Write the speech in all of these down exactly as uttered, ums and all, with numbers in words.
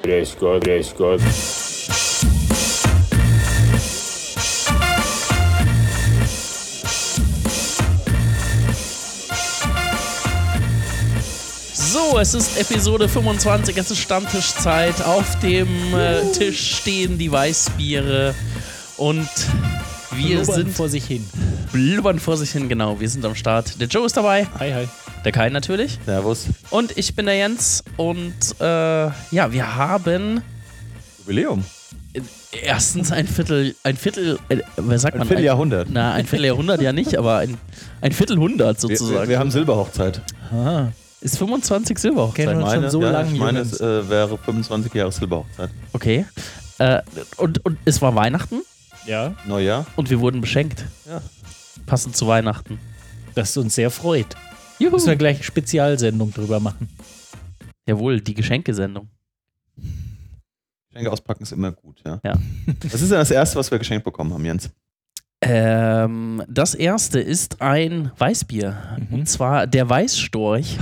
Grüß Gott, grüß Gott. So, es ist Episode fünfundzwanzig, es ist Stammtischzeit. Auf dem äh, Tisch stehen die Weißbiere und wir blubbern sind vor sich hin. Blubbern vor sich hin, genau. Wir sind am Start. Der Joe ist dabei. Hi, hi. Der Kai natürlich. Servus. Und ich bin der Jens. Und äh, ja, wir haben Jubiläum. erstens ein Viertel, ein Viertel, äh, was sagt Ein man? Vierteljahrhundert. Ein, na, ein Vierteljahrhundert ja nicht, aber ein, ein Viertelhundert Wir, sozusagen. wir, wir haben Silberhochzeit. Aha. Ist fünfundzwanzig Silberhochzeit. Kennen uns schon so ja, lange, ich meine, Jungs. es äh, wäre fünfundzwanzig Jahre Silberhochzeit. Okay. Äh, und, und es war Weihnachten Ja, Neujahr. und wir wurden beschenkt. Ja. Passend zu Weihnachten. das uns sehr freut. Juhu. Müssen wir gleich eine Spezialsendung drüber machen. Jawohl, die Geschenkesendung. Geschenke auspacken ist immer gut, ja. Ja. Was ist denn das Erste, was wir geschenkt bekommen haben, Jens? Ähm, das erste ist ein Weißbier. Mhm. Und zwar der Weißstorch.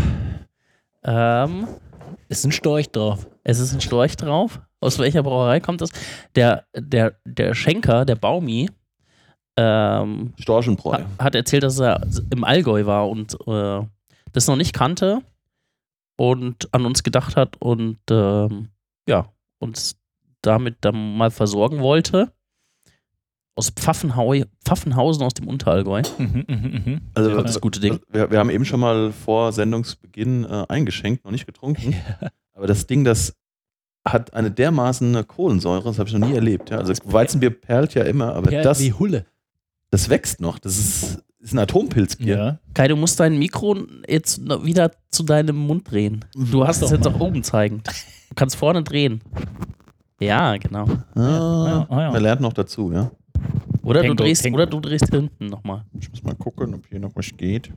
Ähm, Ist ein Storch drauf. es ist ein Storch drauf. Aus welcher Brauerei kommt das? Der, der, der Schenker, der Baumi, ähm, Storchenbräu. ha- hat erzählt, dass er im Allgäu war und äh, das noch nicht kannte und an uns gedacht hat und ähm, ja, uns damit dann mal versorgen wollte. Aus Pfaffenhau Pfaffenhausen aus dem Unterallgäu. Mhm, mhm, mhm. Also Ja, das gute Ding. Wir, wir haben eben schon mal vor Sendungsbeginn äh, eingeschenkt, noch nicht getrunken. Aber das Ding, das hat eine dermaßen Kohlensäure, das habe ich noch nie erlebt. Ja? Also Weizenbier perlt ja immer, aber Ja, das, wie Hulle. das wächst noch. Das ist, ist ein Atompilzbier. Ja. Kai, du musst dein Mikro jetzt noch wieder zu deinem Mund drehen. Du hast es doch jetzt mal. auch oben zeigend. Du kannst vorne drehen. Ja, genau. Ah, Ja, ah, ja. Man lernt noch dazu, ja. Oder du Tango, drehst, Tango. oder du drehst hinten nochmal. Ich muss mal gucken, ob hier noch was geht.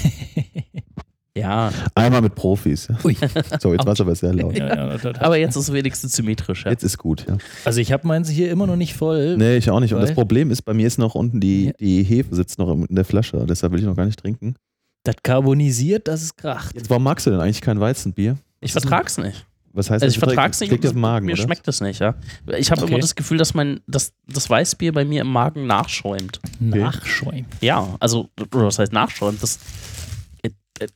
Ja, Einmal mit Profis. Ja. Ui. So, jetzt war es aber sehr laut. Ja, ja, das hat- aber jetzt ist es wenigstens symmetrisch. Ja. Jetzt ist gut, ja. Also ich habe meins hier immer noch nicht voll. Nee, ich auch nicht. Und das Weil- Problem ist, bei mir ist noch unten die, Ja. die Hefe sitzt noch in der Flasche. Deshalb will ich noch gar nicht trinken. Das carbonisiert, dass es kracht. Jetzt, warum magst du denn eigentlich kein Weizenbier? Ich vertrag's nicht. Was heißt Also ich das? vertrag's nicht. Liegt auf dem Magen, mir oder? schmeckt das nicht, ja. Ich habe Okay. immer das Gefühl, dass mein dass das Weißbier bei mir im Magen nachschäumt. Nachschäumen. Ja, also, oder was heißt nachschäumt? Das, äh, äh,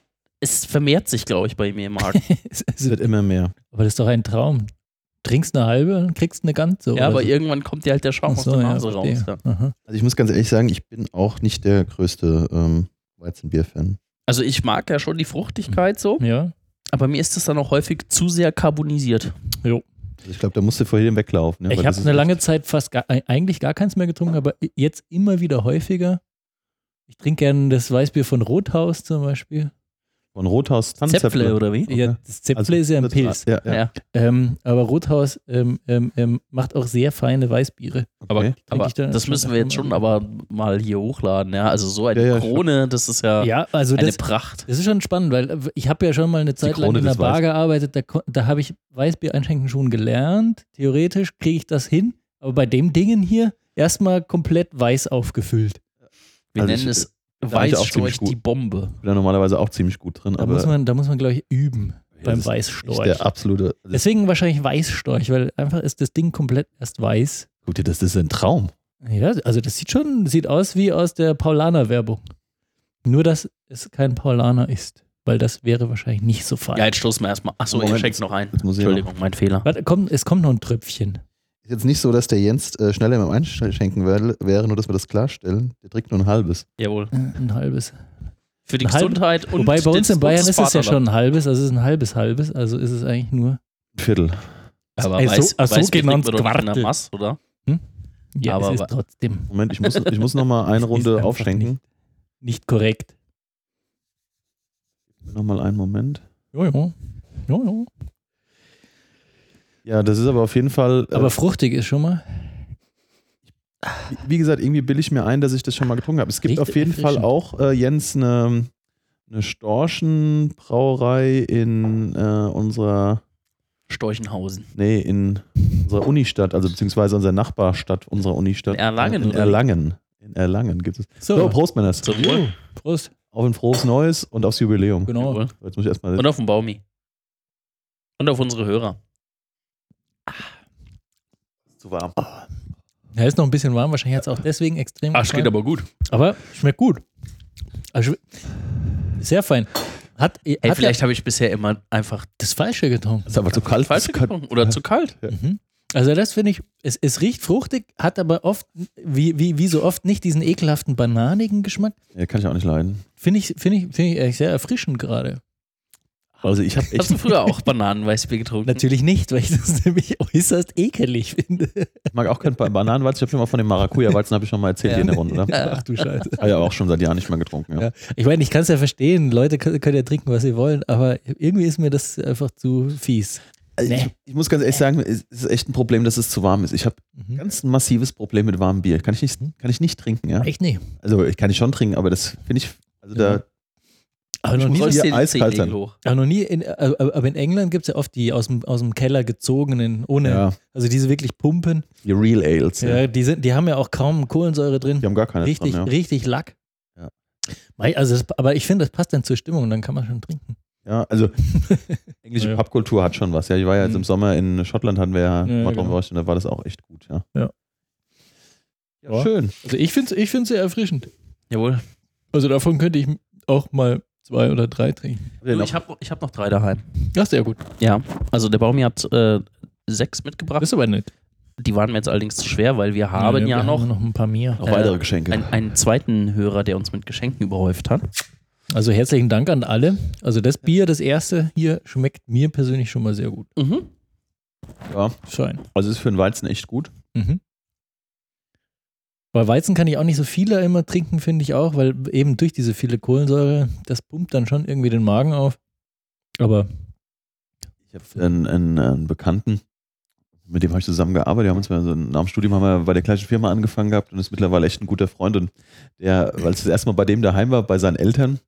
es vermehrt sich, glaube ich, bei mir im Magen. Es wird immer mehr. Aber das ist doch ein Traum. Trinkst eine halbe und kriegst eine ganze. Ja, oder aber so. irgendwann kommt dir halt der Schaum Ach aus so, der ja, Nase raus. verstehe. Ja. Aha. Also ich muss ganz ehrlich sagen, ich bin auch nicht der größte ähm, Weizenbier-Fan. Also ich mag ja schon die Fruchtigkeit so, Ja. aber mir ist das dann auch häufig zu sehr carbonisiert. Also ich glaube, da musst du vor jedem weglaufen. Ja, Ich weil habe das ist eine lange echt- Zeit fast gar, eigentlich gar keins mehr getrunken, aber jetzt immer wieder häufiger. Ich trinke gerne das Weißbier von Rothaus zum Beispiel. Von Rothaus Zäpfle Tanzzäpfle. oder wie? Ja, das Zäpfle ist ja ein das- Pilz. Ja, ja. Ja, Ähm, aber Rothaus ähm, ähm, ähm, macht auch sehr feine Weißbiere. aber, Okay. aber ich dann das schon müssen wir jetzt öfter schon mal. aber mal hier hochladen. Ja, also so eine Ja, ja, Krone, das ist ja, Ja, also eine das, Pracht. das ist schon spannend, weil ich habe ja schon mal eine Zeit lang Krone in der des Bar Weiß. gearbeitet, da, kon- da habe ich Weißbier einschenken schon gelernt. Theoretisch kriege ich das hin, aber bei dem Dingen hier erstmal komplett weiß aufgefüllt. Wir Also nennen ich- es da bin ich auch ziemlich Weißstorch gut. die Bombe. Ich bin da normalerweise auch ziemlich gut drin. Da aber muss man, da muss man, glaube ich, üben Ja, beim das ist Weißstorch. nicht der absolute. Das, Deswegen wahrscheinlich Weißstorch, weil einfach ist das Ding komplett erst weiß. guck dir, das ist ein Traum. Ja, also das sieht schon, sieht aus wie aus der Paulaner-Werbung. Nur, dass es kein Paulaner ist, weil das wäre wahrscheinlich nicht so fein. Ja, jetzt stoßen wir erstmal. Achso, ihr Moment, schenkt noch ein. jetzt muss ich Entschuldigung, mein Fehler. Warte, komm, es kommt noch ein Tröpfchen. Ist jetzt nicht so, dass der Jens äh, schneller beim Einschenken wäre, wäre, nur dass wir das klarstellen. Der trinkt nur ein halbes. Jawohl. Äh, Ein halbes. Für die Ein halb- Gesundheit und Wobei bei uns den- in Bayern und das ist es ja Vaterland. schon ein halbes, also es ist ein halbes halbes, also ist es eigentlich nur. Ein Viertel. Aber Also- weiß, also Weißbier genannt trinkt man doch nicht in der Quartel. Masse, oder? Ja, Aber es ist wa- trotzdem Moment, ich muss, ich muss noch mal eine Es ist Runde einfach aufschenken. nicht korrekt. Noch mal einen Moment. Jo, jo. Jo, jo. Ja, das ist aber auf jeden Fall. Äh, Aber fruchtig ist schon mal. wie gesagt, irgendwie bilde ich mir ein, dass ich das schon mal getrunken habe. Es gibt Riecht auf jeden erfrischend. Fall auch, äh, Jens, eine, eine Storchenbrauerei in äh, unserer, Storchenhausen. nee, in unserer Unistadt, also beziehungsweise unserer Nachbarstadt unserer Unistadt. In Erlangen, In oder? Erlangen. In Erlangen gibt es. So, Prost, Männers. Zum Wohl. Prost. Auf ein frohes Neues und aufs Jubiläum. Genau. Jawohl. Jetzt muss ich erstmal. Und auf den Baumi. Und auf unsere Hörer. zu warm. Ja, ist noch ein bisschen warm, wahrscheinlich hat es auch deswegen extrem Arsch geht gefallen. aber gut. Aber schmeckt gut. Also, sehr fein. Hat, Ey, hat vielleicht er habe ich bisher immer einfach das Falsche getrunken. Das ist aber zu kalt. falsch das kann- getrunken oder zu kalt. Mhm. Also das finde ich, es, es riecht fruchtig, hat aber oft, wie, wie, wie so oft, nicht diesen ekelhaften bananigen Geschmack. Ja, kann ich auch nicht leiden. Finde ich, finde ich, finde ich eigentlich sehr erfrischend gerade. Also ich habe Hast echt, du früher auch Bananenweißbier getrunken? Natürlich nicht, weil ich das nämlich äußerst ekelig finde. ich mag auch keinen Ba- Bananenweizen. Ich habe schon mal von dem Maracuja-Weizen, habe ich schon mal erzählt hier in der Runde, oder? Ach du Scheiße. Habe ja auch schon seit Jahren nicht mehr getrunken. Ja. Ja. Ich meine, ich kann es ja verstehen, Leute können, können ja trinken, was sie wollen, aber irgendwie ist mir das einfach zu fies. Also ich, Nee. ich muss ganz ehrlich sagen, es ist echt ein Problem, dass es zu warm ist. Ich habe Mhm. ganz ein massives Problem mit warmem Bier. Kann ich nicht, kann ich nicht trinken, ja. Echt nicht. Also ich kann ich schon trinken, aber das finde ich, also da, Aber noch Ich nie, muss Sollst hier den eiskalt Zehennägel sein. hoch. aber noch nie in, aber aber in England gibt es ja oft die aus dem, aus dem Keller gezogenen, ohne, ja, also diese wirklich pumpen. die Real Ales, ja. Ja, die, sind, die haben ja auch kaum Kohlensäure drin. Die haben gar keine Richtig, dran, ja. richtig Lack. Ja. Mei, Also das, aber ich finde, das passt dann zur Stimmung, dann kann man schon trinken. Ja, also englische Ja. Pubkultur hat schon was. Ja, ich war ja jetzt Mhm. im Sommer in Schottland, hatten wir ja, Ja, mal genau. drauf und da war das auch echt gut, ja. Ja. Ja, Ja. schön. Also ich finde es ich find's sehr erfrischend. Jawohl. Also davon könnte ich auch mal zwei oder drei trinken. Habt ihr Du, noch- ich habe ich hab noch drei daheim. Ja, sehr gut. Ja, also der Baumi hat äh, sechs mitgebracht. Das ist aber nett. Die waren mir jetzt allerdings zu schwer, weil wir haben ja, wir noch, Haben noch ein paar mehr. noch äh, weitere Geschenke. einen, einen zweiten Hörer, der uns mit Geschenken überhäuft hat. Also herzlichen Dank an alle. Also das Bier, das erste hier, schmeckt mir persönlich schon mal sehr gut. Mhm. Ja, Schein. also ist für den Weizen echt gut. Mhm. Bei Weizen kann ich auch nicht so viele immer trinken, finde ich auch, weil eben durch diese viele Kohlensäure, das pumpt dann schon irgendwie den Magen auf. Aber Ich habe einen, einen, einen Bekannten, mit dem habe ich zusammengearbeitet. Wir haben uns mal so nach dem Studium haben wir bei der gleichen Firma angefangen gehabt und ist mittlerweile echt ein guter Freund. Und der, weil es das erste Mal bei dem daheim war, bei seinen Eltern,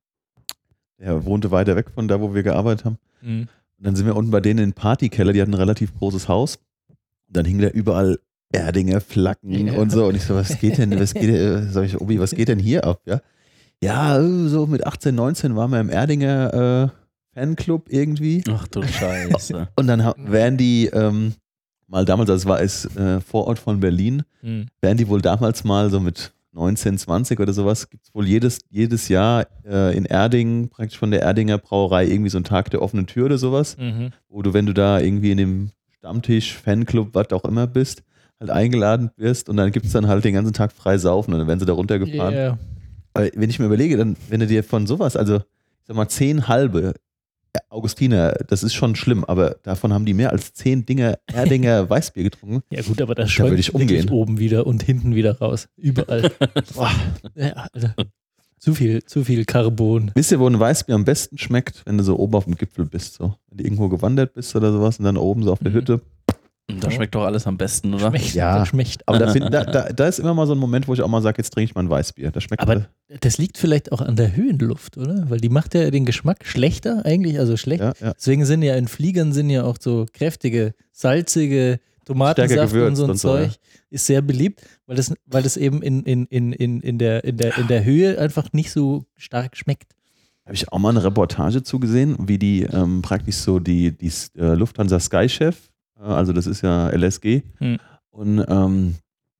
der wohnte weiter weg von da, wo wir gearbeitet haben. mh, Und dann sind wir unten bei denen in den Partykeller, die hatten ein relativ großes Haus. Und dann hingen da überall Erdinger, Flaggen Ja. und so. Und ich so, was geht denn, was geht denn, sag ich, Obi, was geht denn hier ab? Ja, ja, so mit achtzehn, neunzehn waren wir im Erdinger äh, Fanclub irgendwie. Ach du Scheiße. Und dann ha- wären die ähm, mal damals, also es war es äh, Vorort von Berlin, mh. wären die wohl damals mal so mit neunzehn, zwanzig oder sowas, gibt es wohl jedes, jedes Jahr äh, in Erding, praktisch von der Erdinger Brauerei, irgendwie so einen Tag der offenen Tür oder sowas, Mhm. wo du, wenn du da irgendwie in dem Stammtisch, Fanclub, was auch immer bist, halt eingeladen wirst und dann gibt es dann halt den ganzen Tag frei saufen und dann werden sie da runtergefahren. Yeah. Aber wenn ich mir überlege, dann, wenn du dir von sowas, also ich sag mal, zehn halbe Augustiner, das ist schon schlimm, aber davon haben die mehr als zehn Dinger Erdinger Weißbier getrunken. Ja gut, aber das Da würde schäumt ich umgehen. wirklich oben wieder und hinten wieder raus. Überall. Boah. Ja, Alter. Zu viel, zu viel Carbon. Wisst ihr, wo ein Weißbier am besten schmeckt, wenn du so oben auf dem Gipfel bist, so. Wenn du irgendwo gewandert bist oder sowas und dann oben so auf der Mhm. Hütte. Da schmeckt doch alles am besten, oder? Schmeckt, Ja. das schmeckt. Aber da, find, da, da, da ist immer mal so ein Moment, wo ich auch mal sage, jetzt trinke ich mal ein Weißbier. Das schmeckt Aber das liegt vielleicht auch an der Höhenluft, oder? Weil die macht ja den Geschmack schlechter eigentlich, also schlecht. ja, ja. Deswegen sind ja in Fliegern sind ja auch so kräftige, salzige Tomatensaft Stärker und gewürzt so ein und so, Zeug. Ist sehr beliebt, weil das, weil das eben in, in, in, in, in, der, in, der, in der Höhe einfach nicht so stark schmeckt. Habe ich auch mal eine Reportage zugesehen, wie die ähm, praktisch so die, die äh, Lufthansa Sky-Chef, äh, also das ist ja L S G, Hm. und ähm,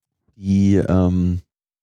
die ähm,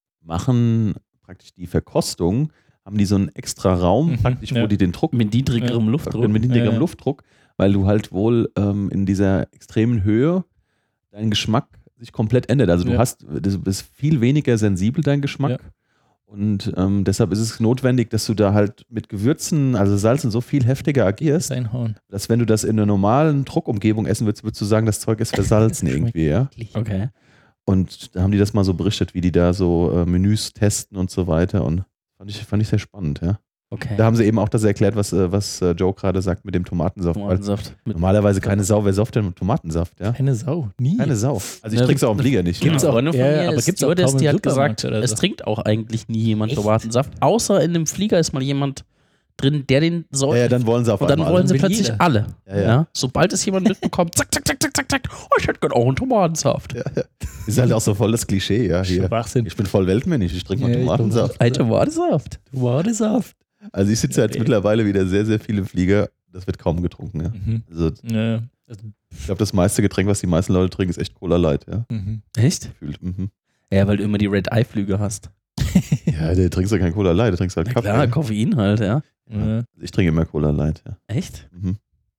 machen praktisch die Verkostung, haben die so einen extra Raum, Mhm, praktisch, ja. wo die den Druck Mit niedrigerem Ja. Luftdruck. mit niedrigerem Ja, ja. Luftdruck, weil du halt wohl ähm, in dieser extremen Höhe dein Geschmack sich komplett ändert. Also du Ja. hast, du bist viel weniger sensibel, dein Geschmack. Ja. Und ähm, deshalb ist es notwendig, dass du da halt mit Gewürzen, also Salzen, so viel heftiger agierst, Reinhauen. dass wenn du das in einer normalen Druckumgebung essen würdest, würdest du sagen, das Zeug ist versalzen Schmeckt irgendwie, ja. eklig. Okay. Und da haben die das mal so berichtet, wie die da so äh, Menüs testen und so weiter. Und fand ich, fand ich sehr spannend, ja. Okay. Da haben sie eben auch das erklärt, was, äh, was äh, Joe gerade sagt mit dem Tomatensaft. Weil Tomatensaft. Mit normalerweise keine Sau, wer sauft denn mit Tomatensaft, ja? Keine Sau. Nie. Keine Sau. Also ich Ja, trinke es auch im Flieger nicht. Gibt's ja. auch- Freunde von ja, mir, aber ist gibt's auch Stewardess, kaum im die hat Supermarkt gesagt, oder es so. trinkt auch eigentlich nie jemand Echt? Tomatensaft, außer in dem Flieger ist mal jemand drin, der den soll. Ja, ja, dann wollen sie auf und dann einmal wollen alle. sie Will plötzlich jeder. alle. Ja, ja. Ja. Sobald es jemand mitbekommt, zack, zack, zack, zack, zack, zack, oh, ich hätte gerne auch einen Tomatensaft. Ja, ja. Ist halt auch so voll das Klischee, ja. Hier. Schwachsinn. Ich bin voll weltmännisch, ich trinke mal Ja, ich Tomatensaft. Ein Tomatensaft. Tomatensaft. Also ich sitze jetzt Ja, mittlerweile wieder sehr, sehr viel im Flieger. Das wird kaum getrunken, ja. Mhm. Also Ja. Ich glaube, das meiste Getränk, was die meisten Leute trinken, ist echt Cola Light, ja. Mhm. Echt? Gefühlt. Mhm. Ja, weil du immer die Red-Eye-Flüge hast. Ja, du trinkst ja kein Cola Light, du trinkst halt Ja, Kaffee. klar, Koffein halt, ja. Ja. Ich trinke immer Cola Light, ja. Echt? Mhm.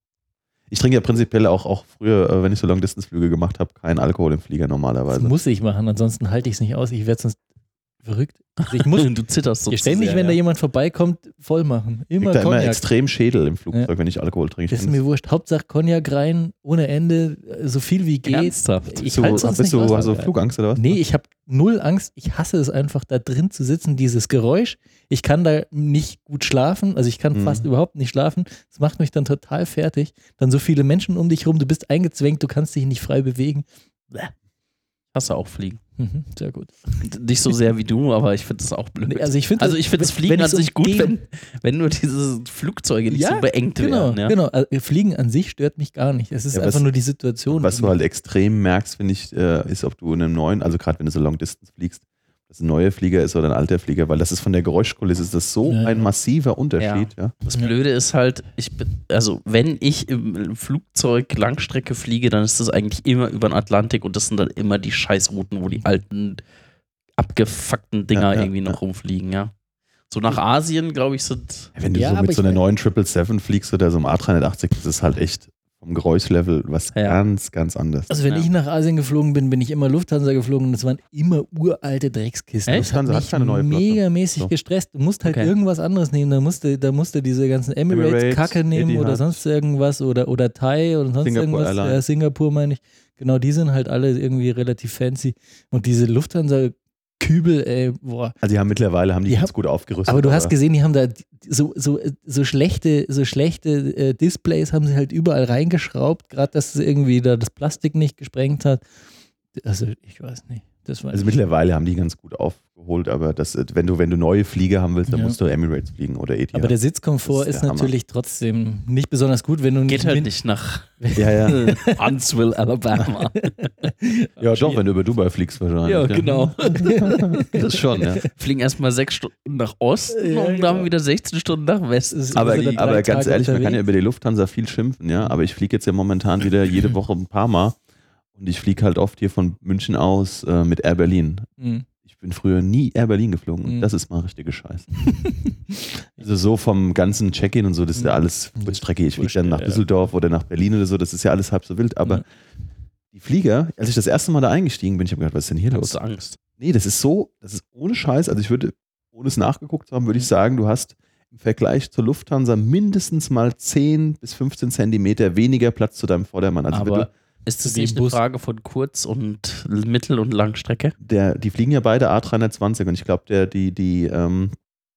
Ich trinke ja prinzipiell auch, auch früher, äh, wenn ich so Long-Distance-Flüge gemacht habe, keinen Alkohol im Flieger Das normalerweise. muss ich machen, ansonsten halte ich es nicht aus. Ich werde sonst verrückt. Also ich muss Du zitterst so. ständig, zu sehr, wenn da ja. jemand vorbeikommt, voll machen. Ich Immer krieg da immer Cognac. extrem Schädel im Flugzeug, Ja. wenn ich Alkohol trinke. Das ist mir wurscht. Hauptsache Cognac rein, ohne Ende, so viel wie geht. Ernsthaft? Ich du, halte sonst bist nicht du, aus. hast du Flugangst oder was? Nee, ich habe null Angst. Ich hasse es einfach, da drin zu sitzen, dieses Geräusch. Ich kann da nicht gut schlafen. Also ich kann Mhm. fast überhaupt nicht schlafen. Das macht mich dann total fertig. Dann so viele Menschen um dich rum, du bist eingezwängt, du kannst dich nicht frei bewegen. Bäh. Hast du auch Fliegen. Mhm, sehr gut. Nicht so sehr wie du, aber ich finde das auch blöd. Nee, also ich finde Also ich finde das Fliegen wenn an ich's sich gut, umgehen- wenn, wenn nur diese Flugzeuge nicht Ja, so beengt Genau, werden. Ja? genau. Also Fliegen an sich stört mich gar nicht. Es ist Ja, was- einfach nur die Situation. Was du halt extrem merkst, finde ich, äh, ist, ob du in einem neuen, also gerade wenn du so Long Distance fliegst, dass ein neuer Flieger ist oder ein alter Flieger, weil das ist von der Geräuschkulisse ist das so Ja, ein ja. massiver Unterschied. Ja. Das Ja. Blöde ist halt, ich bin, also wenn ich im Flugzeug Langstrecke fliege, dann ist das eigentlich immer über den Atlantik und das sind dann immer die Scheißrouten, wo die alten abgefuckten Dinger Ja, ja, irgendwie noch ja. rumfliegen, ja. So nach Asien, glaube ich, sind Wenn du Ja, so aber mit ich so einer mein- neuen sieben sieben sieben fliegst oder so einem A drei achtzig, das ist halt echt vom Geräuschlevel was Ja. ganz, ganz anderes. Also wenn Ja. ich nach Asien geflogen bin, bin ich immer Lufthansa geflogen und es waren immer uralte Dreckskisten. Echt? Das hat Lufthansa hat mich keine neue Flotte. megamäßig So. gestresst. Du musst halt Okay. irgendwas anderes nehmen. Da musst du, da musst du diese ganzen Emirates-Kacke Emirates, nehmen oder Etihad. sonst irgendwas oder, oder Thai oder sonst Singapore irgendwas. Airlines. Ja, Singapur meine ich. Genau, die sind halt alle irgendwie relativ fancy. Und diese Lufthansa-Kübel, ey, boah. Also die haben mittlerweile haben die, Die ganz haben- gut aufgerüstet. Aber du hast gesehen, die haben da so, so, so schlechte, so schlechte äh, Displays haben sie halt überall reingeschraubt, gerade dass es irgendwie da das Plastik nicht gesprengt hat. Also ich weiß nicht. Das war Also mittlerweile haben die ganz gut aufgeholt, aber das, wenn du, wenn du neue Flieger haben willst, dann Ja. musst du Emirates fliegen oder Etihad. aber der Sitzkomfort Das ist ist, der Hammer. natürlich trotzdem nicht besonders gut, wenn du geht nicht halt mit- nicht nach ja, ja. Huntsville, Alabama. ja, doch, wenn du über Dubai fliegst wahrscheinlich. Ja, genau. Das schon, ja. Fliegen erstmal sechs Stunden nach Osten Ja, und genau. dann wieder sechzehn Stunden nach Westen. Das ist- Aber, sind da drei aber ganz Tage ehrlich, man kann ja unterwegs. über die Lufthansa viel schimpfen, ja. Aber ich fliege jetzt ja momentan wieder jede Woche ein paar Mal. Und ich fliege halt oft hier von München aus äh, mit Air Berlin. Mhm. Ich bin früher nie Air Berlin geflogen. Und Mhm. das ist mal richtige Scheiße. Also so vom ganzen Check-in und so, das ist ja alles Das Kurzstrecke. Ich fliege wurscht, dann nach ja. Düsseldorf oder nach Berlin oder so, das ist ja alles halb so wild. Aber Ja. die Flieger, als ich das erste Mal da eingestiegen bin, ich habe gedacht, was ist denn hier Hast los? du Angst? Nee, das ist so, das ist ohne Scheiß. Also ich würde, ohne es nachgeguckt zu haben, würde ich sagen, du hast im Vergleich zur Lufthansa mindestens mal zehn bis fünfzehn Zentimeter weniger Platz zu deinem Vordermann. Also wenn Aber du, ist das Wie im nicht eine Bus. Frage von Kurz- und Mittel- und Langstrecke? der, die fliegen ja beide A drei zwanzig und ich glaube, der, die, die, ähm,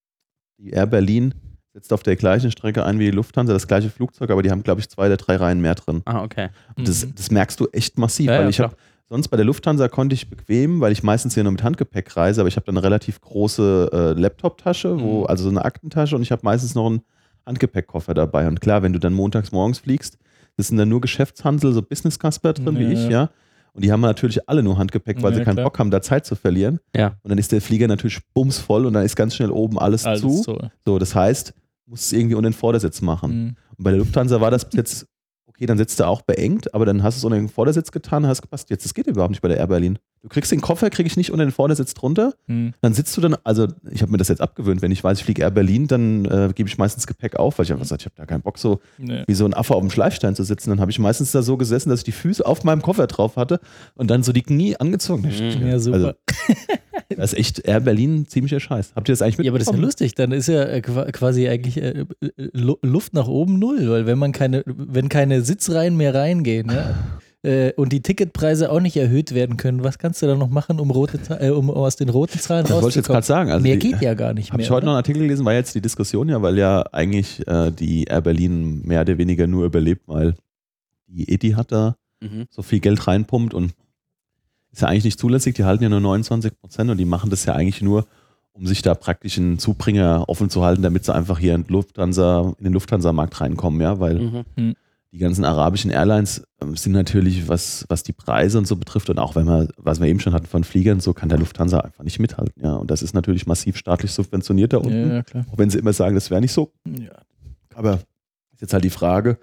die Air Berlin setzt auf der gleichen Strecke ein wie die Lufthansa, das gleiche Flugzeug, aber die haben, glaube ich, zwei oder drei Reihen mehr drin. Ah, okay. Und das, Mhm. das merkst du echt massiv, Ja, weil ja, ich habe sonst bei der Lufthansa konnte ich bequem, weil ich meistens hier nur mit Handgepäck reise, aber ich habe dann eine relativ große äh, Laptop-Tasche, wo, Mhm. also so eine Aktentasche und ich habe meistens noch einen Handgepäckkoffer dabei. Und klar, wenn du dann montags morgens fliegst, das sind dann nur Geschäftshandel, so Business-Casper drin wie Ja, ich, ja. ja. Und die haben natürlich alle nur Handgepäck, weil Ja, sie keinen klar. Bock haben, da Zeit zu verlieren. Ja. Und dann ist der Flieger natürlich bumsvoll und dann ist ganz schnell oben alles, Alles zu. so. So, das heißt, musst es irgendwie unter den Vordersitz machen. Mhm. Und bei der Lufthansa war das bis jetzt, okay, dann sitzt du auch beengt, aber dann hast du es unter den Vordersitz getan, hast gepasst. Jetzt, das geht überhaupt nicht bei der Air Berlin. Du kriegst den Koffer, kriege ich nicht unter den Vordersitz drunter. Mhm. Dann sitzt du dann, also ich habe mir das jetzt abgewöhnt, wenn ich weiß, ich fliege Air Berlin, dann äh, gebe ich meistens Gepäck auf, weil ich einfach sage, ich habe da keinen Bock, so Ja. wie so ein Affe auf dem Schleifstein zu sitzen. Dann habe ich meistens da so gesessen, dass ich die Füße auf meinem Koffer drauf hatte und dann so die Knie angezogen. Mhm. Ja, super. Also, das ist echt Air Berlin ziemlicher Scheiß. Habt ihr das eigentlich Ja, aber das ist ja mitbekommen? lustig. Dann ist ja äh, qua- quasi eigentlich äh, äh, Lu- Luft nach oben null, weil wenn man keine, wenn keine Sitzreihen mehr reingehen, ja, äh, und die Ticketpreise auch nicht erhöht werden können, was kannst du dann noch machen, um rote, Ta- äh, um aus den roten Zahlen Das wollte ich jetzt gerade rauszukommen? sagen. Also Mehr die- geht ja gar nicht Habe mehr. ich heute noch oder? einen Artikel gelesen, war jetzt die Diskussion ja, weil ja eigentlich äh, die Air Berlin mehr oder weniger nur überlebt, weil die Etihad da Mhm. so viel Geld reinpumpt und ist ja eigentlich nicht zulässig, die halten ja nur neunundzwanzig Prozent und die machen das ja eigentlich nur, um sich da praktisch einen Zubringer offen zu halten, damit sie einfach hier in, Lufthansa, in den Lufthansa-Markt reinkommen, ja, weil Mhm. die ganzen arabischen Airlines ähm, sind natürlich, was, was die Preise und so betrifft und auch wenn wir, was wir eben schon hatten von Fliegern, so kann der Lufthansa einfach nicht mithalten, ja, und das ist natürlich massiv staatlich subventioniert da unten, Ja, ja, klar. auch wenn sie immer sagen, das wäre nicht so. Ja. Aber ist jetzt halt die Frage,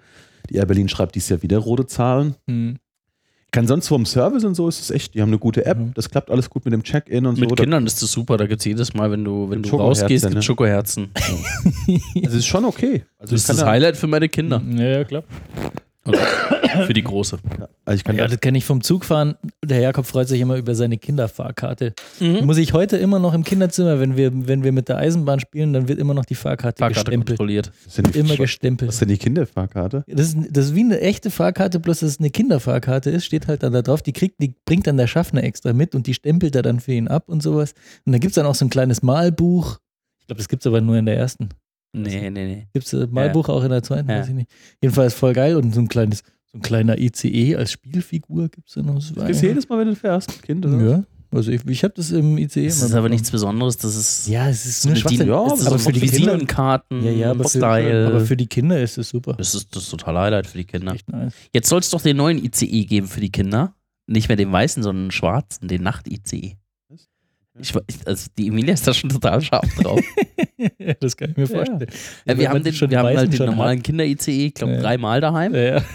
Die Air Berlin schreibt dies Jahr wieder rote Zahlen. Hm. Kann sonst vom Service und so ist es echt, die haben eine gute App, Mhm. das klappt alles gut mit dem Check-in und Mit so. Kindern ist das super, da gibt es jedes Mal, wenn du, wenn du Schokoherzen, rausgehst, gibt ne? es Schokoherzen. Das ist schon okay. Also Das ich ist kann das da, Highlight für meine Kinder. Ja, ja, klar. Und für die Große. ja, also ich kann Ja, da, das kenne ich vom Zugfahren. Der Jakob freut sich immer über seine Kinderfahrkarte. Mhm. Muss ich heute immer noch im Kinderzimmer, wenn wir, wenn wir mit der Eisenbahn spielen, dann wird immer noch die Fahrkarte, Fahrkarte gestempelt. kontrolliert. was sind die, Immer was gestempelt. ist denn die Kinderfahrkarte? Das ist, das ist wie eine echte Fahrkarte, bloß dass es eine Kinderfahrkarte ist, steht halt dann da drauf. Die kriegt, die bringt dann der Schaffner extra mit und die stempelt er dann für ihn ab und sowas. Und dann gibt es dann auch so ein kleines Malbuch. Ich glaube, das gibt es aber nur in der ersten. Nee, nee, nee. Gibt es ein Malbuch auch in der zweiten? Ja. Weiß ich nicht. Jedenfalls voll geil und so ein kleines, so ein kleiner I C E als Spielfigur gibt es da noch. Das Das ist jedes Mal, wenn du fährst mit Kind, oder? Ja, also ich, ich habe das im I C E. Das immer ist aber bekommen. nichts Besonderes, das ist Ja, es ist so nur eine Schwachsinn. DIN, Ja, das ist aber so für die Kinder, Visitenkarten, ja, ja, aber für, Style. aber für die Kinder ist es super. das ist das ist total Highlight für die Kinder. Echt nice. Jetzt soll es doch den neuen I C E geben für die Kinder. Nicht mehr den weißen, sondern den schwarzen, den Nacht-I C E. Ich, we- ich- also die Emilia ist da schon total scharf drauf. Ja, das kann ich mir vorstellen. Ja, wir haben, den, schon wir haben Weißen halt den schon normalen Kinder-I C E, ich glaube, Ja. dreimal daheim. hat. Ja.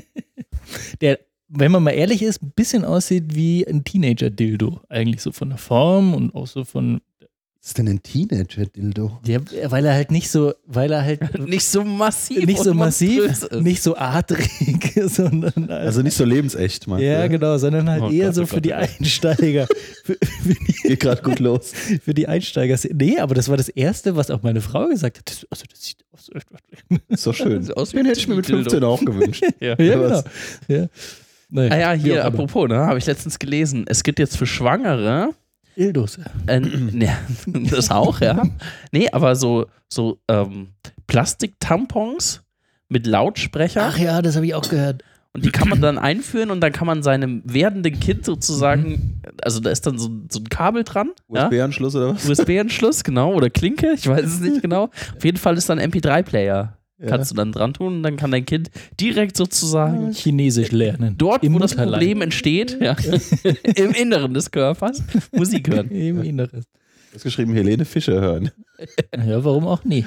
Der, wenn man mal ehrlich ist, ein bisschen aussieht wie ein Teenager-Dildo. Eigentlich so von der Form und auch so von. Was ist denn ein Teenager-Dildo? Ja, weil er halt nicht so, weil er halt Nicht so massiv. nicht so und massiv, monströs ist. nicht so adrig, sondern Also nicht so lebensecht, meinst ja, du? genau, sondern halt Oh eher Gott, so oh für Gott, die oh Gott. Einsteiger. Für, für, die, Geht gerade gut los. für die Einsteiger. Nee, aber das war das Erste, was auch meine Frau gesagt hat. Das, also, das sieht aus. Ist doch schön. Sieht aus wie Den ein hätte ich mir mit Dildo. fünfzehn auch gewünscht. Ja. Ja, Was? genau. Ja. Naja, Ah ja, wie hier, auch immer. apropos, ne, habe ich letztens gelesen. Es gibt jetzt für Schwangere, Dildos. äh, ne, das auch, ja. Nee, aber so, so ähm, Plastiktampons mit Lautsprecher. Ach ja, das habe ich auch gehört. Und die kann man dann einführen und dann kann man seinem werdenden Kind sozusagen, also da ist dann so, so ein Kabel dran. U S B-Anschluss oder was? U S B-Anschluss, genau, oder Klinke, ich weiß es nicht genau. Auf jeden Fall ist dann M P drei Player. Ja. Kannst du dann dran tun und dann kann dein Kind direkt sozusagen Chinesisch lernen. dort, Im wo das Mutterleib. Problem entsteht, ja, im Inneren des Körpers, Musik hören. Im Inneres. Du hast geschrieben, Helene Fischer hören. Ja, warum auch nie?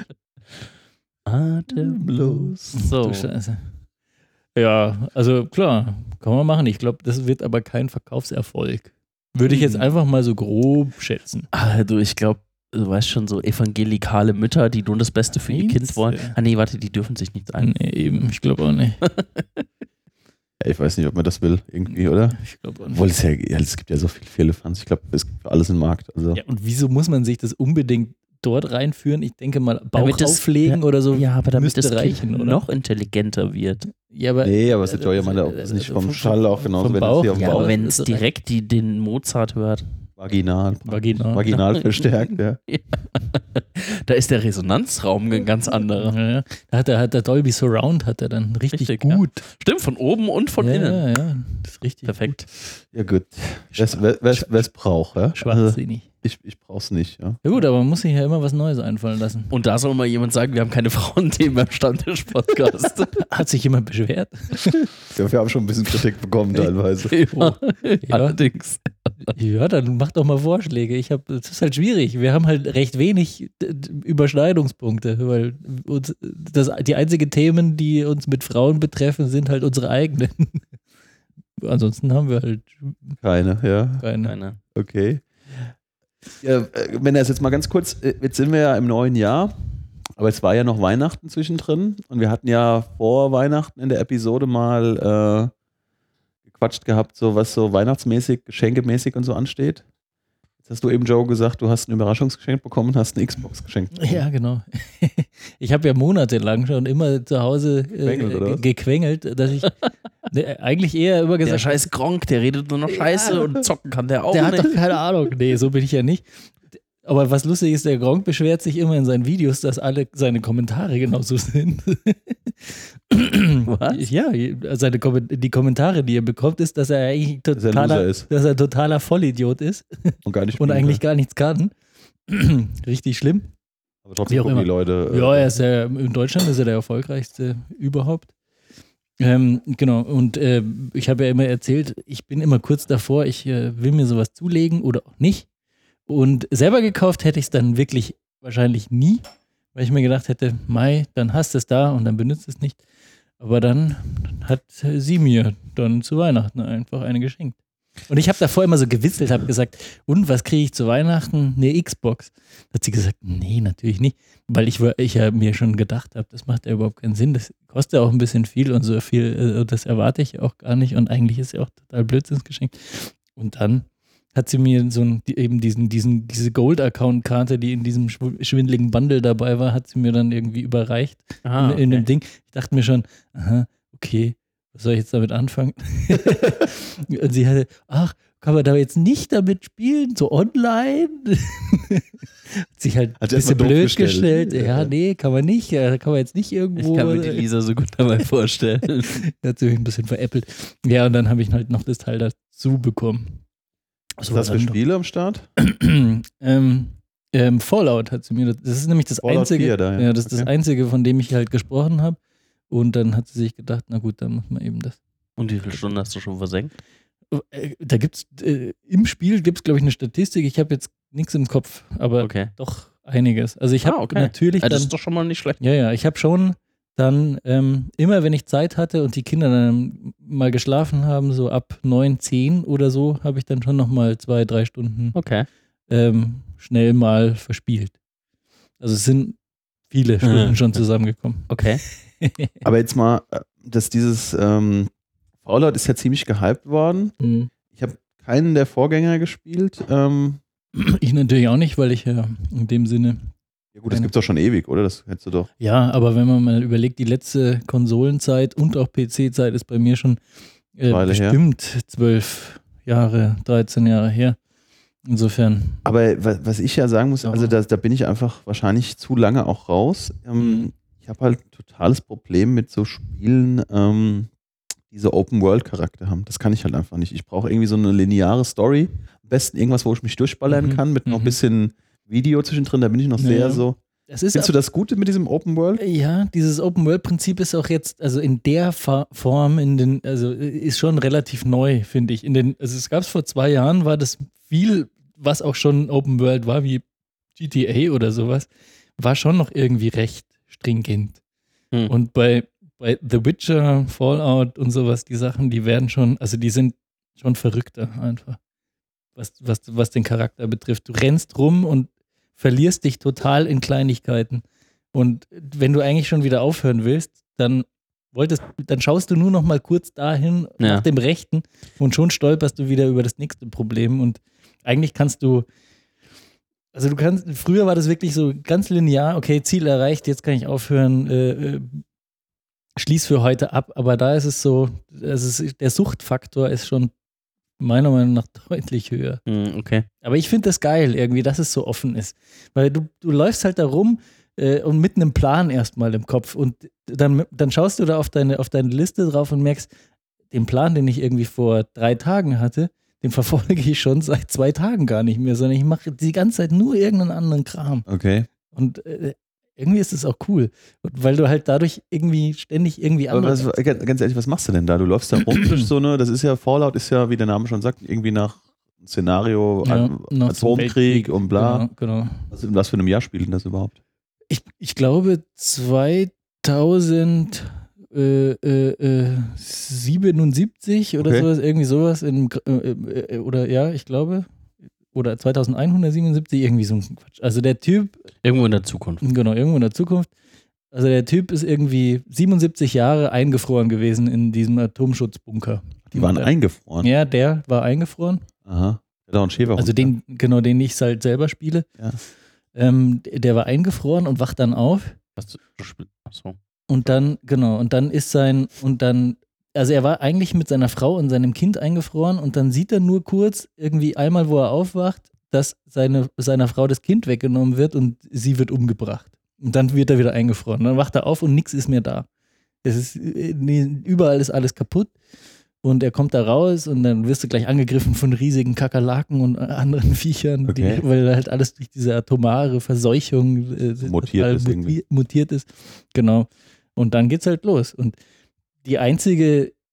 Atemlos. So. Du Scheiße. Ja, also klar, kann man machen. Ich glaube, das wird aber kein Verkaufserfolg. Würde ich jetzt Mhm. einfach mal so grob schätzen. Ah, du, ich glaube, du weißt schon, so evangelikale Mütter, die nur das Beste für ihr Meinst Kind wollen. du? Ah, nee, warte, die dürfen sich nichts ein. Nee, eben, ich glaube auch nicht. Ja, ich weiß nicht, ob man das will, irgendwie, oder? Ich glaube auch nicht. Obwohl es ja, ja, es gibt ja so viele Firlefanz. Ich glaube, es gibt für alles einen Markt. Also, Ja, und wieso muss man sich das unbedingt dort reinführen? Ich denke mal, Bauch Damit das- auflegen ja, oder so. Ja, aber damit müsste das reichen, Kind oder? noch intelligenter wird. Ja, aber, nee, aber es ist ja ja mal, ob es nicht vom Schall auch genauso, vom wenn es Bauch? hier auf dem Ja, Bauch aber wenn ist es das direkt die, den Mozart hört, Vaginal. Vaginal. Vaginal verstärkt, ja. da ist der Resonanzraum ein ganz anderer. Ja, ja. Da hat der, hat der Dolby Surround hat er dann richtig, Richtig, gut. Stimmt, von oben und von ja, innen. Ja, ja, das ist richtig Perfekt. Ja, gut. Wer es braucht, ja? gut. Schwachsinnig. Ich, ich brauch's nicht, ja. Ja gut, aber man muss sich ja immer was Neues einfallen lassen. Und da soll mal jemand sagen, wir haben keine Frauenthemen beim Stammtisch-Podcast. Hat sich jemand beschwert? Ja, wir haben schon ein bisschen Kritik bekommen teilweise. ja, Ja. allerdings. Ja, dann mach doch mal Vorschläge. Ich habe, das ist halt schwierig. Wir haben halt recht wenig d- d- Überschneidungspunkte, weil uns, das, die einzigen Themen, die uns mit Frauen betreffen, sind halt unsere eigenen. Ansonsten haben wir halt Keine, ja. keine. Keine. Okay. Ja, äh, wenn das jetzt mal ganz kurz, äh, jetzt sind wir ja im neuen Jahr, aber es war ja noch Weihnachten zwischendrin und wir hatten ja vor Weihnachten in der Episode mal äh, gequatscht gehabt, so was so weihnachtsmäßig, geschenkemäßig und so ansteht. Jetzt hast du eben, Joe, gesagt, du hast ein Überraschungsgeschenk bekommen und hast eine Xbox geschenkt. Ja, genau. Ich habe ja monatelang schon immer zu Hause äh, Gequengelt, oder was? gequengelt, dass ich ne, eigentlich eher immer Der gesagt scheiß Gronk, der redet nur noch Scheiße Ja. und zocken kann der auch der hat nicht. doch keine Ahnung. Nee, so bin ich ja nicht. Aber was lustig ist, der Gronk beschwert sich immer in seinen Videos, dass alle seine Kommentare genauso sind. Was? Ja, seine Kom die Kommentare, die er bekommt, ist, dass er eigentlich er ein totaler, Loser ist. dass er ein totaler Vollidiot ist Und gar nicht und spielen eigentlich kann. gar nichts kann. Richtig schlimm. Aber trotzdem wie auch gucken die immer. Leute. äh, Ja, er ist ja, in Deutschland ist er der erfolgreichste überhaupt. Ähm, genau, und äh, ich habe ja immer erzählt, ich bin immer kurz davor, ich äh, will mir sowas zulegen oder auch nicht. Und selber gekauft hätte ich es dann wirklich wahrscheinlich nie, weil ich mir gedacht hätte, Mai, dann hast du es da und dann benutzt es nicht. Aber dann hat sie mir dann zu Weihnachten einfach eine geschenkt. Und ich habe davor immer so gewitzelt, habe gesagt, und was kriege ich zu Weihnachten? Eine Xbox. Da hat sie gesagt, nee, natürlich nicht. Weil ich, ich ja mir schon gedacht habe, das macht ja überhaupt keinen Sinn. Das kostet ja auch ein bisschen viel und so viel, das erwarte ich auch gar nicht. Und eigentlich ist ja auch total Blödsinnsgeschenk. Und dann hat sie mir so ein, eben diesen, diesen, diese Gold-Account-Karte, die in diesem schwindeligen Bundle dabei war, hat sie mir dann irgendwie überreicht Ah, in, in okay. dem Ding. Ich dachte mir schon, aha, okay, was soll ich jetzt damit anfangen? Und sie hatte, ach, kann man da jetzt nicht damit spielen, so online? Hat sich halt Hat ein sie erst mal bisschen doof blöd gestellt. gestellt. Ja, Ja. nee, kann man nicht. Ja, kann man jetzt nicht irgendwo. Ich kann mir die Lisa so gut dabei vorstellen. Hat sie mich ein bisschen veräppelt. Ja, und dann habe ich halt noch das Teil dazu bekommen. Was ist das für Spiele am Start? ähm, ähm, Fallout hat sie mir, das das ist nämlich das Fallout einzige, vier da, ja. ja, das ist das Okay. einzige, von dem ich halt gesprochen habe. Und dann hat sie sich gedacht, na gut, dann muss man eben das. Und wie viele Stunden hast du schon versenkt? Äh, Da gibt's, äh, im Spiel gibt es, glaube ich, eine Statistik. Ich habe jetzt nichts im Kopf, aber Okay. doch einiges. Also ich habe Ah, okay. natürlich Ja, das dann, ist doch schon mal nicht schlecht. ja, ja, ich habe schon dann ähm, immer, wenn ich Zeit hatte und die Kinder dann mal geschlafen haben, so ab neun, zehn oder so, habe ich dann schon nochmal zwei, drei Stunden Okay. ähm, schnell mal verspielt. Also es sind viele Stunden Mhm. schon zusammengekommen. Okay. Aber jetzt mal, äh, dass dieses ähm, Fallout ist ja ziemlich gehypt worden. Mhm. Ich habe keinen der Vorgänger gespielt. Ähm, Ich natürlich auch nicht, weil ich ja in dem Sinne. ja gut, das gibt's doch schon ewig, oder? Das hättest du doch. Ja, aber wenn man mal überlegt, die letzte Konsolenzeit und auch P C-Zeit ist bei mir schon äh, Weile her. bestimmt zwölf Jahre, dreizehn Jahre her. Insofern. Aber wa- was ich ja sagen muss, Ja. also da, da bin ich einfach wahrscheinlich zu lange auch raus. Ähm, Mhm. Ich habe halt totales Problem mit so Spielen, ähm, die so Open-World-Charakter haben. Das kann ich halt einfach nicht. Ich brauche irgendwie so eine lineare Story. Am besten irgendwas, wo ich mich durchballern Mhm. kann, mit noch ein Mhm. bisschen Video zwischendrin. Da bin ich noch Ja, sehr ja. so. Es ist Findest du das Gute mit diesem Open-World? Ja, dieses Open-World-Prinzip ist auch jetzt, also in der Fa- Form, in den, also ist schon relativ neu, finde ich. In den, also es gab es vor zwei Jahren, war das viel, was auch schon Open-World war, wie G T A oder sowas, war schon noch irgendwie recht stringent. Hm. Und bei, bei The Witcher, Fallout und sowas, die Sachen, die werden schon, also die sind schon verrückter einfach, was, was, was den Charakter betrifft. Du rennst rum und verlierst dich total in Kleinigkeiten. Und wenn du eigentlich schon wieder aufhören willst, dann wolltest, dann schaust du nur noch mal kurz dahin Ja. nach dem Rechten und schon stolperst du wieder über das nächste Problem. Und eigentlich kannst du, also du kannst, früher war das wirklich so ganz linear, okay, Ziel erreicht, jetzt kann ich aufhören, äh, äh, schließ für heute ab. Aber da ist es so, es ist, der Suchtfaktor ist schon meiner Meinung nach deutlich höher. Hm, okay. Aber ich finde das geil irgendwie, dass es so offen ist. Weil du, du läufst halt da rum äh, und mit einem Plan erstmal im Kopf und dann, dann schaust du da auf deine, auf deine Liste drauf und merkst, den Plan, den ich irgendwie vor drei Tagen hatte, den verfolge ich schon seit zwei Tagen gar nicht mehr, sondern ich mache die ganze Zeit nur irgendeinen anderen Kram. Okay. Und äh, irgendwie ist es auch cool, weil du halt dadurch irgendwie ständig irgendwie Aber anders. was, ganz ganz ehrlich, was machst du denn da? Du läufst da rum durch so eine, das ist ja, Fallout ist ja, wie der Name schon sagt, irgendwie nach Szenario, Ja, At- noch zum Atomkrieg Weltkrieg, und bla. Genau, genau. Was, in was für einem Jahr spielt denn das überhaupt? Ich, ich glaube zweitausend äh, äh, äh, siebenundsiebzig oder Okay. sowas, irgendwie sowas in, äh, äh, oder ja, ich glaube, oder zweitausendeinhundertsiebenundsiebzig, irgendwie so ein Quatsch. Also der Typ, Irgendwo in der Zukunft. genau, irgendwo in der Zukunft, also der Typ ist irgendwie siebenundsiebzig Jahre eingefroren gewesen in diesem Atomschutzbunker. Die waren Und, äh, eingefroren. Ja, der war eingefroren. Aha. Der hat auch einen Schäferhund. Also den, genau, den ich halt selber spiele. Ja. Ähm, der war eingefroren und wacht dann auf. Was du spielst. Achso. Und dann, genau, und dann ist sein, und dann, also er war eigentlich mit seiner Frau und seinem Kind eingefroren und dann sieht er nur kurz, irgendwie einmal, wo er aufwacht, dass seine, seiner Frau das Kind weggenommen wird und sie wird umgebracht. Und dann wird er wieder eingefroren. Dann wacht er auf und nichts ist mehr da. Es ist, nee, überall ist alles kaputt. Und er kommt da raus und dann wirst du gleich angegriffen von riesigen Kakerlaken und anderen Viechern, Okay. die, weil halt alles durch diese atomare Verseuchung äh, Mutiert total ist irgendwie. muti- mutiert ist. Genau. Und dann geht's halt los. Und die einzige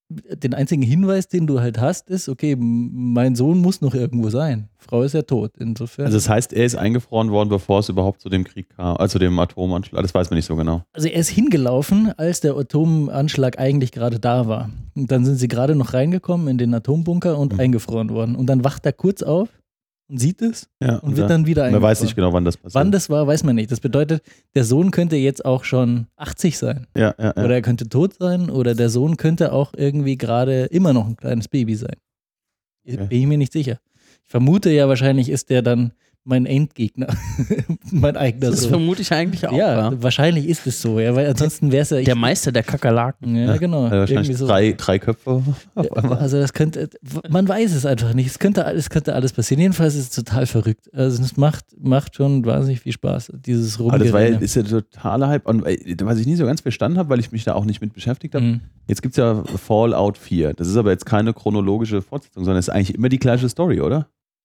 den einzigen Hinweis, den du halt hast, ist, okay, mein Sohn muss noch irgendwo sein. Frau ist ja tot, insofern. Also das heißt, er ist eingefroren worden, bevor es überhaupt zu dem Krieg kam, also dem Atomanschlag, das weiß man nicht so genau. Also er ist hingelaufen, als der Atomanschlag eigentlich gerade da war. Und dann sind sie gerade noch reingekommen in den Atombunker und mhm. eingefroren worden. Und dann wacht er kurz auf und sieht es ja, und, und wird dann wieder eingefroren. Man weiß nicht genau, wann das passiert. Wann das war, weiß man nicht. Das bedeutet, der Sohn könnte jetzt auch schon achtzig sein. Ja, ja, ja. Oder er könnte tot sein oder der Sohn könnte auch irgendwie gerade immer noch ein kleines Baby sein. Okay. Bin ich mir nicht sicher. Ich vermute ja, wahrscheinlich ist der dann mein Endgegner. Mein eigener Das Sohn. vermute ich eigentlich auch. Ja, ja. wahrscheinlich ist es so, ja, weil ansonsten wäre es ja. Der Meister der Kakerlaken. Ja, genau. Also wahrscheinlich so. drei, drei Köpfe. Also das könnte, man weiß es einfach nicht. Es könnte, es könnte alles passieren. Jedenfalls ist es total verrückt. Also es macht, macht schon wahnsinnig viel Spaß, dieses Rumgerenne. Aber das war ja, ist ja totaler Hype. Und was ich nie so ganz verstanden habe, weil ich mich da auch nicht mit beschäftigt habe, mhm. jetzt gibt es ja Fallout vier. Das ist aber jetzt keine chronologische Fortsetzung, sondern es ist eigentlich immer die gleiche Story, oder?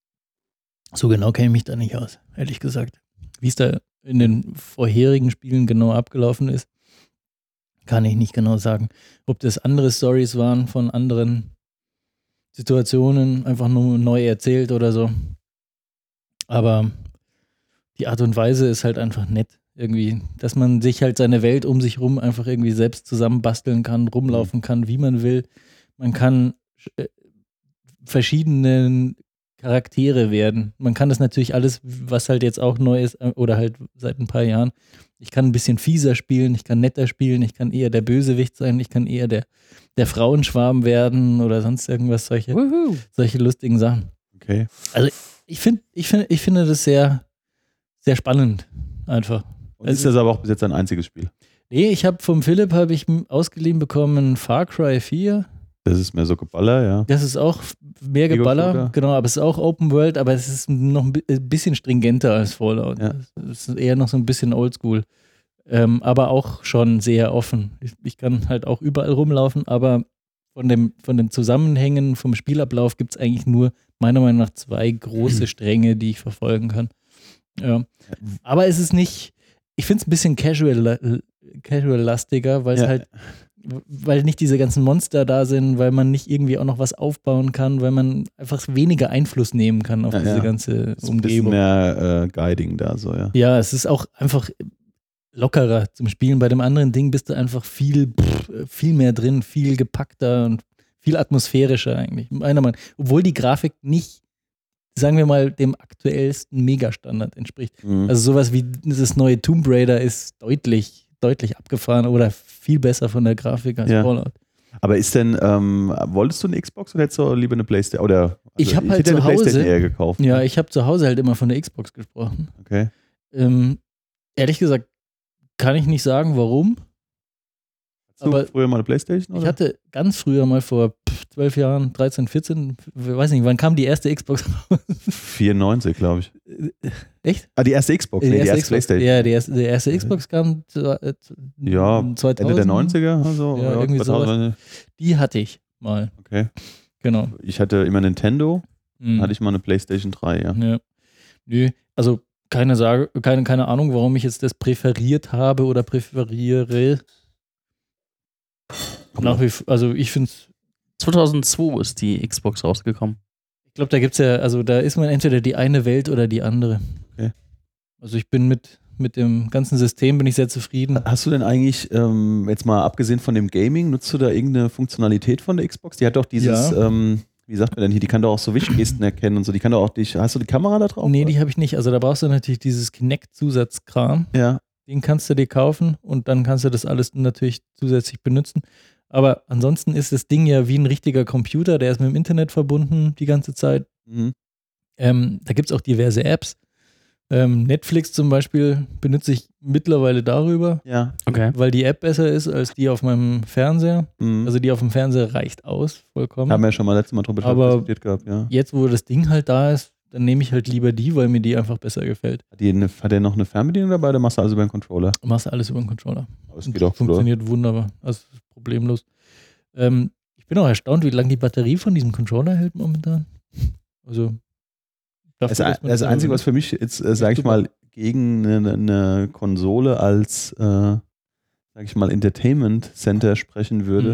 So genau kenne ich mich da nicht aus, ehrlich gesagt. Wie es da in den vorherigen Spielen genau abgelaufen ist, kann ich nicht genau sagen. Ob das andere Storys waren von anderen Situationen, einfach nur neu erzählt oder so. Aber die Art und Weise ist halt einfach nett. Irgendwie, dass man sich halt seine Welt um sich rum einfach irgendwie selbst zusammenbasteln kann, rumlaufen kann, wie man will. Man kann äh, verschiedene Charaktere werden. Man kann das natürlich alles, was halt jetzt auch neu ist oder halt seit ein paar Jahren. Ich kann ein bisschen fieser spielen, ich kann netter spielen, ich kann eher der Bösewicht sein, ich kann eher der, der Frauenschwarm werden oder sonst irgendwas, solche, solche lustigen Sachen. Okay. Also ich finde, ich finde, ich finde das sehr, sehr spannend einfach. Und ist das aber auch bis jetzt ein einziges Spiel? Nee, ich habe vom Philipp habe ich ausgeliehen bekommen Far Cry vier. Das ist mehr so Geballer, ja. Das ist auch mehr Geballer, genau, aber es ist auch Open World, aber es ist noch ein bisschen stringenter als Fallout. Ja. Es ist eher noch so ein bisschen oldschool, ähm, aber auch schon sehr offen. Ich, ich kann halt auch überall rumlaufen, aber von, dem, von den Zusammenhängen vom Spielablauf gibt es eigentlich nur meiner Meinung nach zwei große Stränge, die ich verfolgen kann. Ja. Aber es ist nicht, ich finde es ein bisschen casual, casual-lastiger, weil es ja. halt weil nicht diese ganzen Monster da sind, weil man nicht irgendwie auch noch was aufbauen kann, weil man einfach weniger Einfluss nehmen kann auf ja, diese ja. ganze ist Umgebung. Ein bisschen mehr äh, Guiding da so, ja. Ja, es ist auch einfach lockerer zum Spielen. Bei dem anderen Ding bist du einfach viel, pff, viel mehr drin, viel gepackter und viel atmosphärischer eigentlich. Meiner Meinung nach. Obwohl die Grafik nicht, sagen wir mal, dem aktuellsten Megastandard entspricht. Mhm. Also sowas wie das neue Tomb Raider ist deutlich deutlich abgefahren oder viel besser von der Grafik als ja. Fallout. Aber ist denn, ähm, wolltest du eine Xbox oder hättest du lieber eine Playstation? Oder, also ich habe halt ich zu Hause eher gekauft. Ja, ich habe zu Hause halt immer von der Xbox gesprochen. Okay. Ähm, ehrlich gesagt kann ich nicht sagen, warum. Hast du früher mal eine Playstation? Oder? Ich hatte ganz früher mal vor zwölf Jahren, dreizehn, vierzehn, ich weiß nicht, wann kam die erste Xbox raus? vierundneunzig, glaube ich. Echt? Ah, die erste Xbox, die, nee, erste die erste Xbox. Playstation. Ja, die erste, die erste Xbox kam äh, ja, zweitausend. Ende der neunziger. Also, ja, ja, irgendwie zweitausend. Sowas. Die hatte ich mal. Okay. Genau. Ich hatte immer Nintendo, mhm. hatte ich mal eine Playstation drei, ja. ja. Nö, also keine, Sage, keine, keine Ahnung, warum ich jetzt das präferiert habe oder präferiere. Nach wie, also ich finde es. zweitausendzwei ist die Xbox rausgekommen. Ich glaube, da gibt's ja, also da ist man entweder die eine Welt oder die andere. Okay. Also ich bin mit, mit dem ganzen System bin ich sehr zufrieden. Hast du denn eigentlich, ähm, jetzt mal abgesehen von dem Gaming, nutzt du da irgendeine Funktionalität von der Xbox? Die hat doch dieses, ja. ähm, wie sagt man denn hier, die kann doch auch so Wischgesten erkennen und so, die kann doch auch dich, hast du die Kamera da drauf? Nee, die habe ich nicht. Also da brauchst du natürlich dieses Kinect-Zusatzkram. Ja. Den kannst du dir kaufen und dann kannst du das alles natürlich zusätzlich benutzen. Aber ansonsten ist das Ding ja wie ein richtiger Computer, der ist mit dem Internet verbunden die ganze Zeit. Mhm. Ähm, da gibt es auch diverse Apps. Ähm, Netflix zum Beispiel benutze ich mittlerweile darüber, ja. Okay. weil die App besser ist als die auf meinem Fernseher. Mhm. Also die auf dem Fernseher reicht aus, vollkommen. Haben wir ja schon mal letztes Mal drüber diskutiert gehabt, ja. Jetzt, wo das Ding halt da ist, dann nehme ich halt lieber die, weil mir die einfach besser gefällt. Hat, die eine, hat der noch eine Fernbedienung dabei oder machst du alles über den Controller? Machst du alles über den Controller. Das geht auch Funktioniert gut, wunderbar. Also problemlos. Ähm, ich bin auch erstaunt, wie lange die Batterie von diesem Controller hält momentan. Also das, das, das Einzige, was für mich jetzt, äh, sage ich mal, gegen eine, eine Konsole als, äh, sage ich mal, Entertainment Center sprechen würde, mhm.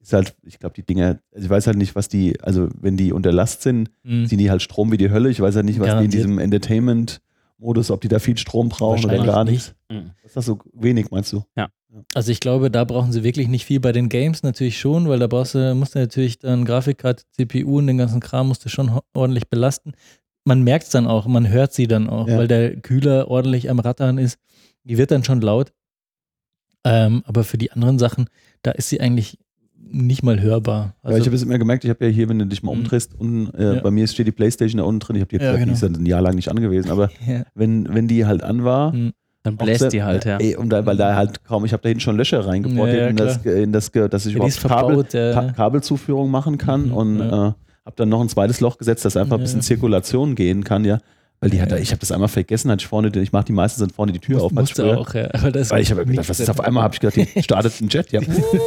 ist halt, ich glaube, die Dinger, also ich weiß halt nicht, was die, also wenn die unter Last sind, Mhm. ziehen die halt Strom wie die Hölle. Ich weiß halt nicht, was Garantiert. die in diesem Entertainment-Modus, ob die da viel Strom brauchen oder Wahrscheinlich gar nicht. nichts. Mhm. Ist das so wenig, meinst du? Also ich glaube, da brauchen sie wirklich nicht viel. Bei den Games natürlich schon, weil da brauchst du, musst du natürlich dann Grafikkarte, C P U und den ganzen Kram musst du schon ho- ordentlich belasten. Man merkt es dann auch, man hört sie dann auch, Ja. weil der Kühler ordentlich am Rattern ist. Die wird dann schon laut. Ähm, aber für die anderen Sachen, da ist sie eigentlich nicht mal hörbar. ja, ich habe es immer gemerkt, ich habe ja hier, wenn du dich mal Mhm. umdrehst, unten, äh, Ja. bei mir steht die Playstation da unten drin, ich habe die, Ja, die genau. ist dann ein Jahr lang nicht angewiesen, aber ja. wenn, wenn die halt an war, Mhm. Dann auch bläst sehr- die halt, ja. Ey, und da, weil da halt kaum, ich habe da hinten schon Löcher reingebaut, Ja, ja, in das, in das, ge- dass ich Ja, die ist überhaupt Kabel, verbaut, ja. Ka Kabelzuführung machen kann Mhm, und ja. äh, habe dann noch ein zweites Loch gesetzt, dass einfach ein bisschen Ja. Zirkulation gehen kann, ja. Weil die Ja, hat, da- ja. ich habe das einmal vergessen, hatte ich vorne, ich mache die meisten sind vorne die Tür auf. als Musste früher. auch, ja. Aber das Weil ich habe gedacht, nichts was ist auf drin. einmal, habe ich gedacht, die startet ein Jet, ja.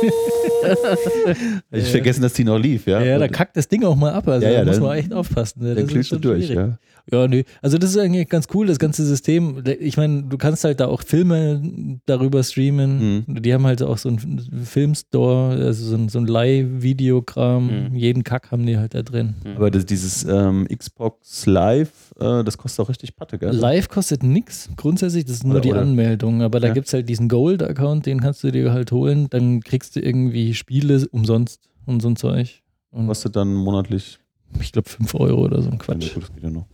ich Ja. vergessen, dass die noch lief, ja. Ja, da Und kackt das Ding auch mal ab. Also Ja, ja, da muss dann- man echt aufpassen. Ne? dann Das klingst ist du schon durch, schwierig. ja. Ja, nee. Also das ist eigentlich ganz cool, das ganze System. Ich meine, du kannst halt da auch Filme darüber streamen. Mhm. Die haben halt auch so einen Filmstore, also so ein, so ein Leih-Videokram. Mhm. Jeden Kack haben die halt da drin. Aber das, dieses ähm, Xbox Live, äh, das kostet auch richtig Patte, gell? Live kostet nix, grundsätzlich, das ist nur Oder- die oder- Anmeldung. Aber da Ja. gibt es halt diesen Gold-Account, den kannst du dir halt holen. Dann kriegst du irgendwie Spiele umsonst und so ein Zeug. Und Kostet dann monatlich. ich glaube fünf Euro oder so ein Ja, Quatsch. gut, das geht ja noch.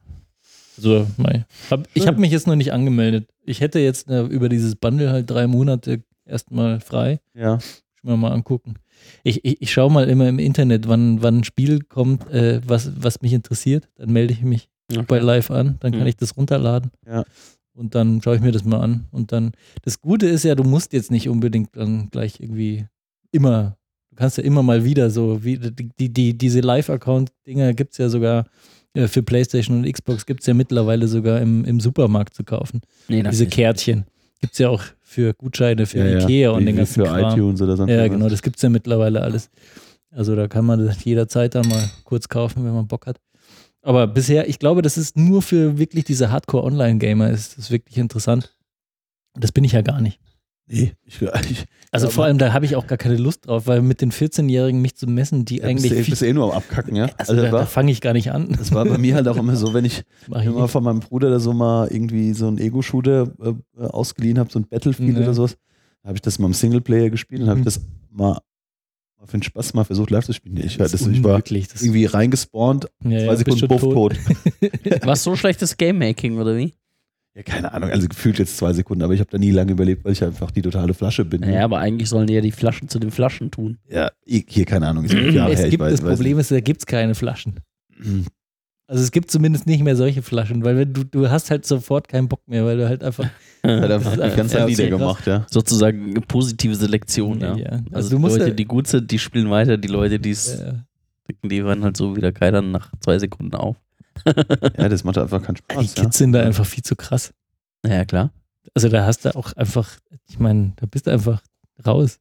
Also, mei. Hab, ich habe mich jetzt noch nicht angemeldet. Ich hätte jetzt äh, über dieses Bundle halt drei Monate erstmal frei. Ja. Schon mal mal angucken. Ich, ich, ich schaue mal immer im Internet, wann, wann ein Spiel kommt, äh, was, was mich interessiert. Dann melde ich mich Okay. bei Live an. Dann kann Mhm. ich das runterladen. Ja. Und dann schaue ich mir das mal an. Und dann, das Gute ist ja, du musst jetzt nicht unbedingt dann gleich irgendwie immer, du kannst ja immer mal wieder so, wie die, die, die, diese Live-Account-Dinger gibt es ja sogar äh, für PlayStation und Xbox, gibt es ja mittlerweile sogar im, im Supermarkt zu kaufen. Nee, das Diese nicht. Kärtchen. Gibt es ja auch für Gutscheine für ja, Ikea ja. und Wie- den wie ganzen für Kram. iTunes oder sonst Ja, irgendwas. genau, das gibt es ja mittlerweile alles. Also da kann man das jederzeit dann mal kurz kaufen, wenn man Bock hat. Aber bisher, ich glaube, das ist nur für wirklich diese Hardcore-Online-Gamer, ist das wirklich interessant. Und das bin ich ja gar nicht. Nee, ich, ich, Also Ja, vor aber- allem, da habe ich auch gar keine Lust drauf, weil mit den vierzehnjährigen mich zu messen, die ja, eigentlich. bist, du, bist du viel, eh nur am Abkacken, ja? also Also, da, das, da war, fange ich gar nicht an. das war bei mir halt auch immer so, wenn ich Mach ich immer nicht. von meinem Bruder da so mal irgendwie so einen Ego-Shooter äh, ausgeliehen habe, so ein Battlefield Ja. oder sowas, da habe ich das mal im Singleplayer gespielt und habe Mhm. ich das mal, mal für den Spaß mal versucht live zu spielen. Ich, Das das, ist ich war unmöglich. Das, irgendwie reingespawnt, ja, ja, zwei bist Sekunden schon buff tot. tot. Was so schlechtes Game-Making, oder wie? Ja, keine Ahnung, also gefühlt jetzt zwei Sekunden, aber ich habe da nie lange überlebt, weil ich einfach die totale Flasche bin. Ja, aber eigentlich sollen die ja die Flaschen zu den Flaschen tun. Ja, ich- hier keine Ahnung, ist fünf Jahre Es her, ich gibt, weiß, das weiß Problem ist, da gibt es keine Flaschen. nicht. Also es gibt zumindest nicht mehr solche Flaschen, weil wenn du, du hast halt sofort keinen Bock mehr, weil du halt einfach. Hat einfach die ganze Ja, Zeit okay, niedergemacht, ja. Sozusagen eine positive Selektion, ja. Ja, ja. Also, Also du die musst Leute, ja- die gut sind, die spielen weiter, die Leute, die es Äh, die waren halt so wieder keiner nach zwei Sekunden auf. Ja, das macht einfach keinen die Spaß. Ja. Kids sind da einfach viel zu krass. Ja, klar. Also da hast du auch einfach, ich meine, da bist du einfach raus.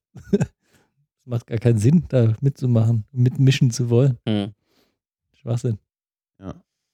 Es macht gar keinen Sinn, da mitzumachen, mitmischen zu wollen. Hm. Schwachsinn. Ja.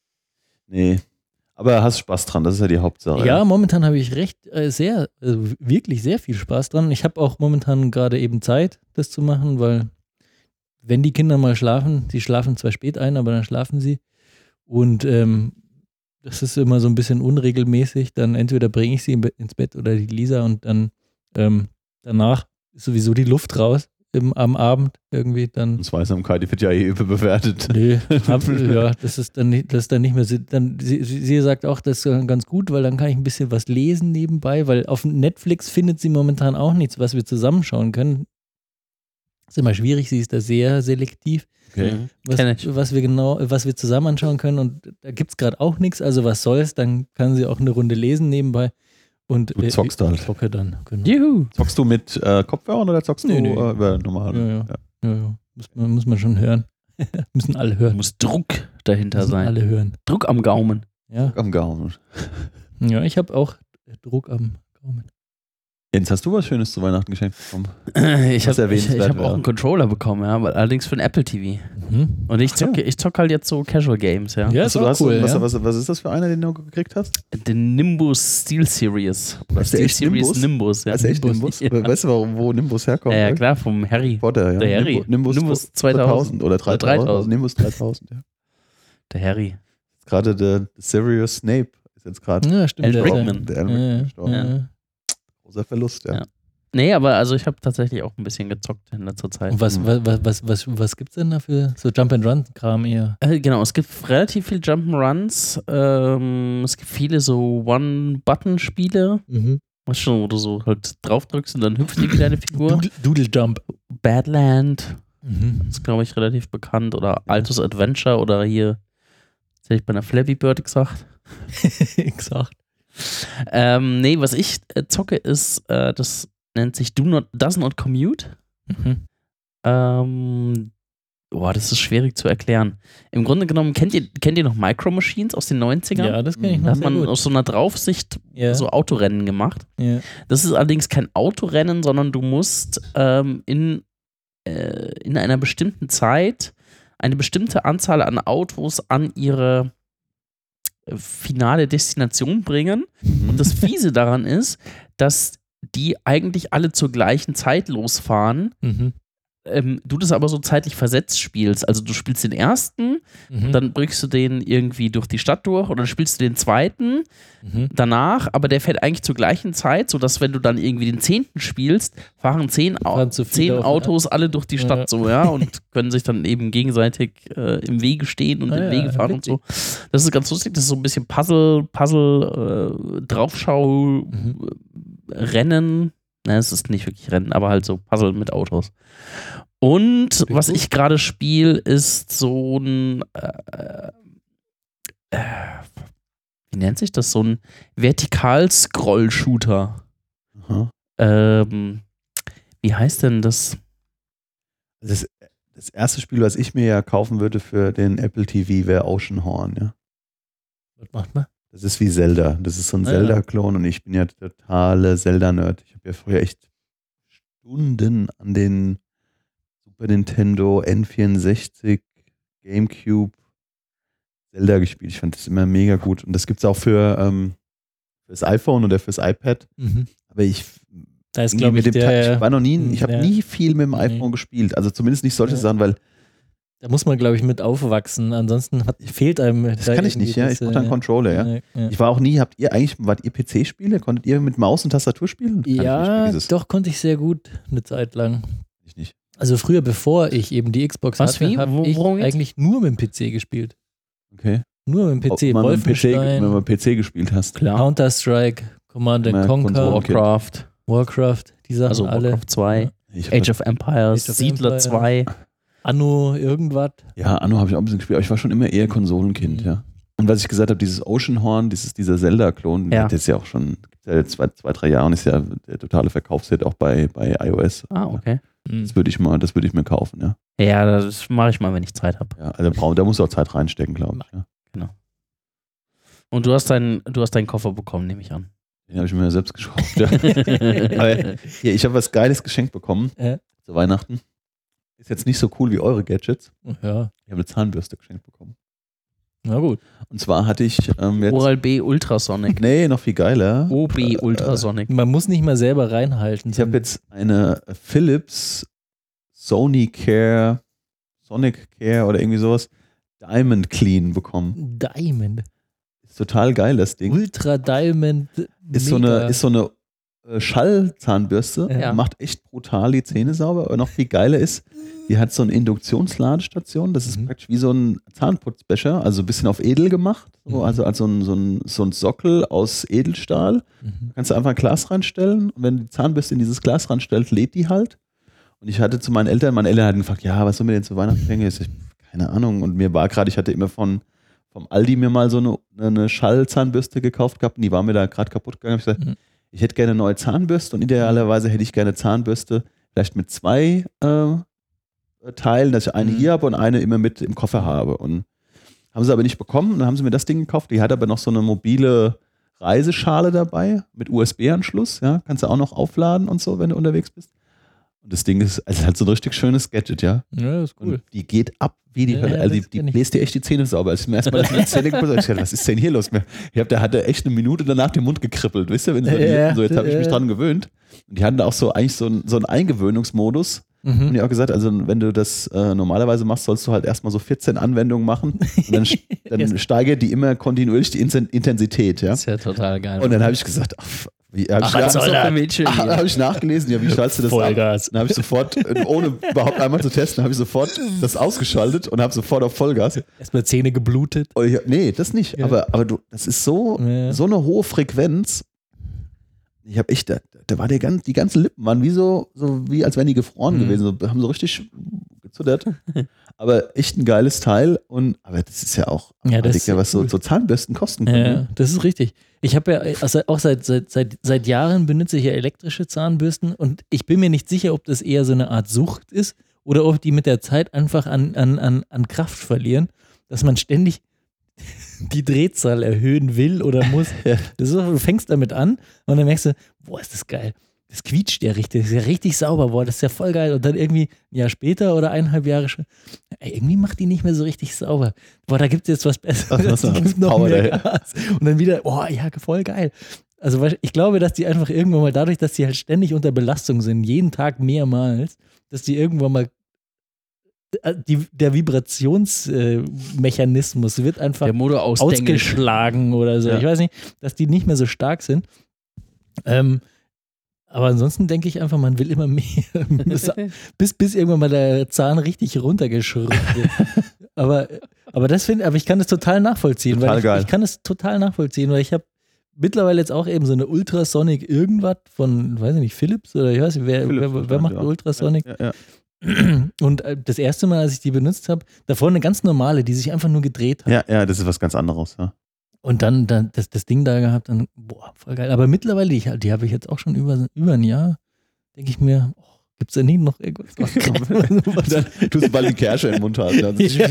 Nee. Aber hast Spaß dran, das ist ja die Hauptsache. Ja, momentan habe ich recht äh, sehr, also wirklich sehr viel Spaß dran. Ich habe auch momentan gerade eben Zeit, das zu machen, weil wenn die Kinder mal schlafen, die schlafen zwar spät ein, aber dann schlafen sie. Und ähm, das ist immer so ein bisschen unregelmäßig. Dann entweder bringe ich sie ins Bett oder die Lisa und dann ähm, danach ist sowieso die Luft raus im, am Abend irgendwie. Dann Und Zweisamkeit, die wird ja eh überbewertet. Nee, hab, ja, das ist dann nicht, das ist dann nicht mehr so. Dann, sie, sie sagt auch, das ist ganz gut, weil dann kann ich ein bisschen was lesen nebenbei, weil auf Netflix findet sie momentan auch nichts, was wir zusammenschauen können. Ist immer schwierig, sie ist da sehr selektiv, Okay. Mhm. was, Kenn ich. was wir genau, was wir zusammen anschauen können und da gibt es gerade auch nichts, also was soll's, dann kann sie auch eine Runde lesen nebenbei. Und Du zockst ich, halt. ich zocke dann, genau. Juhu. Zockst du mit äh, Kopfhörern oder zockst Nee, du nee. äh, über normale? Ja, ja. Ja, ja. Muss, man, muss man schon hören. Müssen alle Da hören. muss Druck dahinter Müssen sein. alle hören. Druck am Gaumen. Ja. Am Gaumen. Ja, ich habe auch Druck am Gaumen. Jens, hast du was Schönes zu Weihnachten geschenkt bekommen? Ich Was habe ich, ich erwähnenswert hab auch wäre. einen Controller bekommen, ja, aber allerdings für ein Apple T V. Mhm. Und ich Ach ja. zocke ich zock halt jetzt so Casual Games, ja. Ja, Achso, ist du auch hast cool, was, ja. was, was ist das für einer, den du gekriegt hast? Den Nimbus Steel Series. Oder Ist der Steel echt Series Nimbus? Nimbus, ja. Ist echt Nimbus? Ja. Weißt du, warum, wo Nimbus herkommt? Ja, ja, klar, vom Harry. Potter, ja. Der Harry. Nimbus, Nimbus zweitausend. oder dreitausend. dreitausend. Nimbus dreitausend, ja. Der Harry. Gerade der Sirius Snape ist jetzt gerade Ja, stimmt. Alan der ist ja- Rickman. der Alan Ja, Rickman ja, gestorben. ja. Großer Verlust, ja. Ja. Nee, aber also ich habe tatsächlich auch ein bisschen gezockt in letzter Zeit. Und was, was, was, was, was, was gibt's denn da für so Jump-and-Run-Kram eher? Äh, genau, es gibt relativ viel Jump'n'Runs. Ähm, es gibt viele so One-Button-Spiele. Mhm. Weißt du schon, wo du so halt drauf drückst und dann hüpft die kleine Figur. Doodle, Doodle Jump. Badland Mhm. ist, glaube ich, relativ bekannt. Oder Altus Adventure oder hier, das hätte ich bei einer Flappy Bird gesagt. Exakt. Ähm, nee, was ich äh, zocke ist, äh, das nennt sich Do Not, Does Not Commute. Mhm. Ähm, boah, das ist schwierig zu erklären. Im Grunde genommen, kennt ihr, kennt ihr noch Micro Machines aus den neunzigern? Ja, das kenne ich Da noch hat sehr man gut. aus so einer Draufsicht Ja. so Autorennen gemacht. Ja. Das ist allerdings kein Autorennen, sondern du musst ähm, in, äh, in einer bestimmten Zeit eine bestimmte Anzahl an Autos an ihre äh, finale Destination bringen. Und das Fiese daran ist, dass die eigentlich alle zur gleichen Zeit losfahren. Mhm. Ähm, du das aber so zeitlich versetzt spielst. Also du spielst den ersten, Mhm. dann bringst du den irgendwie durch die Stadt durch und dann spielst du den zweiten Mhm. danach, aber der fährt eigentlich zur gleichen Zeit, sodass wenn du dann irgendwie den zehnten spielst, fahren zehn, Au Fahren zu viele zehn auf- Autos alle durch die Stadt Ja. so, ja, und können sich dann eben gegenseitig äh, im Wege stehen und Ah im ja, Wege fahren und so. Das ist ganz lustig, das ist so ein bisschen Puzzle, Puzzle, äh, Draufschau, Mhm. äh, Rennen. Nein, es ist nicht wirklich Rennen, aber halt so Puzzle mit Autos. Und was ich gerade spiele, ist so ein äh, äh, wie nennt sich das? So ein Vertikal-Scroll-Shooter. Aha. Ähm, wie heißt denn das? Das, das erste Spiel, was ich mir ja kaufen würde für den Apple T V, wäre Oceanhorn, ja. Was macht man? Das ist wie Zelda. Das ist so ein Ah, ja. Zelda-Klon und ich bin ja totale Zelda-Nerd. Ich habe ja früher echt Stunden an den Super Nintendo, N vierundsechzig, Gamecube, Zelda gespielt. Ich fand das immer mega gut. Und das gibt es auch für ähm, fürs iPhone oder fürs iPad. Mhm. Aber ich, Da ist, irgendwie glaube ich, mit dem der, Touch- ich war noch nie, ich habe ja. nie viel mit dem Nee. iPhone gespielt. Also zumindest nicht solche Ja. Sachen, weil da muss man, glaube ich, mit aufwachsen. Ansonsten hat, fehlt einem. das kann ich nicht, ja. Ich brauche dann Controller, ja. ja. Ja, Ich war auch nie, habt ihr eigentlich, wart ihr P C-Spieler? Konntet ihr mit Maus und Tastatur spielen? Kann ich nicht, ja dieses- doch, konnte ich sehr gut eine Zeit lang. Ich nicht. Also früher, bevor ich eben die Xbox Was, hatte, wie? habe Wo- ich worum geht's? eigentlich nur mit dem P C gespielt. Okay. Nur mit dem P C. Ob man mit dem P C, wenn Wolfenstein, man P C gespielt hast. Counter-Strike, Command and Immer Conquer, Konsole. Okay. Warcraft, Warcraft, die Sachen also alle. Warcraft zwei, Ja. Ich hab Age of Empires, Age of Siedler Empire. zwei. Anno irgendwas. Ja, Anno habe ich auch ein bisschen gespielt, aber ich war schon immer eher Konsolenkind, Mhm. ja. Und was ich gesagt habe, dieses Oceanhorn, dieses, dieser Zelda-Klon, Ja. der ist ja auch schon, gibt's ja jetzt zwei, zwei, drei Jahre und ist ja der totale Verkaufshit auch bei, bei iOS. Ah, okay. Das würde ich mal, das würde ich mir kaufen, ja. Ja, das mache ich mal, wenn ich Zeit habe. ja also brauch- da musst du auch Zeit reinstecken, glaube ich. Ja. Und du hast deinen, du hast deinen Koffer bekommen, nehme ich an. Den habe ich mir ja selbst gekauft. Ja. Aber hier, ich habe was Geiles geschenkt bekommen Ja. zu Weihnachten. Ist jetzt nicht so cool wie eure Gadgets. Ja, Ich habe eine Zahnbürste geschenkt bekommen. na gut. Und zwar hatte ich ähm, jetzt. Oral-B Ultrasonic. Nee, noch viel geiler. O B Ultrasonic. Man muss nicht mal selber reinhalten. Ich habe jetzt eine Philips Sonicare, Sonic Care oder irgendwie sowas, Diamond Clean bekommen. Diamond. Ist total geil, das Ding. Ultra Diamond. Ist so mega. eine, ist so eine äh, Schallzahnbürste, Ja. macht echt brutal die Zähne sauber. Aber noch viel geiler ist, die hat so eine Induktionsladestation. Das ist Mhm. praktisch wie so ein Zahnputzbecher, also ein bisschen auf edel gemacht. So, Mhm. also als so ein, so, ein, so ein Sockel aus Edelstahl. Mhm. Kannst du einfach ein Glas reinstellen und wenn du die Zahnbürste in dieses Glas reinstellt, lädt die halt. Und ich hatte zu meinen Eltern, meine Eltern hatten gefragt, ja, was sollen wir denn zu Weihnachten schenken? Ich sag, keine Ahnung. Und mir war gerade, ich hatte immer von vom Aldi mir mal so eine, eine Schallzahnbürste gekauft gehabt und die war mir da gerade kaputt gegangen. Ich gesagt, Mhm. ich hätte gerne eine neue Zahnbürste und idealerweise hätte ich gerne Zahnbürste vielleicht mit zwei äh, Teilen, dass ich eine Mhm. hier habe und eine immer mit im Koffer habe. Und haben sie aber nicht bekommen und dann haben sie mir das Ding gekauft. Die hat aber noch so eine mobile Reiseschale dabei mit U S B-Anschluss, ja, kannst du auch noch aufladen und so, wenn du unterwegs bist. Und das Ding ist also halt so ein richtig schönes Gadget, ja. Ja, das ist cool. Und die geht ab wie die Ja, Hölle. ja, Also das die, die kenn ich. bläst dir echt die Zähne sauber. Als ich mir erstmal das in die Zähne geputzt habe, ich dachte, was ist denn hier los? Ich hab, der hatte echt eine Minute danach den Mund gekribbelt, wisst ihr, wenn so, die Ja, Lippen so jetzt habe ich mich ja. dran gewöhnt. Und die hatten auch so eigentlich so, ein, so einen Eingewöhnungsmodus. Mhm. Und die auch gesagt, also wenn du das äh, normalerweise machst, sollst du halt erstmal so vierzehn Anwendungen machen und dann, dann steigert die immer kontinuierlich die In- Intensität, ja. Das ist ja total geil. Und dann habe ich gesagt, ach, wie, hab ich, Ach, was nach, soll das für Mädchen ach, hier? hab ich nachgelesen, ja, wie schaltest du das ab? Vollgas. Dann habe ich sofort, ohne überhaupt einmal zu testen, habe ich sofort das ausgeschaltet und habe sofort auf Vollgas. Erstmal Zähne geblutet. Und ich, nee, das nicht. Ja. Aber, aber du, das ist so, Ja. so eine hohe Frequenz. Ich habe echt, da, da war der ganz, die ganzen Lippen waren wie so, so wie als wären die gefroren Mhm. gewesen, so, haben so richtig gezuddert. Aber echt ein geiles Teil. Und aber das ist ja auch, Ja, das Dicker, ist was so, cool. so Zahnbürsten kosten können. Ja, ne? das ist richtig. Ich habe ja also auch seit, seit, seit, seit Jahren benutze ich ja elektrische Zahnbürsten und ich bin mir nicht sicher, ob das eher so eine Art Sucht ist oder ob die mit der Zeit einfach an, an, an, an Kraft verlieren, dass man ständig die Drehzahl erhöhen will oder muss. Ja. Das ist so, du fängst damit an und dann merkst du, boah, ist das geil. Das quietscht ja richtig, das ist ja richtig sauber, boah, das ist ja voll geil. Und dann irgendwie ein Jahr später oder eineinhalb Jahre schon, ey, irgendwie macht die nicht mehr so richtig sauber. Boah, da gibt es jetzt was Besseres, was da noch? gibt's noch Power mehr daher. Gas. Und dann wieder, boah, ja, voll geil. Also weißt du, ich glaube, dass die einfach irgendwann mal dadurch, dass die halt ständig unter Belastung sind, jeden Tag mehrmals, dass die irgendwann mal die, der Vibrationsmechanismus äh, wird einfach Der Motor ausdenkt. ausgeschlagen oder so. Ja. Ich weiß nicht, dass die nicht mehr so stark sind. Ähm, aber ansonsten denke ich einfach, man will immer mehr, bis, bis irgendwann mal der Zahn richtig runtergeschrubbt wird. aber, aber das finde aber ich kann das total nachvollziehen. Total weil ich, geil. ich kann es total nachvollziehen, weil ich habe mittlerweile jetzt auch eben so eine Ultrasonic irgendwas von, weiß ich nicht, Philips oder ich weiß nicht, wer, Philips wer, wer macht ja. Ultrasonic? Ja, ja. Und äh, das erste Mal, als ich die benutzt habe, davor eine ganz normale, die sich einfach nur gedreht hat. Ja, ja, das ist was ganz anderes. Ja. Und dann, dann das, das Ding da gehabt, dann, boah, voll geil. Aber mittlerweile, die, die habe ich jetzt auch schon über, über ein Jahr, denke ich mir, oh, gibt es da nie noch irgendwas? Was- Dann tust du bald die Kirsche im Mund haben. Dann Ja.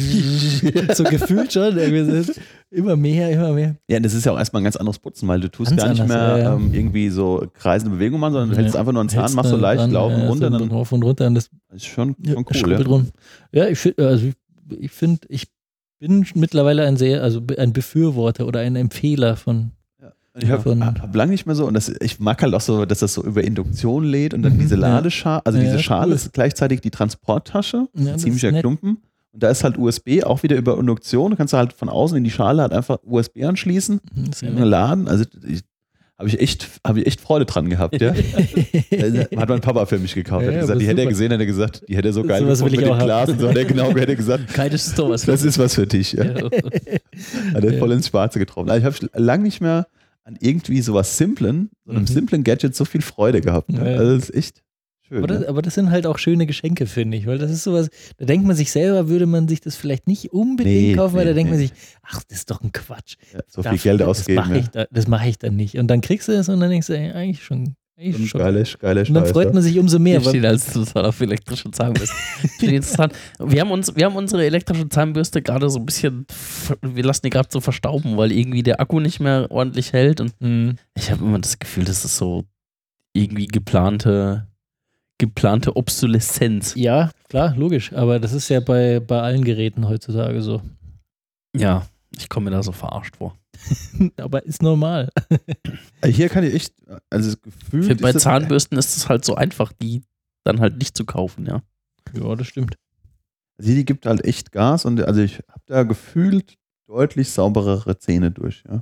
So gefühlt schon. irgendwie so Immer mehr, immer mehr. Ja, das ist ja auch erstmal ein ganz anderes Putzen, weil du tust Ganz gar nicht anders, mehr ja, ja. Ähm, irgendwie so kreisende Bewegungen machen, sondern du hältst Ja. einfach nur einen Zahn, Hältst machst so da leicht, dran, laufen ja, runter, so dann rauf und runter. Und das ist schon, ja, schon cool. schrubbelt Ja. rum. Ja, ich finde, also ich, ich finde, ich bin mittlerweile ein sehr, also ein Befürworter oder ein Empfehler von. Ich habe Von- hab lange nicht mehr so, und das, ich mag halt auch so, dass das so über Induktion lädt und dann Mhm, diese ja. Ladeschale, also Ja, diese ja, Schale cool. ist gleichzeitig die Transporttasche, Ja, das ziemlicher ist nett. Klumpen. Und da ist halt U S B auch wieder über Induktion. Du kannst halt von außen in die Schale halt einfach U S B anschließen, Das ist ja und laden. Also ich, habe ich echt, habe ich echt Freude dran gehabt, ja. nett. Hat mein Papa für mich gekauft. Ja, hat ja, gesagt, aber die hätte er super. gesehen, hat er gesagt, die hätte er so geil Sowas will gefunden ich mit auch den Glas und so. Hat er genau, hätte er gesagt, Keines ist doch was. das ist was für dich. Ja. Ja. Hat er Ja. voll ins Schwarze getroffen. Also ich habe lange nicht mehr an irgendwie sowas Simplen, so einem Mhm. simplen Gadget so viel Freude gehabt. Ne? Ja, ja. Also das ist echt schön. Aber das, Ne? aber das sind halt auch schöne Geschenke, finde ich, weil das ist sowas, da denkt man sich selber, würde man sich das vielleicht nicht unbedingt Nee, kaufen, weil nee, da denkt man nee. sich, ach, das ist doch ein Quatsch. Ja, so viel Dafür- Geld ausgeben. Das mache Ja. ich, da, das mach ich dann nicht. Und dann kriegst du es und dann denkst du, ey, eigentlich schon. Eigentlich Und schon. geile, geile Und dann Scheiße. freut man sich umso mehr. Ich Weil, stehe als total auf elektrische Zahnbürste. Steht interessant. Wir haben, uns, wir haben unsere elektrische Zahnbürste gerade so ein bisschen, wir lassen die gerade so verstauben, weil irgendwie der Akku nicht mehr ordentlich hält. Und Mhm. ich habe immer das Gefühl, das ist so irgendwie geplante, geplante Obsoleszenz. Ja, klar, logisch. Aber das ist ja bei, bei allen Geräten heutzutage so. Ja, ich komme mir da so verarscht vor. Aber ist normal. Hier kann ich echt, also das Gefühl. Für, bei ist das- Zahnbürsten ist es halt so einfach, die dann halt nicht zu kaufen, ja. Ja, das stimmt. Also die gibt halt echt Gas und also ich habe da gefühlt deutlich sauberere Zähne durch. Ja.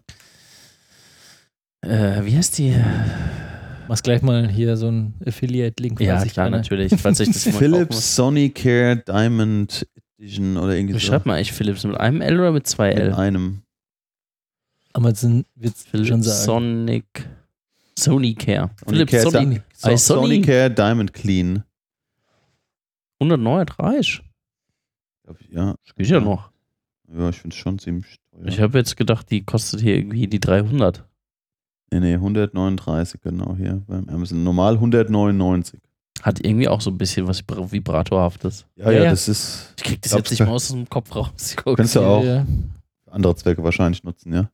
Äh, wie heißt die? Machst gleich mal hier so ein Affiliate-Link. Ja, falls ich klar, keine- natürlich. Falls ich das mal kaufen muss. Philips Sonicare Diamond Edition oder irgendwie Wie so. schreibt man eigentlich Philips? Mit einem L oder mit zwei In L? einem. Amazon wird es schon Philips sagen. Sonic. Sonicare. Philips Sonicare, Sonic. so, Ah, Sony. Sonicare Diamond Clean. hundertneununddreißig. Glaub ich, Ja, Das geht ja noch. ja, ich finde es schon ziemlich teuer. Ich habe jetzt gedacht, die kostet hier irgendwie die dreihundert. Nee, nee, hundertneununddreißig genau hier beim Amazon. Normal hundertneunundneunzig. Hat irgendwie auch so ein bisschen was Vibra- Vibratorhaftes. Ja, ja, Ja, ja. das ist Ich krieg das Glaubst jetzt nicht du- mehr aus dem Kopf raus. Kannst du auch Ja. für andere Zwecke wahrscheinlich nutzen, ja.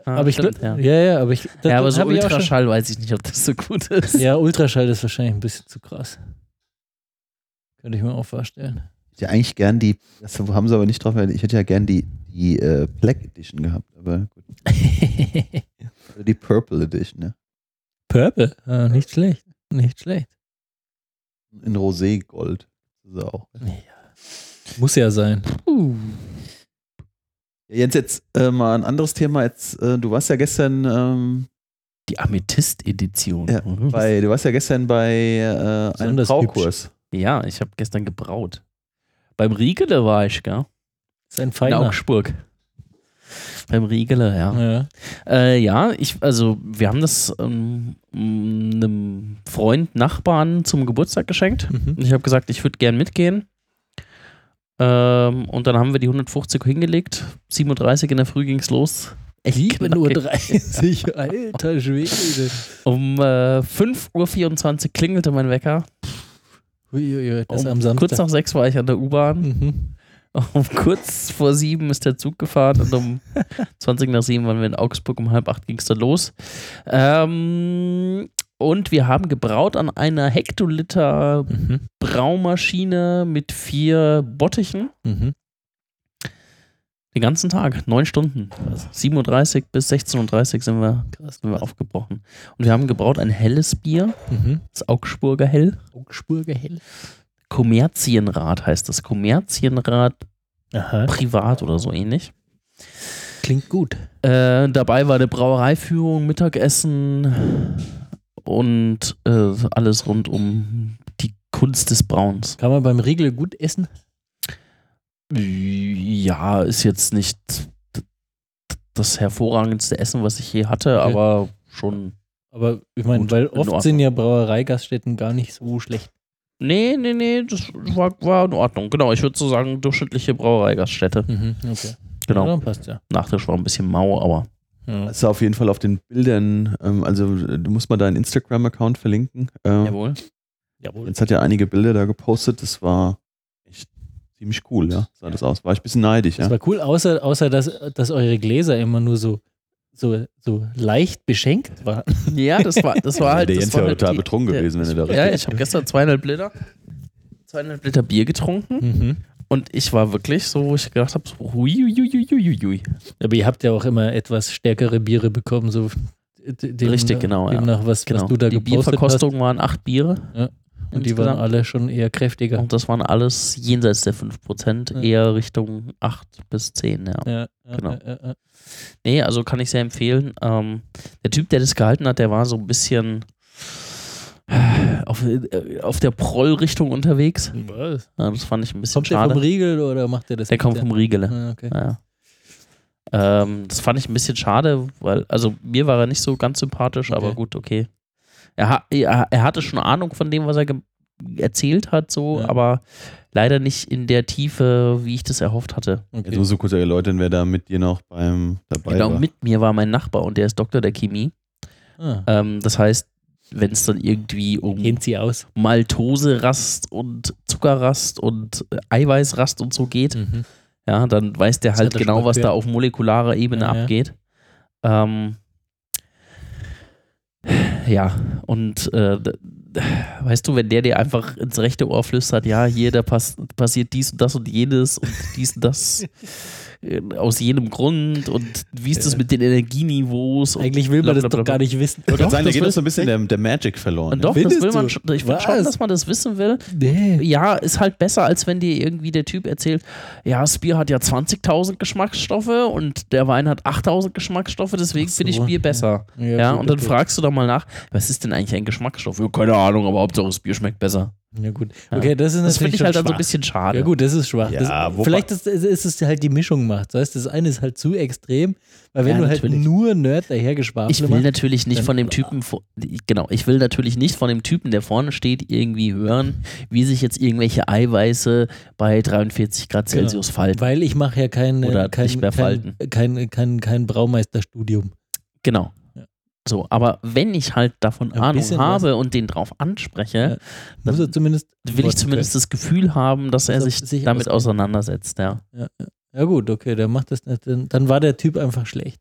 Ah, aber ich stimmt, glaub, ja. ja, ja, aber ich. Das, ja, aber das so hab ich auch schon- Ultraschall weiß ich nicht, ob das so gut ist. Ja, Ultraschall ist wahrscheinlich ein bisschen zu krass. Könnte ich mir auch vorstellen. Ich hätte ja eigentlich gern die, das haben sie aber nicht drauf, ich hätte ja gern die, die äh, Black Edition gehabt, aber gut. Oder die Purple Edition, ne? Purple? Ah, nicht schlecht. Nicht schlecht. In Rosé-Gold. Das ist auch. Ja. Muss ja sein. Uh. Ja, Jens, jetzt äh, mal ein anderes Thema. Jetzt, äh, du warst ja gestern ähm, Die Amethyst-Edition. ja, bei, du warst ja gestern bei äh, einem Besonders Braukurs. Ja, ich habe gestern gebraut. Beim Riegele war ich, gell? Ist ein In feiner. Augsburg. Beim Riegele, ja. Ja. Äh, ja, ich, also wir haben das ähm, einem Freund, Nachbarn zum Geburtstag geschenkt. Mhm. Ich habe gesagt, ich würde gern mitgehen. Ähm, und dann haben wir die hundertfünfzig hingelegt. sieben Uhr dreißig in der Früh ging es los. Echt sieben Uhr knackig. dreißig, alter Schwede. Um äh, fünf Uhr vierundzwanzig klingelte mein Wecker. Uiuiui, das Um, am Samstag. kurz nach sechs war ich an der U-Bahn. Mhm. Um kurz vor sieben ist der Zug gefahren und um zwanzig nach sieben waren wir in Augsburg. Um halb acht ging es dann los. Ähm, und wir haben gebraut an einer Hektoliter Mhm. Braumaschine mit vier Bottichen. Mhm. Den ganzen Tag, neun Stunden. Also sieben Uhr dreißig bis sechzehn Uhr dreißig sind wir, sind wir aufgebrochen. Und wir haben gebraut ein helles Bier, Mhm. das Augsburger Hell. Augsburger Hell. Kommerzienrat heißt das. Kommerzienrat Aha. privat oder so ähnlich. Klingt gut. Äh, dabei war eine Brauereiführung, Mittagessen und äh, alles rund um die Kunst des Brauens. Kann man beim Riegel gut essen? Ja, ist jetzt nicht das hervorragendste Essen, was ich je hatte, Okay. aber schon. Aber ich meine, Gut, weil in oft Ordnung. sind ja Brauereigaststätten gar nicht so schlecht. Nee, nee, nee, das war, war in Ordnung. Genau, ich würde so sagen, durchschnittliche Brauereigaststätte. Mhm. Okay. Genau. Ja, dann passt ja. Nachtisch war ein bisschen mau, aber. Ja. Das ist auf jeden Fall auf den Bildern, ähm, also du musst mal deinen Instagram-Account verlinken. Ähm, Jawohl. Jawohl. Jens hat ja einige Bilder da gepostet, das war echt ziemlich cool, ja, sah das aus. War ich ein bisschen neidisch, Das ja. war cool, außer, außer dass, dass eure Gläser immer nur so, so, so leicht beschenkt waren. Ja, das war, das war halt. der das Jens war wäre halt total die- betrunken der- gewesen, wenn er da Ja, richtig- ich habe gestern zweieinhalb Liter, zweieinhalb Liter Bier getrunken Mhm. und ich war wirklich so, wo ich gedacht habe, so, hui, hui, hui, hui, hui. Aber ihr habt ja auch immer etwas stärkere Biere bekommen, so dem, Richtig, genau, ja. Demnach, was, Genau. was du da die gepostet Bierverkostung waren acht Biere. Ja. Und die waren insgesamt. alle schon eher kräftiger. Und das waren alles jenseits der fünf Prozent, Ja. eher Richtung acht bis zehn, ja. Ja, ja, Genau. ja, ja. Nee, also kann ich sehr empfehlen. Ähm, der Typ, der das gehalten hat, der war so ein bisschen auf, äh, auf der Proll-Richtung unterwegs. Was? Ja, das fand ich ein bisschen Kommt der schade. vom Riegel oder macht der das? Der mit kommt vom Riegele. Ah, okay. Ja. Ähm, das fand ich ein bisschen schade, weil, also mir war er nicht so ganz sympathisch, Okay. aber gut, okay. Er, ha- er, er hatte schon Ahnung von dem, was er ge- erzählt hat, so, Ja. aber leider nicht in der Tiefe, wie ich das erhofft hatte. Jetzt Okay. musst du kurz erläutern, wer da mit dir noch beim dabei Genau, war. mit mir war mein Nachbar und der ist Doktor der Chemie. Ah. Ähm, das heißt, wenn es dann irgendwie um Kennt sie aus. Maltose-Rast und Zuckerrast und äh, Eiweißrast und so geht, Mhm. ja, dann weiß der Das halt hat er schon genau, mal was da gehört. auf molekularer Ebene Ja, ja. abgeht. Ähm, ja, und äh, d- d- weißt du, wenn der dir einfach ins rechte Ohr flüstert, ja, hier, da pass passiert dies und das und jenes und dies und das äh, aus jenem Grund und wie ist das Ja. mit den Energieniveaus? Und Eigentlich will man das blablabla. doch gar nicht wissen. Ich wollte Doch, sagen, da das geht will- doch so ein bisschen der, der Magic verloren. Und ja? doch, das Findest will man du? schon, ich finde schon, Was? dass man das wissen will. Nee. Ja, ist halt besser, als wenn dir irgendwie der Typ erzählt, ja, das Bier hat ja zwanzigtausend Geschmacksstoffe und der Wein hat achttausend Geschmacksstoffe, deswegen Ach so, finde ich Bier besser. Ja, Ja, gut, und dann okay. fragst du doch mal nach, was ist denn eigentlich ein Geschmacksstoff? Ja, keine Ahnung, aber Hauptsache das Bier schmeckt besser. Ja, gut. Ja. Okay, das ist Das finde natürlich ich halt schon dann so ein schwach. bisschen schade. Ja gut, das ist schwach. Ja, das, wobei- vielleicht ist, ist es halt die Mischung macht. Das heißt, das eine ist halt zu extrem, weil wenn Ja, du halt natürlich. nur Nerd dahergeschwafelt Ich will machst, natürlich nicht dann- von dem Typen, vor- genau, ich will natürlich nicht von dem Typen, der vorne steht, irgendwie hören, wie sich jetzt irgendwelche Eiweiße bei dreiundvierzig Grad Genau. Celsius falten. weil ich mache ja kein, Oder kein, nicht mehr kein, falten. kein, kein, kein Braumeisterstudium. Genau. Ja. So, aber wenn ich halt davon Ein Ahnung bisschen habe und den drauf anspreche, Muss er zumindest will ich antworten zumindest das Gefühl haben, dass er Dass er sich, sich damit auskennt. auseinandersetzt, ja. können. Ja, ja. ja gut, okay, der macht das nicht. Dann, dann war der Typ einfach schlecht.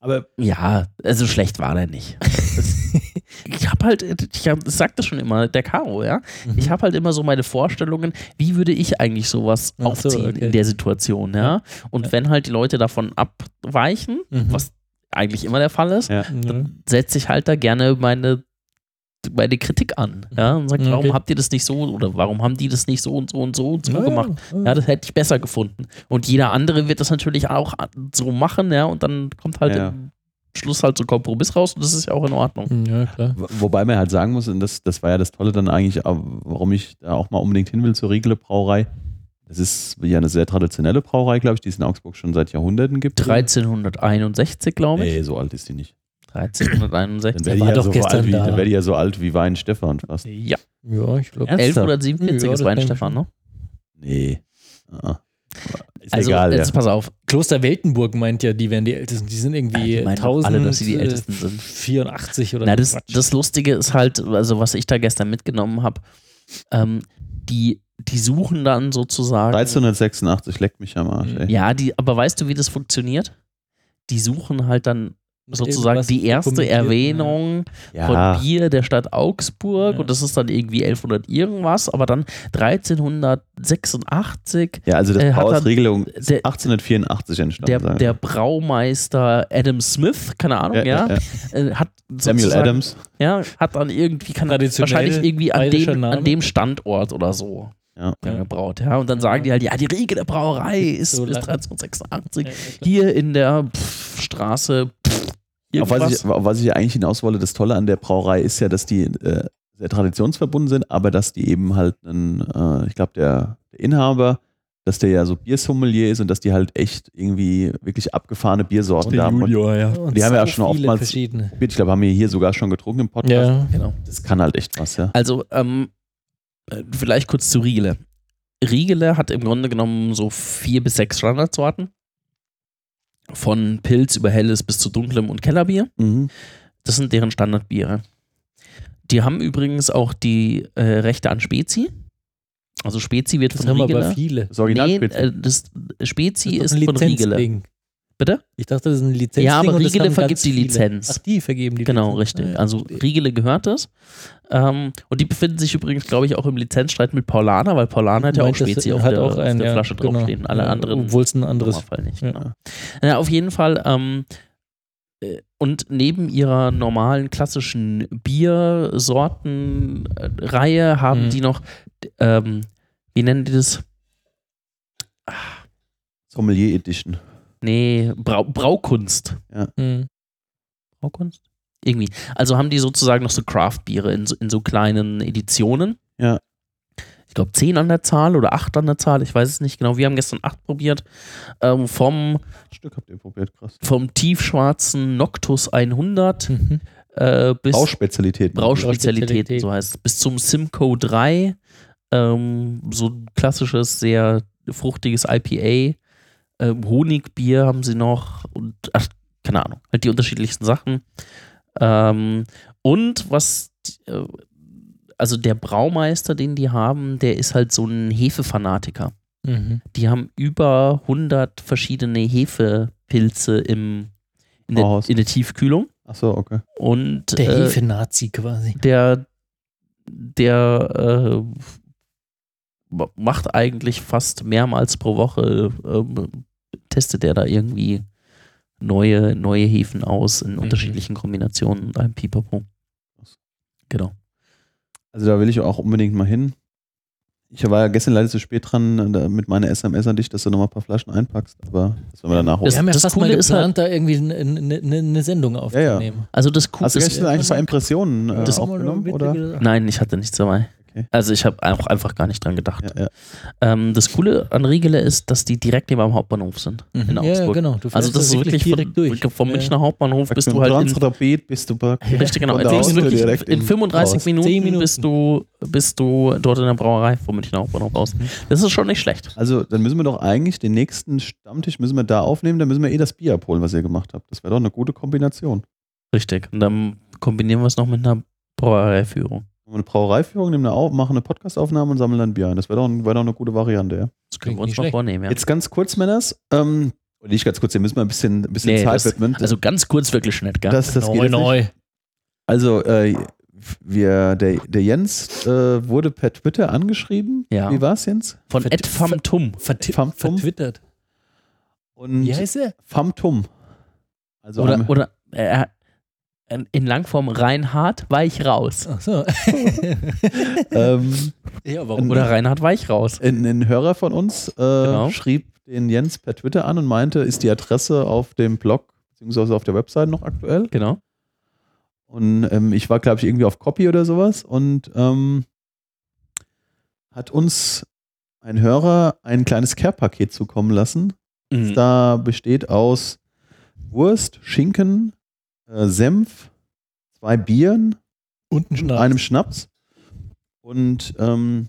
Aber Ja, also schlecht war der nicht. Das, ich habe halt, ich hab, das sagt das schon immer, der Caro, ja. Mhm. Ich habe halt immer so meine Vorstellungen, wie würde ich eigentlich sowas Ach so, aufziehen okay. in der Situation, ja. Ja. Und Ja. wenn halt die Leute davon abweichen, Mhm. was eigentlich immer der Fall ist, ja. Mhm. setze ich halt da gerne meine, meine Kritik an, ja. Und sage, Okay. warum habt ihr das nicht so oder warum haben die das nicht so und so und so und so Ja, gemacht? ja. Ja, das hätte ich besser gefunden. Und jeder andere wird das natürlich auch so machen, ja, und dann kommt halt Ja. im Schluss halt so ein Kompromiss raus und das ist ja auch in Ordnung. Ja, klar. Wo- Wobei man halt sagen muss, und das, das war ja das Tolle dann eigentlich, auch, warum ich da auch mal unbedingt hin will zur Riegele Brauerei. Das ist ja eine sehr traditionelle Brauerei, glaube ich, die es in Augsburg schon seit Jahrhunderten gibt. dreizehnhunderteinundsechzig, glaube ich. Nee, so alt ist die nicht. Dann dreizehnhunderteinundsechzig. wäre die, war ja doch so gestern alt wie, da. dann wär die ja so alt wie Wein-Stefan fast. Ja, Ja, ich glaube. Ernsthaft? elfhundertsiebenundvierzig Ja, ist das denke ich Weinstefan, ne? Nee. Ah. Ist Also, egal, ja. jetzt pass auf. Kloster Weltenburg meint ja, die wären die Ältesten. Die sind irgendwie Ja, die meinen doch alle, dass sie die tausend Ältesten sind. vierundachtzig oder Na, so das, Quatsch. das Lustige ist halt, also was ich da gestern mitgenommen habe, ähm, die, die suchen dann sozusagen. dreizehnhundertsechsundachtzig leckt mich am Arsch, ey. Ja, die, aber weißt du, wie das funktioniert? Die suchen halt dann sozusagen Irgendwas die erste dokumentiert, Erwähnung Ja. von Bier der Stadt Augsburg Ja. und das ist dann irgendwie elfhundert irgendwas, aber dann dreizehnhundertsechsundachtzig Ja, also das Äh, hat Brauersregelung ist der- achtzehnhundertvierundachtzig entstanden. der, sagen der wir. Braumeister Adam Smith, keine Ahnung, ja, ja, ja. äh, hat Samuel sozusagen- Adams. Ja, hat dann irgendwie, kann Traditionell wahrscheinlich irgendwie an bayerischer dem, Name. an dem Standort oder so Ja. ja, gebraut, ja, und dann sagen die halt, ja, die Riege der Brauerei ist So bis lang. dreizehnhundertsechsundachtzig Ja, ja, klar. hier in der Pff, Straße Pff, Auf was, irgendwas. ich, auf was ich eigentlich hinaus wollte, das Tolle an der Brauerei ist ja, dass die äh, sehr traditionsverbunden sind, aber dass die eben halt ein, äh, ich glaube, der, der Inhaber, dass der ja so Biersommelier ist und dass die halt echt irgendwie wirklich abgefahrene Biersorten haben. Und ja. die haben ja auch so schon viele oftmals- verschiedene. ich glaube, haben wir hier sogar schon getrunken im Podcast. Ja. Genau. Das kann halt echt was, ja. Also, ähm, äh, vielleicht kurz zu Riegele. Riegele hat im Grunde genommen so vier bis sechs Standardsorten. Von Pilz über Helles bis zu dunklem und Kellerbier. Mhm. Das sind deren Standardbiere. Die haben übrigens auch die äh, Rechte an Spezi. Also Spezi wird Das von haben Riegele. aber viele. Das Original Nee, Spezi. äh, das Spezi Das ist, doch von Riegele. Lizenzding. Bitte? Ich dachte, das ist ein Lizenzding. Ja, aber und das Riegele haben vergibt ganz die viele. Lizenz. Ach, die vergeben die Genau, Lizenz. richtig. Ah, ja, Also verstehe. Riegele gehört es. Ähm, und die befinden sich übrigens, glaube ich, auch im Lizenzstreit mit Paulaner, weil Paulaner hat ja auch Meint, das Spezi auf hat der, auch einen, auf der ja, Flasche genau. draufstehen. Alle Ja, anderen obwohl es ein anderes. im Fall nicht. Ja. Genau. Ja, auf jeden Fall. Ähm, äh, und neben ihrer normalen klassischen Biersortenreihe haben Mhm. die noch, ähm, wie nennen die das? Sommelier Edition. Nee, Brau Braukunst. Mhm. Braukunst? Irgendwie. Also haben die sozusagen noch so Craft-Biere in, so- in so kleinen Editionen. Ja. Ich glaube zehn an der Zahl oder acht an der Zahl, ich weiß es nicht genau. Wir haben gestern acht probiert. Ähm, vom, Ein Stück habt ihr probiert, krass. vom tiefschwarzen Noctus hundert Mhm. äh, bis Brauspezialitäten. Brauspezialitäten, Brauspezialität. so heißt es. Bis zum Simcoe drei. Ähm, so ein klassisches, sehr fruchtiges I P A. Ähm, Honigbier haben sie noch und ach, keine Ahnung, halt die unterschiedlichsten Sachen. Ähm, und was, äh, also der Braumeister, den die haben, der ist halt so ein Hefefanatiker. Mhm. Die haben über hundert verschiedene Hefepilze im, in, der, Brauhaus. in der Tiefkühlung. Achso, okay. Und Der äh, Hefe-Nazi quasi. der, der äh, macht eigentlich fast mehrmals pro Woche, ähm, testet er da irgendwie neue, neue Hefen aus in Mhm. unterschiedlichen Kombinationen und einem Pipapo. Genau. Also da will ich auch unbedingt mal hin. Ich war ja gestern leider zu spät dran da mit meiner S M S an dich, dass du noch mal ein paar Flaschen einpackst, aber das werden wir danach Das- Wir haben ja das fast Coole mal ist geplant, da irgendwie eine, eine, eine Sendung aufzunehmen. Also das Coole Hast du ist, gestern eigentlich ein paar Impressionen äh, Das- aufgenommen? Oder? nein, ich hatte nichts dabei. Okay. Also ich habe auch einfach gar nicht dran gedacht. Ja, ja. Ähm, das Coole an Riegele ist, dass die direkt neben am Hauptbahnhof sind in Mhm. Ja, ja, Augsburg. genau. Du Also fährst das ist da wirklich direkt von, durch. vom Ja. Münchner Hauptbahnhof bist du Mit halt in, Transrapid bist du bei richtig genau, von in, der Haustür wirklich direkt in in- fünfunddreißig raus. Minuten, Zehn Minuten. bist du bist du dort in der Brauerei vom Münchner Hauptbahnhof aus. Das ist schon nicht schlecht. Also dann müssen wir doch eigentlich den nächsten Stammtisch müssen wir da aufnehmen, dann müssen wir eh das Bier abholen, was ihr gemacht habt. Das wäre doch eine gute Kombination. Richtig. Und dann kombinieren wir es noch mit einer Brauereiführung. Machen wir eine Brauereiführung, nehmen eine auf, machen eine Podcastaufnahme und sammeln dann Bier ein. Das wäre doch, wär doch eine gute Variante, ja. Das können Klingt wir uns nicht mal schlecht. vornehmen, ja. Jetzt ganz kurz, Männers. Ähm, Und ich ganz kurz, hier müssen wir ein bisschen, ein bisschen Nee, Zeit das, widmen. also ganz kurz wirklich nicht, gell? das, das geht neu, jetzt neu. nicht. Also, äh, wir, der, der Jens äh, wurde per Twitter angeschrieben. Ja. Wie war's, Jens? Von Vert- Ed Famtum. Vert Famtum. vertwittert. Und Wie heißt er? Famtum. Also Oder, am- oder äh, in Langform Reinhard Weich raus. Ach so. ähm, ja, warum? Oder Reinhard Weich raus. ein, ein Hörer von uns äh, Genau. schrieb den Jens per Twitter an und meinte, ist die Adresse auf dem Blog beziehungsweise auf der Website noch aktuell? Genau. Und ähm, ich war, glaube ich, irgendwie auf Copy oder sowas und ähm, hat uns ein Hörer ein kleines Care-Paket zukommen lassen. Mhm. Da besteht aus Wurst, Schinken, äh, Senf, zwei Bieren, Und ein Schnaps. einem Schnaps. Und ähm,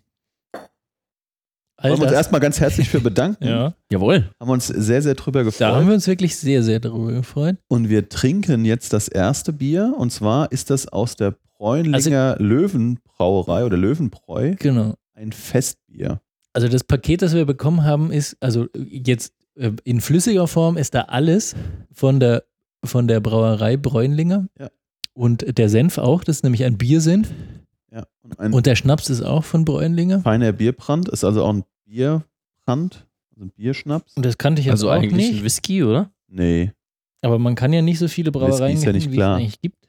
All wollen wir uns das. erstmal ganz herzlich für bedanken. Ja. Jawohl. Haben uns sehr, sehr drüber Da haben gefreut. wir uns wirklich sehr, sehr darüber gefreut. Und wir trinken jetzt das erste Bier. Und zwar ist das aus der Bräunlinger Löwenbrauerei oder Löwenbräu Genau. ein Festbier. Also das Paket, das wir bekommen haben, ist, also jetzt äh, in flüssiger Form ist da alles von der, von der Brauerei Bräunlinger. Ja. Und der Senf auch, das ist nämlich ein Biersenf. Ja. Und ein Und der Schnaps ist auch von Bräunlinger. feiner Bierbrand ist also auch ein Bierbrand, also ein Bierschnaps. Und das kannte ich jetzt Also auch eigentlich nicht. ein Whisky, oder? Nee. Aber man kann ja nicht so viele Brauereien Whisky ist ja kennen, nicht wie klar. es eigentlich gibt.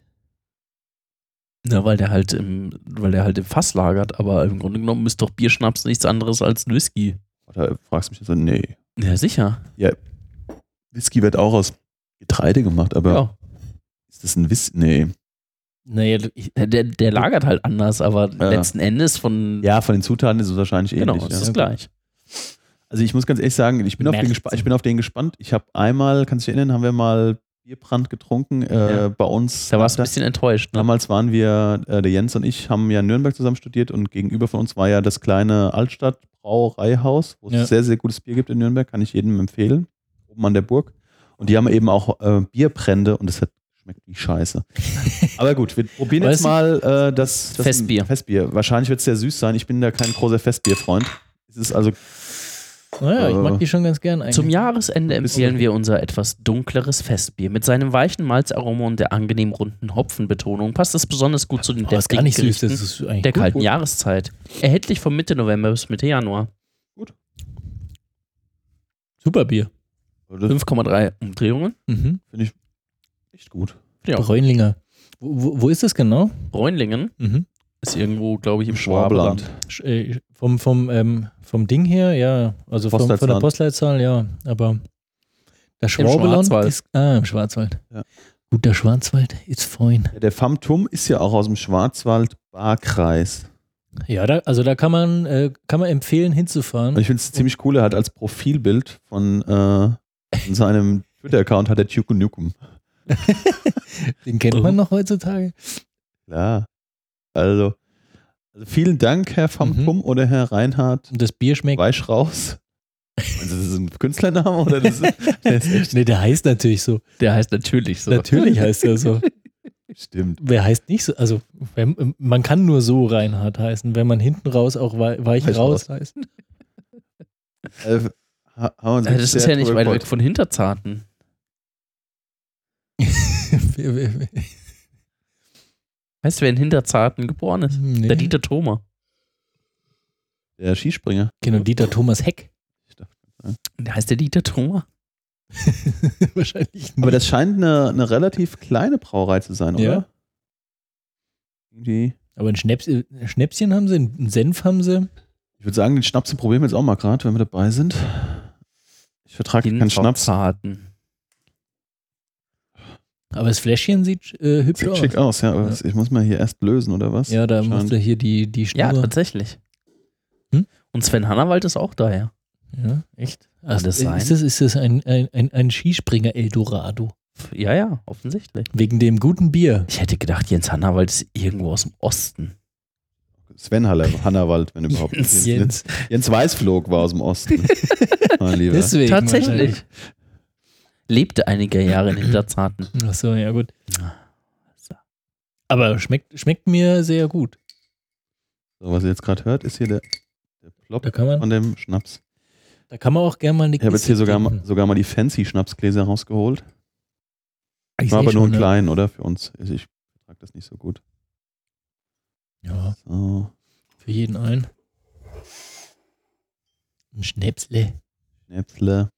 Ja, weil der halt im, weil der halt im Fass lagert, aber im Grunde genommen ist doch Bierschnaps nichts anderes als ein Whisky. Oder fragst du mich so, nee. Ja, sicher. Whisky wird auch aus Getreide gemacht, aber Ja. ist das ein Whisky? Nee. Naja, ich, Der, der, der lagert halt anders, aber Ja. letzten Endes von. Ja, von den Zutaten ist es wahrscheinlich genau, ähnlich. es ja. ist gleich. Also ich muss ganz ehrlich sagen, ich bin, auf den, März. gespa- ich bin auf den gespannt. Ich habe einmal, kannst du dich erinnern, haben wir mal Bierbrand getrunken äh, Ja. bei uns. Da warst du ein bisschen enttäuscht, ne? Damals waren wir, äh, der Jens und ich haben ja in Nürnberg zusammen studiert und gegenüber von uns war ja das kleine Altstadt Brauereihaus, wo es Ja. sehr, sehr gutes Bier gibt in Nürnberg, kann ich jedem empfehlen, oben an der Burg. Und die haben eben auch äh, Bierbrände und das hat schmeckt wie Scheiße. Aber gut, wir probieren Weißt jetzt du- mal äh, das, das Festbier. Festbier. Wahrscheinlich wird es sehr süß sein. Ich bin da kein großer Festbierfreund. Es ist also naja, ich Äh, mag die schon ganz gern eigentlich. Zum Jahresende Bisschen- empfehlen wir unser etwas dunkleres Festbier. Mit seinem weichen Malzaroma und der angenehm runden Hopfenbetonung passt es besonders gut zu den Boah, ist gar deftigen nicht süß, Gerichten das ist eigentlich der gut. kalten Jahreszeit. Erhältlich von Mitte November bis Mitte Januar. Super Bier. das fünf Komma drei Umdrehungen. Mhm. finde ich echt gut. Ja. Bräunlinger. Wo, wo, wo ist das genau? Bräunlingen Mhm. ist irgendwo, glaube ich, im Schwabenland. Schwabenland. Sch- äh, Vom, vom, ähm, vom Ding her, ja. Also vom, von der Postleitzahl. Postleitzahl, ja. Aber das Schwabenland Schwarzwald. ist. Ah, im Schwarzwald. Ja. Gut, der Schwarzwald ist fein. Ja, der Famtum ist ja auch aus dem Schwarzwald-Baar-Kreis. Ja, da, also da kann man, äh, kann man empfehlen, hinzufahren. Und ich finde es ziemlich cool, er hat als Profilbild von, äh, von seinem Twitter-Account hat er Tuku Nukem. Den kennt man noch heutzutage. Klar. Also, also vielen Dank, Herr Famtum oder Herr Reinhard Und das Bier schmeckt. Weichraus. Also das ist ein Künstlername oder das ist, der ist echt Nee, der heißt natürlich so. Der heißt natürlich so. Natürlich heißt er so. stimmt. Wer heißt nicht so? Also, wenn, man kann nur so Reinhard heißen, wenn man hinten raus auch wei- weich, Weich raus heißt. Äh, ha- haben wir uns Ja, das sehr ist ja nicht drüber weit gefreut. weg von Hinterzarten. Weißt du, wer in Hinterzarten geboren ist? Nee. Der Dieter Thoma. Der Skispringer. Genau, Dieter Thomas Heck. Der heißt der Dieter Thoma. Wahrscheinlich nicht. Aber das scheint eine, eine relativ kleine Brauerei zu sein, oder? Ja. Irgendwie. Aber ein Schnaps, ein Schnäpschen haben sie, einen Senf haben sie. Ich würde sagen, den Schnaps probieren wir jetzt auch mal gerade, wenn wir dabei sind. Ich vertrage keinen Schnaps. Hinterzarten. Aber das Fläschchen sieht äh, hübsch Sieht aus. schick aus, ja. Aber Ja. ich muss mal hier erst lösen, oder was? Ja, da Scheint. musst du hier die, die Ja, Schnur. tatsächlich. Hm? Und Sven Hannawald ist auch daher. Ja, echt? Kann Also, das sein? ist das, ist das ein, ein, ein, ein Skispringer Eldorado? Ja, ja, offensichtlich. Wegen dem guten Bier. Ich hätte gedacht, Jens Hannawald ist irgendwo aus dem Osten. Sven Haller, Hannawald, wenn überhaupt. Jens. Jens, Jens Weißflog war aus dem Osten. mein Lieber. Deswegen Tatsächlich. Lebte einige Jahre in Hinterzarten. wahrscheinlich. Ach so, ja gut. Aber schmeckt, schmeckt mir sehr gut. So, was ihr jetzt gerade hört, ist hier der, der Plop Da kann man. von dem Schnaps. Da kann man auch gerne mal eine Ich habe jetzt hier sogar, mal- sogar mal die fancy Schnapsgläser rausgeholt. Ich War seh aber nur schon, einen ne? kleinen, oder? Für uns. Ich, ich trage das nicht so gut. Ja, So, für jeden ein. Ein Schnäpsle. Schnäpsle.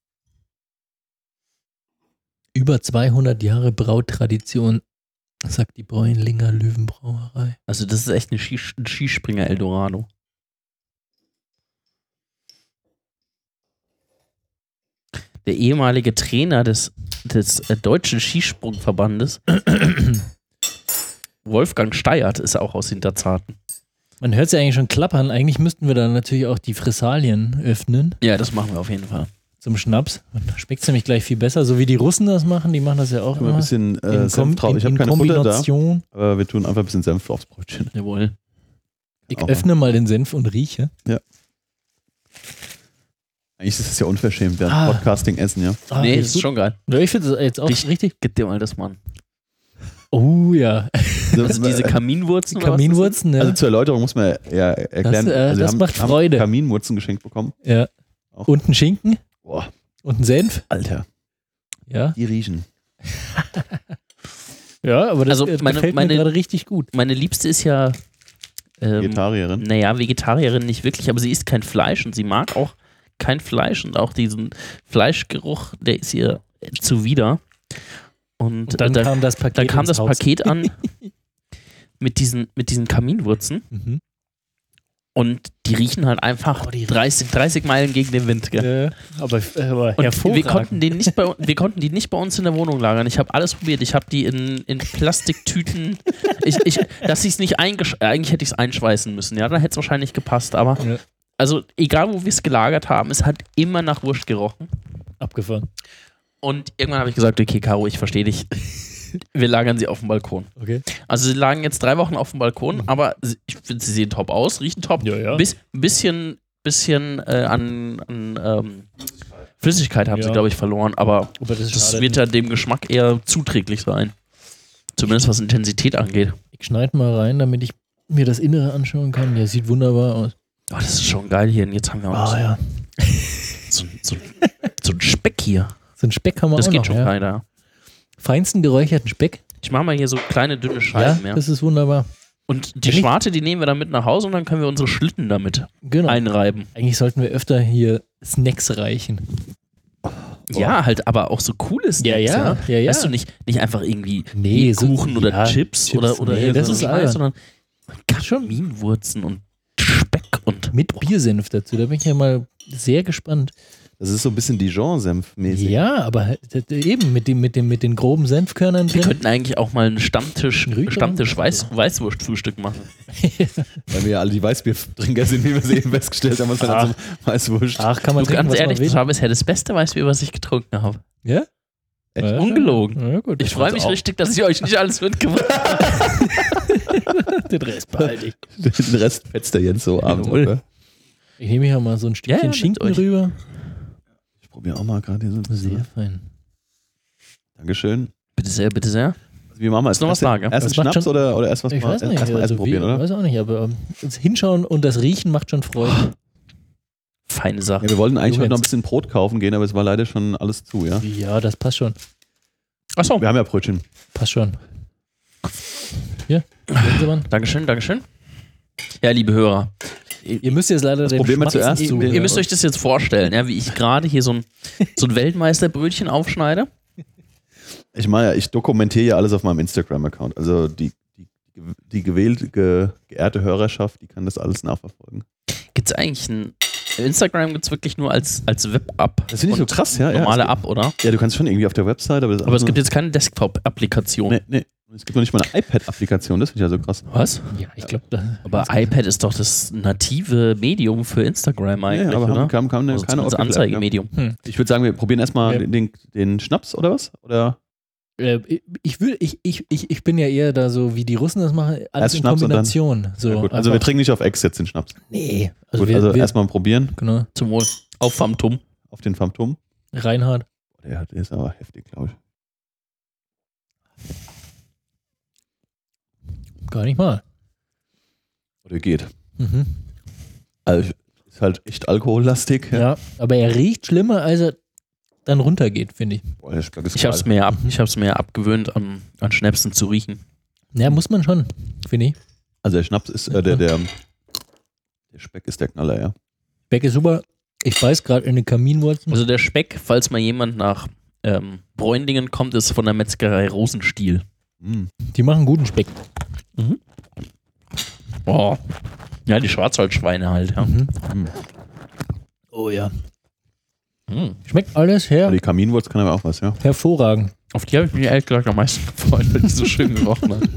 Über zweihundert Jahre Brautradition, sagt die Bräunlinger Löwenbrauerei. Also das ist echt ein, Skis ein Skispringer Eldorado. Der ehemalige Trainer des, des äh, deutschen Skisprungverbandes, Wolfgang Steiert, ist auch aus Hinterzarten. Man hört es ja eigentlich schon klappern. Eigentlich müssten wir da natürlich auch die Fressalien öffnen Ja, das machen wir auf jeden Fall. zum Schnaps. Da schmeckt es nämlich gleich viel besser, so wie die Russen das machen. Die machen das ja auch Können wir ein immer. bisschen äh, in, Senf Kom drauf. in, Ich habe in keine Butter da, Kombination. aber wir tun einfach ein bisschen Senf aufs Brötchen. Jawohl. Ich Auch öffne mal den Senf und rieche. Eigentlich ist es ja unverschämt, während Ah. Podcasting essen, ja. Ah, nee, riecht das ist gut. schon geil. Ja, ich finde es jetzt auch Richtig. richtig. Gib dir mal das, Mann. Oh ja. Also diese Kaminwurzen. oder was Kaminwurzen, ja. Also zur Erläuterung muss man ja erklären, Das, äh, also wir das haben, macht haben Freude. Kaminwurzen geschenkt bekommen. ja. Auch. Und ein Schinken Boah, und ein Senf. Alter, Ja. die riechen. Ja, aber das Also äh, meine- gefällt meine- mir gerade richtig gut. ist das? Meine Liebste ist ja ähm, Vegetarierin. Naja, Vegetarierin nicht wirklich, aber sie isst kein Fleisch und sie mag auch kein Fleisch und auch diesen Fleischgeruch, der ist ihr zuwider. Und, Und dann da, kam das Paket. dann kam ins das Haus. Paket an mit diesen, mit diesen Kaminwurzen Mhm. und die riechen halt einfach Oh, die- dreißig, dreißig Meilen gegen den Wind. Gell? Ja, aber, aber Und hervorragend. wir konnten, den nicht bei, wir konnten die nicht bei uns in der Wohnung lagern. Ich habe alles probiert. Ich habe die in, in Plastiktüten. ich, ich, dass ich es nicht eingesch... Eigentlich hätte ich es einschweißen müssen. Ja, dann hätte es wahrscheinlich gepasst. Aber Ja. also egal, wo wir es gelagert haben, es hat immer nach Wurst gerochen. Abgefahren. Und irgendwann habe ich gesagt, okay, Caro, ich verstehe dich. Wir lagern sie auf dem Balkon. Okay. Also sie lagen jetzt drei Wochen auf dem Balkon, aber sie- ich finde, sie sehen top aus, riechen top. Ja, ja. Bis, bisschen bisschen äh, an, an ähm, Flüssigkeit haben Ja. sie, glaube ich, verloren, aber Aber das, das schadet wird nicht. ja dem Geschmack eher zuträglich sein. Zumindest was Intensität angeht. Ich schneide mal rein, damit ich mir das Innere anschauen kann. Der sieht wunderbar aus. Oh, das ist schon geil hier. Und jetzt haben wir auch noch so, ja. so, so, so einen Speck hier. So ein Speck haben wir Das auch geht noch. schon Ja. keiner. Feinsten geräucherten Speck. Ich mache mal hier so kleine, dünne Ja, Scheiben. Ja, das ist wunderbar. Und die Wenn ich- Schwarte, die nehmen wir dann mit nach Hause und dann können wir unsere Schlitten damit Genau. einreiben. Eigentlich sollten wir öfter hier Snacks reichen. Ja, halt, aber auch so coole Snacks. Ja, ja, ja, ja. Weißt du, nicht, nicht einfach irgendwie Nee, so- Kuchen oder ja, Chips, Chips, oder, oder nee, irgend das so ist Scheiß, albern. sondern Kaminwurzen und Speck und Mit Biersenf dazu. Da bin ich ja mal sehr gespannt. Das ist so ein bisschen Dijon-Senf-mäßig. Ja, aber halt, halt eben mit, dem, mit, dem, mit den groben Senfkörnern wir drin. könnten eigentlich auch mal einen Stammtisch, Rüber? Stammtisch Weiß, Weißwurstfrühstück machen. Weil wir ja alle die Weißbiertrinker sind, wie wir sie eben festgestellt haben, was wir dann so Weißwurst. Ach, kann man Du, trinken, ganz was ehrlich, man das will. war bisher das beste Weißbier, was ich getrunken habe. Ja? Echt? Ja, Ungelogen. Ja, gut. Ich freue mich auch. richtig, dass ich euch nicht alles mitgebracht habe. Den Rest behalte ich. Den Rest fetzt der Jens so abends. Jawohl. Oder? Ich nehme hier mal so ein Stückchen Ja, ja, mit Schinken euch. rüber. Ich probiere auch mal gerade hier so ein Sehr bisschen. fein. Dankeschön. Bitte sehr, bitte sehr. Also wie machen wir es? Ist noch was Erst, da, gell? erst Das einen macht Schnaps schon- oder, oder erst was Ich mal, weiß nicht. erst mal also Essen probieren, wie, oder? weiß auch nicht, aber ähm, das Hinschauen und das Riechen macht schon Freude. Feine Sache. Ja, wir wollten eigentlich Jo, heute noch ein Jens. bisschen Brot kaufen gehen, aber es war leider schon alles zu, ja? Ja, das passt schon. Achso, Wir haben ja Brötchen. Passt schon. Hier, Gänsemann. Dankeschön, Dankeschön. Ja, liebe Hörer, Ihr müsst jetzt leider den probieren wir Schmatzen zuerst zuhören. den- ihr müsst euch das jetzt vorstellen, ja, wie ich gerade hier so ein, so ein Weltmeisterbrötchen aufschneide. Ich meine ja, ich dokumentiere ja alles auf meinem Instagram-Account. Also die, die, die gewählte, ge, geehrte Hörerschaft, die kann das alles nachverfolgen. Gibt es eigentlich ein. Instagram gibt es wirklich nur als, als Web-App. Das finde ich so und krass, ja. ja Normale es gibt- App, oder? Ja, du kannst schon irgendwie auf der Website, aber, das Aber es gibt andere- jetzt keine Desktop-Applikation. Nee, nee. Es gibt noch nicht mal eine iPad-Applikation, das finde ich ja so krass. Was? Ja, ich glaube, da. Aber iPad ist doch das native Medium für Instagram eigentlich, Ja, aber oder? haben, kam, kam eine, Also keine zumindest Official App, Anzeigemedium. Hm. ja. Ich würde sagen, wir probieren erstmal Ja. den, den, den Schnaps oder was? Oder? Äh, ich, will, ich, ich, ich, ich bin ja eher da so, wie die Russen das machen, alles Erst in Schnaps und dann- Kombination. So, Ja, gut. Also wir einfach- trinken nicht auf Ex jetzt den Schnaps. Nee. Also Gut, wir, also wir, erstmal probieren genau. Zum Wohl. Auf Phantom. auf den Phantom. Reinhard. Der, hat- der ist aber heftig, glaube ich. Gar nicht mal. Oder geht. Mhm. Also ich- Ist halt echt alkohollastig. Ja. ja, aber er riecht schlimmer, als er dann runtergeht, finde ich. Boah, der Speck ist Ich habe es geil. mir, ab, ich hab's mir abgewöhnt, an, an Schnäpsen zu riechen. Ja, muss man schon, finde ich. Also der Schnaps ist, äh, der, der, der Speck ist der Knaller, ja. Speck ist super. Ich beiß gerade in die Kaminwurzeln. Also der Speck, falls mal jemand nach ähm, Bräunlingen kommt, ist von der Metzgerei Rosenstiel. Mm. Die machen guten Speck. Mhm. Oh. Ja, die Schwarzwaldschweine halt, ja. Mhm. Mm. Oh ja. Mhm. Schmeckt alles her Aber die Kaminwurz kann aber auch was, ja. hervorragend. Auf die habe ich mich ehrlich gesagt am meisten gefreut, weil die so schön gerochen hat.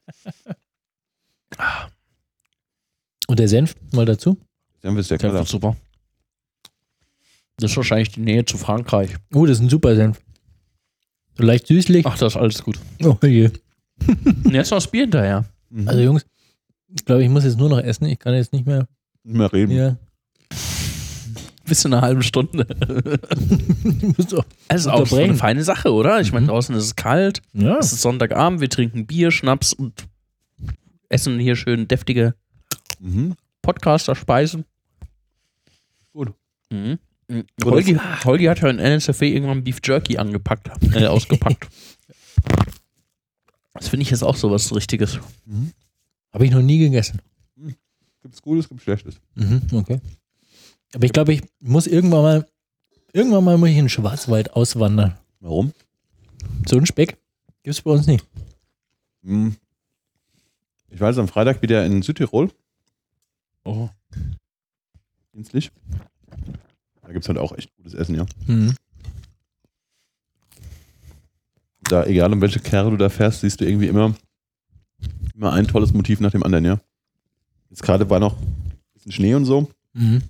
Und der Senf mal dazu. Senf ist der Der Knaller. wird super. Das ist wahrscheinlich die Nähe zu Frankreich. Oh, das ist ein super Senf. So leicht süßlich. Ach, das ist alles gut. Oh je. Und jetzt noch das Bier hinterher. Mhm. Also Jungs, ich glaube, ich muss jetzt nur noch essen. Ich kann jetzt nicht mehr. Nicht mehr reden. Ja. Bis in einer halben Stunde. Ich muss doch- Es ist auch so Unterbrechen. eine feine Sache, oder? Ich meine, draußen ist es kalt. ja. Es ist Sonntagabend, wir trinken Bier, Schnaps und essen hier schön deftige Mhm. Podcaster-Speisen. Gut. Mhm. Mhm. Gut, Holgi, Holgi hat ja in N S F W irgendwann Beef Jerky angepackt, äh, ausgepackt. Das finde ich jetzt auch so was Richtiges. Mhm. Habe ich noch nie gegessen. Gibt's Gutes, gibt's Schlechtes. Mhm, okay. Aber ich glaube, ich muss irgendwann mal, irgendwann mal muss ich in den Schwarzwald auswandern. Warum? So einen Speck gibt es bei uns nicht. Hm. Ich weiß, am Freitag wieder in Südtirol, Oh. dienstlich. Da gibt es halt auch echt gutes Essen, ja. Mhm. Da, egal um welche Kerre du da fährst, siehst du irgendwie immer, immer ein tolles Motiv nach dem anderen, ja. Jetzt gerade war noch ein bisschen Schnee und so. Mhm.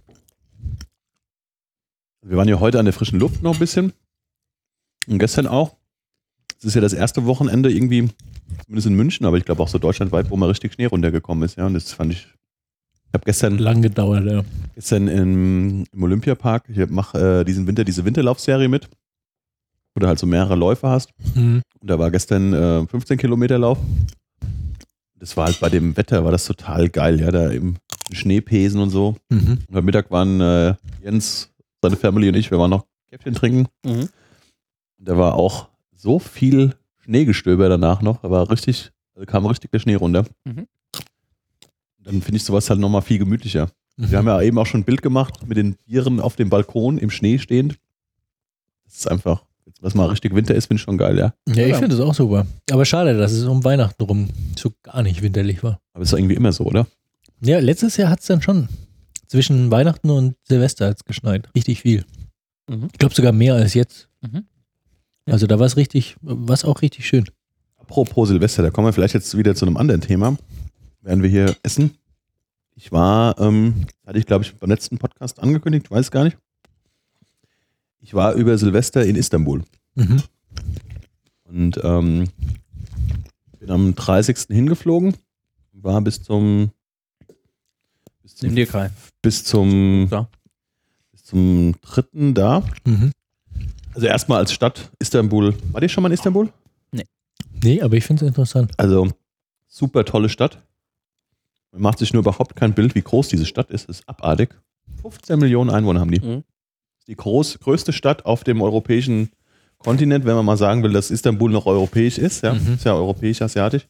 Wir waren ja heute an der frischen Luft noch ein bisschen. Und gestern auch. Es ist ja das erste Wochenende irgendwie, zumindest in München, aber ich glaube auch so deutschlandweit, wo mal richtig Schnee runtergekommen ist, ja. Und das fand ich. Ich habe gestern, Lang gedauert, ja. gestern im, im Olympiapark, ich mache äh, diesen Winter diese Winterlaufserie mit, wo du halt so mehrere Läufe hast. Mhm. Und da war gestern äh, fünfzehn Kilometer Lauf. Das war halt bei dem Wetter, war das total geil, ja, da im Schneepesen und so. Mhm. Und am Mittag waren äh, Jens, seine Family und ich, wir waren noch Käffchen trinken. Mhm. Und da war auch so viel Schneegestöber danach noch, da war richtig, also kam richtig der Schnee runter. Mhm. Dann finde ich sowas halt nochmal viel gemütlicher. Mhm. Wir haben ja eben auch schon ein Bild gemacht mit den Bieren auf dem Balkon im Schnee stehend. Das ist einfach, jetzt, was mal richtig Winter ist, finde ich schon geil, ja. Ja, ich Ja. finde das auch super. Aber schade, dass es um Weihnachten rum so gar nicht winterlich war. Aber ist doch irgendwie immer so, oder? Ja, letztes Jahr hat es dann schon zwischen Weihnachten und Silvester hat's geschneit. Richtig viel. Mhm. Ich glaube sogar mehr als jetzt. Mhm. Also da war es richtig, was auch richtig schön. Apropos Silvester, da kommen wir vielleicht jetzt wieder zu einem anderen Thema, während wir hier essen. Ich war, ähm, hatte ich glaube ich beim letzten Podcast angekündigt, weiß gar nicht. Ich war über Silvester in Istanbul Mhm. und ähm, bin am dreißigsten hingeflogen, war bis zum bis zum, Nimm dir keinen. bis zum, Klar. bis zum dritten da. Mhm. Also erstmal als Stadt Istanbul. War ihr schon mal in Istanbul? Nee, aber ich finde es interessant. Also super tolle Stadt. Man macht sich nur überhaupt kein Bild, wie groß diese Stadt ist. Das ist abartig. fünfzehn Millionen Einwohner haben die. Mhm. Die groß, größte Stadt auf dem europäischen Kontinent, wenn man mal sagen will, dass Istanbul noch europäisch ist. Ja, Mhm. ist ja europäisch-asiatisch.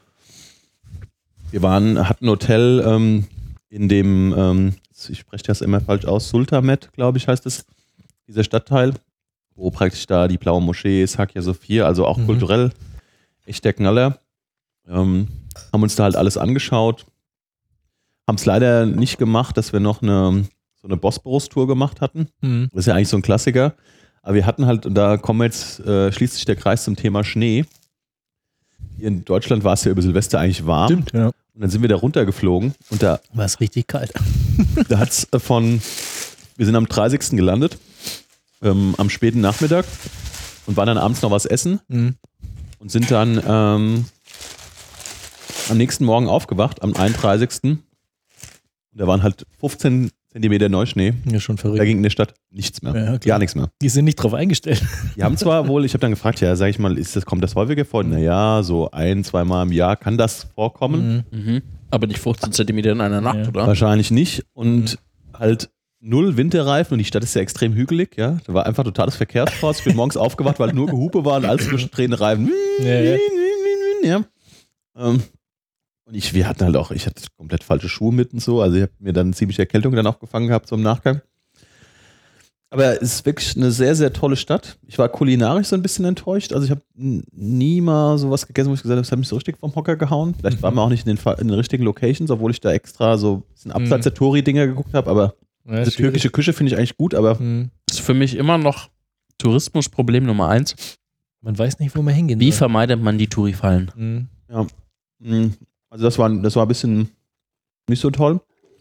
Wir waren, hatten ein Hotel ähm, in dem, ähm, ich spreche das immer falsch aus, Sultanahmet, glaube ich, heißt es, dieser Stadtteil, wo praktisch da die blaue Moschee ist, Hagia Sophia, also auch Mhm. kulturell echt der Knaller. Ähm, haben uns da halt alles angeschaut. Haben es leider nicht gemacht, dass wir noch eine, so eine Bosporus-Tour gemacht hatten. Mhm. Das ist ja eigentlich so ein Klassiker. Aber wir hatten halt, und da kommen wir jetzt, äh, schließt sich der Kreis zum Thema Schnee. Hier in Deutschland war es ja über Silvester eigentlich warm. Stimmt, ja. Und dann sind wir da runtergeflogen und da, War es richtig kalt. da hat es von, wir sind am dreißigsten gelandet, ähm, am späten Nachmittag und waren dann abends noch was essen Mhm. und sind dann ähm, am nächsten Morgen aufgewacht, am einunddreißigsten Und da waren halt fünfzehn Zentimeter Neuschnee. Ja, schon Da verrückt. ging in der Stadt nichts mehr. Ja, klar. Gar nichts mehr. Die sind nicht drauf eingestellt. Die haben zwar wohl, ich habe dann gefragt, ja, sag ich mal, ist das, kommt das häufiger vor? Naja, so ein, zweimal im Jahr kann das vorkommen. Mhm. Mhm. Aber nicht fünfzehn Zentimeter in einer Nacht, Ja. oder? Wahrscheinlich nicht. Und halt null Winterreifen und die Stadt ist ja extrem hügelig, ja. Da war einfach totales Verkehrschaos. Ich bin morgens aufgewacht, weil nur Gehupe war und alles durchdrehende Reifen. Ja, ja. Ja. Ähm, und ich, wir hatten halt auch, ich hatte komplett falsche Schuhe mit und so. Also ich habe mir dann ziemlich Erkältung dann auch gefangen gehabt, so im Nachgang. Aber es ist wirklich eine sehr, sehr tolle Stadt. Ich war kulinarisch so ein bisschen enttäuscht. Also ich habe nie mal sowas gegessen, wo ich gesagt habe, das hat mich so richtig vom Hocker gehauen. Vielleicht mhm. waren wir auch nicht in den, in den richtigen Locations, obwohl ich da extra so ein bisschen abseits der Touri-Dinger geguckt habe. Aber ja, diese türkische Küche finde ich eigentlich gut. Aber mhm. das ist für mich immer noch Tourismusproblem Nummer eins. Man weiß nicht, wo man hingehen Wie soll. vermeidet man die Touri-Fallen? Mhm. Ja. Also das war, das war ein bisschen nicht so toll.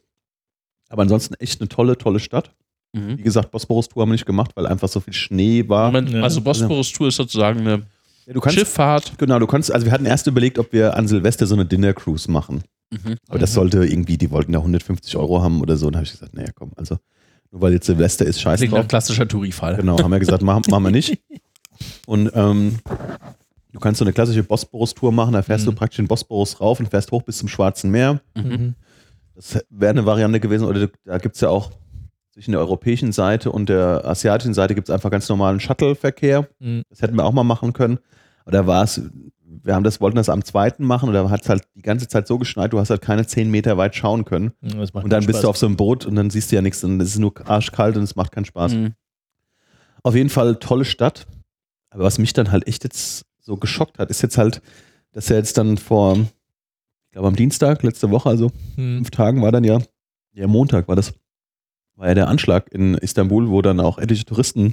Aber ansonsten echt eine tolle, tolle Stadt. Mhm. Wie gesagt, Bosporus-Tour haben wir nicht gemacht, weil einfach so viel Schnee war. Moment, also Bosporus-Tour ist sozusagen eine ja, du kannst, Schifffahrt. Genau, du kannst, also wir hatten erst überlegt, ob wir an Silvester so eine Dinner-Cruise machen. Mhm. Aber das sollte irgendwie, die wollten da hundertfünfzig Euro haben oder so. Und da habe ich gesagt, naja komm, also nur weil jetzt Silvester ist, scheiße drauf. Ein klassischer Touri-Fall. Genau, haben wir gesagt, machen, machen wir nicht. Und ähm, du kannst so eine klassische Bosporus-Tour machen, da fährst mhm. du praktisch den Bosporus rauf und fährst hoch bis zum Schwarzen Meer. Mhm. Das wäre eine Variante gewesen, oder da gibt es ja auch zwischen der europäischen Seite und der asiatischen Seite gibt es einfach ganz normalen Shuttle-Verkehr. Mhm. Das hätten wir auch mal machen können. Aber da war es, wir haben das, wollten das am zweiten machen und da hat es halt die ganze Zeit so geschneit, du hast halt keine zehn Meter weit schauen können. Das macht und dann bist Spaß. Du auf so einem Boot und dann siehst du ja nichts und es ist nur arschkalt und es macht keinen Spaß. Mhm. Auf jeden Fall tolle Stadt. Aber was mich dann halt echt jetzt so geschockt hat, ist jetzt halt, dass er jetzt dann vor, ich glaube am Dienstag, letzte Woche, also mhm. fünf Tagen war dann ja, ja Montag war das, war ja der Anschlag in Istanbul, wo dann auch etliche Touristen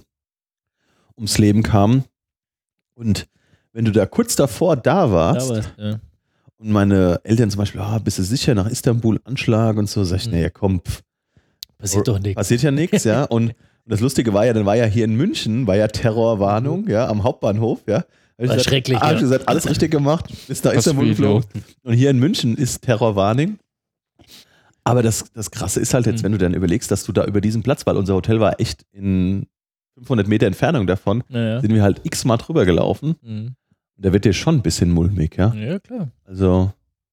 ums Leben kamen. Und wenn du da kurz davor da warst, da warst ja. und meine Eltern zum Beispiel, ah, bist du sicher nach Istanbul, Anschlag und so, sag ich, mhm. naja, komm. Pff, passiert doch nichts. Passiert ja nichts, ja. Und, und das Lustige war ja, dann war ja hier in München, war ja Terrorwarnung, mhm. ja, am Hauptbahnhof, ja. War gesagt, schrecklich, ah, ja. Ich gesagt, alles richtig gemacht, bis nach Istanbul geflogen. Und hier in München ist Terrorwarnung. Aber das, das Krasse ist halt jetzt, mhm. wenn du dann überlegst, dass du da über diesen Platz, weil unser Hotel war echt in fünfhundert Meter Entfernung davon, naja. sind wir halt x-mal drüber gelaufen. Mhm. Und da wird dir schon ein bisschen mulmig, ja. Ja, klar. Also.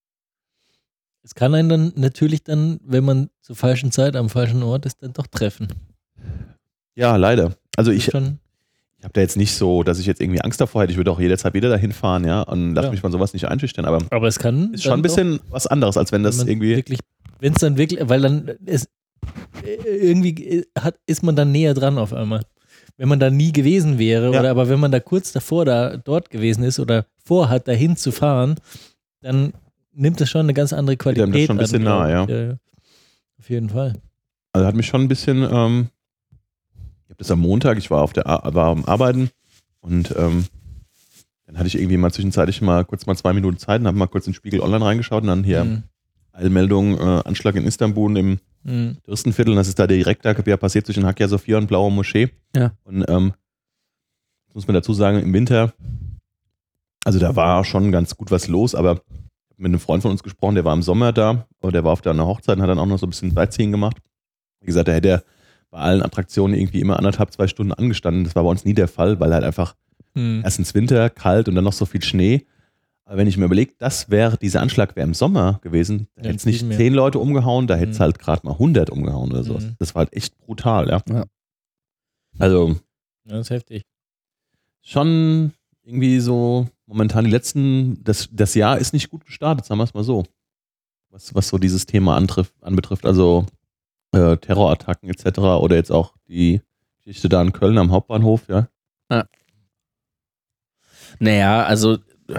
Es kann einen dann natürlich dann, wenn man zur falschen Zeit am falschen Ort ist, dann doch treffen. Ja, leider. Also ich, schon ich habe da jetzt nicht so, dass ich jetzt irgendwie Angst davor hätte. Ich würde auch jederzeit wieder dahin fahren, ja. Und lass ja. mich von sowas nicht einschüchtern. Aber, aber es kann. Ist schon ein bisschen doch, was anderes, als wenn das wenn irgendwie. Wirklich, wenn es dann wirklich, weil dann ist irgendwie hat, ist man dann näher dran auf einmal. Wenn man da nie gewesen wäre, ja. oder aber wenn man da kurz davor da dort gewesen ist oder vorhat, dahin zu fahren, dann nimmt das schon eine ganz andere Qualität. Das schon ein bisschen nah, ja. ja. Auf jeden Fall. Also hat mich schon ein bisschen, ähm, ich habe das am Montag, ich war auf der Ar- war am Arbeiten und ähm, dann hatte ich irgendwie mal zwischenzeitlich mal kurz mal zwei Minuten Zeit und habe mal kurz in den Spiegel Online reingeschaut und dann hier mhm. Eilmeldung, äh, Anschlag in Istanbul im mhm. Touristenviertel, und das ist da direkt da ja passiert zwischen Hagia Sophia und Blauer Moschee. Ja. Und ähm, muss man dazu sagen, im Winter, also da war schon ganz gut was los, aber ich habe mit einem Freund von uns gesprochen, der war im Sommer da, aber der war auf einer Hochzeit und hat dann auch noch so ein bisschen Sightseeing gemacht. Wie gesagt, da hätte er bei allen Attraktionen irgendwie immer anderthalb, zwei Stunden angestanden. Das war bei uns nie der Fall, weil halt einfach mhm. erstens Winter, kalt und dann noch so viel Schnee. Aber wenn ich mir überlege, das wäre, dieser Anschlag wäre im Sommer gewesen, da ja, hätte es nicht mehr. zehn Leute umgehauen, da hätte es mhm. halt gerade mal hundert umgehauen oder sowas. Mhm. Das war halt echt brutal, ja. ja. Also. Ja, das ist heftig. Schon irgendwie so, momentan die letzten, das, das Jahr ist nicht gut gestartet, sagen wir es mal so. Was, was so dieses Thema antrifft, anbetrifft, also äh, Terrorattacken et cetera oder jetzt auch die Geschichte da in Köln am Hauptbahnhof, ja. ja. Naja, also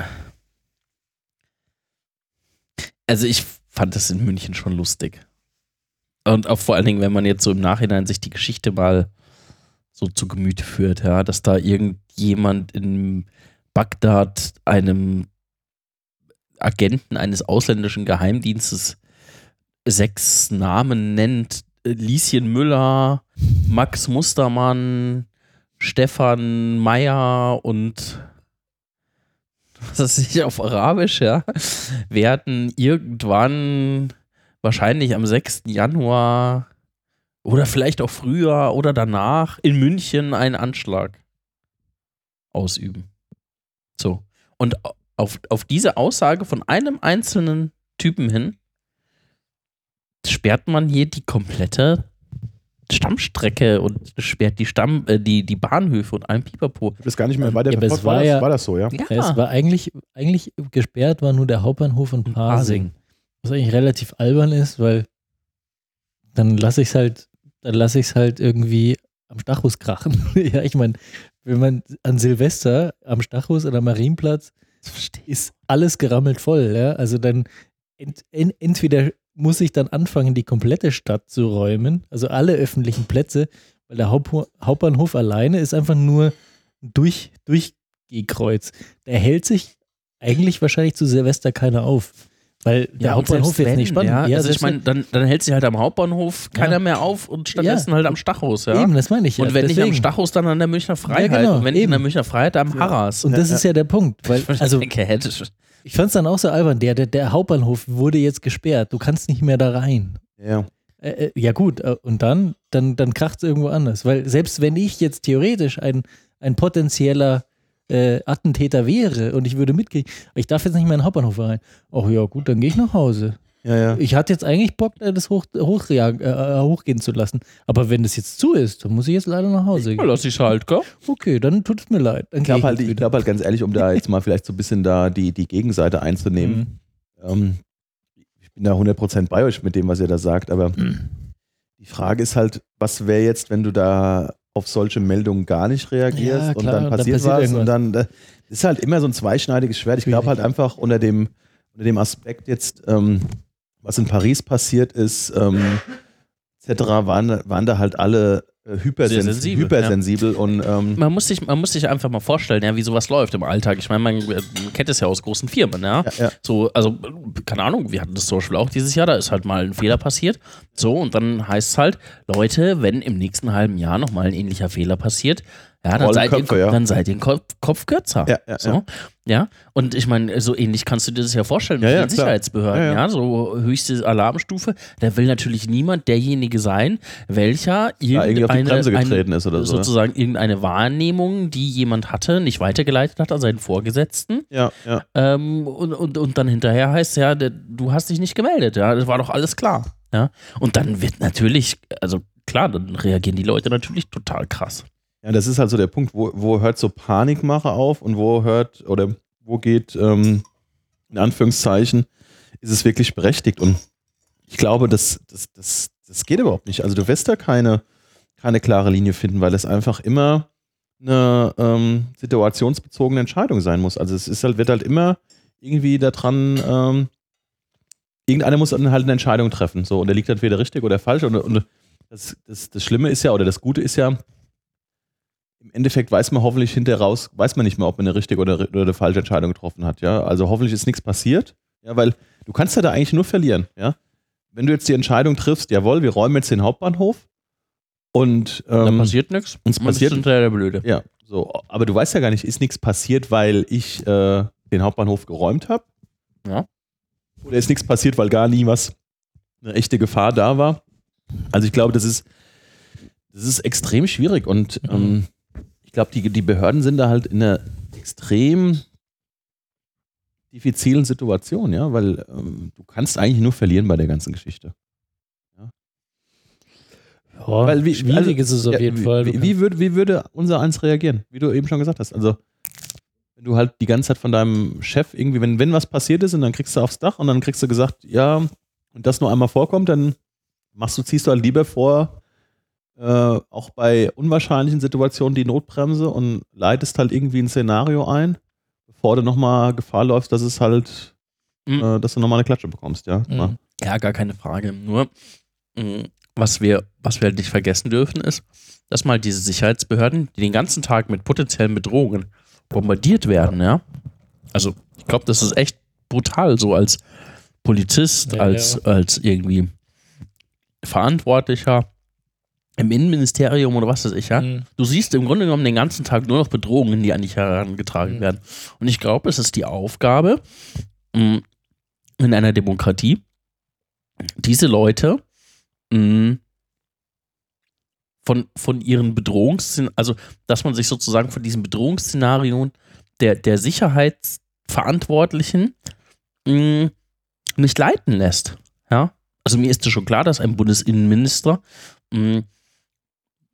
Also ich fand das in München schon lustig. Und auch vor allen Dingen, wenn man jetzt so im Nachhinein sich die Geschichte mal so zu Gemüte führt, ja, dass da irgendjemand in Bagdad einem Agenten eines ausländischen Geheimdienstes sechs Namen nennt. Lieschen Müller, Max Mustermann, Stefan Meyer und was ist das nicht auf Arabisch, ja, werden irgendwann wahrscheinlich am sechsten Januar oder vielleicht auch früher oder danach in München einen Anschlag ausüben. So. Und auf, auf diese Aussage von einem einzelnen Typen hin sperrt man hier die komplette Stammstrecke und sperrt die Stamm, äh, die, die Bahnhöfe und allem Pipapo. Das ist gar nicht mehr weiter Ja, aber es verfolgt. War, war das, ja- war das so, ja? Ja, Es war eigentlich, eigentlich gesperrt war nur der Hauptbahnhof und Pasing. Was eigentlich relativ albern ist, weil dann lasse ich es halt, dann lasse ich es halt irgendwie am Stachus krachen. Ja, ich meine, wenn man an Silvester am Stachus oder am Marienplatz ist alles gerammelt voll, ja. Also dann ent, en, entweder muss ich dann anfangen, die komplette Stadt zu räumen, also alle öffentlichen Plätze, weil der Haupt, Hauptbahnhof alleine ist einfach nur ein durch, Durchgehkreuz. Der hält sich eigentlich wahrscheinlich zu Silvester keiner auf. Weil der und Hauptbahnhof selbst jetzt nicht wenn, spannend. Ja, Ja, also ich selbst meine, dann, dann hält sich halt am Hauptbahnhof keiner Ja. mehr auf und stattdessen halt am Stachus, ja. Eben, das meine ich ja. Und wenn nicht am Deswegen. Stachus, dann an der Münchner Freiheit. Ja, genau, und wenn nicht eben. an der Münchner Freiheit, dann am Harras. Und das ist ja der Punkt. Weil, Also, also ich denke, hätte ich- ich fand es dann auch so albern, der, der, der Hauptbahnhof wurde jetzt gesperrt. Du kannst nicht mehr da rein. Ja. Äh, äh, ja gut, äh, und dann, dann, dann kracht es irgendwo anders. Weil selbst wenn ich jetzt theoretisch ein, ein potenzieller äh, Attentäter wäre und ich würde mitgehen, ich darf jetzt nicht mehr in den Hauptbahnhof rein. Ach ja, gut, dann gehe ich nach Hause. Ja, ja. Ich hatte jetzt eigentlich Bock, äh, das hoch, hochjagen, äh, hochgehen zu lassen. Aber wenn das jetzt zu ist, dann muss ich jetzt leider nach Hause Ja, gehen. lass ich halt, gell? Okay, dann tut es mir leid. Dann Ich geh glaube halt, jetzt ich wieder. glaub halt ganz ehrlich, um da jetzt mal vielleicht so ein bisschen da die, die Gegenseite einzunehmen. Mhm. Ähm, ich bin da hundert Prozent bei euch mit dem, was ihr da sagt, aber die Frage ist halt, was wäre jetzt, wenn du da auf solche Meldungen gar nicht reagierst Ja, und klar, dann und dann passiert, passiert was irgendwas. und dann das ist halt immer so ein zweischneidiges Schwert. Ich glaube halt einfach unter dem, unter dem Aspekt jetzt, ähm, was in Paris passiert ist, ähm, et cetera, waren, waren da halt alle äh, hypersens Sehr sensibel, hypersensibel und ähm, Man muss, sich, man muss sich einfach mal vorstellen, ja, wie sowas läuft im Alltag. Ich meine, man, man kennt es ja aus großen Firmen, ja. ja, ja. So, also, keine Ahnung, wir hatten das zum Beispiel auch dieses Jahr, da ist halt mal ein Fehler passiert. So, und dann heißt es halt, Leute, wenn im nächsten halben Jahr nochmal ein ähnlicher Fehler passiert, ja, dann Rollen seid, Köpfe, ihr, ja. dann seid ihr den Kopf, Kopf kürzer. Ja, ja, so, ja. ja. Und ich meine, so ähnlich kannst du dir das ja vorstellen Ja, mit ja, den klar. Sicherheitsbehörden, Ja, ja, ja. so höchste Alarmstufe. Da will natürlich niemand derjenige sein, welcher Da irgendwie auf die irgendeine, Bremse eine, getreten ist oder so. sozusagen irgendeine Wahrnehmung, die jemand hatte, nicht weitergeleitet hat an seinen Vorgesetzten. Ja, ja. Ähm, und, und, und dann hinterher heißt ja, der, du hast dich nicht gemeldet, ja, das war doch alles klar. Ja? Und dann wird natürlich, also klar, dann reagieren die Leute natürlich total krass. Ja, das ist halt so der Punkt, wo, wo hört so Panikmache auf und wo hört oder wo geht, ähm, in Anführungszeichen, ist es wirklich berechtigt. Und ich glaube, das, das, das, das geht überhaupt nicht. Also du wirst da keine, keine klare Linie finden, weil es einfach immer eine ähm, situationsbezogene Entscheidung sein muss. Also es ist halt, wird halt immer irgendwie daran, ähm, irgendeiner muss dann halt eine Entscheidung treffen. So, und der liegt entweder richtig oder falsch. Und, und das, das, das Schlimme ist ja, oder das Gute ist ja, im Endeffekt weiß man hoffentlich hinterher raus, weiß man nicht mehr, ob man eine richtige oder, oder eine falsche Entscheidung getroffen hat. Ja? Also hoffentlich ist nichts passiert, ja, weil du kannst ja da eigentlich nur verlieren. Ja? Wenn du jetzt die Entscheidung triffst, jawohl, wir räumen jetzt den Hauptbahnhof und Da ähm, passiert nichts. uns passiert- ist hinterher der Blöde. ja, so, aber du weißt ja gar nicht, ist nichts passiert, weil ich äh, den Hauptbahnhof geräumt habe? Ja. Oder ist nichts passiert, weil gar nie was, eine echte Gefahr da war? Also ich glaube, das ist, das ist extrem schwierig und ähm, ich glaube, die, die Behörden sind da halt in einer extrem diffizilen Situation, ja, weil ähm, du kannst eigentlich nur verlieren bei der ganzen Geschichte. Ja, Weil wie, schwierig ist es auf ja, jeden wie, Fall. Wie, wie, würde, wie würde unser eins reagieren? Wie du eben schon gesagt hast. Also, wenn du halt die ganze Zeit von deinem Chef irgendwie, wenn, wenn was passiert ist und dann kriegst du aufs Dach und dann kriegst du gesagt, ja, und das nur einmal vorkommt, dann machst du, ziehst du halt lieber vor, äh, auch bei unwahrscheinlichen Situationen die Notbremse und leitest halt irgendwie ein Szenario ein, bevor du nochmal Gefahr läufst, dass es halt, Mhm. äh, dass du nochmal eine Klatsche bekommst, ja. Mhm. Ja, gar keine Frage. Nur, mh, was wir, was wir halt nicht vergessen dürfen, ist, dass mal diese Sicherheitsbehörden, die den ganzen Tag mit potenziellen Bedrohungen bombardiert werden, ja. Also, ich glaube, das ist echt brutal, so als Polizist, Ja, als, ja. als irgendwie Verantwortlicher im Innenministerium oder was weiß ich, ja. Mhm. Du siehst im Grunde genommen den ganzen Tag nur noch Bedrohungen, die an dich herangetragen Mhm. werden. Und ich glaube, es ist die Aufgabe mh, in einer Demokratie, diese Leute mh, von, von ihren Bedrohungsszenarien, also dass man sich sozusagen von diesen Bedrohungsszenarien der, der Sicherheitsverantwortlichen mh, nicht leiten lässt. Ja? Also mir ist es schon klar, dass ein Bundesinnenminister mh,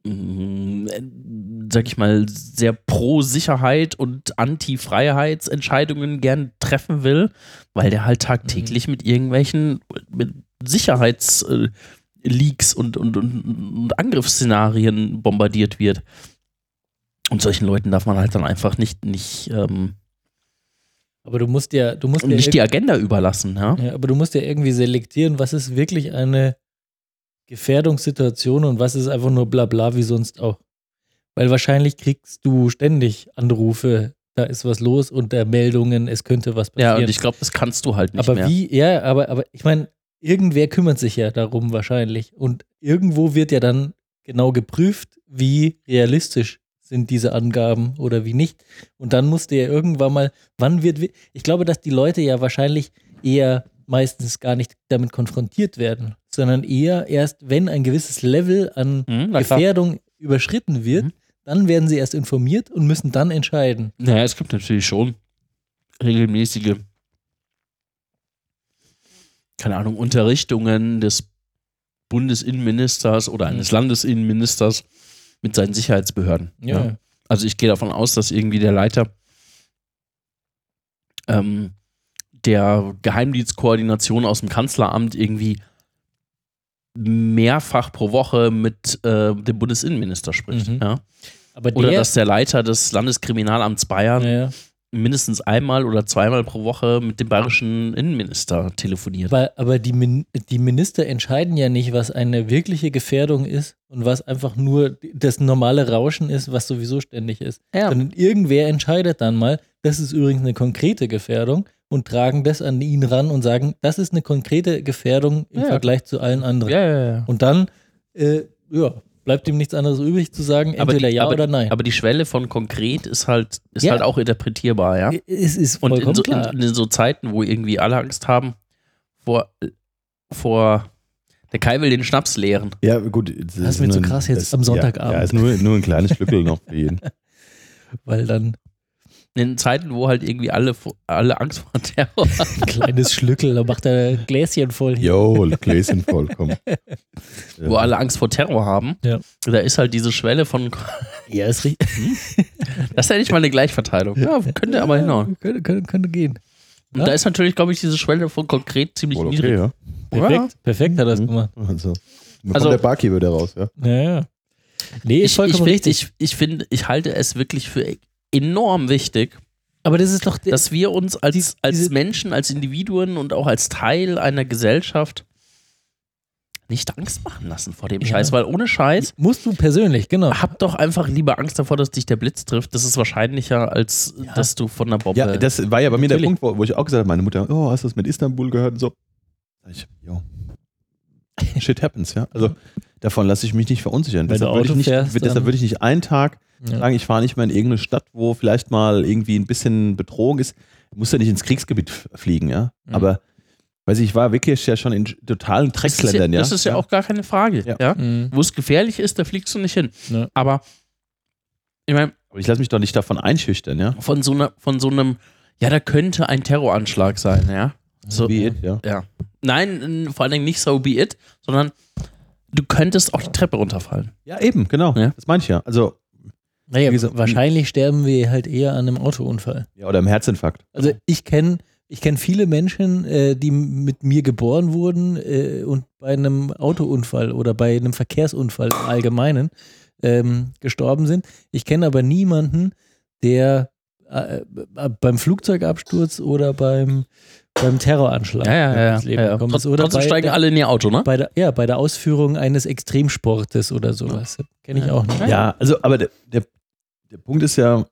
sag ich mal, sehr pro Sicherheit und Anti-Freiheitsentscheidungen gern treffen will, weil der halt tagtäglich mit irgendwelchen mit Sicherheitsleaks und, und, und, und Angriffsszenarien bombardiert wird. Und solchen Leuten darf man halt dann einfach nicht, nicht, ähm, aber du musst ja, du musst ja nicht die Agenda überlassen. Ja? Ja, aber du musst ja irgendwie selektieren, was ist wirklich eine Gefährdungssituation und was ist einfach nur Blabla wie sonst auch. Weil wahrscheinlich kriegst du ständig Anrufe, da ist was los und der Meldungen, es könnte was passieren. Ja, und ich glaube, das kannst du halt nicht aber mehr. wie, ja, aber, aber ich meine, irgendwer kümmert sich ja darum wahrscheinlich. Und irgendwo wird ja dann genau geprüft, wie realistisch sind diese Angaben oder wie nicht. Und dann musst du ja irgendwann mal, wann wird, ich glaube, dass die Leute ja wahrscheinlich eher meistens gar nicht damit konfrontiert werden, sondern eher erst, wenn ein gewisses Level an Mhm, Gefährdung überschritten wird, Mhm. dann werden sie erst informiert und müssen dann entscheiden. Naja, es gibt natürlich schon regelmäßige, keine Ahnung, Unterrichtungen des Bundesinnenministers oder eines Landesinnenministers mit seinen Sicherheitsbehörden. Ja. Ja. Also ich gehe davon aus, dass irgendwie der Leiter ähm, der Geheimdienstkoordination aus dem Kanzleramt irgendwie mehrfach pro Woche mit äh, dem Bundesinnenminister spricht. Mhm. Ja. Aber Oder der, dass der Leiter des Landeskriminalamts Bayern ja, ja. mindestens einmal oder zweimal pro Woche mit dem bayerischen Innenminister telefoniert. Aber, aber die, Min die Minister entscheiden ja nicht, was eine wirkliche Gefährdung ist und was einfach nur das normale Rauschen ist, was sowieso ständig ist. Ja. Sondern irgendwer entscheidet dann mal, das ist übrigens eine konkrete Gefährdung und tragen das an ihn ran und sagen, das ist eine konkrete Gefährdung im Ja. Vergleich zu allen anderen. Ja, ja, ja. Und dann, äh, ja, bleibt ihm nichts anderes übrig zu sagen, Aber entweder die- ja aber- oder nein. Aber die Schwelle von konkret ist halt, ist Ja. halt auch interpretierbar, ja. es ist Und vollkommen in so, klar. in, in so Zeiten, wo irgendwie alle Angst haben vor, vor der Kai will den Schnaps leeren. Ja, gut. Das ist mir zu krass jetzt am Sonntagabend. Ja, ja, ist nur, nur ein kleines Stückel noch für jeden. Weil dann In Zeiten, wo halt irgendwie alle, vor- alle Angst vor Terror haben. ein kleines Schlückel, da macht er ein Gläschen voll hier. Jo, Gläschen voll, komm. wo alle Angst vor Terror haben, Ja. da ist halt diese Schwelle von, Ja, ist richtig. das ist ja nicht mal eine Gleichverteilung. Ja, könnte aber hinhauen. Könnte, könnte, könnte gehen. Und Ja. da ist natürlich, glaube ich, diese Schwelle von konkret ziemlich Wohl niedrig. okay, ja. Perfekt, perfekt hat er das Mhm. gemacht. Also, dann Also- kommt der Barkeeper wieder raus, ja. Ja, ja. Nee, ist Ich, vollkommen ich, richtig. ich, ich finde, ich halte es wirklich für enorm wichtig, Aber das ist doch der, dass wir uns als, Dies- als diese- Menschen, als Individuen und auch als Teil einer Gesellschaft nicht Angst machen lassen vor dem Ja. Scheiß, weil ohne Scheiß musst du persönlich, genau. hab doch einfach lieber Angst davor, dass dich der Blitz trifft. Das ist wahrscheinlicher, als Ja. dass du von einer Bombe. Ja, das war ja bei mir der Natürlich. Punkt, wo, wo ich auch gesagt habe, meine Mutter, oh, hast du das mit Istanbul gehört und so. Sag ich, jo. Shit happens, ja. Also davon lasse ich mich nicht verunsichern. Wenn du Deshalb würde ich, Auto nicht- fährst, deshalb dann- würde ich nicht einen Tag Ja. sagen, ich fahre nicht mehr in irgendeine Stadt, wo vielleicht mal irgendwie ein bisschen Bedrohung ist. Du musst ja nicht ins Kriegsgebiet f- fliegen, ja. Mhm. Aber, weiß ich, ich war wirklich ja schon in totalen das ist ja, Drecksländern, ja. das ist ja auch gar keine Frage. Ja. Ja. Mhm. Wo es gefährlich ist, da fliegst du nicht hin. Ja. Aber ich meine, Aber ich lasse mich doch nicht davon einschüchtern, ja. von so, einer, von so einem, ja, da könnte ein Terroranschlag sein, ja. So, Be it, ja. ja. Nein, n- vor allen Dingen nicht so be it, sondern du könntest auch die Treppe runterfallen. Ja, eben, genau. Ja. Das meine ich ja. Also, Naja, Wie gesagt, wahrscheinlich sterben wir halt eher an einem Autounfall. ja, oder im Herzinfarkt. Also ich kenne ich kenn viele Menschen, äh, die mit mir geboren wurden äh, und bei einem Autounfall oder bei einem Verkehrsunfall im Allgemeinen ähm, gestorben sind. Ich kenne aber niemanden, der äh, äh, beim Flugzeugabsturz oder beim, beim Terroranschlag ins Leben gekommen ist. Trotz- Oder Trotzdem bei steigen der, alle in ihr Auto, ne? bei der, ja, bei der Ausführung eines Extremsportes oder sowas. Kenne ich Ja. auch nicht. Ja, also, aber der, der, der Punkt ist ja,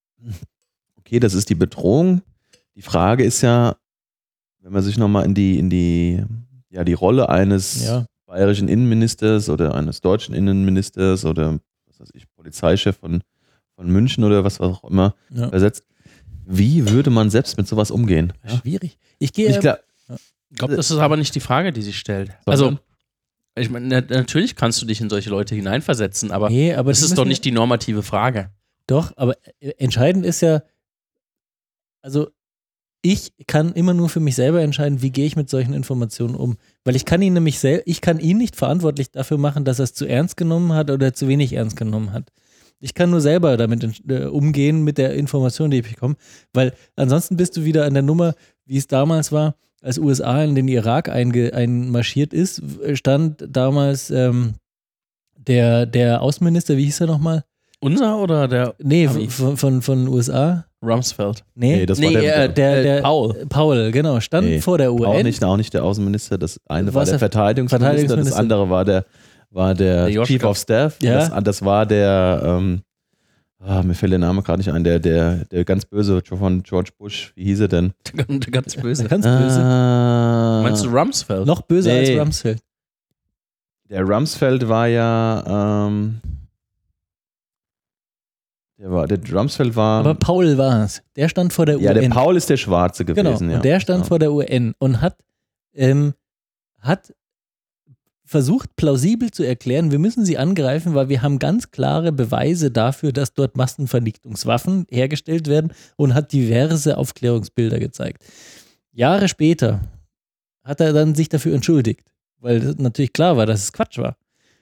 okay, das ist die Bedrohung. Die Frage ist ja, wenn man sich nochmal in die, in die, ja, die Rolle eines Ja. bayerischen Innenministers oder eines deutschen Innenministers oder was weiß ich, Polizeichef von, von München oder was auch immer Ja. versetzt, wie würde man selbst mit sowas umgehen? Ja? Schwierig. Ich gehe Ich glaub, Ich glaube, das ist aber nicht die Frage, die sich stellt. Sondern? Also, ich meine, na- natürlich kannst du dich in solche Leute hineinversetzen, aber nee, aber das die ist doch müssen- nicht die normative Frage. Doch, aber äh, entscheidend ist ja, also ich kann immer nur für mich selber entscheiden, wie gehe ich mit solchen Informationen um. Weil ich kann ihn nämlich sel- ich kann ihn nicht verantwortlich dafür machen, dass er es zu ernst genommen hat oder zu wenig ernst genommen hat. Ich kann nur selber damit äh, umgehen mit der Information, die ich bekomme, weil ansonsten bist du wieder an der Nummer, wie es damals war, als U S A in den Irak einge- einmarschiert ist, stand damals ähm, der, der Außenminister, wie hieß er nochmal? Unser oder der Nee, Ami? von, von, von U S A. Rumsfeld? Nee, Nee, das Nee, war der, äh, der, der äh, Paul. Paul, genau, stand Nee, vor der U auch N. nicht, auch nicht der Außenminister. Das eine war Was der der Verteidigungsminister, das Verteidigungsminister? andere war der, war der, Der Joschka. Chief of Staff. Ja. Das, das war der, ähm, ah, mir fällt der Name gerade nicht ein, der, der, der ganz böse von George Bush. Wie hieß er denn? Ganz böse. Ganz böse. Ah, Meinst du Rumsfeld? Noch böser Nee. als Rumsfeld. Der Rumsfeld war ja, ähm, der war, der Rumsfeld war, Aber Paul war es. Der stand vor der ja, U N. der Paul ist der Schwarze Genau, gewesen. ja. und der stand ja. vor der U N und hat, ähm, hat versucht, plausibel zu erklären, wir müssen sie angreifen, weil wir haben ganz klare Beweise dafür, dass dort Massenvernichtungswaffen hergestellt werden und hat diverse Aufklärungsbilder gezeigt. Jahre später hat er dann sich dafür entschuldigt, weil das natürlich klar war, dass es Quatsch war.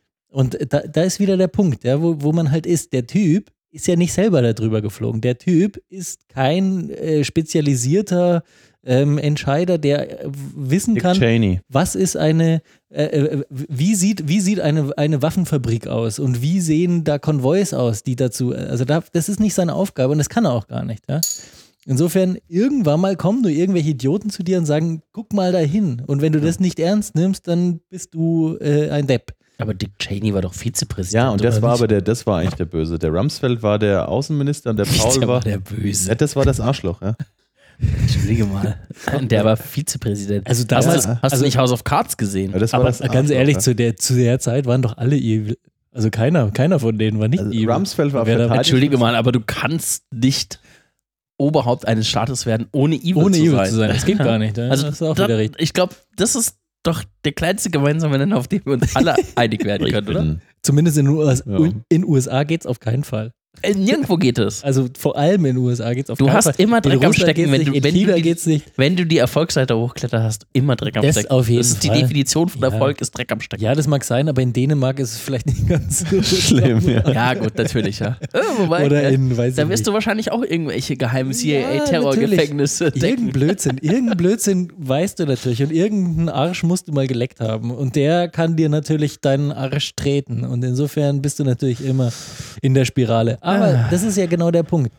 Und da, da ist wieder der Punkt, ja, wo, wo man halt ist, der Typ ist ja nicht selber darüber geflogen. Der Typ ist kein äh, spezialisierter ähm, Entscheider, der äh, wissen Dick kann, Cheney. was ist eine, äh, äh, wie sieht, wie sieht eine, eine Waffenfabrik aus und wie sehen da Konvois aus, die dazu, also da, das ist nicht seine Aufgabe und das kann er auch gar nicht. Ja? Insofern, irgendwann mal kommen nur irgendwelche Idioten zu dir und sagen, guck mal dahin und wenn du das nicht ernst nimmst, dann bist du äh, ein Depp. Aber Dick Cheney war doch Vizepräsident. Ja, und das oder war nicht? aber der, das war eigentlich der Böse. Der Rumsfeld war der Außenminister und der Paul Der war war, der Böse. ja, das war das Arschloch, ja. Entschuldige mal. Der war Vizepräsident. Also hast damals- du, hast also- du nicht House of Cards gesehen? ja das war Aber das ganz Arschloch, ehrlich, ja. zu der, zu der Zeit waren doch alle evil. Also keiner, keiner von denen war nicht Also evil. Rumsfeld war Wer da- Verteidigungs- Entschuldige mal, aber du kannst nicht Oberhaupt eines Staates werden, ohne evil, Ohne zu, evil sein. zu sein. Das geht gar nicht. Ja? Also das ist auch das, wieder richtig. ich glaube, das ist doch der kleinste gemeinsame Nenner, auf den wir uns alle einig werden können, oder? bin- Zumindest in den U S A, Ja. in U S A geht es auf keinen Fall. Äh, Nirgendwo geht es. Also vor allem in den U S A geht es auf Du keinen hast Fall. immer In Dreck am Russland Stecken, geht's wenn nicht, du, in wenn, China du die, geht's nicht. wenn du die Erfolgsseite hochkletter hast, immer Dreck am Das Stecken. auf jeden das ist die Fall. Definition von Ja. Erfolg, ist Dreck am Stecken. Ja, das mag sein, aber in Dänemark ist es vielleicht nicht ganz so Schlimm, ja. Ja, gut, natürlich, ja. Äh, wobei, Oder äh, in, weiß da ich wirst nicht. du wahrscheinlich auch irgendwelche geheimen C I Ja, A-Terrorgefängnisse Irgendein denken. Blödsinn, irgendein Blödsinn weißt du natürlich und irgendeinen Arsch musst du mal geleckt haben und der kann dir natürlich deinen Arsch treten und insofern bist du natürlich immer in der Spirale. Aber Ah. das ist ja genau der Punkt.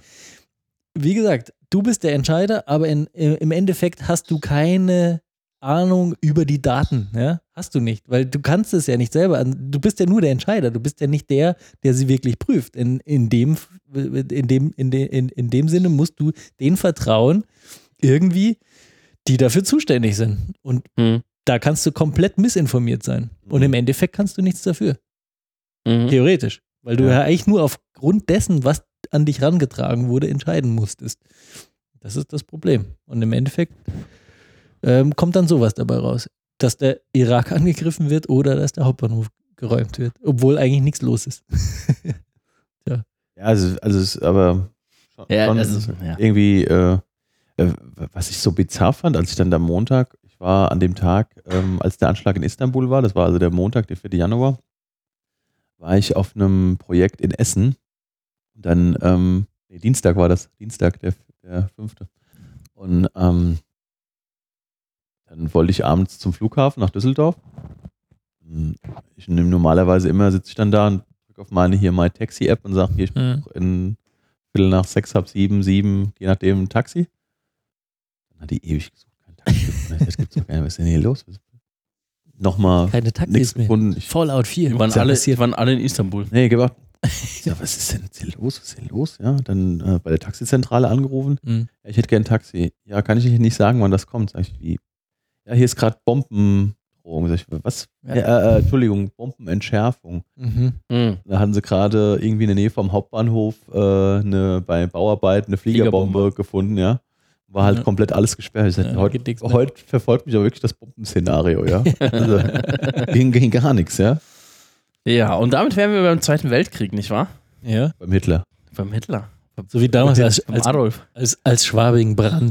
Wie gesagt, du bist der Entscheider, aber in, im Endeffekt hast du keine Ahnung über die Daten, ja? Hast du nicht, weil du kannst es ja nicht selber. Du bist ja nur der Entscheider, du bist ja nicht der, der sie wirklich prüft. In, in, dem, in, dem, in, de, in, in dem Sinne musst du denen vertrauen, irgendwie, die dafür zuständig sind. Und Hm. da kannst du komplett missinformiert sein. Und im Endeffekt kannst du nichts dafür. Mhm. Theoretisch. Weil du Ja. ja eigentlich nur aufgrund dessen, was an dich rangetragen wurde, entscheiden musstest. Das ist das Problem. Und im Endeffekt ähm, kommt dann sowas dabei raus. Dass der Irak angegriffen wird oder dass der Hauptbahnhof geräumt wird. Obwohl eigentlich nichts los ist. Ja, also, also es ist aber schon, Ja, schon also, ja. irgendwie, äh, äh, was ich so bizarr fand, als ich dann am Montag, ich war an dem Tag, ähm, als der Anschlag in Istanbul war, das war also der Montag, der vierte Januar, war ich auf einem Projekt in Essen. Und dann, ähm, nee, Dienstag war das, Dienstag, der, der fünfte. Und ähm, dann wollte ich abends zum Flughafen nach Düsseldorf. Ich nehme normalerweise immer, sitze ich dann da und drücke auf meine hier My Taxi App und sage, hier, ich Ja. brauche in Viertel nach sechs, halb sieben, sieben, je nachdem, ein Taxi. Dann hat die ewig gesucht, kein Taxi gefunden. Das gibt's doch gar nicht. Was ist denn hier los? Nochmal Keine Taxis nichts mehr. gefunden. Ich, Fallout vier. Die waren, Was ist alle, passiert? die waren alle in Istanbul. nee, gewartet. Ich sag, was ist denn jetzt hier los? Was ist hier los? Ja, dann äh, bei der Taxizentrale angerufen. Mhm. Ja, ich hätte gern ein Taxi. Ja, kann ich nicht sagen, wann das kommt. Sag ich, wie? Ja, hier ist gerade Bombendrohung. Sag ich, was? Ja. Ja, äh, Entschuldigung, Bombenentschärfung. Mhm. Mhm. Da hatten sie gerade irgendwie in der Nähe vom Hauptbahnhof äh, eine, bei Bauarbeit eine Fliegerbombe, Fliegerbombe. gefunden, ja. War halt Ja. komplett alles gesperrt. Ich sagte, Ja, heute, geht nix mehr. heute verfolgt mich aber wirklich das Bombenszenario, ja. Also, ging, ging gar nichts, ja. Ja, und damit wären wir beim Zweiten Weltkrieg, nicht wahr? Ja. Beim Hitler. Beim Hitler. So wie damals, als, Beim als, Adolf. als, als Schwabing brannte.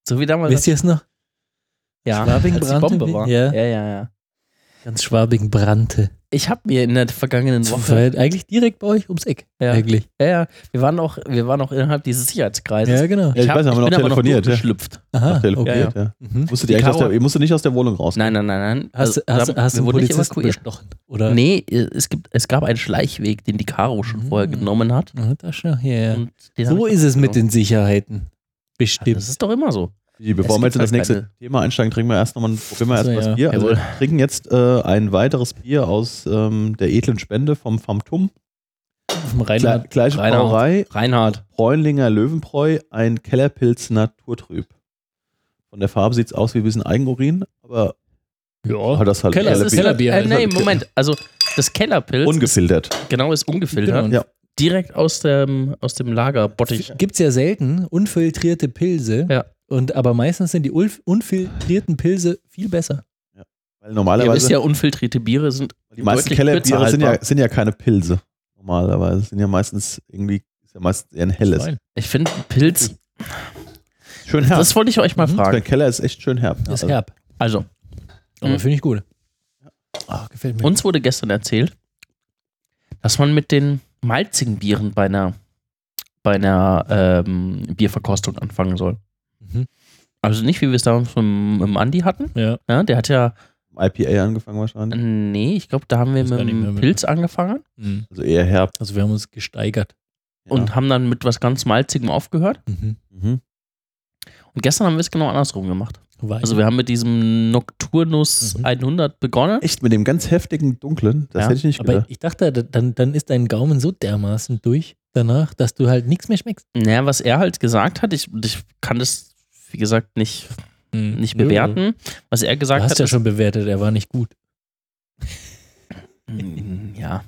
So wie damals. Wisst ihr es noch? Ja, Schwabing als die brannte? Bombe war. Ja. ja, ja. ja. Ganz Schwabing brannte. Ich habe mir in der vergangenen Das Woche. war halt eigentlich direkt bei euch ums Eck. Ja. Eigentlich. Ja, ja. Wir waren auch, wir waren auch innerhalb dieses Sicherheitskreises. Ja, genau. Ja, ich hab- weiß, haben wir noch bin aber noch telefoniert, ja. durchgeschlüpft. Aha, telefoniert, okay. ja. Mhm. Musstet Die ihr, eigentlich aus Karo- der, ihr musstet nicht aus der Wohnung raus. Nein, nein, nein, nein. Hast, du- Also, hast, wir hast du einen wurden nicht Polizisten evakuiert. bestochen? Oder? Nee, es, gibt, es gab einen Schleichweg, den die Caro schon Mhm. vorher genommen hat. Ah, das schon, ja, ja. Und den hab So ich ist es mit genommen. den Sicherheiten. Bestimmt. Das ist doch immer so. Wie, Bevor Es wir jetzt in gibt das halt nächste Thema einsteigen, trinken wir erst nochmal ein, probieren wir Ach so, erst mal ja. das Bier. Also Jawohl. wir trinken jetzt äh, ein weiteres Bier aus ähm, der edlen Spende vom Famtum. Vom Gle Rheinland. gleiche Reinhard. Brauerei, Reinhard. Bräunlinger Löwenbräu, ein Kellerpilz Naturtrüb. Von der Farbe sieht es aus wie ein bisschen Eigenurin, aber Ja. hat das halt Keller- Das ist, Kellerbier. äh, nee, Moment. Also das Kellerpilz ungefiltert. ist, genau, ist ungefiltert. Genau. Ja. Direkt aus dem, aus dem Lagerbottich. Gibt es ja selten unfiltrierte Pilze. Ja. Und, aber meistens sind die ulf- unfiltrierten Pilze viel besser. Weil Ihr normalerweise wisst ja, unfiltrierte Biere sind die meisten deutlich Kellerbiere kürzer sind ja, haltbar. sind ja keine Pilze. Normalerweise sind ja meistens irgendwie ist ja meistens eher ein helles. Fein. Ich finde Pilz, Schön herb. das wollte ich euch mal Mhm. Der fragen. Keller ist echt schön herb. Ist Also, herb. Also, Aber Mhm. finde ich gut. Ah, gefällt mir. uns wurde gestern erzählt, dass man mit den malzigen Bieren bei einer, bei einer ähm, Bierverkostung anfangen soll. Mhm. Also nicht, wie wir es damals mit, dem- mit dem Andi hatten. Ja. Ja, der hat ja, I P A angefangen wahrscheinlich. nee, ich glaube, da haben wir Weiß mit gar nicht mehr dem mit- Pilz angefangen Mhm. Also eher herb. Also wir haben uns gesteigert. Ja. und haben dann mit was ganz Malzigem aufgehört. Mhm. Mhm. Und gestern haben wir es genau andersrum gemacht. Wein. Also wir haben mit diesem Nocturnus Mhm. hundert begonnen. Echt mit dem ganz heftigen Dunklen, das Ja, hätte ich nicht aber gedacht. ich dachte, dann, dann ist dein Gaumen so dermaßen durch danach, dass du halt nichts mehr schmeckst. Naja, was er halt gesagt hat, ich, ich kann das, wie gesagt, nicht, nicht Nö. bewerten. Was er Du gesagt hast hat, ja ist- schon bewertet, er war nicht gut. Mm, ja.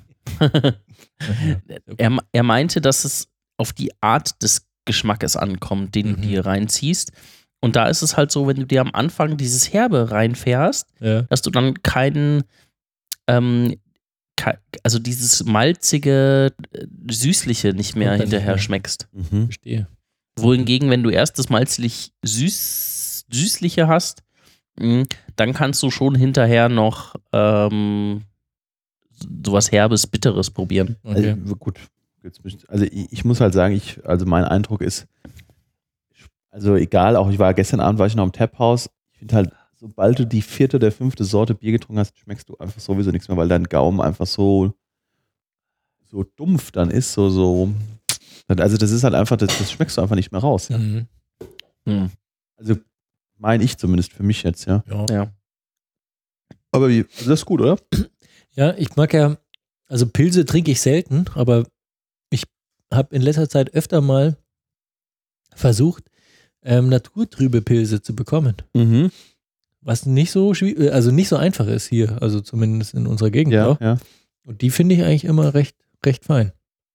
er, er meinte, dass es auf die Art des Geschmackes ankommt, den du Mhm. dir reinziehst. Und da ist es halt so, wenn du dir am Anfang dieses Herbe reinfährst, Ja. dass du dann keinen, ähm, kei- also dieses malzige, äh, süßliche nicht mehr Kommt dann nicht hinterher mehr. schmeckst. Mhm. Verstehe. Wohingegen, wenn du erst das malzig süß, süßliche hast, mh, dann kannst du schon hinterher noch ähm, sowas Herbes, Bitteres probieren. Okay. Also, gut. Jetzt müsst- Also ich, ich muss halt sagen, ich, also mein Eindruck ist, also egal, auch ich war gestern Abend, war ich noch im Tap-Haus, ich finde halt, sobald du die vierte oder fünfte Sorte Bier getrunken hast, schmeckst du einfach sowieso nichts mehr, weil dein Gaumen einfach so, so dumpf dann ist, so, so, also das ist halt einfach, das, das schmeckst du einfach nicht mehr raus. Ja? Mhm. Hm. Also meine ich zumindest für mich jetzt, ja. Ja. Ja. Aber wie, also das ist gut, oder? Ja, ich mag ja, also Pilze trinke ich selten, aber ich habe in letzter Zeit öfter mal versucht, ähm, naturtrübe Pilze zu bekommen. Mhm. Was nicht so schwierig, also nicht so einfach ist hier, also zumindest in unserer Gegend Ja, auch. ja. Und die finde ich eigentlich immer recht, recht fein.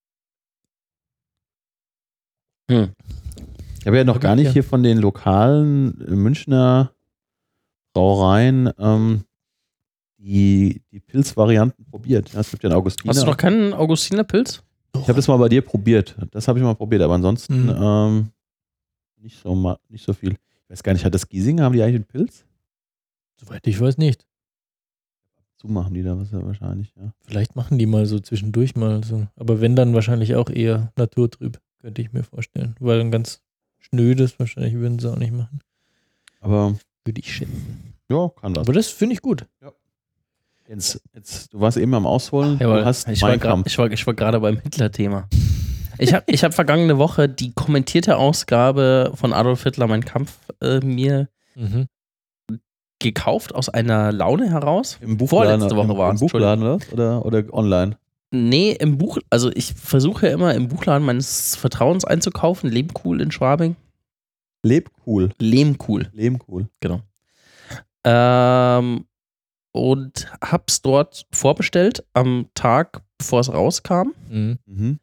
Hm. Ich habe ja noch gar nicht Ja. hier von den lokalen Münchner Brauereien ähm, die, die Pilzvarianten probiert. Ja, es gibt ja einen Augustiner. Hast du noch keinen Augustinerpilz? Ich habe das mal bei dir probiert. Das habe ich mal probiert, aber ansonsten Mhm. ähm, nicht, so ma- nicht so viel. Ich weiß gar nicht, hat das Giesinger, haben die eigentlich einen Pilz? Soweit ich weiß nicht. So machen die da was ja wahrscheinlich, ja. Vielleicht machen die mal so zwischendurch mal so. Aber wenn, dann wahrscheinlich auch eher naturtrüb, könnte ich mir vorstellen. Weil ein ganz schnödes wahrscheinlich würden sie auch nicht machen. Aber Würde ich schätzen. ja, kann das. Aber das finde ich gut. Jetzt, jetzt, du warst eben am Ausholen, Jawohl. du hast ich, war Mein grad, Kampf. ich, war, ich war gerade beim Hitler-Thema. Ich habe ich hab vergangene Woche die kommentierte Ausgabe von Adolf Hitler, Mein Kampf, äh, mir Mhm. gekauft aus einer Laune heraus. Im Buchladen, Vorletzte Woche im, war im es, Buchladen oder, oder, oder online? Nee, im Buch, also ich versuche ja immer im Buchladen meines Vertrauens einzukaufen. Lehmkuhl in Schwabing. Leb cool. Lehmkuhl. Leben cool. Genau. Ähm, und hab's dort vorbestellt am Tag, bevor es rauskam. Mhm. Mhm.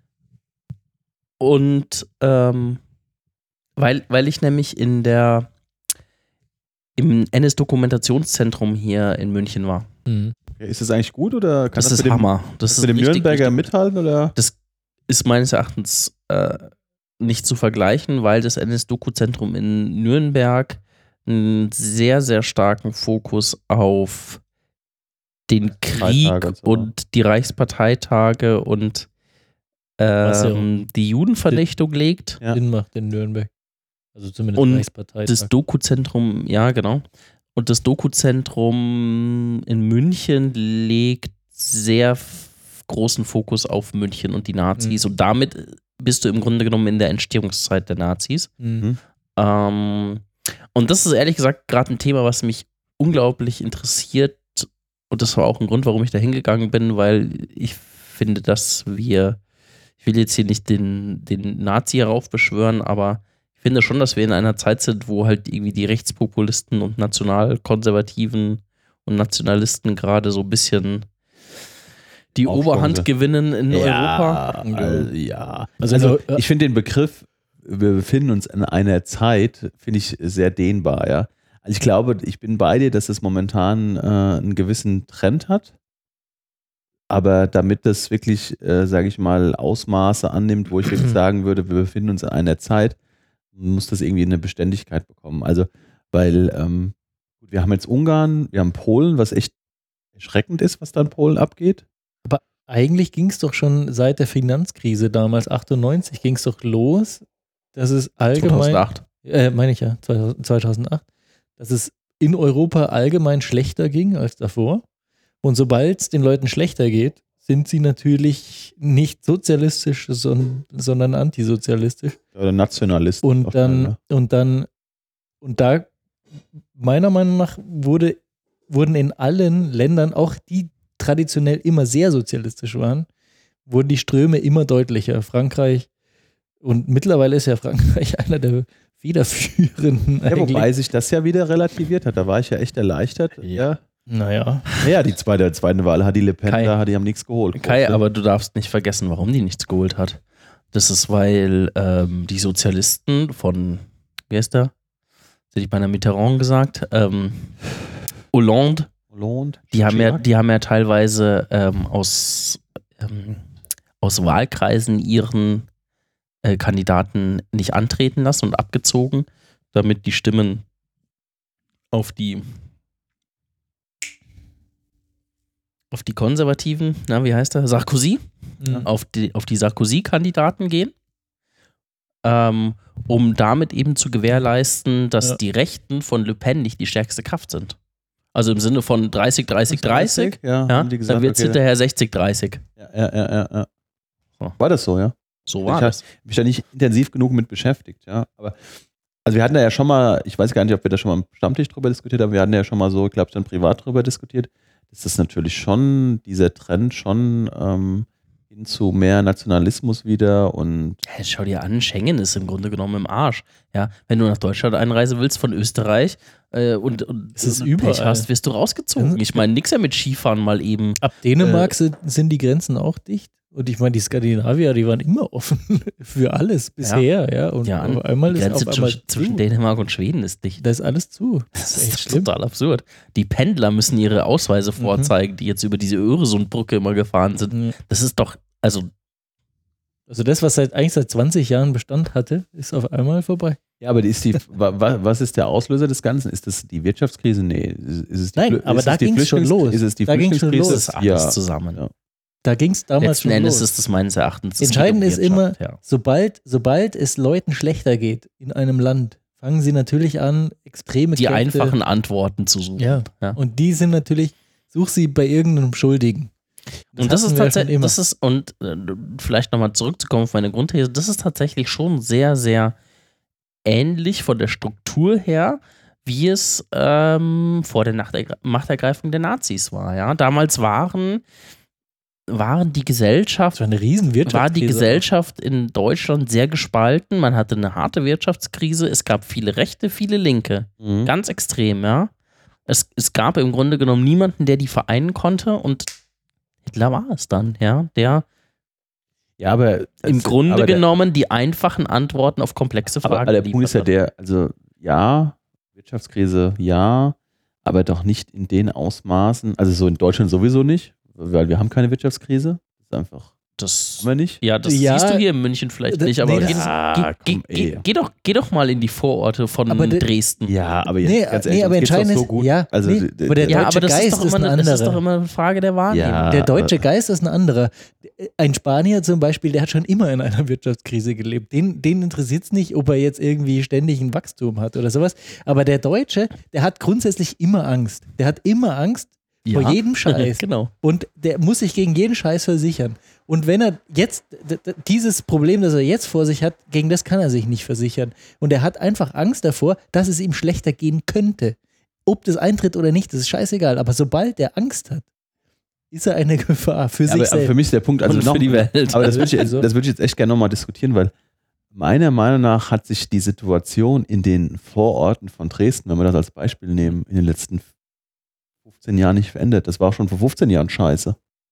Und ähm, weil, weil ich nämlich in der im N S-Dokumentationszentrum hier in München war. Mhm. Ja, ist das eigentlich gut oder kann Das, das, ist mit dem, Hammer. Das das ist mit dem richtig, Nürnberger richtig gut. mithalten oder? Das ist meines Erachtens äh, nicht zu vergleichen, weil das N S-Doku-Zentrum in Nürnberg einen sehr, sehr starken Fokus auf den Krieg und so. und die Reichsparteitage und Was ja ähm, die Judenvernichtung legt. Ja. Sinn macht in Nürnberg. Also zumindest Und Reichsparteitag. Das Doku-Zentrum, ja, genau. Und das Doku-Zentrum in München legt sehr f- großen Fokus auf München und die Nazis. Mhm. Und damit bist du im Grunde genommen in der Entstehungszeit der Nazis. Mhm. Ähm, und das ist ehrlich gesagt gerade ein Thema, was mich unglaublich interessiert. Und das war auch ein Grund, warum ich da hingegangen bin, weil ich finde, dass wir, ich will jetzt hier nicht den, den Nazi heraufbeschwören, aber ich finde schon, dass wir in einer Zeit sind, wo halt irgendwie die Rechtspopulisten und Nationalkonservativen und Nationalisten gerade so ein bisschen die Aufschwung Oberhand sind. gewinnen in Europa. Also, ja. Also, Also, äh, ich finde den Begriff, wir befinden uns in einer Zeit, finde ich sehr dehnbar, ja. Also ich glaube, ich bin bei dir, dass es momentan äh, einen gewissen Trend hat. Aber damit das wirklich, äh, sage ich mal, Ausmaße annimmt, wo ich wirklich sagen würde, wir befinden uns in einer Zeit, muss das irgendwie eine Beständigkeit bekommen. Also, weil ähm, wir haben jetzt Ungarn, wir haben Polen, was echt erschreckend ist, was da in Polen abgeht. Eigentlich ging es doch schon seit der Finanzkrise damals, achtundneunzig, ging es doch los, dass es allgemein, zweitausendacht. äh, meine ich ja, zweitausendacht, dass es in Europa allgemein schlechter ging als davor. Und sobald es den Leuten schlechter geht, sind sie natürlich nicht sozialistisch, sondern, sondern antisozialistisch. Oder Nationalisten. Und auch dann, dann, ne? und dann, und da, meiner Meinung nach, wurde, wurden in allen Ländern, auch die traditionell immer sehr sozialistisch waren, wurden die Ströme immer deutlicher. Frankreich, und mittlerweile ist ja Frankreich einer der federführenden Ja, eigentlich. wobei sich das ja wieder relativiert hat. Da war ich ja echt erleichtert. Ja. Naja. Naja, die zweite, zweite Wahl hat die Le Pen, Kai. da hat die haben nichts geholt. Kai, Große. aber du darfst nicht vergessen, warum die nichts geholt hat. Das ist, weil ähm, die Sozialisten von, wie heißt der? Das hätte ich bei einer Mitterrand gesagt, ähm, Hollande, Hollande, die haben ja, Chirac. die haben ja teilweise ähm, aus, ähm, aus Wahlkreisen ihren äh, Kandidaten nicht antreten lassen und abgezogen, damit die Stimmen auf die auf die Konservativen, na, wie heißt er? Sarkozy? Mhm. auf die, auf die Sarkozy-Kandidaten gehen, ähm, um damit eben zu gewährleisten, dass Ja. die Rechten von Le Pen nicht die stärkste Kraft sind. Also im Sinne von dreißig, dreißig, dreißig, Ja, ja, haben die gesagt, dann wird es okay. hinterher sechzig, dreißig. Ja, ja, ja, ja, ja. So. War das so, ja? So Ich war hab- das. mich da nicht intensiv genug mit beschäftigt, ja. Aber also wir hatten da ja schon mal, ich weiß gar nicht, ob wir da schon mal am Stammtisch drüber diskutiert haben, wir hatten ja schon mal so, ich glaube, dann privat drüber diskutiert. Das ist natürlich schon, dieser Trend schon ähm, hin zu mehr Nationalismus wieder und Ja, schau dir an, Schengen ist im Grunde genommen im Arsch. Ja, wenn du nach Deutschland einreisen willst von Österreich äh, und, und, Es ist und überall. Pech hast, wirst du rausgezogen. Ja. Ich meine, nix ja mit Skifahren mal eben. Ab Dänemark sind, sind die Grenzen auch dicht. Und ich meine, die Skandinavier, die waren immer offen für alles bisher, ja. Und Ja, auf einmal die ist Grenze auf einmal zwischen, zwischen zu. Dänemark und Schweden ist dicht. Da ist alles zu. Das Das ist echt ist schlimm. total absurd. Die Pendler müssen ihre Ausweise vorzeigen, die jetzt über diese Öresundbrücke immer gefahren sind. Mhm. Das ist doch, also Also das, was seit, eigentlich seit zwanzig Jahren Bestand hatte, ist auf einmal vorbei. ja, aber ist die, wa, wa, was ist der Auslöser des Ganzen? Ist das die Wirtschaftskrise? Nee. Ist, ist es die Nein, Flü- aber ist da es die ging's schon Flüchtlings- los. Ist es die Da ging's schon Flüchtlingskrise? los. das ist alles Ja. zusammen. Ja. Da ging es damals Letzten schon Endes los. ist das meines Erachtens. es geht Entscheidend um ist immer, Wirtschaft, ja. sobald, sobald es Leuten schlechter geht in einem Land, fangen sie natürlich an, extreme die Kräfte, einfachen Antworten zu suchen. Ja. Ja. Und die sind natürlich, such sie bei irgendeinem Schuldigen. Und das hatten ist wir ja schon tatsächlich, immer. das ist, und äh, vielleicht nochmal zurückzukommen auf meine Grundthese, das ist tatsächlich schon sehr, sehr ähnlich von der Struktur her, wie es ähm, vor der Nachtergre- Machtergreifung der Nazis war. Ja? Damals waren, waren die Gesellschaft, Das war eine riesen Wirtschaftskrise. war die Gesellschaft in Deutschland sehr gespalten. Man hatte eine harte Wirtschaftskrise. Es gab viele Rechte, viele Linke. Mhm. Ganz extrem, ja. Es, es gab im Grunde genommen niemanden, der die vereinen konnte, und Hitler war es dann, ja, der Ja, aber im also, Grunde aber der, genommen die einfachen Antworten auf komplexe Fragen aber, aber der Punkt ist ja geliefert der, also ja, Wirtschaftskrise, ja, aber doch nicht in den Ausmaßen, also so in Deutschland sowieso nicht, weil wir haben keine Wirtschaftskrise. Das ist einfach Das, Haben wir nicht? ja, das Ja, siehst du hier in München vielleicht d- nicht, aber nee, das geh, ist- Ah, geh, komm, geh, ey. geh, doch, geh doch mal in die Vororte von Aber de- Dresden. Ja, aber jetzt Nee, ganz nee, ehrlich, aber uns geht's doch entscheidend so ist- gut. ja, also, nee, d- aber der d- Ja, deutsche aber das Geist ist, doch ist immer, ein das ist anderer. doch immer eine Frage der Wahrnehmung. Ja. Der deutsche äh, Geist ist ein anderer. Ein Spanier zum Beispiel, der hat schon immer in einer Wirtschaftskrise gelebt. Den, den interessiert es nicht, ob er jetzt irgendwie ständig ein Wachstum hat oder sowas. Aber der Deutsche, der hat grundsätzlich immer Angst. Der hat immer Angst Ja. vor jedem Scheiß. Genau. Und der muss sich gegen jeden Scheiß versichern. Und wenn er jetzt, d- d- dieses Problem, das er jetzt vor sich hat, gegen das kann er sich nicht versichern. Und er hat einfach Angst davor, dass es ihm schlechter gehen könnte. Ob das eintritt oder nicht, das ist scheißegal. Aber sobald er Angst hat, ist er eine Gefahr für aber, sich aber selbst. für mich ist der Punkt, also Und noch, für die Welt. aber das würde ich, jetzt- Also- das würde ich jetzt echt gerne nochmal diskutieren, weil meiner Meinung nach hat sich die Situation in den Vororten von Dresden, wenn wir das als Beispiel nehmen, in den letzten fünfzehn Jahren nicht verändert. Das war auch schon vor fünfzehn Jahren scheiße.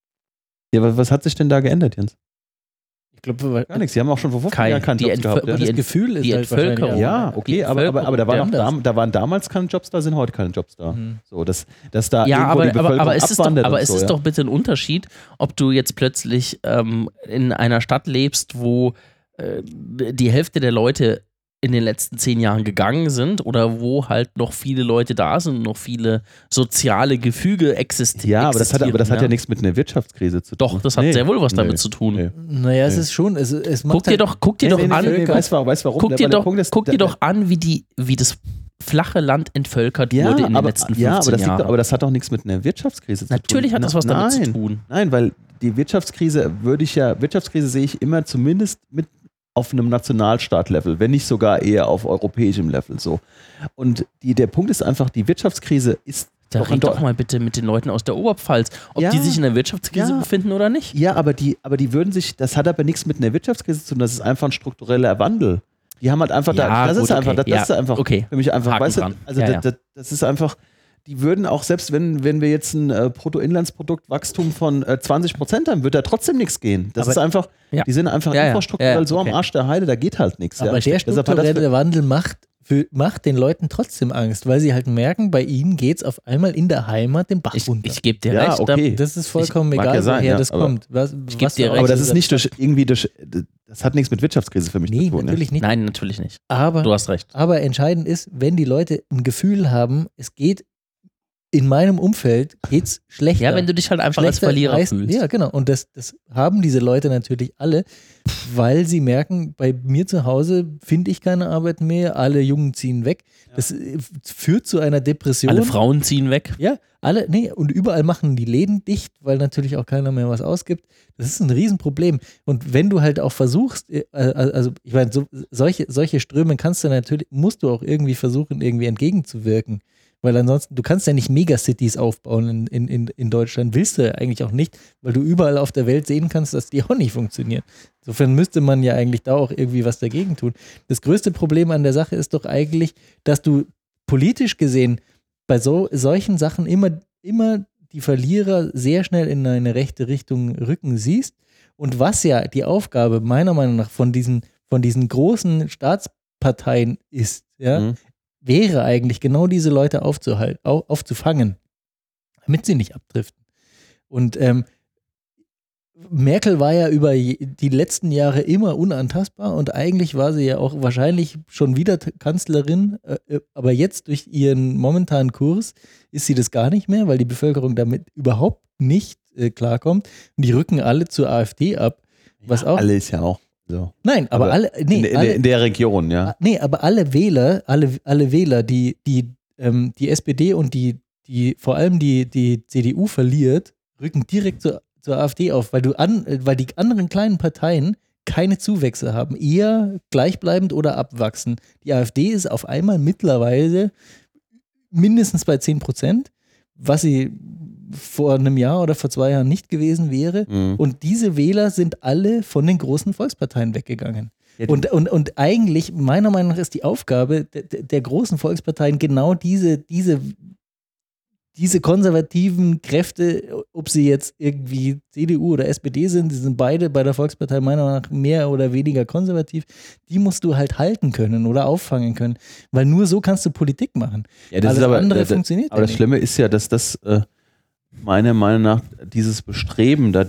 Ja, was, was hat sich denn da geändert, Jens? Ich glaube, Gar nichts. Sie haben auch schon vor fünfzehn Kai, Jahren keinen die Jobs Entver- gehabt. Ja, die das Ent- Gefühl ist die halt wahrscheinlich Entvölkerung. auch- ja die okay, aber, aber, aber da, waren Entvölkerung, auch, ja. da, da waren damals keine Jobs da, sind heute keine Jobs da. Mhm. So, dass, dass da Ja, irgendwo aber, die aber, Bevölkerung aber es ist, doch, abwandert aber und es so, ist ja. doch bitte ein Unterschied, ob du jetzt plötzlich ähm, in einer Stadt lebst, wo äh, die Hälfte der Leute in den letzten zehn Jahren gegangen sind oder wo halt noch viele Leute da sind und noch viele soziale Gefüge existieren. Ja, aber das hat, aber das hat ja ja nichts mit einer Wirtschaftskrise zu tun. Doch, das hat Nee. sehr wohl was damit Nee. zu tun. Nee. Naja, es Nee. ist schon, es, es macht Guck dir halt, doch, guck dir Nee, doch nee, nee, an, nee, nee, weißt, du- weißt du warum? guck Der- dir weil der doch, Punkt ist, guck dir der- doch an, wie, die, wie das flache Land entvölkert ja, wurde in den aber, letzten fünfzehn ja, aber das, liegt, Jahren. doch- aber das hat doch nichts mit einer Wirtschaftskrise zu tun. Natürlich hat das was damit Nein. zu tun. Nein, weil die Wirtschaftskrise würde ich ja, Wirtschaftskrise sehe ich immer zumindest mit auf einem Nationalstaat-Level, wenn nicht sogar eher auf europäischem Level so. Und die, der Punkt ist einfach, die Wirtschaftskrise ist Da doch in red doch Deu- mal bitte mit den Leuten aus der Oberpfalz, ob Ja. die sich in der Wirtschaftskrise Ja. befinden oder nicht. Ja, aber die, aber die würden sich, das hat aber nichts mit einer Wirtschaftskrise zu tun, das ist einfach ein struktureller Wandel. Die haben halt einfach, Ja, da, das gut, ist einfach, okay. das, das ist Ja, einfach okay. für mich einfach, Haken weißt du, dran. also Ja, das, ja. das, das ist einfach, die würden auch, selbst wenn, wenn wir jetzt ein äh, Bruttoinlandsproduktwachstum von äh, zwanzig Prozent haben, wird da trotzdem nichts gehen. Das Aber- ist einfach, Ja. die sind einfach Ja, ja. infrastrukturell Ja, ja, so okay. am Arsch der Heide, da geht halt nichts. aber ja. der Deshalb hat das strukturelle Wandel macht, für, macht den Leuten trotzdem Angst, weil sie halt merken, bei ihnen geht es auf einmal in der Heimat den Bach Ich, runter. ich gebe dir Ja, recht. okay. Das ist vollkommen mag egal, ja sein, woher ja, das aber- kommt. Was, Ich geb was dir für recht. aber das Auslöser ist nicht durch irgendwie durch, das hat nichts mit Wirtschaftskrise für mich Nee, zu tun. natürlich nicht. Nein, natürlich nicht. Aber, Du hast recht. aber entscheidend ist, wenn die Leute ein Gefühl haben, es geht in meinem Umfeld geht's schlechter. Ja, wenn du dich halt einfach als Schlechter Verlierer heißt- fühlst. Ja, genau. Und das, das haben diese Leute natürlich alle, weil sie merken, bei mir zu Hause finde ich keine Arbeit mehr, alle Jungen ziehen weg. Das äh, führt zu einer Depression. Alle Frauen ziehen weg. Ja, alle, nee, und überall machen die Läden dicht, weil natürlich auch keiner mehr was ausgibt. Das ist ein Riesenproblem. Und wenn du halt auch versuchst, äh, also ich meine, so, solche, solche Ströme kannst du natürlich, musst du auch irgendwie versuchen, irgendwie entgegenzuwirken. Weil ansonsten, du kannst ja nicht Megacities aufbauen in, in, in, in Deutschland, willst du ja eigentlich auch nicht, weil du überall auf der Welt sehen kannst, dass die auch nicht funktionieren. Insofern müsste man ja eigentlich da auch irgendwie was dagegen tun. Das größte Problem an der Sache ist doch eigentlich, dass du politisch gesehen bei so, solchen Sachen immer, immer die Verlierer sehr schnell in eine rechte Richtung rücken siehst. Und was ja die Aufgabe meiner Meinung nach von diesen, von diesen großen Staatsparteien ist, ja, Mhm. wäre eigentlich genau diese Leute aufzuhalten, au, aufzufangen, damit sie nicht abdriften. Und ähm, Merkel war ja über je, die letzten Jahre immer unantastbar und eigentlich war sie ja auch wahrscheinlich schon wieder T- Kanzlerin, äh, aber jetzt durch ihren momentanen Kurs ist sie das gar nicht mehr, weil die Bevölkerung damit überhaupt nicht äh, klarkommt und die rücken alle zur AfD ab. Was Ja, auch, alle ist ja auch so. nein, aber, aber alle, nee, in, in, alle, der, in der Region, ja. Nee, aber alle Wähler, alle, alle Wähler, die, die, ähm, die S P D und die, die, vor allem die, die C D U verliert, rücken direkt zur, zur AfD auf, weil du an, weil die anderen kleinen Parteien keine Zuwächse haben, eher gleichbleibend oder abwachsen. Die AfD ist auf einmal mittlerweile mindestens bei zehn Prozent, was sie vor einem Jahr oder vor zwei Jahren nicht gewesen wäre. Mhm. Und diese Wähler sind alle von den großen Volksparteien weggegangen. Ja, Und, und, und eigentlich, meiner Meinung nach, ist die Aufgabe der, der großen Volksparteien genau diese, diese, diese konservativen Kräfte, ob sie jetzt irgendwie C D U oder S P D sind, die sind beide bei der Volkspartei meiner Meinung nach mehr oder weniger konservativ, die musst du halt halten können oder auffangen können, weil nur so kannst du Politik machen. Ja, das Alles ist aber, andere da- da- funktioniert aber ja das nicht. Schlimme ist ja, dass das äh, meiner Meinung nach dieses Bestreben, da diese,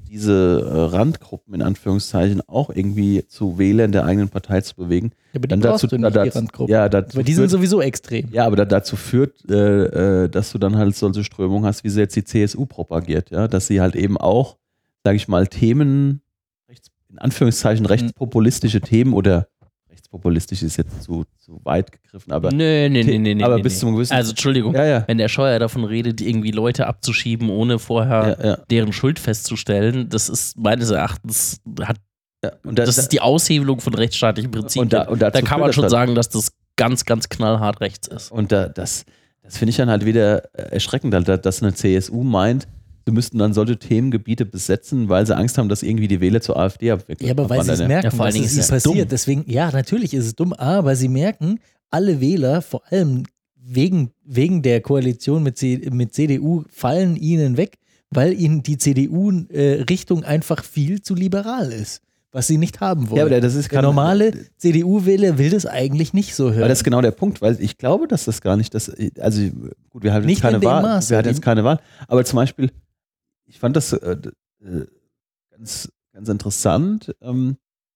diese äh, Randgruppen in Anführungszeichen auch irgendwie zu Wählern der eigenen Partei zu bewegen. Ja, aber die dann brauchst dazu, du nicht, da, die dazu, Randgruppen. ja, dazu Weil die sind führt, sowieso extrem. ja, aber da, dazu führt, äh, äh, dass du dann halt solche Strömungen hast, wie sie jetzt die C S U propagiert, ja, dass sie halt eben auch, sage ich mal, Themen, rechts, in Anführungszeichen rechtspopulistische Themen oder rechtspopulistisch ist jetzt zu, zu weit gegriffen, aber, Nee, nee, nee, nee, nee. aber nee, bis nee. zum gewissen Also, Entschuldigung, ja, ja. wenn der Scheuer davon redet, irgendwie Leute abzuschieben, ohne vorher Ja, ja. deren Schuld festzustellen, das ist meines Erachtens, hat, Ja, und da, das ist die Aushebelung von rechtsstaatlichen Prinzipien. Und da- und dazu da kann führt man das schon halt- sagen, dass das ganz, ganz knallhart rechts ist. Und da, das, das finde ich dann halt wieder erschreckend, halt, dass eine C S U meint, sie müssten dann solche Themengebiete besetzen, weil sie Angst haben, dass irgendwie die Wähler zur AfD abwickeln. Ja, aber weil sie es merken, Ja, vor allen dass Dingen es ist ihnen es dumm. passiert. Deswegen, ja, natürlich ist es dumm, aber sie merken, alle Wähler, vor allem wegen, wegen der Koalition mit, C, mit C D U, fallen ihnen weg, weil ihnen die C D U-Richtung einfach viel zu liberal ist, was sie nicht haben wollen. Ja, aber das ist der gerade- normale C D U-Wähler will das eigentlich nicht so hören. Weil das ist genau der Punkt, weil ich glaube, dass das gar nicht, das, also gut, wir haben Nicht jetzt keine in dem Wahl, Maße. wir hatten jetzt keine Wahl, aber zum Beispiel, ich fand das äh, äh, ganz, ganz interessant, ähm,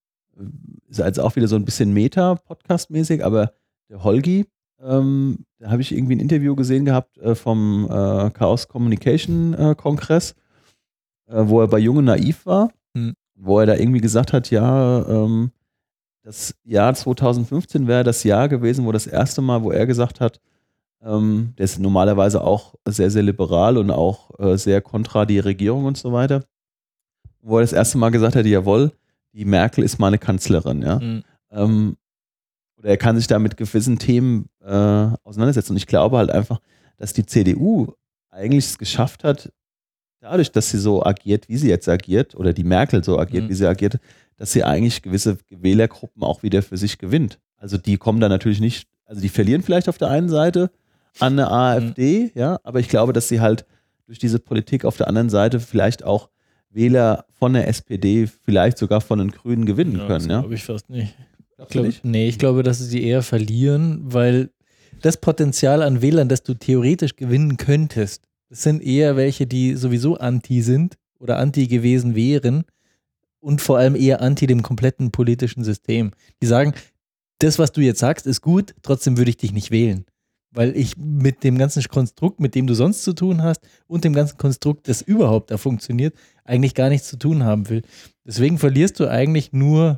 ist jetzt auch wieder so ein bisschen Meta-Podcast-mäßig, aber der Holgi, ähm, da habe ich irgendwie ein Interview gesehen gehabt äh, vom äh, Chaos Communication äh, Kongress, äh, wo er bei Jung und Naiv war, Hm. wo er da irgendwie gesagt hat, ja, ähm, das Jahr zweitausendfünfzehn wäre das Jahr gewesen, wo das erste Mal, wo er gesagt hat, ähm, der ist normalerweise auch sehr, sehr liberal und auch äh, sehr kontra die Regierung und so weiter, wo er das erste Mal gesagt hat, jawohl, die Merkel ist meine Kanzlerin, ja. Mhm. Ähm, oder er kann sich da mit gewissen Themen äh, auseinandersetzen. Und ich glaube halt einfach, dass die C D U eigentlich es geschafft hat, dadurch, dass sie so agiert, wie sie jetzt agiert, oder die Merkel so agiert, Mhm. wie sie agiert, dass sie eigentlich gewisse Wählergruppen auch wieder für sich gewinnt. Also die kommen da natürlich nicht, also die verlieren vielleicht auf der einen Seite an eine AfD, Mhm. ja, aber ich glaube, dass sie halt durch diese Politik auf der anderen Seite vielleicht auch Wähler von der S P D, vielleicht sogar von den Grünen gewinnen Ja, können, das ja. glaube ich fast nicht. Ich Glaubst du glaube, nicht? nee, ich glaube, dass sie eher verlieren, weil das Potenzial an Wählern, das du theoretisch gewinnen könntest, das sind eher welche, die sowieso anti sind oder anti gewesen wären und vor allem eher anti dem kompletten politischen System. Die sagen, das, was du jetzt sagst, ist gut, trotzdem würde ich dich nicht wählen. Weil ich mit dem ganzen Konstrukt, mit dem du sonst zu tun hast und dem ganzen Konstrukt, das überhaupt da funktioniert, eigentlich gar nichts zu tun haben will. Deswegen verlierst du eigentlich nur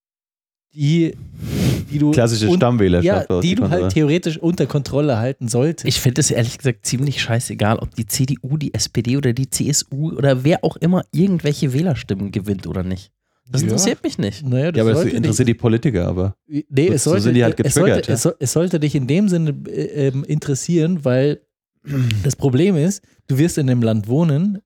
die, die du Klassische und- Stammwählerschaft. ja, aus die du Kontra- halt theoretisch unter Kontrolle halten solltest. Ich finde es ehrlich gesagt ziemlich scheißegal, ob die C D U, die S P D oder die C S U oder wer auch immer irgendwelche Wählerstimmen gewinnt oder nicht. Das Ja. interessiert mich nicht. Naja, ja, aber das sollte interessiert die Politiker, aber. dich, nee, so- es so sollte, sind die halt es, sollte, getriggert, ja. es, soll, es sollte dich in dem Sinne äh, ähm, interessieren, weil das Problem ist, du wirst in einem Land wohnen,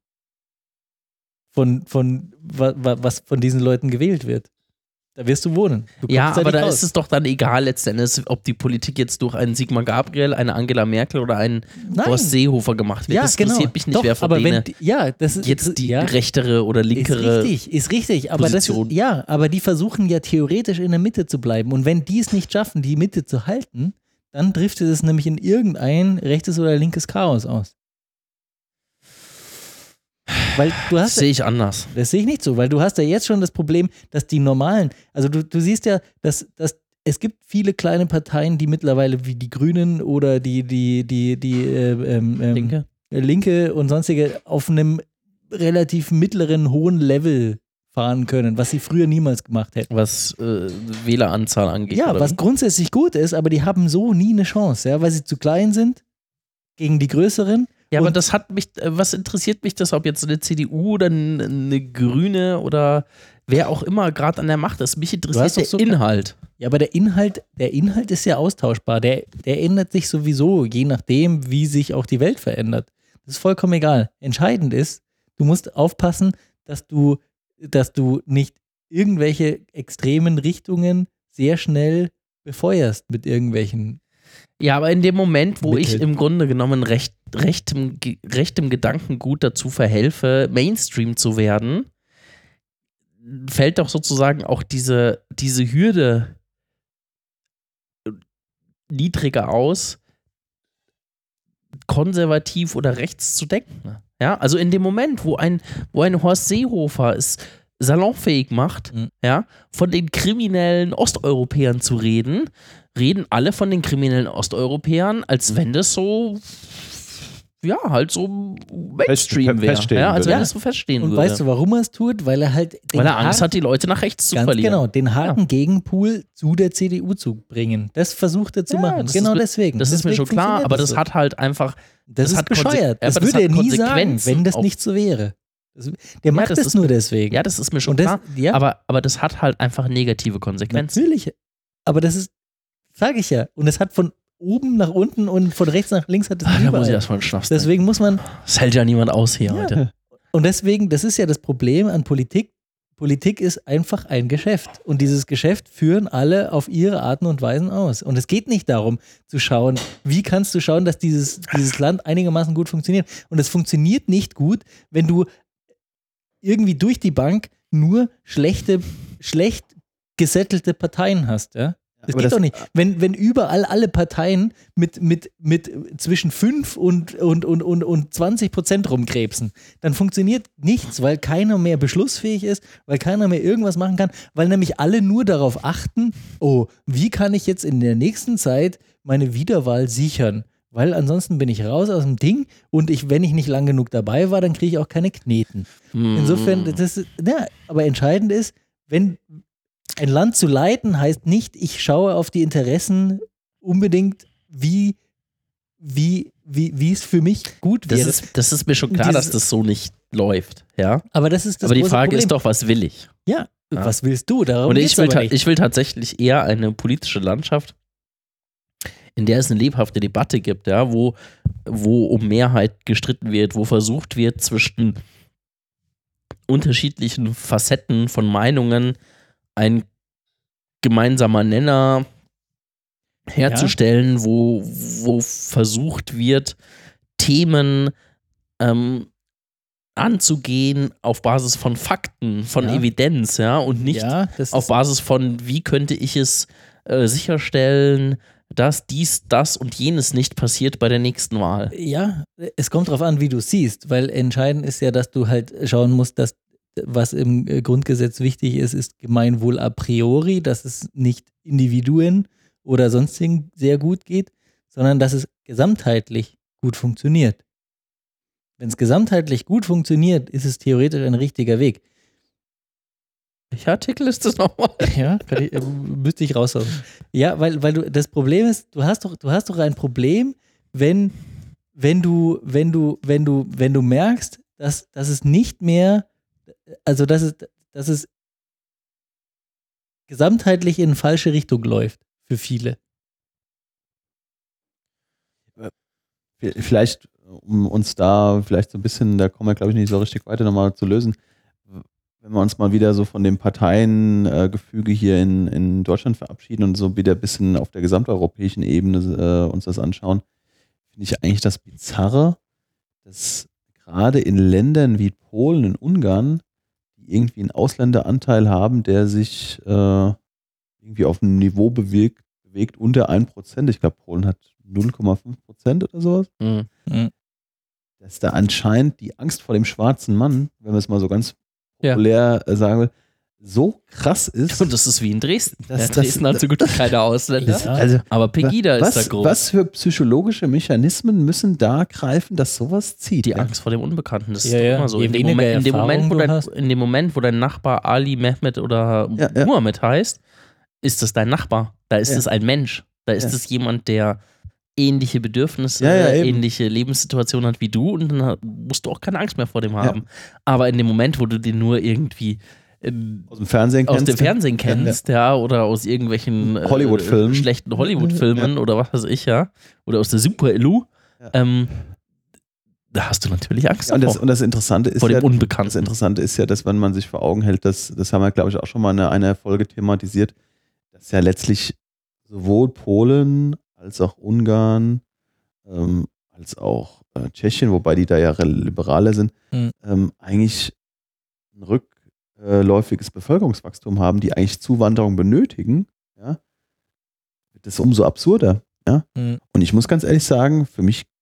von, von wa, wa, was von diesen Leuten gewählt wird. Da wirst du wohnen. Du Ja, kommst aber nicht da raus. ist es doch dann egal letztendlich, ob die Politik jetzt durch einen Sigmar Gabriel, eine Angela Merkel oder einen Nein. Horst Seehofer gemacht wird. Ja, das genau. interessiert mich nicht, Doch, wer von aber denen wenn, die- ja, das ist jetzt die ja, rechtere oder ist linkere. richtig, ist richtig. Aber das ist, Position. ja, aber die versuchen ja theoretisch in der Mitte zu bleiben. Und wenn die es nicht schaffen, die Mitte zu halten, dann driftet es nämlich in irgendein rechtes oder linkes Chaos aus. Weil du Das hast sehe ich anders. Das sehe ich nicht so, weil du hast ja jetzt schon das Problem, dass die normalen, also du, du siehst ja, dass, dass es gibt viele kleine Parteien, die mittlerweile wie die Grünen oder die, die, die, die äh, ähm, ähm, Linke. Linke und sonstige auf einem relativ mittleren, hohen Level fahren können, was sie früher niemals gemacht hätten. Was äh, Wähleranzahl angeht. Ja, oder was wie? grundsätzlich gut ist, aber die haben so nie eine Chance, ja, weil sie zu klein sind gegen die größeren. Ja, aber Und- das hat mich, äh, was interessiert mich das, ob jetzt eine C D U oder eine, eine Grüne oder wer auch immer gerade an der Macht ist. Mich hast interessiert doch der so- Inhalt. Ja, aber der Inhalt, der Inhalt ist ja austauschbar. Der, der ändert sich sowieso, je nachdem, wie sich auch die Welt verändert. Das ist vollkommen egal. Entscheidend ist, du musst aufpassen, dass du, dass du nicht irgendwelche extremen Richtungen sehr schnell befeuerst mit irgendwelchen. Ja, aber in dem Moment, wo ich Mittel. im Grunde genommen recht, rechtem, Ge- rechtem Gedankengut dazu verhelfe, Mainstream zu werden, fällt doch sozusagen auch diese, diese Hürde niedriger aus, konservativ oder rechts zu denken. Ja, also in dem Moment, wo ein, wo ein Horst Seehofer es salonfähig macht, mhm. ja, von den kriminellen Osteuropäern zu reden, reden alle von den kriminellen Osteuropäern, als wenn das so, ja, halt so Mainstream wäre. Ja, als wenn das so feststehen und würde. Und weißt du, warum er es tut? Weil er halt den Weil er Angst hat, die Leute nach rechts zu ganz verlieren. Genau, den harten ja. Gegenpool zu der C D U zu bringen. Das versucht er zu ja, machen. Genau ist, deswegen. Das ist deswegen mir schon klar, aber das so. hat halt einfach. Das, das ist hat bescheuert. Das, das würde er nie sagen, wenn das nicht so wäre. Das, der macht ja, das, das nur deswegen. Ja, das ist mir schon das, klar. Ja. Aber, aber das hat halt einfach negative Konsequenzen. Natürlich. Aber das ist, sage ich ja. Und es hat von oben nach unten und von rechts nach links hat es überall. Da muss ich erstmal einen Schnaps Deswegen muss man. Das hält ja niemand aus hier ja. heute. Und deswegen, das ist ja das Problem an Politik. Politik ist einfach ein Geschäft. Und dieses Geschäft führen alle auf ihre Arten und Weisen aus. Und es geht nicht darum zu schauen, wie kannst du schauen, dass dieses, dieses Land einigermaßen gut funktioniert. Und es funktioniert nicht gut, wenn du irgendwie durch die Bank nur schlechte, schlecht gesettelte Parteien hast, ja? Das aber geht das, doch nicht. Wenn, wenn überall alle Parteien mit, mit, mit zwischen fünf und, und, und, und, und zwanzig Prozent rumkrebsen, dann funktioniert nichts, weil keiner mehr beschlussfähig ist, weil keiner mehr irgendwas machen kann, weil nämlich alle nur darauf achten, oh, wie kann ich jetzt in der nächsten Zeit meine Wiederwahl sichern? Weil ansonsten bin ich raus aus dem Ding und ich, wenn ich nicht lang genug dabei war, dann kriege ich auch keine Kneten. Hm. Insofern, das ist, ja, aber entscheidend ist, wenn ein Land zu leiten heißt nicht, ich schaue auf die Interessen unbedingt, wie, wie, wie, wie es für mich gut wäre. Das ist, das ist mir schon klar, Dieses, dass das so nicht läuft. Ja? Aber das ist das Aber die Frage Problem. ist doch, was will ich? Ja, ja. Was willst du? Darum Und ich will, ta- ich will tatsächlich eher eine politische Landschaft, in der es eine lebhafte Debatte gibt, ja, wo, wo um Mehrheit gestritten wird, wo versucht wird, zwischen unterschiedlichen Facetten von Meinungen ein gemeinsamer Nenner herzustellen, ja. wo, wo versucht wird, Themen ähm, anzugehen auf Basis von Fakten, von ja. Evidenz, ja, und nicht ja, auf Basis von, wie könnte ich es äh, sicherstellen, dass dies, das und jenes nicht passiert bei der nächsten Wahl. Ja, es kommt darauf an, wie du siehst, weil entscheidend ist ja, dass du halt schauen musst, dass was im Grundgesetz wichtig ist, ist Gemeinwohl a priori, dass es nicht Individuen oder sonstigen sehr gut geht, sondern dass es gesamtheitlich gut funktioniert. Wenn es gesamtheitlich gut funktioniert, ist es theoretisch ein richtiger Weg. Welcher Artikel ist das nochmal? Ja, kann ich, äh, müsste ich raushauen. Ja, weil, weil du, das Problem ist, du hast doch, du hast doch ein Problem, wenn, wenn du, wenn du, wenn du, wenn du merkst, dass, dass es nicht mehr Also, dass es, dass es gesamtheitlich in falsche Richtung läuft für viele. Vielleicht, um uns da vielleicht so ein bisschen, da kommen wir, glaube ich, nicht so richtig weiter nochmal zu lösen, wenn wir uns mal wieder so von dem Parteiengefüge hier in, in Deutschland verabschieden und so wieder ein bisschen auf der gesamteuropäischen Ebene äh, uns das anschauen, finde ich eigentlich das Bizarre, dass gerade in Ländern wie Polen und Ungarn irgendwie einen Ausländeranteil haben, der sich äh, irgendwie auf einem Niveau bewegt, bewegt unter ein Prozent. Ich glaube, Polen hat null Komma fünf Prozent oder sowas. Mhm. Dass da anscheinend die Angst vor dem schwarzen Mann, wenn wir es mal so ganz populär ja. sagen will, so krass ist. Und das ist wie in Dresden. Das, ja, Dresden das, hat so gut wie keine Ausländer. Ja. Also, aber Pegida was, ist da groß. Was für psychologische Mechanismen müssen da greifen, dass sowas zieht? Die ja? Angst vor dem Unbekannten. Das ja, ist doch ja. immer so. In dem, Moment, in, dem Moment, wo dein, in dem Moment, wo dein Nachbar Ali, Mehmet oder ja, ja. Muhammad heißt, ist das dein Nachbar. Da ist es ja. ein Mensch. Da ist es jemand, der ähnliche Bedürfnisse, ja, ja, ähnliche Lebenssituationen hat wie du und dann musst du auch keine Angst mehr vor dem haben. Aber in dem Moment, wo du den nur irgendwie aus dem Fernsehen aus kennst, dem Fernsehen kennst, ja, ja oder aus irgendwelchen äh, Hollywood-Filmen, schlechten Hollywood-Filmen ja. oder was weiß ich, ja, oder aus der Super-Elu, ja. ähm, da hast du natürlich Angst ja, und, das, und das Interessante ist vor dem ja, Unbekannten. Das Interessante ist ja, dass wenn man sich vor Augen hält, dass, das haben wir, glaube ich, auch schon mal in einer Folge thematisiert, dass ja letztlich sowohl Polen als auch Ungarn, ähm, als auch äh, Tschechien, wobei die da ja liberaler sind, mhm. ähm, eigentlich ein rückläufiges Bevölkerungswachstum haben, die eigentlich Zuwanderung benötigen, ja, wird das umso absurder. Ja? Mhm. Und ich muss ganz ehrlich sagen, für mich gäbe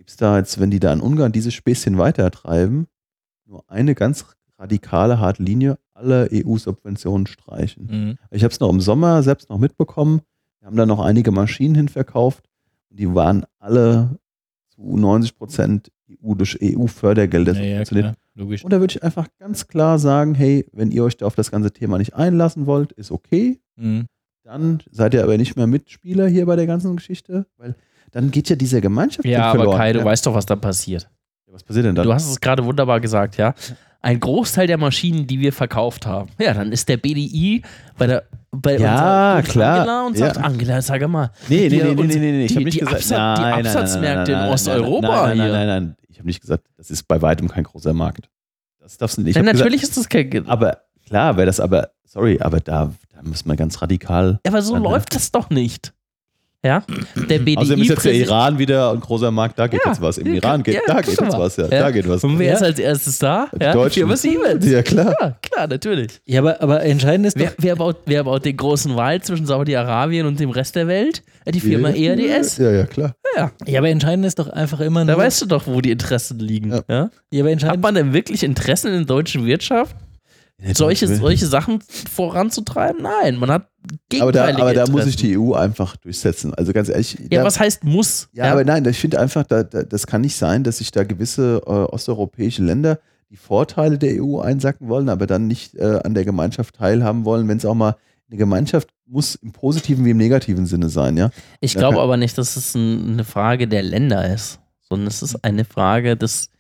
gibt es da jetzt, wenn die da in Ungarn dieses Späßchen weitertreiben, nur eine ganz radikale, harte Linie, alle E U-Subventionen streichen. Mhm. Ich habe es noch im Sommer selbst noch mitbekommen. Wir haben da noch einige Maschinen hinverkauft und die waren alle zu neunzig Prozent E U durch E U-Fördergelder Ja, ja, subventioniert. klar, logisch. Und da würde ich einfach ganz klar sagen, hey, wenn ihr euch da auf das ganze Thema nicht einlassen wollt, ist okay. Mhm. Dann seid ihr aber nicht mehr Mitspieler hier bei der ganzen Geschichte, weil dann geht ja dieser Gemeinschaft Ja, verloren. aber Kai, du ja. weißt doch, was da passiert. Ja, was passiert denn dann? Du hast es gerade wunderbar gesagt, ja. Ein Großteil der Maschinen, die wir verkauft haben, ja, dann ist der B D I bei der bei Ja, unserer klar. Angela und sagt, Ja. Angela, sag mal, nee, nee, hier nee, nee, uns- nee, nee, nee, ich die- habe nicht die gesagt, Absatz- die nein, nein, Absatzmärkte nein, in nein, Osteuropa Nein, nein, hier. nein, nein, nein. Ich habe nicht gesagt, das ist bei weitem kein großer Markt. Das darfst du nicht. Ich Ja, hab natürlich gesagt, ist das kein. aber klar, wäre das aber, sorry, aber da, da muss man ganz radikal. Ja, aber so dann, ja. läuft das doch nicht. Ja, der B D I. Außerdem ist jetzt der Präsi- Iran wieder ein großer Markt, da geht Ja, jetzt was. Im ja, Iran geht, ja, da guck geht jetzt mal. was, ja, Ja. da geht was. Und wer Ja. ist als erstes da? Die Ja, Deutschen. Firma Siemens. Ja, klar. Ja, klar, natürlich. Ja, aber, aber entscheidend ist Wer, doch, wer, baut, wer baut den großen Wald zwischen Saudi-Arabien und dem Rest der Welt? Ja, die Firma E R D S. Ja, ja, klar. Ja, ja, aber entscheidend ist doch einfach immer da nur, weißt du doch, wo die Interessen liegen. Ja. Ja? ja, aber Hat entscheidend, man denn wirklich Interessen in der deutschen Wirtschaft, solche, solche Sachen voranzutreiben? Nein, man hat aber da, gegenteilige aber da muss Interessen. sich die E U einfach durchsetzen. Also ganz ehrlich. Ja, da, was heißt muss? ja, aber nein, ich finde einfach, da, da, das kann nicht sein, dass sich da gewisse äh, osteuropäische Länder die Vorteile der E U einsacken wollen, aber dann nicht äh, an der Gemeinschaft teilhaben wollen, wenn es auch mal eine Gemeinschaft muss im positiven wie im negativen Sinne sein, ja. Ich Ja, glaube kann- aber nicht, dass es ein, eine Frage der Länder ist, sondern es ist eine Frage des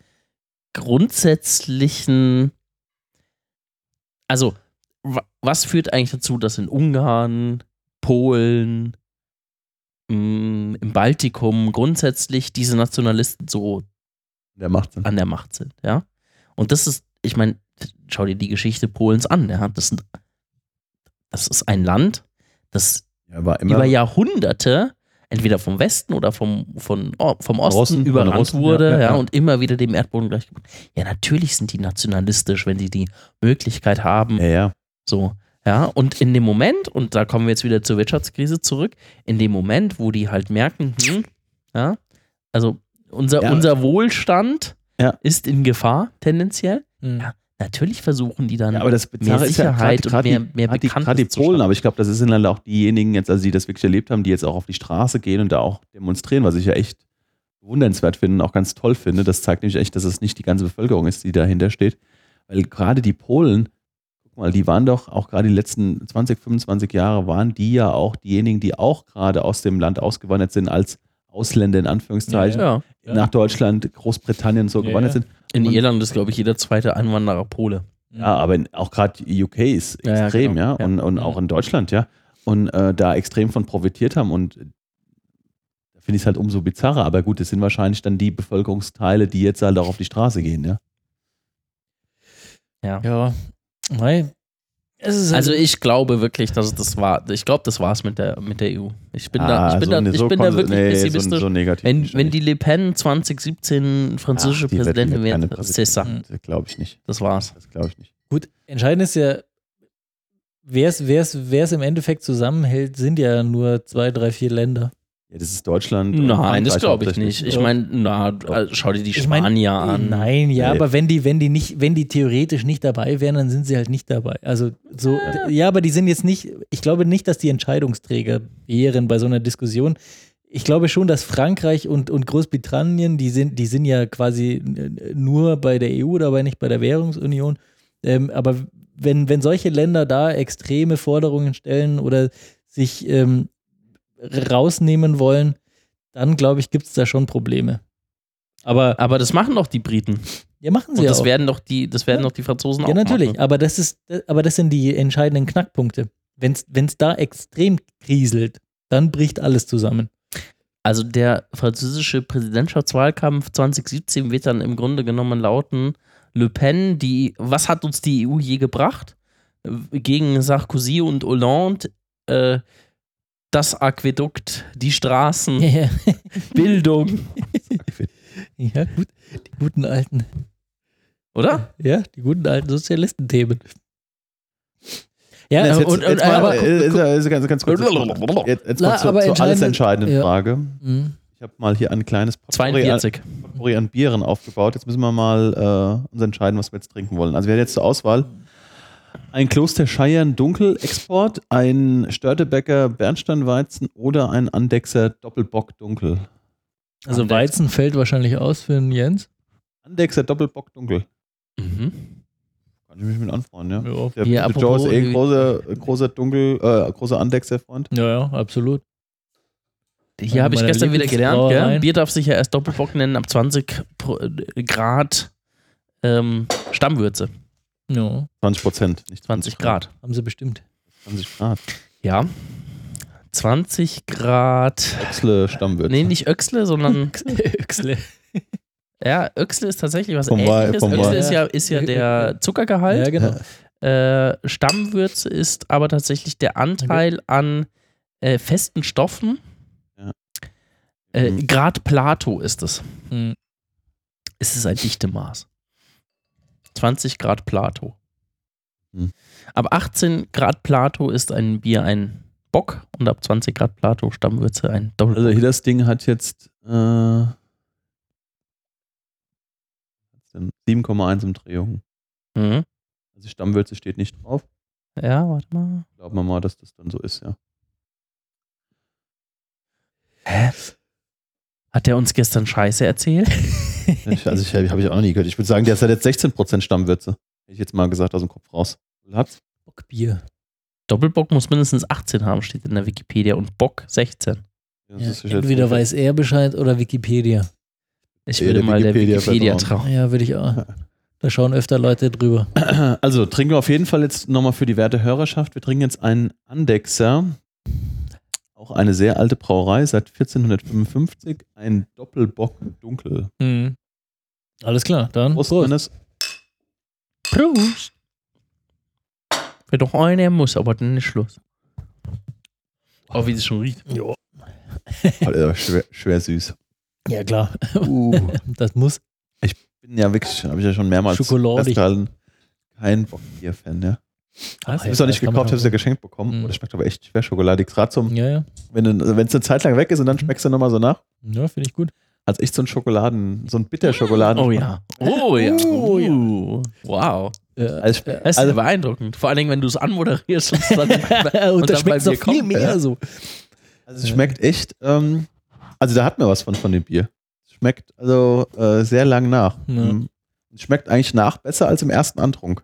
grundsätzlichen. Also, wa- was führt eigentlich dazu, dass in Ungarn, Polen, mh, im Baltikum grundsätzlich diese Nationalisten so Der macht Sinn. an der Macht sind, ja? Und das ist, ich meine, schau dir die Geschichte Polens an, ja? Das, sind, das ist ein Land, das Ja, war immer über Jahrhunderte entweder vom Westen oder vom, von, oh, vom Osten, Osten, von überrannt Russen, wurde ja, ja, ja, ja. und immer wieder dem Erdboden gleichgebracht. Ja, natürlich sind die nationalistisch, wenn sie die Möglichkeit haben, ja, ja. so. Ja, und in dem Moment, und da kommen wir jetzt wieder zur Wirtschaftskrise zurück, in dem Moment, wo die halt merken, hm, ja, also unser, Ja. unser Wohlstand Ja. ist in Gefahr, tendenziell. Mhm. Ja, natürlich versuchen die dann Ja, aber das mehr Bizarre ist ja Sicherheit gerade- gerade und mehr, die- mehr gerade die, Bekanntnis gerade die zu Polen, schaffen. aber ich glaube, das sind dann auch diejenigen jetzt, also die das wirklich erlebt haben, die jetzt auch auf die Straße gehen und da auch demonstrieren, was ich ja echt bewundernswert finde und auch ganz toll finde. Das zeigt nämlich echt, dass es nicht die ganze Bevölkerung ist, die dahinter steht. Weil gerade die Polen, guck mal, die waren doch auch gerade die letzten zwanzig, fünfundzwanzig Jahre, waren die ja auch diejenigen, die auch gerade aus dem Land ausgewandert sind als Ausländer in Anführungszeichen, Ja. Ja. nach Deutschland, Großbritannien so Ja, gewandert ja. sind. In Und- Irland ist, glaube ich, jeder zweite Einwanderer Pole. Ja, aber in, auch gerade U K ist Ja, ja, extrem, genau. ja, Ja. und, und auch in Deutschland, ja, und äh, da extrem von profitiert haben und äh, da finde ich es halt umso bizarrer, aber gut, es sind wahrscheinlich dann die Bevölkerungsteile, die jetzt halt auch auf die Straße gehen, ja. Ja. Ja, nein. Es ist Also halt, ich glaube wirklich, dass es das war. Ich glaube, das war's mit der, mit der E U. Ich bin da, ich bin so, da, ne- ich so bin da konse- wirklich nee, pessimistisch. So, so negativ bin wenn, ich wenn nicht. die Le Pen zwanzig siebzehn französische Ach, die wird- die Präsidentin wird keine wird, c'est ça. Präsidentin, das glaube ich nicht. Das war's. Das glaube ich nicht. gut, entscheidend ist ja, wer es wer's, wer's im Endeffekt zusammenhält, sind ja nur zwei, drei, vier Länder. Ja, das ist Deutschland. und Nein, das Frankreich glaube ich hauptsächlich. nicht. Ich meine, na, also schau dir die Ich mein, Spanier an. Nein, ja, Nee. aber wenn die, wenn die nicht, wenn die theoretisch nicht dabei wären, dann sind sie halt nicht dabei. Also so, ja, aber die sind jetzt nicht, ich glaube nicht, dass die Entscheidungsträger wären bei so einer Diskussion. Ich glaube schon, dass Frankreich und, und Großbritannien, die sind, die sind ja quasi nur bei der E U, dabei nicht bei der Währungsunion. Ähm, aber wenn, wenn solche Länder da extreme Forderungen stellen oder sich ähm, rausnehmen wollen, dann glaube ich, gibt es da schon Probleme. Aber Aber das machen doch die Briten. ja, machen sie Und ja das auch. werden doch die, das werden Ja. doch die Franzosen auch Ja, natürlich, machen. aber das ist, aber das sind die entscheidenden Knackpunkte. Wenn es da extrem kriselt, dann bricht alles zusammen. Also der französische Präsidentschaftswahlkampf zwanzig siebzehn wird dann im Grunde genommen lauten: Le Pen, die, was hat uns die E U je gebracht? Gegen Sarkozy und Hollande, äh, das Aquädukt, die Straßen, Ja, Bildung, ja, gut. Die guten alten, oder? ja, die guten alten Sozialistenthemen. Ja, Jetzt, jetzt, und, und, jetzt mal, aber, äh, ist, ja- ist ja ganz, ganz kurz. Jetzt, jetzt Na, mal zur, aber zur alles entscheidende- entscheidenden ja. Frage. Mhm. Ich habe mal hier ein kleines Potpourri zweiundvierzig. an, Potpourri an Bieren aufgebaut. Jetzt müssen wir mal äh, uns entscheiden, was wir jetzt trinken wollen. Also wir haben jetzt zur Auswahl ein Kloster Scheiern Dunkel-Export, ein Störtebecker Bernsteinweizen oder ein Andechser Doppelbock Dunkel. Also Andechser. Weizen fällt wahrscheinlich aus für den Jens. Andechser Doppelbock Dunkel. Mhm. Kann ich mich mit anfreunden, ja. Ja, Der, Hier, der Joe ist eh ein apropos- großer, großer Dunkel, äh, großer Andechser-Freund. ja, ja, absolut. Hier habe ich Meine gestern wieder gelernt, Lieblingsbrauereien. gell? Bier darf sich ja erst Doppelbock nennen ab zwanzig Grad ähm, Stammwürze. Ja, zwanzig Prozent, nicht zwanzig Grad. haben sie bestimmt. zwanzig Grad. Ja. zwanzig Grad. Öxle Stammwürze. Nee, nicht Öxle, sondern Öxle. ja, Öxle ist tatsächlich was Vom Wei- Ähnliches. vom Öxle Wei- ist ja, ist ja der Zuckergehalt. Ja, genau. Äh, Stammwürze ist aber tatsächlich der Anteil an äh, festen Stoffen. Ja. Äh, Mhm. Grad Plato ist es. Hm. Es ist ein Dichtemaß. zwanzig Grad Plato. Hm. Ab achtzehn Grad Plato ist ein Bier ein Bock und ab zwanzig Grad Plato Stammwürze ein Doppelbock. Also hier das Ding hat jetzt äh, sieben Komma eins Umdrehungen. Mhm. Also die Stammwürze steht nicht drauf. Ja, warte mal. Glauben wir mal, dass das dann so ist, ja. Hä? Hat der uns gestern Scheiße erzählt? Ich, also ich habe ich auch noch nie gehört. Ich würde sagen, der hat jetzt sechzehn Prozent Stammwürze. Hätte ich jetzt mal gesagt aus dem Kopf raus. Hat's? Bockbier. Doppelbock muss mindestens achtzehn haben, steht in der Wikipedia und Bock sechzehn. Das Ja, ist jetzt- entweder weiß er Bescheid oder Wikipedia. Ich Ja, würde der mal der Wikipedia Wikipedia vertrauen. trauen. Ja, würde ich auch. Da schauen öfter Leute drüber. Also trinken wir auf jeden Fall jetzt nochmal für die werte Hörerschaft. Wir trinken jetzt einen Andechser. Auch eine sehr alte Brauerei, seit vierzehnhundertfünfundfünfzig. Ein Doppelbock Dunkel. Mhm. Alles klar, dann Prost, Prost. Dennis. Prost! Wer doch einer muss, aber dann ist Schluss. Oh, wie das schon riecht. Jo. Alter, schwer, schwer süß. Ja, klar. Uh, Das muss. bin ja wirklich, habe ich ja schon mehrmals Schokoladig. festgehalten, kein Bockbier-Fan, ja. Was? Ich habe es auch nicht Kann man gekauft, ich habe es ja auch- geschenkt bekommen. Mhm. Und es schmeckt aber echt schwer schokoladig. Gerade zum, Ja, ja. wenn es eine Zeit lang weg ist und dann schmeckst du nochmal so nach. Ja, finde ich gut. Als echt so ein Schokoladen, so ein Bitterschokoladen. Oh ja. Oh ja. Oh ja. Uh. Wow. Äh, Also, Das ist also, beeindruckend. Vor allen Dingen, wenn du es anmoderierst und dann, und und da dann bei schmeckt es noch mir viel kommt, mehr ja. so. also es schmeckt echt, ähm, also da hat mir was von, von dem Bier. Es schmeckt also äh, sehr lang nach. Ja. Mhm. Es schmeckt eigentlich nach besser als im ersten Antrunk.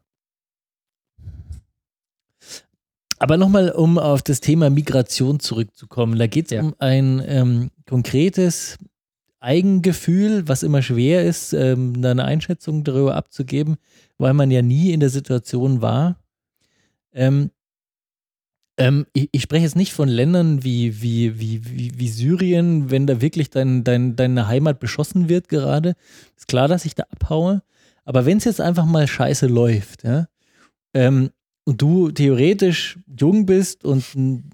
Aber nochmal, um auf das Thema Migration zurückzukommen. Da geht es Ja. um ein ähm, konkretes Eigengefühl, was immer schwer ist, ähm, da eine Einschätzung darüber abzugeben, weil man ja nie in der Situation war. Ähm, ähm, ich, ich spreche jetzt nicht von Ländern wie, wie, wie, wie, wie Syrien, wenn da wirklich dein, dein, deine Heimat beschossen wird gerade. Ist klar, dass ich da abhaue. Aber wenn es jetzt einfach mal scheiße läuft, ja, ähm, und du theoretisch jung bist und m,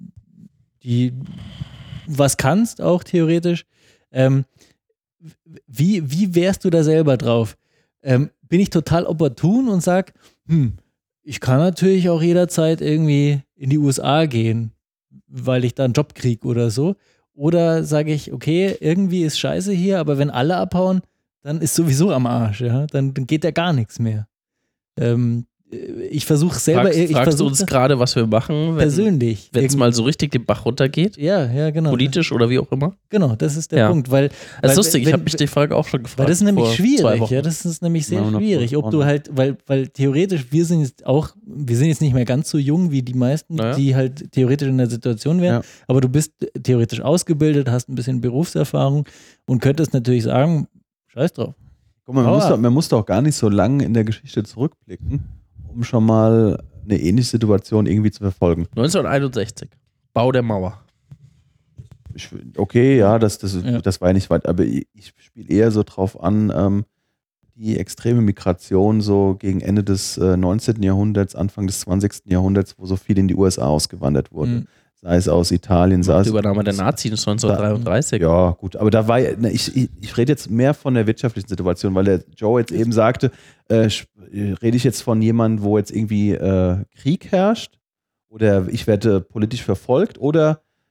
die was kannst auch theoretisch, ähm, wie, wie wärst du da selber drauf? Ähm, bin ich total opportun und sag, hm, ich kann natürlich auch jederzeit irgendwie in die U S A gehen, weil ich da einen Job kriege oder so. Oder sage ich, okay, irgendwie ist scheiße hier, aber wenn alle abhauen, dann ist sowieso am Arsch, ja. Dann, dann geht ja gar nichts mehr. Ähm, ich versuche selber, fragst, ich fragst du versuche uns gerade, was wir machen, wenn persönlich. es Irgend- mal so richtig den Bach runtergeht? Ja, ja, genau. Politisch oder wie auch immer? Genau, das ist der Ja. Punkt, weil, Das Weil ist lustig, ich wenn- habe mich die Frage auch schon gefragt. weil das ist nämlich vor zwei schwierig, Wochen. ja, das ist nämlich sehr Ja, schwierig, ob du hundert halt, weil, weil theoretisch, wir sind jetzt auch, wir sind jetzt nicht mehr ganz so jung wie die meisten, Naja. die halt theoretisch in der Situation wären, Ja. aber du bist theoretisch ausgebildet, hast ein bisschen Berufserfahrung und könntest natürlich sagen, scheiß drauf. Guck mal, man, Aber- muss doch, man muss doch gar nicht so lange in der Geschichte zurückblicken, um schon mal eine ähnliche Situation irgendwie zu verfolgen. neunzehnhunderteinundsechzig. Bau der Mauer. Ich, okay, ja, das, das, Ja. das war ja nicht weit, aber ich, ich spiele eher so drauf an, ähm, die extreme Migration so gegen Ende des äh, neunzehnten Jahrhunderts, Anfang des zwanzigsten Jahrhunderts, wo so viel in die U S A ausgewandert wurde. Mhm. Sei es aus Italien, sei Die es Übernahme der Nazis neunzehnhundertdreiunddreißig. Ja, gut, aber da war ja, ne, ich, ich, ich rede jetzt mehr von der wirtschaftlichen Situation, weil der Joe jetzt eben sagte, äh, sch- rede ich jetzt von jemandem, wo jetzt irgendwie äh, Krieg herrscht oder ich werde politisch verfolgt oder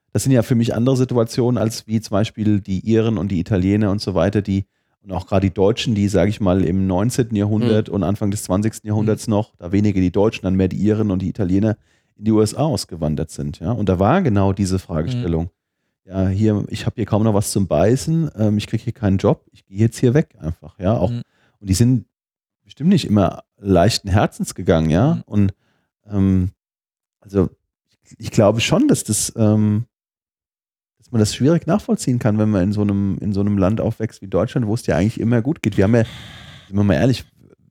das sind ja für mich andere Situationen als wie zum Beispiel die Iren und die Italiener und so weiter, die und auch gerade die Deutschen, die, sage ich mal, im neunzehnten Jahrhundert mhm. und Anfang des zwanzigsten Jahrhunderts mhm. noch, da weniger die Deutschen, dann mehr die Iren und die Italiener in die U S A ausgewandert sind. Ja? Und da war genau diese Fragestellung. Mhm. Ja, hier, ich habe hier kaum noch was zum Beißen, ähm, ich kriege hier keinen Job, ich gehe jetzt hier weg einfach. Ja? Auch, mhm. Und die sind bestimmt nicht immer leichten Herzens gegangen. Ja? Mhm. Und ähm, also ich, ich glaube schon, dass das ähm, dass man das schwierig nachvollziehen kann, wenn man in so einem, in so einem Land aufwächst wie Deutschland, wo es dir eigentlich immer gut geht. Wir haben ja, sind wir mal ehrlich,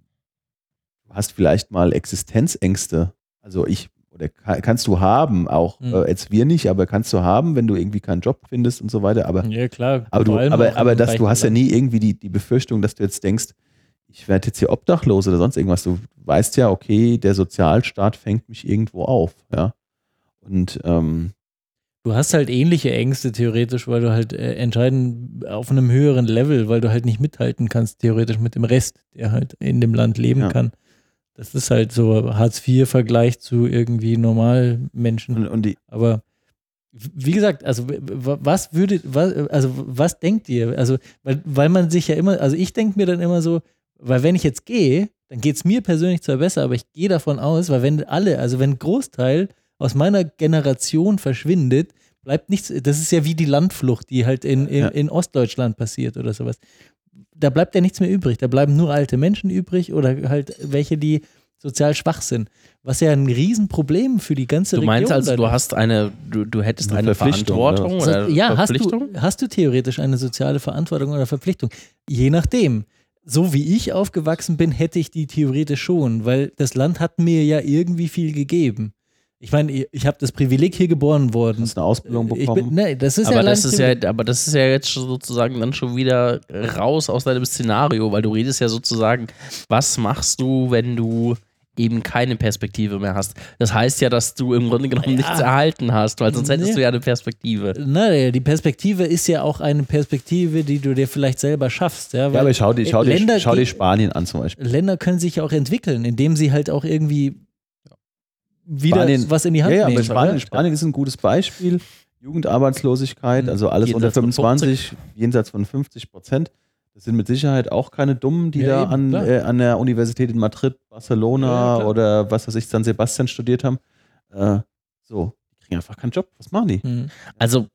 du hast vielleicht mal Existenzängste. Also ich, oder kannst du haben, auch mhm. äh, jetzt wir nicht, aber kannst du haben, wenn du irgendwie keinen Job findest und so weiter. Aber, ja, klar. Aber, du, aber, aber dass, du hast ja nie irgendwie die, die Befürchtung, dass du jetzt denkst, ich werde jetzt hier obdachlos oder sonst irgendwas. Du weißt ja, okay, der Sozialstaat fängt mich irgendwo auf. Ja. Und ähm, du hast halt ähnliche Ängste theoretisch, weil du halt äh, entscheiden auf einem höheren Level, weil du halt nicht mithalten kannst theoretisch mit dem Rest, der halt in dem Land leben ja. kann. Das ist halt so Hartz vier Vergleich zu irgendwie Normalmenschen. Und, und die Aber wie gesagt, also was würde, was, also was denkt ihr? Also weil, weil man sich ja immer, also ich denke mir dann immer so, weil wenn ich jetzt gehe, dann geht es mir persönlich zwar besser, aber ich gehe davon aus, weil wenn alle, also wenn ein Großteil aus meiner Generation verschwindet, bleibt nichts, das ist ja wie die Landflucht, die halt in, in, in Ostdeutschland passiert oder sowas. Da bleibt ja nichts mehr übrig, da bleiben nur alte Menschen übrig oder halt welche, die sozial schwach sind. Was ja ein Riesenproblem für die ganze Region ist. Du meinst also, du hast eine, du, du hättest eine, eine Verantwortung oder, oder ja, Verpflichtung? Hast du, hast du theoretisch eine soziale Verantwortung oder Verpflichtung? Je nachdem. So wie ich aufgewachsen bin, hätte ich die theoretisch schon, weil das Land hat mir ja irgendwie viel gegeben. Ich meine, ich habe das Privileg, hier geboren worden. Hast du eine Ausbildung bekommen? Bin, nee, das ist aber, ja das ist ja, aber das ist ja jetzt sozusagen dann schon wieder raus aus deinem Szenario, weil du redest ja sozusagen, was machst du, wenn du eben keine Perspektive mehr hast. Das heißt ja, dass du im Grunde genommen ja. nichts erhalten hast, weil sonst hättest nee. du ja eine Perspektive. Nein, die Perspektive ist ja auch eine Perspektive, die du dir vielleicht selber schaffst. Ja, weil ja aber schau dir, schau, Länder, dir, schau dir Spanien an zum Beispiel. Länder können sich auch entwickeln, indem sie halt auch irgendwie wieder Spanien, was in die Hand ja, ja, nehmen. Aber Spanien, Spanien ist ein gutes Beispiel. Jugendarbeitslosigkeit, also alles jenseits unter fünfundzwanzig, jenseits von fünfzig Prozent. Das sind mit Sicherheit auch keine Dummen, die ja, da an, äh, an der Universität in Madrid, Barcelona ja, oder was weiß ich, San Sebastian studiert haben. Äh, so, die kriegen einfach keinen Job. Was machen die? Mhm. Also,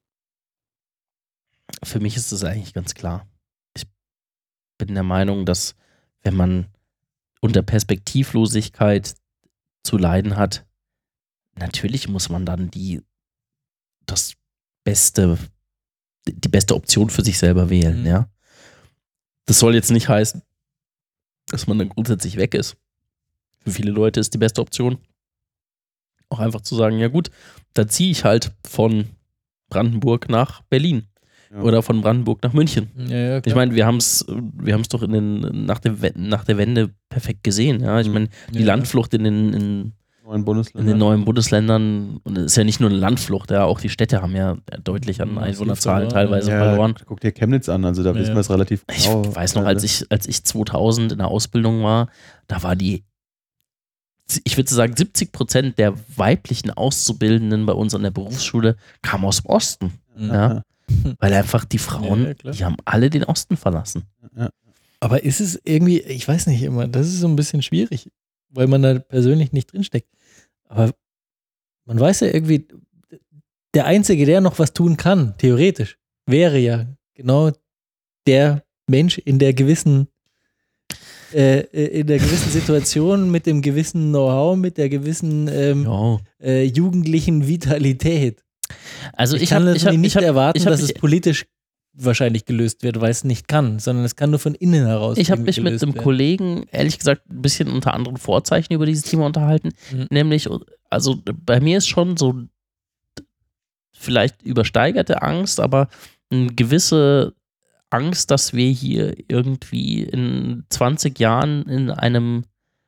für mich ist das eigentlich ganz klar. Ich bin der Meinung, dass wenn man unter Perspektivlosigkeit zu leiden hat, natürlich muss man dann die das beste, die beste Option für sich selber wählen, mhm. ja. Das soll jetzt nicht heißen, dass man dann grundsätzlich weg ist. Für viele Leute ist die beste Option auch einfach zu sagen, ja gut, da ziehe ich halt von Brandenburg nach Berlin ja. oder von Brandenburg nach München. Ja, ja, ich meine, wir haben es wir haben's doch in den, nach, der, nach der Wende perfekt gesehen. Ja? Ich meine, die ja, Landflucht in den, in, neuen Bundesländern. in den neuen Bundesländern, und es ist ja nicht nur eine Landflucht, ja, auch die Städte haben ja deutlich an Einwohnerzahlen teilweise ja, verloren. Guck dir Chemnitz an, also da ja. wissen wir es relativ genau. Ich weiß noch, als ich, als ich zweitausend in der Ausbildung war, da war die, ich würde sagen, siebzig Prozent der weiblichen Auszubildenden bei uns an der Berufsschule kamen aus dem Osten. Ja. Ja. Weil einfach die Frauen, ja, die haben alle den Osten verlassen. Ja. Aber ist es irgendwie, ich weiß nicht immer, das ist so ein bisschen schwierig, weil man da persönlich nicht drinsteckt. Aber man weiß ja irgendwie, der Einzige, der noch was tun kann, theoretisch, wäre ja genau der Mensch in der gewissen äh, in der gewissen Situation, mit dem gewissen Know-how, mit der gewissen ähm, äh, jugendlichen Vitalität. Also ich, ich kann hab, das ich hab, nicht ich hab, erwarten, ich hab, dass ich, es politisch wahrscheinlich gelöst wird, weil es nicht kann, sondern es kann nur von innen heraus. Ich habe mich mit einem werden. Kollegen, ehrlich gesagt, ein bisschen unter anderen Vorzeichen über dieses Thema unterhalten. Mhm. Nämlich, also bei mir ist schon so vielleicht übersteigerte Angst, aber eine gewisse Angst, dass wir hier irgendwie in zwanzig Jahren in einem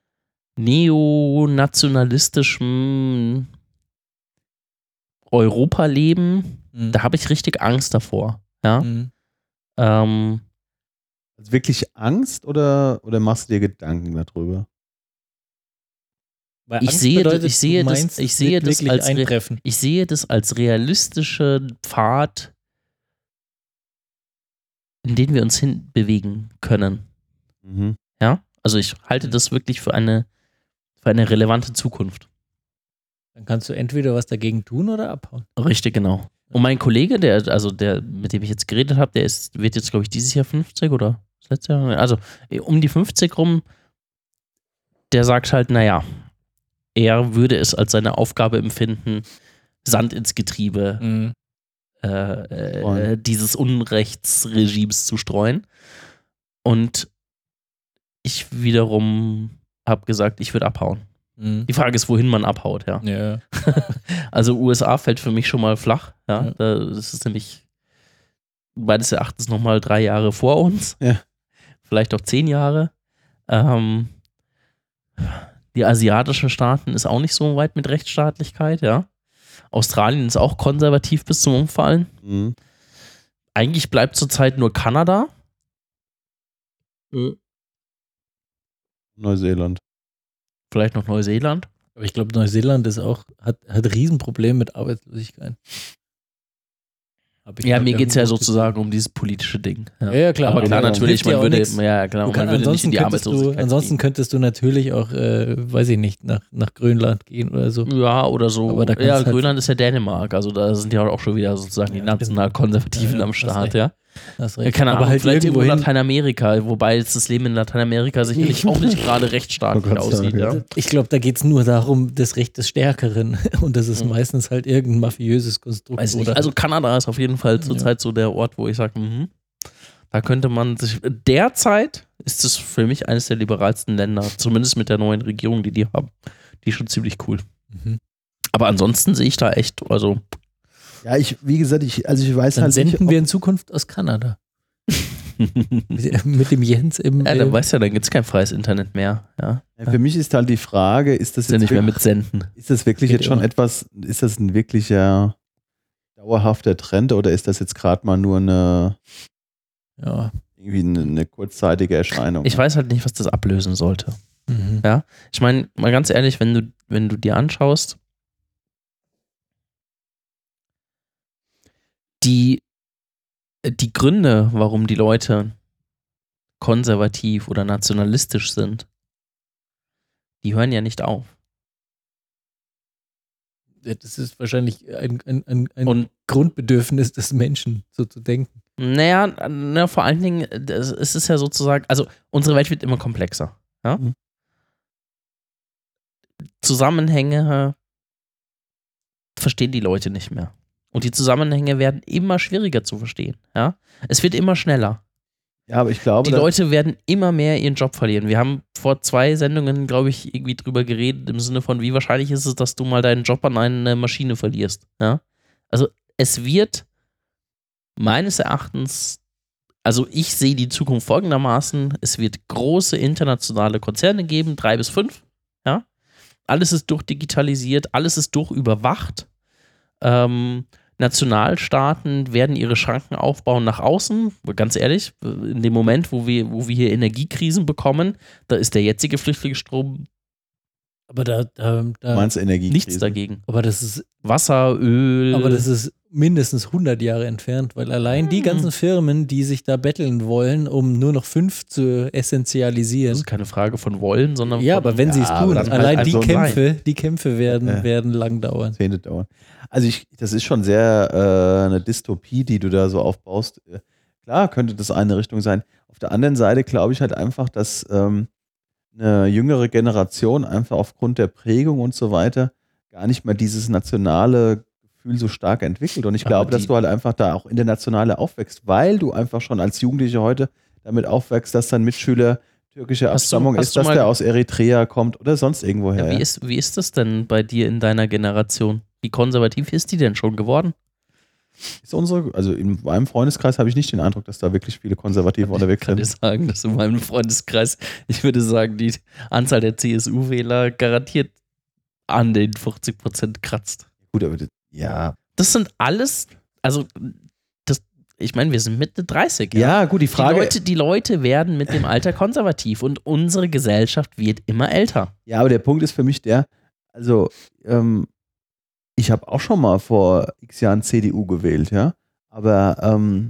neonationalistischen Europa leben. Mhm. Da habe ich richtig Angst davor. Ja. Mhm. Ähm, also wirklich Angst oder, oder machst du dir Gedanken darüber? Weil Ich Angst sehe, bedeutet, ich sehe du das, meinst, ich es sehe wird das wirklich als re- eintreffen. ich sehe das als realistischen Pfad, in den wir uns hinbewegen können. Mhm. Ja, also ich halte das wirklich für eine, für eine relevante Zukunft. Dann kannst du entweder was dagegen tun oder abhauen. Richtig, genau. Und mein Kollege, der, also der, mit dem ich jetzt geredet habe, der ist, wird jetzt, glaube ich, dieses Jahr fünfzig oder das letzte Jahr, also um die fünfzig rum, der sagt halt, naja, er würde es als seine Aufgabe empfinden, Sand ins Getriebe Mhm. äh, Streuen. äh, dieses Unrechtsregimes zu streuen. Und ich wiederum habe gesagt, ich würde abhauen. Mhm. Die Frage ist, wohin man abhaut, ja. Ja. Also U S A fällt für mich schon mal flach, ja. Ja. Das ist nämlich meines Erachtens nochmal drei Jahre vor uns. Ja. Vielleicht auch zehn Jahre. Ähm, die asiatischen Staaten ist auch nicht so weit mit Rechtsstaatlichkeit, ja. Australien ist auch konservativ bis zum Umfallen. Mhm. Eigentlich bleibt zurzeit nur Kanada. Neuseeland. Vielleicht noch Neuseeland. Aber ich glaube, Neuseeland ist auch, hat, hat Riesenprobleme mit Arbeitslosigkeit. Hab ich Ja, mal mir geht es ja irgendwo sozusagen um dieses politische Ding. Ja, Ja, ja, klar. Aber klar, ja, natürlich, hilft ja man auch würde, nix. ja, klar, Du man kann, würde nicht in ansonsten, die könntest du, Arbeitslosigkeit ansonsten könntest du natürlich auch, äh, weiß ich nicht, nach, nach Grönland gehen oder so. gehen. Ja, oder so. Aber da kannst Ja, halt- Grönland ist ja Dänemark, also da sind ja auch schon wieder sozusagen die Ja, stimmt. national-Konservativen Ja, ja, am hast Start, recht. ja. Hast Ja, recht. keine aber Ahnung, halt vielleicht irgendwo irgendwo in hin. Lateinamerika, wobei jetzt das Leben in Lateinamerika sicherlich auch nicht gerade rechtsstaatlich Oh Gott, aussieht, ja. ja. Ich glaube, da geht es nur darum, das Recht des Stärkeren. Und das ist Mhm. meistens halt irgendein mafiöses Konstrukt. Weiß nicht. oder Also Kanada ist auf jeden Fall zurzeit so der Ort, wo ich sage, mhm, da könnte man sich. Derzeit ist es für mich eines der liberalsten Länder, zumindest mit der neuen Regierung, die die haben. Die ist schon ziemlich cool. Mhm. Aber ansonsten sehe ich da echt, also Ja, ich, wie gesagt, ich, also ich weiß Dann halt senden nicht, wir in Zukunft aus Kanada. Mit, mit dem Jens im. ja, äh, dann weißt du ja, dann gibt es kein freies Internet mehr. Ja, ob, für mich ist halt die Frage, ist das ist ja jetzt nicht mehr wirklich, mit Senden. ist das wirklich Geht jetzt schon immer. etwas, ist das ein wirklicher dauerhafter Trend oder ist das jetzt gerade mal nur eine, ja. irgendwie eine, eine kurzzeitige Erscheinung? Ich weiß halt nicht, was das ablösen sollte. Mhm. Ja, ich meine, mal ganz ehrlich, wenn du, wenn du dir anschaust, die, die Gründe, warum die Leute konservativ oder nationalistisch sind, die hören ja nicht auf. Ja, das ist wahrscheinlich ein, ein, ein, ein Und Grundbedürfnis des Menschen, so zu denken. naja, na, vor allen Dingen, das- es ist ja sozusagen, also unsere Welt wird immer komplexer. Ja? Mhm. Zusammenhänge verstehen die Leute nicht mehr. Und die Zusammenhänge werden immer schwieriger zu verstehen. Ja? Es wird immer schneller. Ja, aber ich glaube, Die da- Leute werden immer mehr ihren Job verlieren. Wir haben vor zwei Sendungen, glaube ich, irgendwie drüber geredet, im Sinne von, wie wahrscheinlich ist es, dass du mal deinen Job an eine Maschine verlierst. Ja? Also es wird meines Erachtens, also ich sehe die Zukunft folgendermaßen, es wird große internationale Konzerne geben, drei bis fünf. Ja? Alles ist durchdigitalisiert, alles ist durchüberwacht. Ähm, Nationalstaaten werden ihre Schranken aufbauen nach außen. Ganz ehrlich, in dem Moment, wo wir, wo wir hier Energiekrisen bekommen, da ist der jetzige Flüchtlingsstrom Aber da, da, du da meinst Energiekrise. nichts dagegen. aber das ist, Wasser, Öl. aber das ist mindestens hundert Jahre entfernt, weil allein die Hm. ganzen Firmen, die sich da betteln wollen, um nur noch fünf zu das essentialisieren. ist keine Frage von wollen, sondern Ja, von, aber wenn sie es Ja, aber tun, dann allein halt die einfach Kämpfe, die Kämpfe werden, Ja. werden lang dauern. Jahrzehnte dauern. Also ich, das ist schon sehr äh, eine Dystopie, die du da so aufbaust. Äh, Klar könnte das eine Richtung sein. Auf der anderen Seite glaube ich halt einfach, dass ähm, eine jüngere Generation einfach aufgrund der Prägung und so weiter gar nicht mehr dieses nationale Gefühl so stark entwickelt. Und ich Aber glaube, dass die- du halt einfach da auch internationale aufwächst, weil du einfach schon als Jugendliche heute damit aufwächst, dass dein Mitschüler türkischer Hast du- Abstammung hast ist, du dass mal- der aus Eritrea kommt oder sonst irgendwoher. ja, wie, ist, wie ist das denn bei dir in deiner Generation? Wie konservativ ist die denn schon geworden? Ist unsere, also in meinem Freundeskreis habe ich nicht den Eindruck, dass da wirklich viele Konservative unterwegs Ich kann dir sind. sagen, dass in meinem Freundeskreis, ich würde sagen, die Anzahl der C S U-Wähler garantiert an den vierzig Prozent kratzt. Gut, aber das, ja, Das sind alles, also das, ich meine, wir sind Mitte dreißig. Ja, ja gut, die Frage. Die Leute, die Leute werden mit dem Alter konservativ und unsere Gesellschaft wird immer älter. Ja, aber der Punkt ist für mich der, also, ähm, ich habe auch schon mal vor x Jahren C D U gewählt, ja. Aber ähm,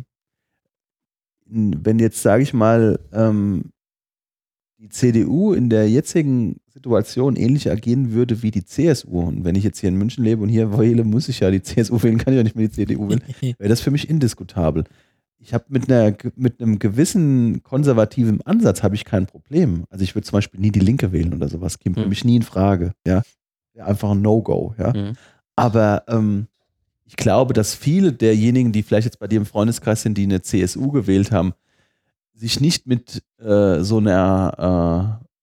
wenn jetzt, sage ich mal, ähm, die C D U in der jetzigen Situation ähnlich agieren würde wie die C S U, und wenn ich jetzt hier in München lebe und hier wähle, muss ich ja die C S U wählen, kann ich ja nicht mehr die C D U wählen, wäre das für mich indiskutabel. Ich habe mit einer mit einem gewissen konservativen Ansatz habe ich kein Problem. Also ich würde zum Beispiel nie die Linke wählen oder sowas, käme für Mhm. mich nie in Frage. Ja, wäre einfach ein No-Go. Ja, Mhm. aber ähm, ich glaube, dass viele derjenigen, die vielleicht jetzt bei dir im Freundeskreis sind, die eine C S U gewählt haben, sich nicht mit äh, so einer äh,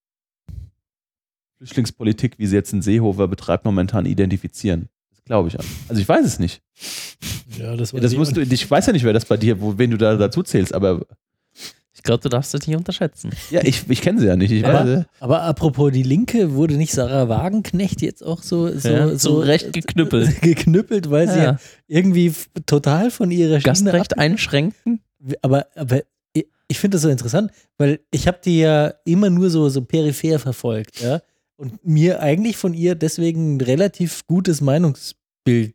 Flüchtlingspolitik, wie sie jetzt in Seehofer betreibt, momentan identifizieren. Das glaube ich. Also ich weiß es nicht. Ja, das, Ja, das musst du, ich weiß ja nicht, wer das bei dir, wo, wen du da dazu zählst, aber Ich glaube, du darfst das nicht unterschätzen. ja, ich, ich kenne sie ja nicht. Ich Aber, weiß, aber apropos die Linke, wurde nicht Sarah Wagenknecht jetzt auch so, so, Ja, so so recht geknüppelt. geknüppelt, weil sie Ja. ja irgendwie f- total von ihrer Schiene Gastrecht ab- einschränken? Aber, aber ich- ich finde das so interessant, weil ich habe die ja immer nur so, so peripher verfolgt, ja, und mir eigentlich von ihr deswegen ein relativ gutes Meinungsbild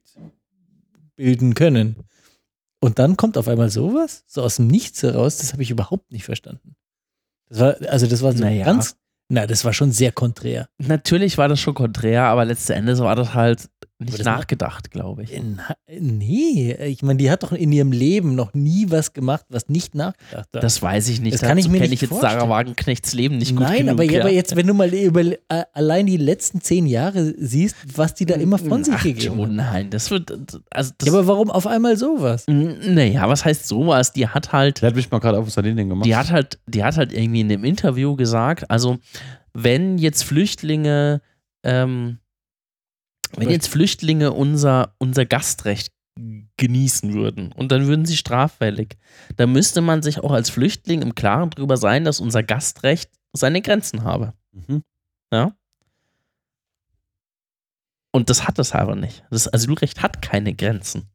bilden können. Und dann kommt auf einmal sowas, so aus dem Nichts heraus, das habe ich überhaupt nicht verstanden. Das war, also das war so Naja. ganz, na, das war schon sehr konträr. Natürlich war das schon konträr, aber letzten Endes war das halt nicht das nachgedacht, glaube ich. Na, nee, ich meine, die hat doch in ihrem Leben noch nie was gemacht, was nicht nachgedacht hat. Das weiß ich nicht. Das kann ich Dazu mir kenne nicht ich jetzt vorstellen. Sarah Wagenknechts Leben nicht gut Nein, genug. aber, ja, ja. aber jetzt, wenn du mal über, äh, allein die letzten zehn Jahre siehst, was die da immer von sich Ach, gegeben Joe, hat. nein, das wird, also das, Ja, aber warum auf einmal sowas? naja, was heißt sowas? Die hat halt, der hat mich mal gerade auf, was hat den denn gemacht? die hat halt, die hat halt irgendwie in einem Interview gesagt, also wenn jetzt Flüchtlinge, ähm, wenn jetzt Flüchtlinge unser, unser Gastrecht genießen würden und dann würden sie straffällig, dann müsste man sich auch als Flüchtling im Klaren darüber sein, dass unser Gastrecht seine Grenzen habe. Mhm. Ja? Und das hat es aber nicht. Das Asylrecht hat keine Grenzen.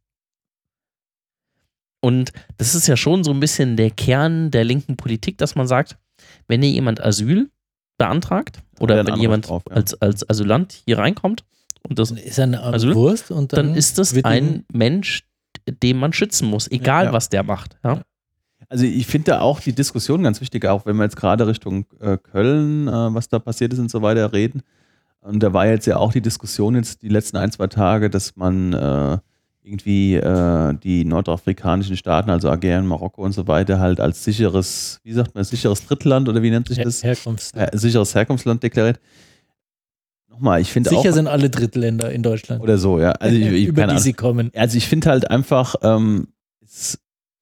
Und das ist ja schon so ein bisschen der Kern der linken Politik, dass man sagt, wenn hier jemand Asyl beantragt oder Ja, ein wenn Anrecht jemand drauf, ja. als, als Asylant hier reinkommt und das, Dann ist er eine Asyl? Wurst und dann, dann ist das wird ihm- ein Mensch, den man schützen muss, egal Ja. was der macht. Ja? Also ich finde da auch die Diskussion ganz wichtig, auch wenn wir jetzt gerade Richtung äh, Köln, äh, was da passiert ist und so weiter, reden. Und da war jetzt ja auch die Diskussion jetzt die letzten ein, zwei Tage, dass man äh, irgendwie äh, die nordafrikanischen Staaten, also Algerien, Marokko und so weiter, halt als sicheres, wie sagt man, sicheres Drittland oder wie nennt sich Her das? Herkunfts. Äh, sicheres Herkunftsland deklariert. Nochmal, ich finde auch. Sicher sind alle Drittländer in Deutschland, Oder so, ja. Also ich, ich, über keine die Ahnung. sie kommen. Also ich finde halt einfach, ähm, ist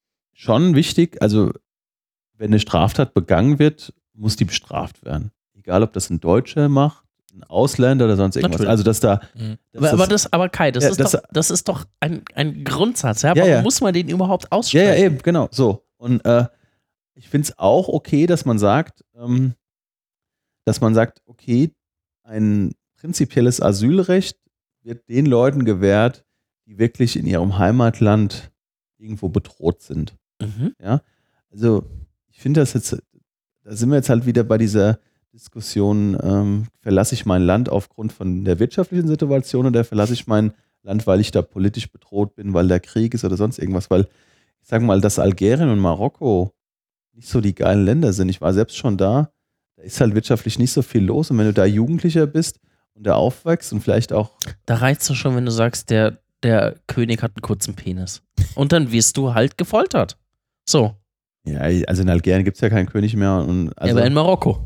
schon wichtig, also wenn eine Straftat begangen wird, muss die bestraft werden. Egal, ob das ein Deutscher macht, ein Ausländer oder sonst irgendwas. Natürlich. Also dass da. Mhm. dass Aber, aber, das, aber Kai, das, Ja, ist, das- doch, das ist doch ein, ein Grundsatz. Ja? Ja, Warum ja. muss man den überhaupt ja, aussprechen? ja, eben, genau, so. Und äh, ich finde es auch okay, dass man sagt, ähm, dass man sagt, okay, ein prinzipielles Asylrecht wird den Leuten gewährt, die wirklich in ihrem Heimatland irgendwo bedroht sind. Mhm. Ja, also ich finde das jetzt, da sind wir jetzt halt wieder bei dieser Diskussion, ähm, verlasse ich mein Land aufgrund von der wirtschaftlichen Situation oder verlasse ich mein Land, weil ich da politisch bedroht bin, weil da Krieg ist oder sonst irgendwas, weil ich sage mal, dass Algerien und Marokko nicht so die geilen Länder sind. Ich war selbst schon da, da ist halt wirtschaftlich nicht so viel los und wenn du da Jugendlicher bist und da aufwächst und vielleicht auch Da reizt es schon, wenn du sagst, der, der König hat einen kurzen Penis. Und dann wirst du halt gefoltert. So. ja, also in Algerien gibt es ja keinen König mehr und also, aber in Marokko.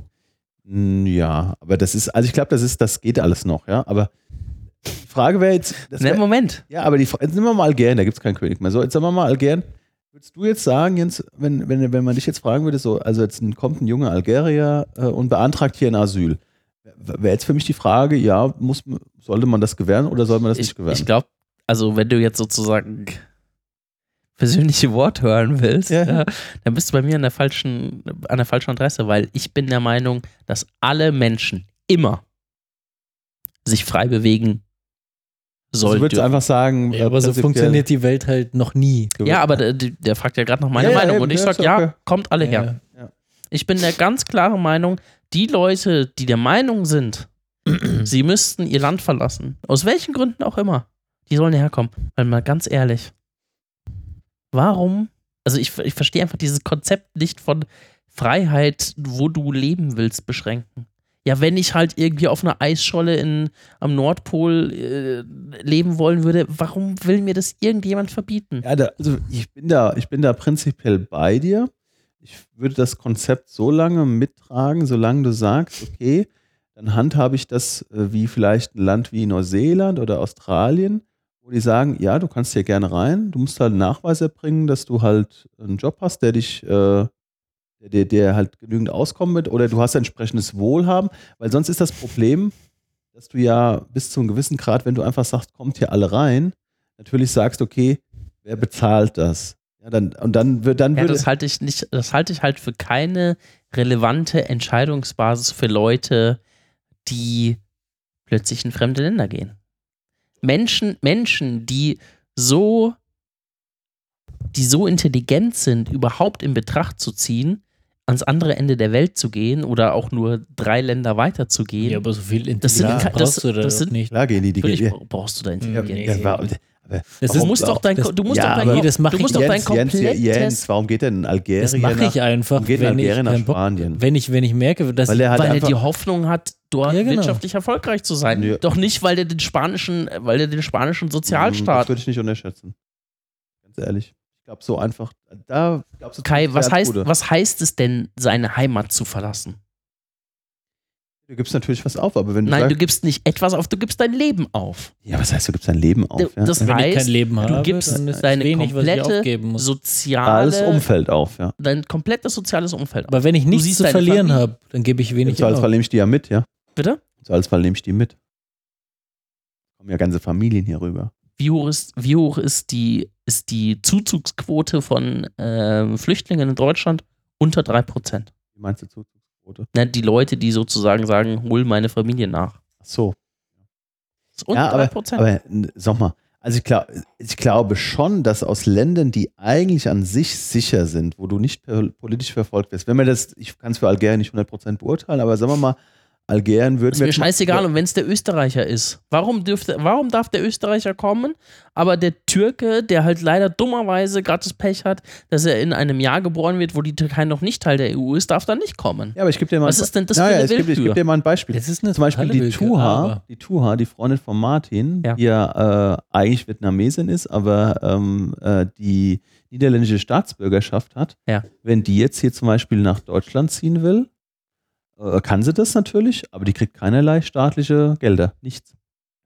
Mm, Ja, aber das ist, also ich glaube, das ist, das geht alles noch, ja. Aber die Frage wäre jetzt, das Ne, wär, Moment. ja, aber die Fra- jetzt nehmen wir mal Algerien, da gibt es keinen König mehr. So, jetzt sagen wir mal Algerien. Würdest du jetzt sagen, Jens, wenn, wenn, wenn man dich jetzt fragen würde, so, also jetzt ein, kommt ein junger Algerier äh, und beantragt hier ein Asyl, wäre jetzt für mich die Frage, ja, muss, sollte man das gewähren oder soll man das Ich, nicht gewähren? ich glaube, also wenn du jetzt sozusagen persönliche Wort hören willst, Ja. ja, dann bist du bei mir an der falschen, an der falschen Adresse, weil ich bin der Meinung, dass alle Menschen immer sich frei bewegen Also soll. du würdest einfach sagen, Ja, aber so prinzipiell- funktioniert die Welt halt noch nie. ja, aber der, der fragt ja gerade nach meiner Ja, ja, Meinung eben, und ich ja, sag, ist ja, okay. kommt alle her. Ja. Ich bin der ganz klaren Meinung, die Leute, die der Meinung sind, sie müssten ihr Land verlassen, aus welchen Gründen auch immer, die sollen herkommen. Weil mal ganz ehrlich, warum, also ich, ich verstehe einfach dieses Konzept nicht von Freiheit, wo du leben willst, beschränken. Ja, wenn ich halt irgendwie auf einer Eisscholle in, am Nordpol äh, leben wollen würde, warum will mir das irgendjemand verbieten? Ja, da, also ich bin da, ich bin da prinzipiell bei dir. Ich würde das Konzept so lange mittragen, solange du sagst, okay, dann handhabe ich das äh, wie vielleicht ein Land wie Neuseeland oder Australien, wo die sagen, ja, du kannst hier gerne rein, du musst halt einen Nachweis erbringen, dass du halt einen Job hast, der dich, äh, der, der halt genügend auskommen wird, oder du hast entsprechendes Wohlhaben, weil sonst ist das Problem, dass du ja bis zu einem gewissen Grad, wenn du einfach sagst, kommt hier alle rein, natürlich sagst, okay, wer bezahlt das? Ja, dann, und dann, wird, dann Ja, würde das halte ich nicht, das halte ich halt für keine relevante Entscheidungsbasis für Leute, die plötzlich in fremde Länder gehen. Menschen, Menschen, die so, die so intelligent sind, überhaupt in Betracht zu ziehen, ans andere Ende der Welt zu gehen oder auch nur drei Länder weiter zu gehen. Ja, aber so viel Das sind- Intelligenz das- brauchst du da das doch sind- nicht. klar gehen die, die Natürlich gehen. brauchst du da Ja, Intelligenz. nee. Ja, wa- aber Das Du ist- musst doch dein, das- du musst ja, doch dein, aber- Nee, das mach du ich- musst doch dein Jens, Jens, komplettes, Jens, warum geht denn ein Algerier Das mache ich nach, einfach, warum geht ein wenn ich, Algerier nach keinen Bock, Spanien? wenn ich wenn ich merke, dass Weil ich, er halt weil er einfach, die Hoffnung hat, dort Ja, genau. wirtschaftlich erfolgreich zu sein. Ja. Doch nicht, weil er den spanischen, weil er den spanischen das Sozialstaat. würde ich nicht unterschätzen. Ganz ehrlich. Ich glaube so einfach, da glaubst du Kai, was ganz heißt, Gute. was heißt es denn, seine Heimat zu verlassen? Du gibst natürlich was auf, aber wenn du Nein, du sagst, gibst nicht etwas auf, du gibst dein Leben auf. ja, was heißt, du gibst dein Leben auf? Du- Ja? das wenn ich heißt, kein Leben habe, du gibst dann ist deine wenig, was ich komplette aufgeben muss. soziale, Alles Umfeld auf, ja. dein komplettes soziales Umfeld auf. Aber wenn ich nichts siehst zu deine verlieren Familie. habe, dann gebe ich Im wenig Zweifelsfall auf. nehme ich die ja mit, ja. Bitte? Im Zweifelsfall nehme ich die mit. Kommen ja ganze Familien hier rüber. Wie hoch ist, wie hoch ist die, ist die Zuzugsquote von ähm, Flüchtlingen in Deutschland? Unter drei Prozent. Wie meinst du Zuzugsquote? Ne, die Leute, die sozusagen sagen, hol meine Familie nach. Ach so. Das ist unter Ja, drei aber, Prozent. aber n- sag mal, also ich, glaub, ich glaube schon, dass aus Ländern, die eigentlich an sich sicher sind, wo du nicht per- politisch verfolgt wirst, wenn man das, ich kann es für Algerien nicht hundert Prozent beurteilen, aber sagen wir mal, Algerien würden ist mir scheißegal, und wenn es der Österreicher ist. Warum, dürfte, warum darf der Österreicher kommen, aber der Türke, der halt leider dummerweise gerade das Pech hat, dass er in einem Jahr geboren wird, wo die Türkei noch nicht Teil der E U ist, darf dann nicht kommen? Ja, aber ich gebe dir mal Was ein- ist denn das ja, für ja, eine ich gebe, ich Willkür? gebe dir mal ein Beispiel. Das ist eine Zum Beispiel totale die Willkür, Tuha, aber- die Tuha, die Freundin von Martin, Ja. die ja äh, eigentlich Vietnamesin ist, aber ähm, äh, die niederländische Staatsbürgerschaft hat. Ja. Wenn die jetzt hier zum Beispiel nach Deutschland ziehen will, äh, kann sie das natürlich, aber die kriegt keinerlei staatliche Gelder. Nichts.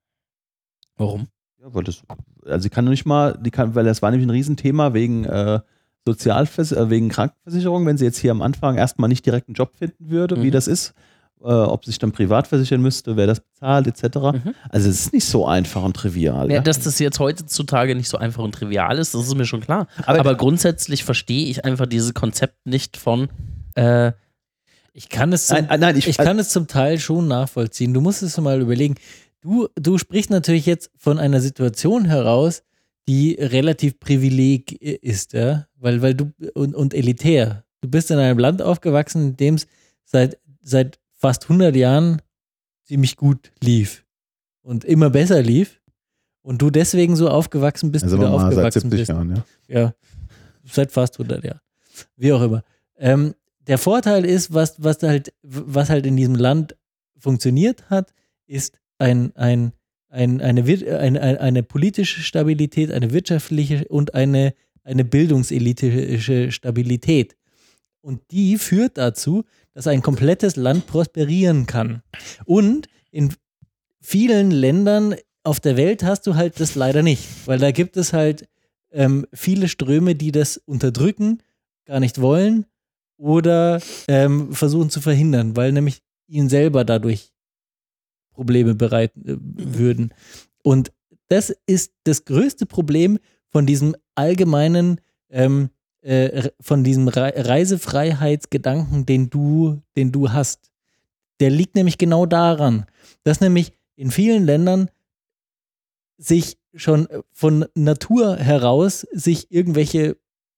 Warum? Ja, weil das, also sie kann nicht mal, die kann, weil das war nämlich ein Riesenthema wegen äh, Sozialvers äh, wegen Krankenversicherung, wenn sie jetzt hier am Anfang erstmal nicht direkt einen Job finden würde, wie Mhm. das ist, äh, ob sie sich dann privat versichern müsste, wer das bezahlt, et cetera. Mhm. Also es ist nicht so einfach und trivial. Ja, Ja, dass das jetzt heutzutage nicht so einfach und trivial ist, das ist mir schon klar. Aber- Aber, grundsätzlich verstehe ich einfach dieses Konzept nicht von, äh, Ich kann es zum, Nein, äh, nein, ich, ich kann es zum Teil schon nachvollziehen. Du musst es mal überlegen. Du, du sprichst natürlich jetzt von einer Situation heraus, die relativ privileg ist, ja, weil, weil du und, und elitär. Du bist in einem Land aufgewachsen, in dem es seit, seit fast hundert Jahren ziemlich gut lief und immer besser lief und du deswegen so aufgewachsen bist, also wie du mal seit aufgewachsen siebzig bist. Jahren, ja. Ja, seit fast hundert Jahren. Wie auch immer. Ähm, der Vorteil ist, was, was, halt, was halt in diesem Land funktioniert hat, ist ein, ein, ein, eine, wir- eine, eine, eine politische Stabilität, eine wirtschaftliche und eine, eine bildungselitische Stabilität. Und die führt dazu, dass ein komplettes Land prosperieren kann. Und in vielen Ländern auf der Welt hast du halt das leider nicht, weil da gibt es halt ähm, viele Ströme, die das unterdrücken, gar nicht wollen oder ähm, versuchen zu verhindern, weil nämlich ihnen selber dadurch Probleme bereiten äh, würden. Und das ist das größte Problem von diesem allgemeinen, ähm, äh, von diesem Re- Reisefreiheitsgedanken, den du, den du hast. Der liegt nämlich genau daran, dass nämlich in vielen Ländern sich schon von Natur heraus sich irgendwelche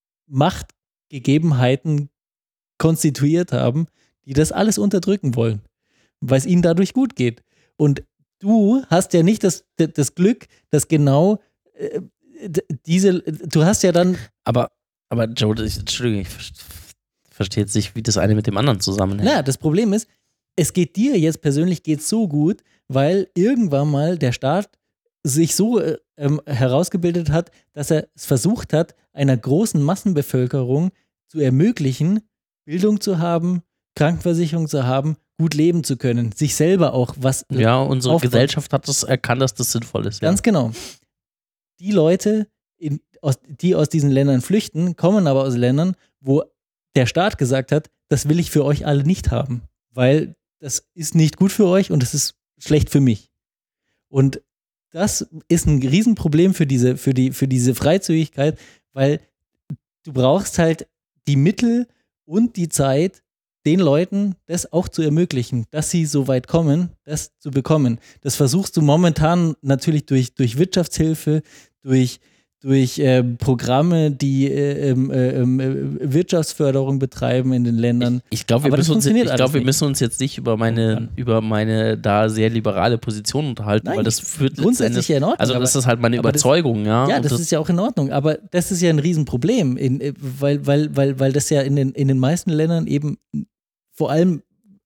Machtgegebenheiten konstituiert haben, die das alles unterdrücken wollen, weil es ihnen dadurch gut geht. Und du hast ja nicht das, das Glück, dass genau äh, diese, du hast ja dann... Aber, aber Joe, ich, Entschuldigung, ich verstehe jetzt nicht, wie das eine mit dem anderen zusammenhängt. Na, das Problem ist, es geht dir jetzt persönlich geht's so gut, weil irgendwann mal der Staat sich so ähm, herausgebildet hat, dass er es versucht hat, einer großen Massenbevölkerung zu ermöglichen, Bildung zu haben, Krankenversicherung zu haben, gut leben zu können, sich selber auch was Ja, unsere aufbauen. Gesellschaft hat das erkannt, dass das sinnvoll ist. Ganz ja. genau. Die Leute, in, aus, die aus diesen Ländern flüchten, kommen aber aus Ländern, wo der Staat gesagt hat, das will ich für euch alle nicht haben, weil das ist nicht gut für euch und es ist schlecht für mich. Und das ist ein Riesenproblem für diese, für die, für diese Freizügigkeit, weil du brauchst halt die Mittel und die Zeit, den Leuten das auch zu ermöglichen, dass sie so weit kommen, das zu bekommen. Das versuchst du momentan natürlich durch, durch Wirtschaftshilfe, durch, durch äh, Programme, die äh, äh, äh, Wirtschaftsförderung betreiben in den Ländern. Ich, ich glaube, wir, Aber das müssen uns, ich funktioniert glaub, alles wir nicht. müssen uns jetzt nicht über meine, über meine da sehr liberale Position unterhalten, Nein, weil das führt grundsätzlich ja in Ordnung. Also das aber- ist halt meine aber das- Überzeugung, ja. Ja, Und das, ist ja auch in Ordnung, aber das ist ja ein Riesenproblem, in, äh, weil, weil, weil, weil das ja in den, in den meisten Ländern eben vor allem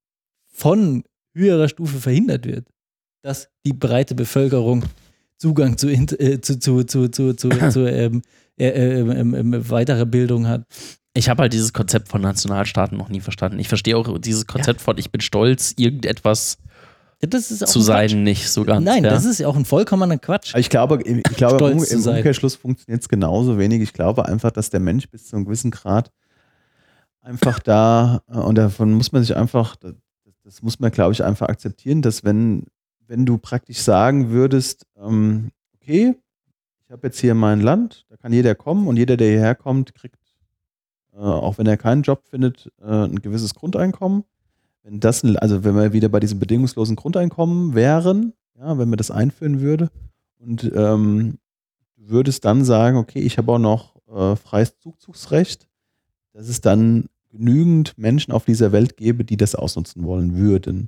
von höherer Stufe verhindert wird, dass die breite Bevölkerung Zugang zu, int- äh, zu, zu, zu, zu, zu, zu ähm, äh, äh, ähm, ähm, weiterer Bildung hat. Ich habe halt dieses Konzept von Nationalstaaten noch nie verstanden. Ich verstehe auch dieses Konzept von ich bin stolz, irgendetwas Das ist auch zu ein sein, Quatsch. nicht so ganz. Nein, ja. das ist ja auch ein vollkommener Quatsch. Aber ich glaube, ich glaube Stolz im, zu im sein. Umkehrschluss funktioniert es genauso wenig. Ich glaube einfach, dass der Mensch bis zu einem gewissen Grad einfach da, äh, und davon muss man sich einfach, das, das muss man, glaube ich, einfach akzeptieren, dass wenn, wenn du praktisch sagen würdest, ähm, okay, ich habe jetzt hier mein Land, da kann jeder kommen und jeder, der hierher kommt, kriegt, äh, auch wenn er keinen Job findet, äh, ein gewisses Grundeinkommen. Wenn das, also wenn wir wieder bei diesem bedingungslosen Grundeinkommen wären, ja, wenn man das einführen würde und ähm, du würdest dann sagen, okay, ich habe auch noch äh, freies Zuzugsrecht, dass es dann genügend Menschen auf dieser Welt gäbe, die das ausnutzen wollen würden.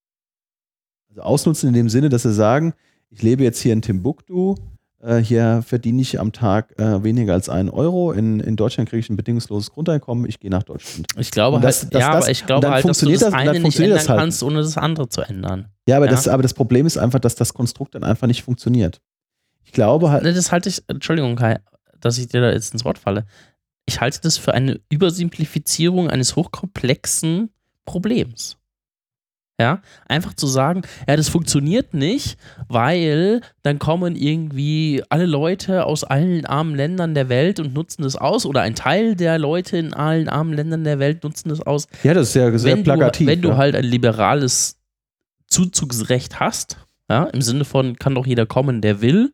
Also ausnutzen in dem Sinne, dass sie sagen, ich lebe jetzt hier in Timbuktu, äh, hier verdiene ich am Tag äh, weniger als einen Euro, in, in Deutschland kriege ich ein bedingungsloses Grundeinkommen, ich gehe nach Deutschland. Ich glaube Und das- halt, das- ja, das- aber ich und glaube dann halt, dass du funktioniert das das- eine dann nicht funktioniert ändern das halt. kannst, ohne das andere zu ändern. Ja, aber, Ja. Das, aber das Problem ist einfach, dass das Konstrukt dann einfach nicht funktioniert. Ich glaube halt, Das halte ich, Entschuldigung, Kai, dass ich dir da jetzt ins Wort falle. Ich halte das für eine Übersimplifizierung eines hochkomplexen Problems. Ja, einfach zu sagen, ja, das funktioniert nicht, weil dann kommen irgendwie alle Leute aus allen armen Ländern der Welt und nutzen das aus oder ein Teil der Leute in allen armen Ländern der Welt nutzen das aus. ja, das ist ja sehr wenn plakativ. Du, wenn du ja. halt ein liberales Zuzugsrecht hast, ja, im Sinne von kann doch jeder kommen, der will,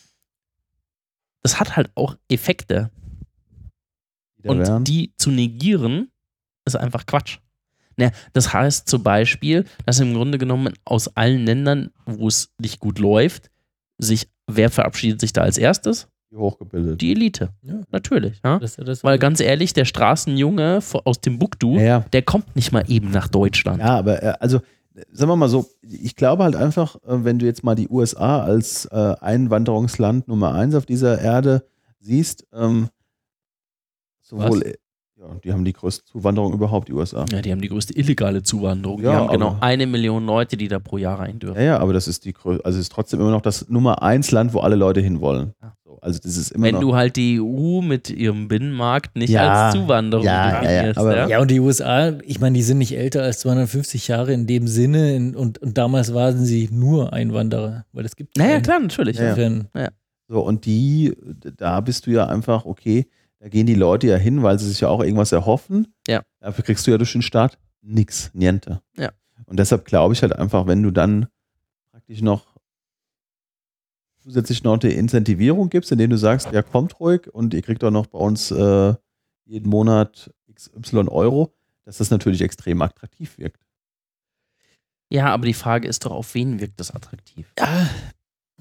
das hat halt auch Effekte. Wieder Und wären. die zu negieren, ist einfach Quatsch. Ne, das heißt zum Beispiel, dass im Grunde genommen aus allen Ländern, wo es nicht gut läuft, sich, wer verabschiedet sich da als erstes? Die hochgebildet. Die Elite. Ja. Natürlich. Ja? Das, das, Weil ganz ehrlich, der Straßenjunge vo- aus Timbuktu, ja, ja. der kommt nicht mal eben nach Deutschland. ja, aber äh, also, äh, sagen wir mal so, ich glaube halt einfach, äh, wenn du jetzt mal die U S A als äh, Einwanderungsland Nummer eins auf dieser Erde siehst, ähm, sowohl, äh, ja, die haben die größte Zuwanderung überhaupt, die U S A. Ja, die haben die größte illegale Zuwanderung. Die Ja, haben genau aber- eine Million Leute, die da pro Jahr rein dürfen. Ja, ja, aber das ist die grö- also es ist trotzdem immer noch das Nummer eins Land, wo alle Leute hinwollen. Ja. So, also das ist immer Wenn noch. du halt die E U mit ihrem Binnenmarkt nicht Ja, als Zuwanderung ja, ja, ja, definierst. aber- ja? Ja, und die U S A, ich meine, die sind nicht älter als zweihundertfünfzig Jahre in dem Sinne in, und, und damals waren sie nur Einwanderer, weil es gibt Naja, keinen- klar, natürlich. Ja, ja. insofern- So, und die, da bist du ja einfach, okay, da gehen die Leute ja hin, weil sie sich ja auch irgendwas erhoffen. Ja. Dafür kriegst du ja durch den Staat nix, niente. Ja. Und deshalb glaube ich halt einfach, wenn du dann praktisch noch zusätzlich noch eine Incentivierung gibst, indem du sagst, ja, kommt ruhig und ihr kriegt auch noch bei uns äh, jeden Monat X Y Euro, dass das natürlich extrem attraktiv wirkt. Ja, aber die Frage ist doch, auf wen wirkt das attraktiv? Ja,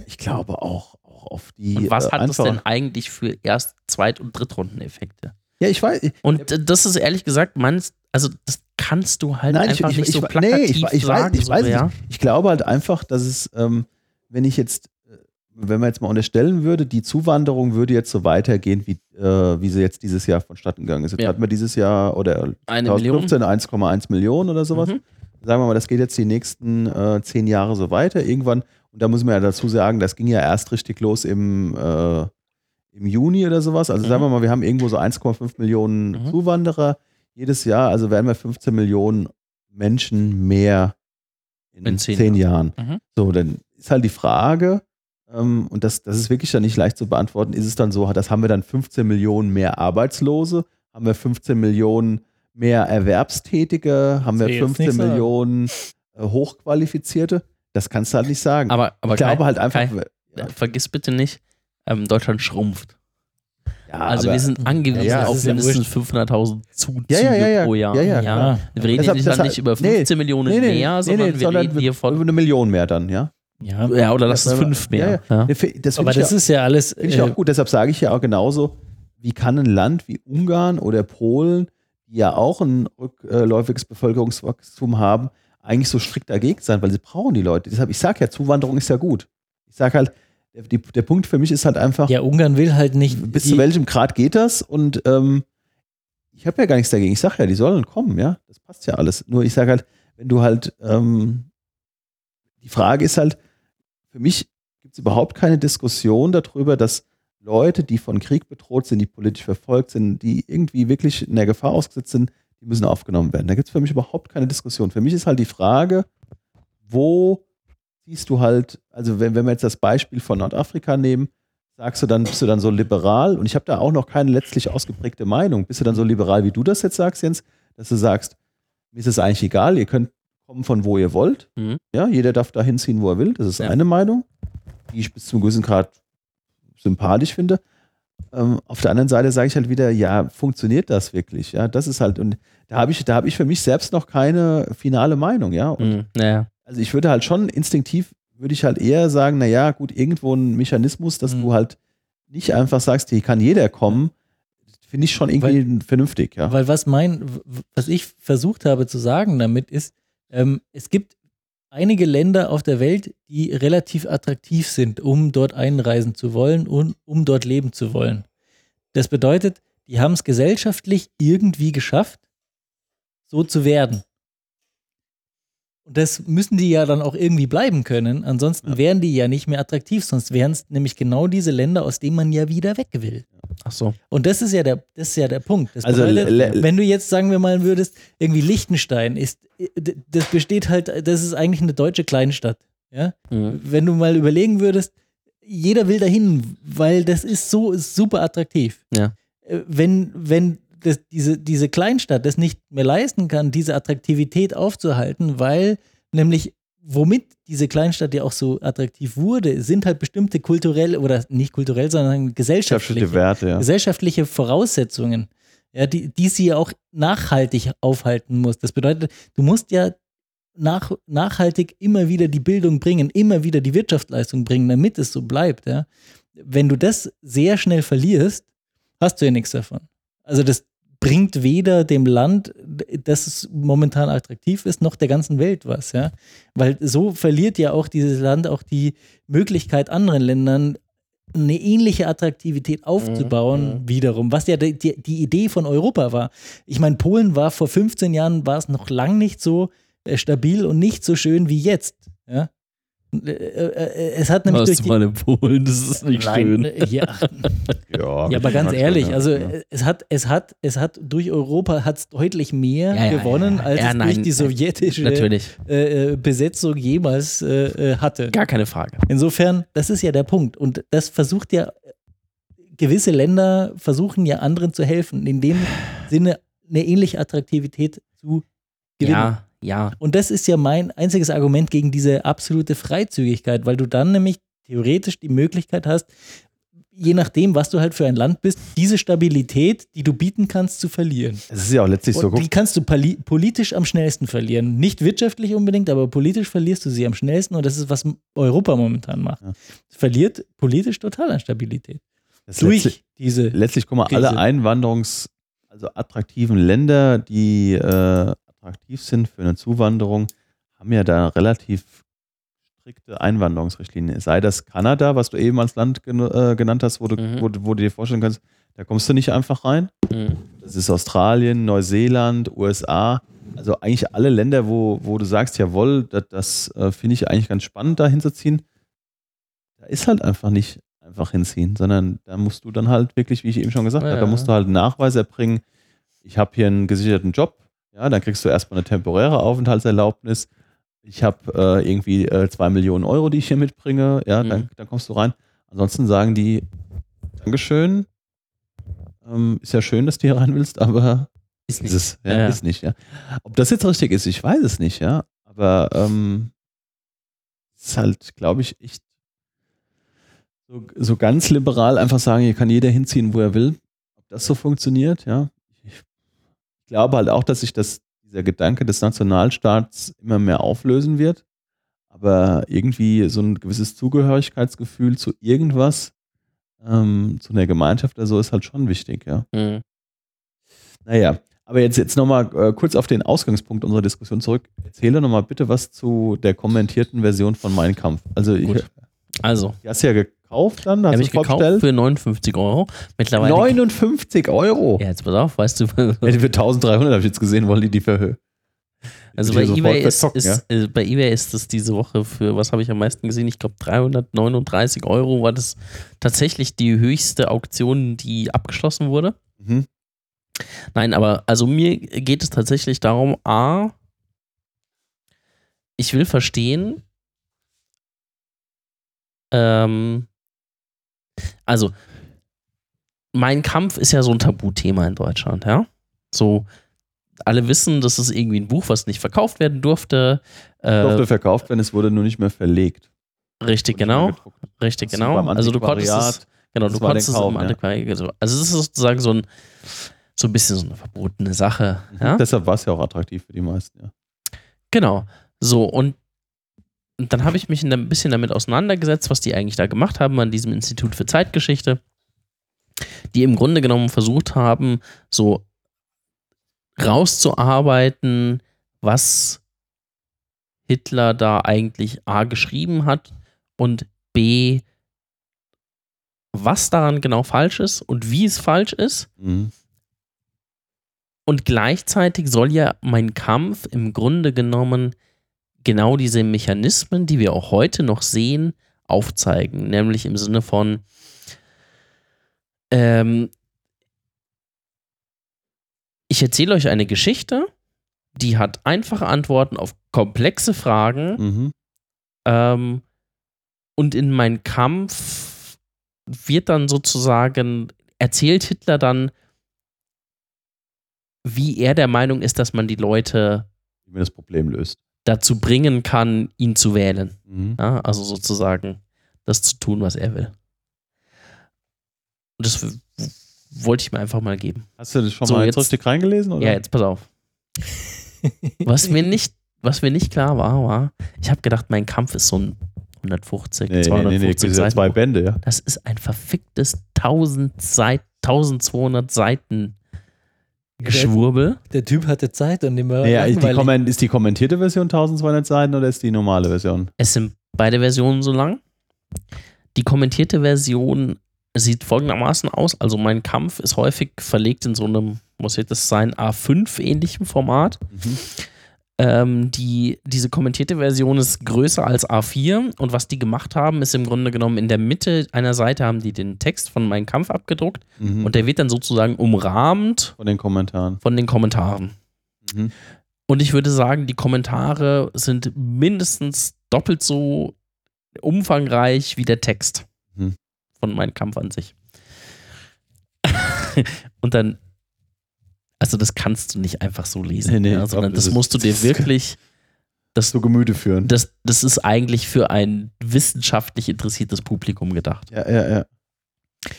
ich glaube auch, auch auf die. Und was äh, hat das einfach- denn eigentlich für Erst-, Zweit- und Drittrundeneffekte? Ja, ich weiß. Ich, Und äh, das ist ehrlich gesagt, meinst, also das kannst du halt Nein, ich, einfach ich, nicht ich, so nee, plakativ ich, ich sagen. weiß, ich, so, weiß ja. nicht. Ich glaube halt einfach, dass es, ähm, wenn ich jetzt, äh, wenn man jetzt mal unterstellen würde, die Zuwanderung würde jetzt so weitergehen, wie, äh, wie sie jetzt dieses Jahr vonstatten gegangen ist. Jetzt Ja. hatten wir dieses Jahr oder Eine zweitausendfünfzehn eins Komma eins Millionen oder sowas. Mhm. Sagen wir mal, das geht jetzt die nächsten äh, zehn Jahre so weiter. Irgendwann, und da muss man ja dazu sagen, das ging ja erst richtig los im, äh, im Juni oder sowas. Also Mhm. sagen wir mal, wir haben irgendwo so eins Komma fünf Millionen Mhm. Zuwanderer jedes Jahr, also werden wir fünfzehn Millionen Menschen mehr in, In zehn, zehn Jahren. Mhm. So, dann ist halt die Frage, ähm, und das, das ist wirklich dann nicht leicht zu beantworten, ist es dann so, das haben wir dann fünfzehn Millionen mehr Arbeitslose, haben wir fünfzehn Millionen mehr Erwerbstätige, haben wir will ich jetzt fünfzehn nicht sagen. Millionen äh, Hochqualifizierte? Das kannst du halt nicht sagen. Aber, aber ich glaube Kai, halt einfach, Kai, ja, vergiss bitte nicht, ähm, Deutschland schrumpft. ja, Also aber- wir sind angewiesen Ja, ja, auf das ist ja mindestens wurscht. fünfhunderttausend Zuzüge Ja, ja, ja, ja. pro Jahr. Ja, ja, Ja. klar. Wir reden Deshalb- jetzt dann deshalb- nicht über nee, fünfzehn Millionen nee, nee, mehr, nee, sondern nee, wir sondern reden hier von, eine Million mehr dann, ja. Ja, ja, oder lass es Ja, fünf mehr. ja, Ja. Das find aber ich das ja, ist ja alles. finde ich äh, auch gut. Deshalb sage ich ja auch genauso, wie kann ein Land wie Ungarn oder Polen, die ja auch ein rückläufiges Bevölkerungswachstum haben, eigentlich so strikt dagegen sein, weil sie brauchen die Leute. Deshalb, ich sage ja, Zuwanderung ist ja gut. Ich sage halt, der, die, der Punkt für mich ist halt einfach, Ja, Ungarn will halt nicht. bis die- zu welchem Grad geht das? Und ähm, ich habe ja gar nichts dagegen. Ich sage ja, die sollen kommen, ja. Das passt ja alles. Nur ich sage halt, wenn du halt, ähm, die Frage ist halt, für mich gibt es überhaupt keine Diskussion darüber, dass Leute, die von Krieg bedroht sind, die politisch verfolgt sind, die irgendwie wirklich in der Gefahr ausgesetzt sind, die müssen aufgenommen werden. Da gibt es für mich überhaupt keine Diskussion. Für mich ist halt die Frage, wo siehst du halt, also wenn, wenn wir jetzt das Beispiel von Nordafrika nehmen, sagst du dann, bist du dann so liberal? Und ich habe da auch noch keine letztlich ausgeprägte Meinung. Bist du dann so liberal, wie du das jetzt sagst, Jens, dass du sagst, mir ist es eigentlich egal, ihr könnt kommen von wo ihr wollt. Mhm. Ja, jeder darf da hinziehen, wo er will. Das ist Ja. eine Meinung, die ich bis zu einem gewissen Grad sympathisch finde. Ähm, auf der anderen Seite sage ich halt wieder, ja, funktioniert das wirklich? Ja, das ist halt, und da habe ich, da habe ich für mich selbst noch keine finale Meinung, ja. Und Mhm. Naja. also ich würde halt schon instinktiv, würde ich halt eher sagen, naja, gut, irgendwo ein Mechanismus, dass Mhm. du halt nicht einfach sagst, hier kann jeder kommen, finde ich schon irgendwie vernünftig, ja. Weil was mein, was ich versucht habe zu sagen damit ist, ähm, es gibt einige Länder auf der Welt, die relativ attraktiv sind, um dort einreisen zu wollen und um dort leben zu wollen. Das bedeutet, die haben es gesellschaftlich irgendwie geschafft, so zu werden. Und das müssen die ja dann auch irgendwie bleiben können, ansonsten Ja. wären die ja nicht mehr attraktiv, sonst wären es nämlich genau diese Länder, aus denen man ja wieder weg will. Ach so. Und das ist ja der, das ist ja der Punkt. Das Also, bedeutet, le- le- wenn du jetzt sagen wir mal würdest, irgendwie Liechtenstein ist, das besteht halt, das ist eigentlich eine deutsche Kleinstadt. Ja? Mhm. Wenn du mal überlegen würdest, jeder will dahin, weil das ist so super attraktiv. Ja. Äh, Wenn, wenn das, diese, diese Kleinstadt das nicht mehr leisten kann, diese Attraktivität aufzuhalten, weil nämlich womit diese Kleinstadt ja auch so attraktiv wurde, sind halt bestimmte kulturelle oder nicht kulturell, sondern gesellschaftliche, Gesellschaftliche Werte, ja. gesellschaftliche Voraussetzungen, ja, die, die sie ja auch nachhaltig aufhalten muss. Das bedeutet, du musst ja nach, nachhaltig immer wieder die Bildung bringen, immer wieder die Wirtschaftsleistung bringen, damit es so bleibt. Ja. Wenn du das sehr schnell verlierst, hast du ja nichts davon. Also das bringt weder dem Land, das es momentan attraktiv ist, noch der ganzen Welt was, ja. Weil so verliert ja auch dieses Land auch die Möglichkeit, anderen Ländern eine ähnliche Attraktivität aufzubauen, Mhm. wiederum, was ja die, die, die Idee von Europa war. Ich meine, Polen war vor fünfzehn Jahren, war es noch lang nicht so äh, stabil und nicht so schön wie jetzt, ja. Äh, äh, es hat nämlich Warst durch du die mal in Polen? Das ist nicht Nein, schön. äh, ja, Ja, ja, aber ganz ehrlich, ja. also Ja. äh, es hat, es hat, es hat durch Europa hat's deutlich mehr Ja, ja, gewonnen, ja, ja. als Ja, es nein, durch die sowjetische Natürlich. äh, äh, Besetzung jemals äh, äh, hatte. Gar keine Frage. Insofern, das ist ja der Punkt. Und das versucht ja, gewisse Länder versuchen ja anderen zu helfen, in dem Sinne eine ähnliche Attraktivität zu gewinnen. Ja, ja. Und das ist ja mein einziges Argument gegen diese absolute Freizügigkeit, weil du dann nämlich theoretisch die Möglichkeit hast, je nachdem, was du halt für ein Land bist, diese Stabilität, die du bieten kannst, zu verlieren. Es ist ja auch letztlich so. Und die kannst du poli- politisch am schnellsten verlieren. Nicht wirtschaftlich unbedingt, aber politisch verlierst du sie am schnellsten und das ist, was Europa momentan macht. Ja. Es verliert politisch total an Stabilität. Das Durch letztlich, diese letztlich, guck mal, Krise. alle Einwanderungs-, also attraktiven Länder, die äh, attraktiv sind für eine Zuwanderung, haben ja da relativ strikte Einwanderungsrichtlinien. Sei das Kanada, was du eben als Land gen äh, genannt hast, wo du, Mhm. wo, du- wo du dir vorstellen kannst, da kommst du nicht einfach rein. Mhm. Das ist Australien, Neuseeland, U S A. Also eigentlich alle Länder, wo, wo du sagst, jawohl, das, das äh, finde ich eigentlich ganz spannend, da hinzuziehen. Da ist halt einfach nicht einfach hinziehen, sondern da musst du dann halt wirklich, wie ich eben schon gesagt Ja. habe, da musst du halt einen Nachweis erbringen, ich habe hier einen gesicherten Job, ja, dann kriegst du erstmal eine temporäre Aufenthaltserlaubnis, ich habe äh, irgendwie äh, zwei Millionen Euro, die ich hier mitbringe, ja, Mhm. dann, dann kommst du rein. Ansonsten sagen die, Dankeschön, ähm, ist ja schön, dass du hier rein willst, aber Ist ist nicht. es, ja, Ja. ist nicht, ja. Ob das jetzt richtig ist, ich weiß es nicht, ja, aber ähm, ist halt, glaube ich, echt so, so ganz liberal einfach sagen, hier kann jeder hinziehen, wo er will. Ob das so funktioniert, ja. Ich glaube halt auch, dass sich das, dieser Gedanke des Nationalstaats immer mehr auflösen wird. Aber irgendwie so ein gewisses Zugehörigkeitsgefühl zu irgendwas, ähm, zu einer Gemeinschaft oder so, ist halt schon wichtig, ja. Mhm. Naja, aber jetzt, jetzt nochmal äh, kurz auf den Ausgangspunkt unserer Diskussion zurück. Erzähle nochmal bitte was zu der kommentierten Version von Mein Kampf. Also, ich, Gut. Also, die hast du ja gekauft dann, hast habe du ich gekauft vorbestellt? für neunundfünfzig Euro. Mittlerweile. neunundfünfzig Euro. Ja, jetzt pass auf, weißt du. Ja, die für eintausenddreihundert habe ich jetzt gesehen, wollen die die verhöhen. Also bei eBay, ist, ist, äh, bei eBay ist es diese Woche für, was habe ich am meisten gesehen? Ich glaube dreihundertneununddreißig Euro war das tatsächlich die höchste Auktion, die abgeschlossen wurde. Mhm. Nein, aber also mir geht es tatsächlich darum, A, ich will verstehen, ähm, also Mein Kampf ist ja so ein Tabuthema in Deutschland, ja. So, alle wissen, das ist irgendwie ein Buch, was nicht verkauft werden durfte. Äh, durfte verkauft werden, es wurde nur nicht mehr verlegt. richtig, Wurde nicht mehr genau. gedruckt. Richtig, Das ist genau. beim Also du konntest es, Antiquariat, genau, das du war konntest den es Kauf, im ja. Antiquariat. so- Also es ist sozusagen so ein, so ein bisschen so eine verbotene Sache. Ja? Deshalb war es ja auch attraktiv für die meisten, ja. Genau. So, und und dann habe ich mich ein bisschen damit auseinandergesetzt, was die eigentlich da gemacht haben an diesem Institut für Zeitgeschichte, die im Grunde genommen versucht haben, so rauszuarbeiten, was Hitler da eigentlich A geschrieben hat und B, was daran genau falsch ist und wie es falsch ist. Mhm. Und gleichzeitig soll ja Mein Kampf im Grunde genommen genau diese Mechanismen, die wir auch heute noch sehen, aufzeigen. Nämlich im Sinne von, ähm, ich erzähle euch eine Geschichte, die hat einfache Antworten auf komplexe Fragen. Mhm. Ähm, und in Mein Kampf wird dann sozusagen, erzählt Hitler dann, wie er der Meinung ist, dass man die Leute Wie man das Problem löst. dazu bringen kann, ihn zu wählen. Mhm. Ja, also sozusagen das zu tun, was er will. Und das w- wollte ich mir einfach mal geben. Hast du das schon So, mal jetzt- jetzt richtig reingelesen? Oder? Ja, jetzt pass auf. Was mir nicht, was mir nicht klar war, war, ich habe gedacht, Mein Kampf ist so ein hundertfünfzig, Nee, nee, nee, nee, zweihundertfünfzig das sind ja zwei Seiten. Bände, ja. Das ist ein verficktes tausend Seit, tausendzweihundert Seiten Geschwurbel. Der Typ hatte Zeit und dem war Naja, ist, die langweilig. kommen- ist die kommentierte Version tausendzweihundert Seiten oder ist die normale Version? Es sind beide Versionen so lang. Die kommentierte Version sieht folgendermaßen aus. Also Mein Kampf ist häufig verlegt in so einem, muss jetzt das sein, A fünf ähnlichem Format. Mhm. Ähm, die, diese kommentierte Version ist größer als A vier und was die gemacht haben, ist im Grunde genommen in der Mitte einer Seite haben die den Text von Mein Kampf abgedruckt Mhm. und der wird dann sozusagen umrahmt Von den Kommentaren. von den Kommentaren. Mhm. Und ich würde sagen, die Kommentare sind mindestens doppelt so umfangreich wie der Text Mhm. von Mein Kampf an sich. Und dann, also das kannst du nicht einfach so lesen, Nee, nee, ja, ich sondern glaub, das das ist- musst du dir das- wirklich, das, Zu Gemüte führen. das, das ist eigentlich für ein wissenschaftlich interessiertes Publikum gedacht. Ja, ja, ja.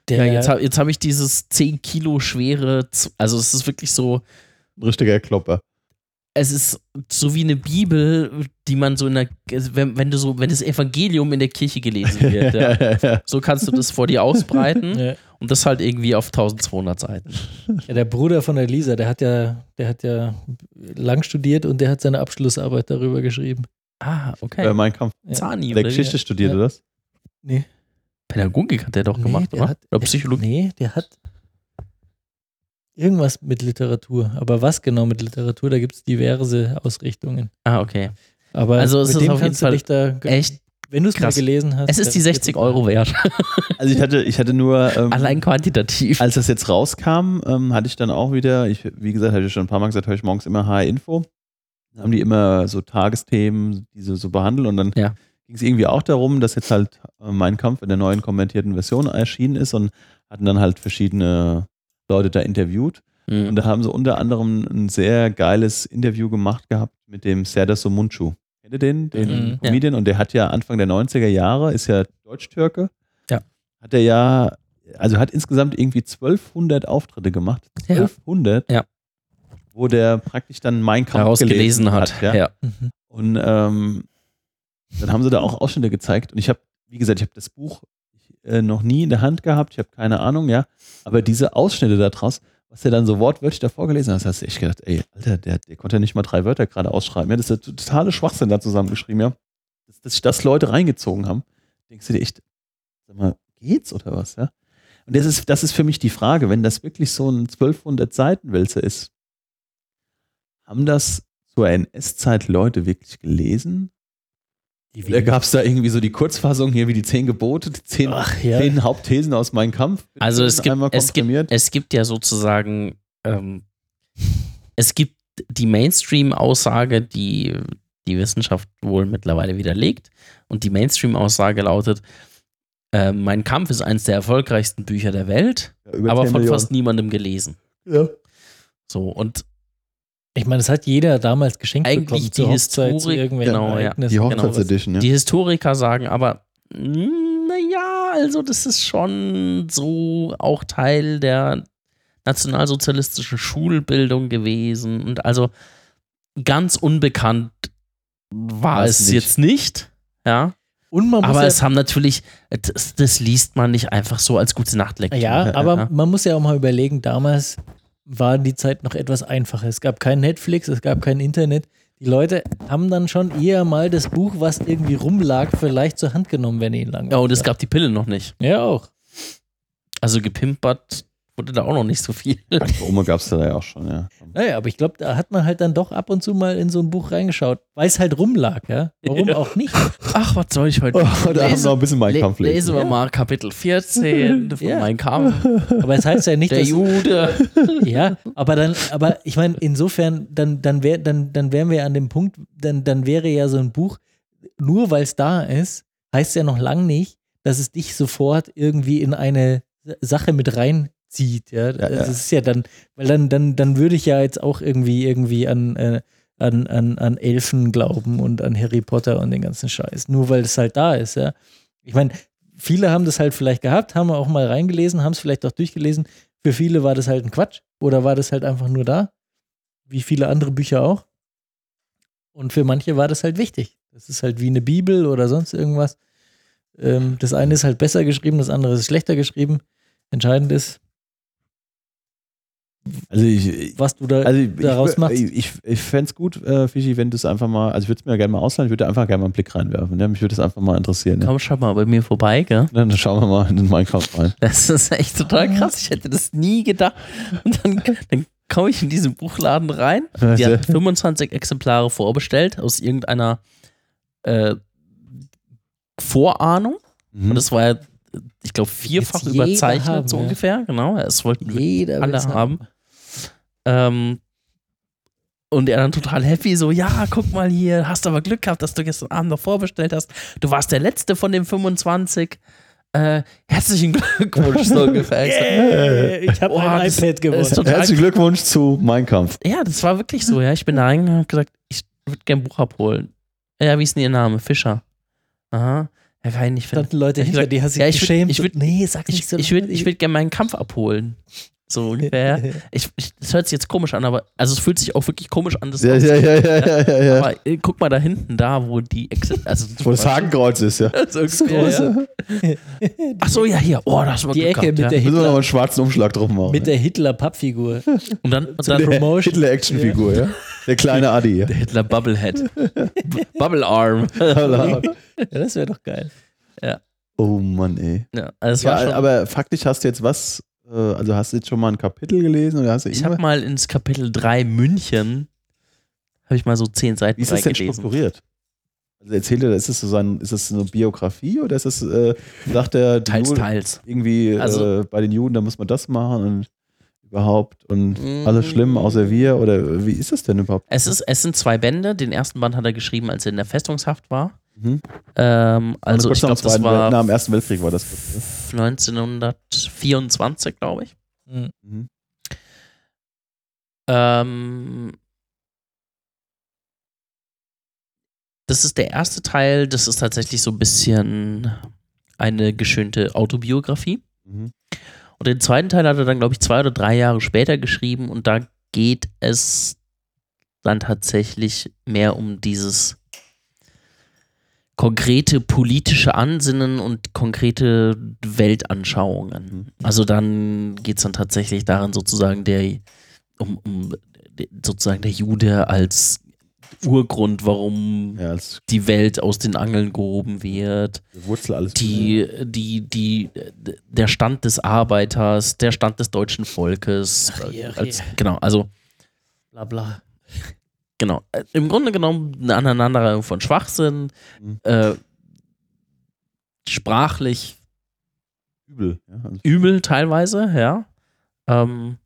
Der, Ja, jetzt habe jetzt hab ich dieses zehn Kilo schwere, Z- also es ist wirklich so, Ein richtiger Klopper. es ist so wie eine Bibel, die man so in der, wenn, wenn du so, wenn das Evangelium in der Kirche gelesen wird, ja. So kannst du das vor dir ausbreiten ja, und das halt irgendwie auf eintausendzweihundert Seiten. ja, der Bruder von der Lisa, der hat ja, der hat ja lang studiert und der hat seine Abschlussarbeit darüber geschrieben. Ah, okay. Äh, mein Kampf. Ja. Zani, Der oder wie? Geschichte studiert, Ja. oder das? Nee. Pädagogik hat der doch gemacht, der oder? hat, Oder Psychologie? Nee, der hat irgendwas mit Literatur. Aber was genau mit Literatur? Da gibt es diverse Ausrichtungen. Ah, okay. Aber Also es mit ist dem auf jeden kannst du Fall dich da, Echt, wenn du es mal krass. gelesen hast. es ist die dann- sechzig Euro wert. Also ich hatte, ich hatte nur, ähm, Allein quantitativ. als das jetzt rauskam, ähm, hatte ich dann auch wieder, ich, wie gesagt, hatte ich schon ein paar Mal gesagt, höre ich morgens immer H R-Info. Dann haben die immer so Tagesthemen, die sie so behandeln und dann Ja. ging es irgendwie auch darum, dass jetzt halt äh, Mein Kampf in der neuen kommentierten Version erschienen ist und hatten dann halt verschiedene Leute da interviewt. Und Mhm. da haben sie unter anderem ein sehr geiles Interview gemacht gehabt mit dem Serdar Somuncu. Kennt ihr den? Den Mhm. Comedian? Und der hat ja Anfang der neunziger Jahre, ist ja Deutsch-Türke. Ja. Hat er ja, also hat insgesamt irgendwie zwölfhundert Auftritte gemacht. Ja. zwölfhundert. Ja. Wo der praktisch dann Mein Kampf Daraus gelesen hat. ja. Ja. Mhm. Und ähm, dann haben sie da auch Ausschnitte gezeigt. Und ich habe, wie gesagt, ich habe das Buch äh, noch nie in der Hand gehabt. Ich habe keine Ahnung, ja. Aber diese Ausschnitte daraus, was er dann so wortwörtlich davor gelesen hat, hast du echt gedacht, ey, Alter, der, der konnte ja nicht mal drei Wörter gerade ausschreiben. Ja, das ist der totale Schwachsinn da zusammengeschrieben, ja. Dass, dass sich das Leute reingezogen haben. Denkst du dir echt, sag mal, geht's oder was, ja? Und das ist, das ist für mich die Frage, wenn das wirklich so ein zwölfhundert Seitenwälzer ist, haben das zur N S-Zeit Leute wirklich gelesen? Oder gab es da irgendwie so die Kurzfassung hier wie die zehn Gebote, die zehn, Ach ja. zehn Hauptthesen aus Mein Kampf? Also es gibt, Einmal es, gibt, komprimiert? es gibt ja sozusagen, ähm, es gibt die Mainstream-Aussage, die die Wissenschaft wohl mittlerweile widerlegt. Und die Mainstream-Aussage lautet, äh, Mein Kampf ist eines der erfolgreichsten Bücher der Welt, Ja, über aber zehn von Millionen. fast niemandem gelesen. Ja. So, und Ich meine, das hat jeder damals geschenkt Eigentlich bekommen, die zur Hochzeit, zu Historik- irgendwelchen genau, ja. Ereignissen. Die Genau, Hochzeitsedition, ja. die Historiker sagen aber, naja, also das ist schon so auch Teil der nationalsozialistischen Schulbildung gewesen. Und also ganz unbekannt war War's es nicht. jetzt nicht. Ja. Und man muss Aber ja, es haben natürlich, das, das liest man nicht einfach so als gute Nachtlektüre. ja, aber Ja. man muss ja auch mal überlegen, damals war die Zeit noch etwas einfacher. Es gab kein Netflix, es gab kein Internet. Die Leute haben dann schon eher mal das Buch, was irgendwie rumlag, vielleicht zur Hand genommen, wenn ihnen lang Ja, und war. es gab die Pille noch nicht. Ja, auch. Also gepimpert wurde da auch noch nicht so viel. Oma gab es da ja auch schon, ja. Naja, aber ich glaube, da hat man halt dann doch ab und zu mal in so ein Buch reingeschaut, weil es halt rumlag, ja. Warum Ja. auch nicht? Ach, was soll ich heute Oh, da haben wir noch ein bisschen Mein Le Kampf lesen. lesen wir Ja. mal Kapitel vierzehn von Ja. Mein Kampf. Aber es heißt ja nicht, Der dass. Jude. Ja, aber dann, aber ich meine, insofern, dann, dann, wär, dann, dann wären wir an dem Punkt, dann, dann wäre ja so ein Buch, nur weil es da ist, heißt ja noch lang nicht, dass es dich sofort irgendwie in eine Sache mit reinzieht. Ja, Ja, ja. das ist ja dann, weil dann, dann, dann würde ich ja jetzt auch irgendwie irgendwie an, äh, an, an, an Elfen glauben und an Harry Potter und den ganzen Scheiß, nur weil es halt da ist, ja. Ich meine, viele haben das halt vielleicht gehabt, haben auch mal reingelesen, haben es vielleicht auch durchgelesen. Für viele war das halt ein Quatsch oder war das halt einfach nur da, wie viele andere Bücher auch. Und für manche war das halt wichtig. Das ist halt wie eine Bibel oder sonst irgendwas. Ähm, das eine ist halt besser geschrieben, das andere ist schlechter geschrieben. Entscheidend ist, Also ich, was du da also ich, daraus ich, machst. ich, ich, ich fände es gut, äh, Fischi, wenn du es einfach mal, also ich würde es mir gerne mal ausleihen, ich würde einfach gerne mal einen Blick reinwerfen. Ja? Mich würde es einfach mal interessieren. Ja? Komm, schau mal bei mir vorbei, gell? Dann schauen wir mal in den Minecraft rein. Das ist echt total krass. Ich hätte das nie gedacht. Und dann, dann komme ich in diesen Buchladen rein. Die hat fünfundzwanzig Exemplare vorbestellt aus irgendeiner äh, Vorahnung. Mhm. Und das war ja, ich glaube, vierfach Jetzt jeder überzeichnet, haben, so ja. ungefähr. Genau, es wollten wirklich Jeder alle will's haben. Ähm, und er dann total happy, so, ja, guck mal hier, hast aber Glück gehabt, dass du gestern Abend noch vorbestellt hast. Du warst der Letzte von den fünfundzwanzig. Äh, herzlichen Glückwunsch, so ungefähr. Ich so, Yeah, ich habe Oh, ein das iPad gewonnen. ist total- Herzlichen Glückwunsch zu Mein Kampf. Ja, das war wirklich so, ja. Ich bin da reingegangen und hab gesagt, ich würde gerne ein Buch abholen. Ja, wie ist denn Ihr Name? Fischer. Aha. Ja, kann ich nicht finden. Standen Leute Ich hinter würd- dir, hast dich ja, ich würd- geschämt. ich würd- nee, sag nicht Ich, so. ich würde ich würd gerne meinen Kampf abholen. So ungefähr. Ich, ich, das hört sich jetzt komisch an, aber also es fühlt sich auch wirklich komisch an. Das Ja, ja, ja, ja, ja, ja, ja. Aber äh, guck mal da hinten, da, wo die Exit. Also, Wo das Hakenkreuz ist, ja. so ungefähr, ja. Ach so, ja, hier. Oh, das war Die Glück Ecke gehabt, mit der ja. Müssen wir noch mal Hitler, einen schwarzen Umschlag drauf machen. mit der Hitler-Pappfigur. Und dann, und der dann Promotion. Hitler-Action-Figur, ja. Der kleine Adi. Ja. der Hitler Bubblehead. B- Bubble Arm. Ja, das wäre doch geil. Oh Mann, ey. Ja, also es war Ja, schon, aber faktisch hast du jetzt was, äh, also hast du jetzt schon mal ein Kapitel gelesen oder hast du ich habe irgendwas- mal ins Kapitel drei München, habe ich mal so zehn Seiten Wie ist das denn gelesen. strukturiert? Also erzähl dir, ist das so sein, ist das eine Biografie oder ist das, äh, sagt der die Teils, Juden teils. irgendwie Also- äh, bei den Juden, da muss man das machen und überhaupt und Mm. alles schlimm außer wir oder wie ist das denn überhaupt? Es, ist, es sind zwei Bände. Den ersten Band hat er geschrieben, als er in der Festungshaft war. Mhm. Ähm, also kurz ich nach dem glaube, das Zweiten Welt- war nach dem Ersten Weltkrieg war das. neunzehnhundertvierundzwanzig, glaube ich. Mhm. Mhm. Ähm, das ist der erste Teil. Das ist tatsächlich so ein bisschen eine geschönte Autobiografie. Mhm. Und den zweiten Teil hat er dann, glaube ich, zwei oder drei Jahre später geschrieben. Und da geht es dann tatsächlich mehr um dieses konkrete politische Ansinnen und konkrete Weltanschauungen. Also dann geht es dann tatsächlich darin, sozusagen der um, um sozusagen der Jude als Urgrund, warum Ja, als die Welt aus den Angeln gehoben wird, Wurzel alles. die, die, die, der Stand des Arbeiters, der Stand des deutschen Volkes. Ach je, ach als, je. genau, also Bla bla. genau. Äh, Im Grunde genommen eine Aneinanderreihung von Schwachsinn, Mhm. äh, sprachlich übel. Ja, also übel teilweise, ja. Ähm,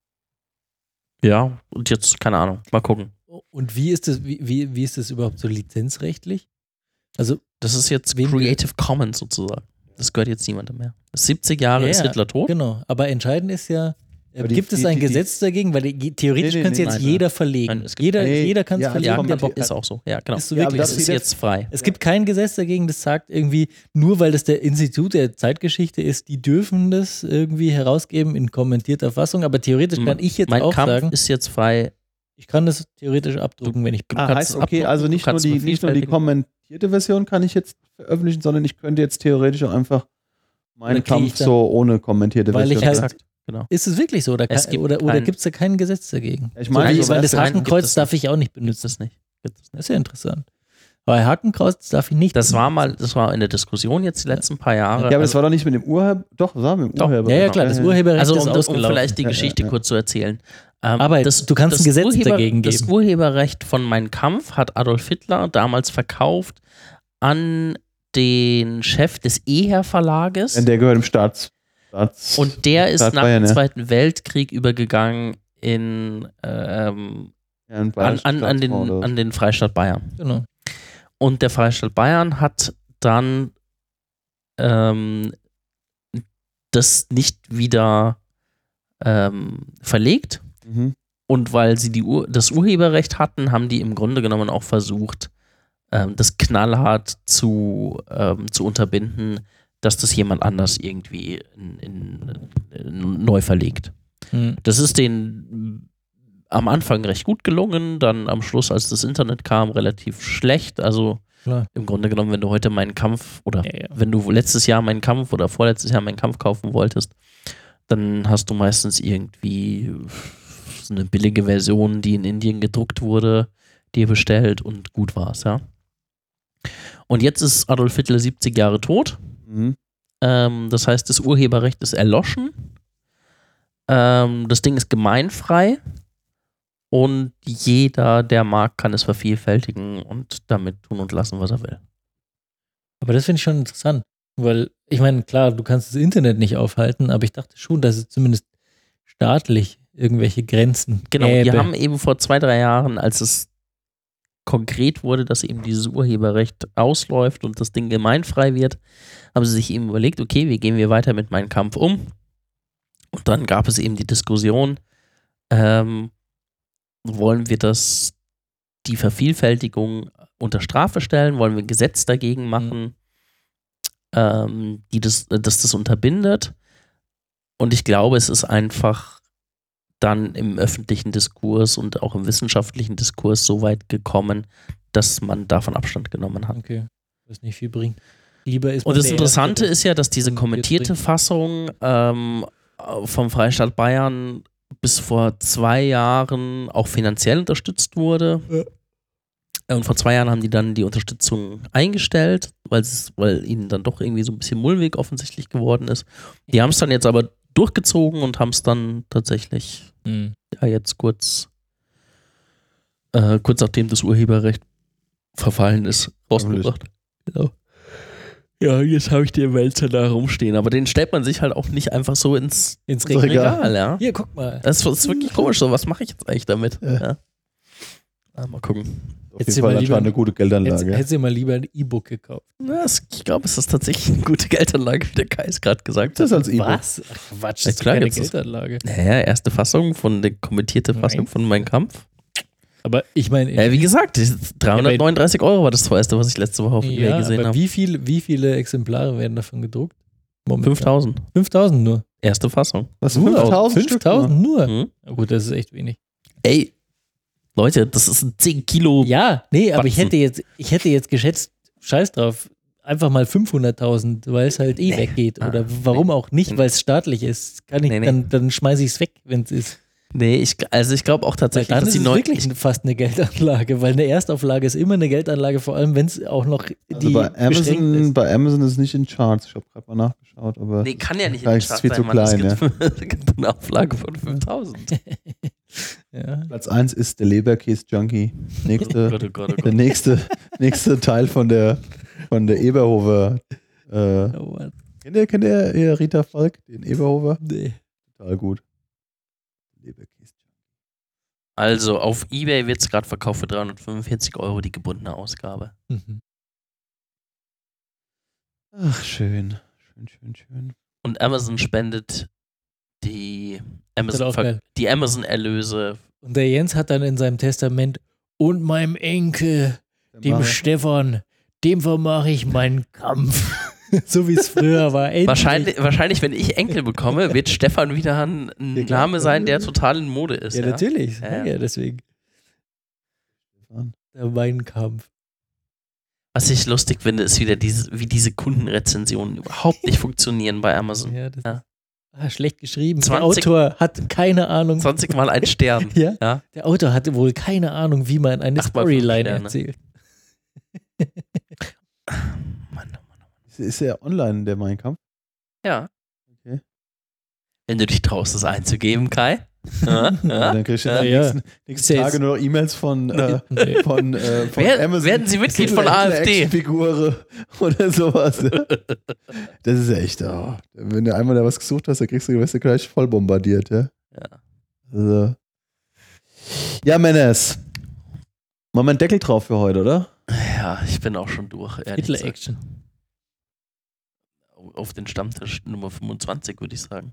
ja, und jetzt, keine Ahnung, mal gucken. Und wie ist das, wie, wie, wie ist das überhaupt so lizenzrechtlich? Also, Das ist jetzt Wem- Creative Commons sozusagen. Das gehört jetzt niemandem mehr. siebzig Jahre Ja, ist ja. Hitler tot. genau. Aber entscheidend ist ja, äh, Aber die- gibt es die- ein die- die- Gesetz dagegen? Weil die, theoretisch Nee, nee, kann es nee, jetzt nein, jeder verlegen. Nein, es gibt- jeder Nee, jeder kann es ja, verlegen. Ja, der genau, Bock ist auch so. Ja, genau. Ist so Ja, aber wirklich. Es das ist ist jetzt frei. Es gibt kein Gesetz dagegen, das sagt irgendwie, nur weil das der Institut der Zeitgeschichte ist, die dürfen das irgendwie herausgeben in kommentierter Fassung. Aber theoretisch kann ich jetzt mein auch Kampf sagen, ist jetzt frei. ich kann das theoretisch abdrucken, wenn ich Du Ah, kannst heißt es okay, abdrucken, also du nicht nur, kannst die, nicht nur die vervielfältigen. kommentierte Version kann ich jetzt veröffentlichen, sondern ich könnte jetzt theoretisch auch einfach meinen Dann krieg ich Kampf dann- so ohne kommentierte Weil ich Version. halt- Exakt, genau. Ist es wirklich so? Oder, Es kann, gibt oder, oder kein- gibt es da kein Gesetz dagegen? Ich meine, so, also weil das nein, gibt Hakenkreuz es darf nicht. ich auch nicht Gibt benutzen. es nicht. Gibt es Das nicht. ist ja interessant. Bei Hakenkreuz darf ich nicht. Das war benutzen. mal, das war in der Diskussion jetzt die letzten paar Jahre. ja, aber das also, war doch nicht mit dem Urheber. Doch, das war mit dem Doch. Urheber. Ja, ja, genau. klar, das Ja, Urheberrecht also ist um, um ausgelaufen. vielleicht die Ja, Geschichte ja, ja. kurz zu erzählen. Ähm, Aber du kannst ein Gesetz Urheber, dagegen Das geben. Urheberrecht von Mein Kampf hat Adolf Hitler damals verkauft an den Chef des Eher Verlages. Denn der gehört im Staats. Staats Und der ist Staat nach Bayern, dem ja. Zweiten Weltkrieg übergegangen in, ähm, Ja, in an, Bayerisch an, an, den, Staatsfonds oder an den Freistaat Bayern. Genau. Und der Freistaat Bayern hat dann ähm, das nicht wieder ähm, verlegt. so. Mhm. Und weil sie die Ur das Urheberrecht hatten, haben die im Grunde genommen auch versucht, ähm, das knallhart zu, ähm, zu unterbinden, dass das jemand anders irgendwie in, in, in, neu verlegt. Hm. Das ist denen am Anfang recht gut gelungen, dann am Schluss, als das Internet kam, relativ schlecht. Also Klar. im Grunde genommen, wenn du heute meinen Kampf oder Ja, ja. wenn du letztes Jahr meinen Kampf oder vorletztes Jahr meinen Kampf kaufen wolltest, dann hast du meistens irgendwie so eine billige Version, die in Indien gedruckt wurde, dir bestellt und gut war's, ja. Und jetzt ist Adolf Hitler siebzig Jahre tot. Mhm. Ähm, das heißt, das Urheberrecht ist erloschen. Ähm, das Ding ist gemeinfrei. Und jeder, der mag, kann es vervielfältigen und damit tun und lassen, was er will. Aber das finde ich schon interessant, weil ich meine, klar, du kannst das Internet nicht aufhalten, aber ich dachte schon, dass es zumindest staatlich irgendwelche Grenzen Genau, gäbe. die haben eben vor zwei, drei Jahren, als es konkret wurde, dass eben dieses Urheberrecht ausläuft und das Ding gemeinfrei wird, haben sie sich eben überlegt, okay, wie gehen wir weiter mit meinem Kampf um? Und dann gab es eben die Diskussion, ähm, wollen wir das, die Vervielfältigung unter Strafe stellen? Wollen wir ein Gesetz dagegen machen? ähm, die das, dass das unterbindet. Und ich glaube, es ist einfach dann im öffentlichen Diskurs und auch im wissenschaftlichen Diskurs so weit gekommen, dass man davon Abstand genommen hat. Okay, was nicht viel bringt. Lieber ist Und man das der Interessante Erste, ist ja, dass diese und jetzt kommentierte trinkt. Fassung ähm, vom Freistaat Bayern bis vor zwei Jahren auch finanziell unterstützt wurde. Ja. Und vor zwei Jahren haben die dann die Unterstützung eingestellt, weil es, weil ihnen dann doch irgendwie so ein bisschen mulmig offensichtlich geworden ist. Die haben es dann jetzt aber durchgezogen und haben es dann tatsächlich Hm. ja jetzt kurz, äh, kurz nachdem das Urheberrecht verfallen ist, rausgebracht. Genau. Ja, jetzt habe ich den Wälzer da rumstehen, aber den stellt man sich halt auch nicht einfach so ins, Ins Regal. Regal, ja. Hier, guck mal. Das ist wirklich komisch, so was mache ich jetzt eigentlich damit? Ja. Ja. Ah, mal gucken. Auf Hättest jeden du Fall mal lieber- anscheinend eine gute Hättest Geldanlage. hättest du mal lieber ein E-Book gekauft. Ja, das, ich glaube, es ist tatsächlich eine gute Geldanlage, wie der Kai es gerade gesagt Das hat. als E-Book. Was? Ach, Quatsch, Ja, das ist klar keine gibt's das. Geldanlage. Naja, erste Fassung von der kommentierte Fassung Nein. von Mein Kampf. Aber ich meine, Ja, wie gesagt, dreihundertneununddreißig Euro war das teuerste, was ich letzte Woche auf eBay ja, gesehen aber habe. wie, viel, wie viele Exemplare werden davon gedruckt? Momentan. fünftausend. fünftausend nur. Erste Fassung. Was? Nur? fünftausend Stück? fünftausend nur? Mhm. Na gut, das ist echt wenig. Ey, Leute, das ist ein zehn Kilo. Ja, nee, aber ich Batzen. hätte jetzt, ich hätte jetzt geschätzt, scheiß drauf, einfach mal fünfhunderttausend, weil es halt eh Nee. weggeht. Ah, Oder warum auch nicht, Nee. weil es staatlich ist. Kann ich, Nee, nee. Dann, dann schmeiße ich es weg, wenn es ist. Nee, ich, also ich glaube auch Weil tatsächlich, dann dass ist die es neuen. wirklich fast eine Geldanlage, weil eine Erstauflage ist immer eine Geldanlage, vor allem wenn es auch noch die Also bei beschränkt Amazon, ist. bei Amazon ist es nicht in Charts. Ich habe gerade mal nachgeschaut, aber Nee, kann ja nicht in Vielleicht den ist es Start viel sein, zu Mann. klein, Es gibt, es gibt eine Auflage von fünftausend. Ja. Platz eins ist der Leberkäse-Junkie. Nächste, Gott, oh Gott, oh der Gott. nächste, nächste Teil von der, von der Eberhofer. Äh, Oh Mann. kennt ihr, kennt ihr ihr Rita Falk, den Eberhofer? Nee. Total gut. Leberkäse. Also auf eBay wird es gerade verkauft für dreihundertfünfundvierzig Euro, die gebundene Ausgabe. Mhm. Ach, schön. Schön, schön, schön. Und Amazon spendet die Das ist auch Amazon, geil. die Amazon-Erlöse. Und der Jens hat dann in seinem Testament und meinem Enkel, dem Mach- Stefan, dem vermache ich meinen Kampf. So wie es früher war. Endlich. Wahrscheinlich, wahrscheinlich, wenn ich Enkel bekomme, wird Stefan wieder ein, ein Ja, klar. Name sein, der total in Mode ist. Ja, Ja, natürlich. Ja, Ja, ja. ja, deswegen. Der mein Kampf. Was ich lustig finde, ist wieder diese, wie diese Kundenrezensionen überhaupt nicht funktionieren bei Amazon. Ja, das Ja. ist ah, schlecht geschrieben. zwanzig Der Autor hat keine Ahnung. zwanzig Mal ein Stern. Ja? Ja. Der Autor hatte wohl keine Ahnung, wie man eine Acht mal fünf Storyline Sterne. erzählt. Mann, oh Mann. Ist, ist er online, der Mein Kampf? Ja. Okay. Wenn du dich traust, das einzugeben, Kai. Ja, Ja, ja. dann kriegst du Ja, in den ja. nächsten, nächsten Ist ja Tage jetzt- nur noch E-Mails von, äh, Nee. von, äh, von Wer- Amazon. werden Sie Mitglied von A F D? Actionfiguren oder sowas. Ja. Das ist ja echt, oh. Wenn du einmal da was gesucht hast, dann kriegst du, wirst du gleich voll bombardiert, ja. Ja. Also. Ja, Männers. Machen wir einen Deckel drauf für heute, oder? Ja, ich bin auch schon durch. ehrlich gesagt. Hitler-Action. Auf den Stammtisch Nummer fünfundzwanzig, würde ich sagen.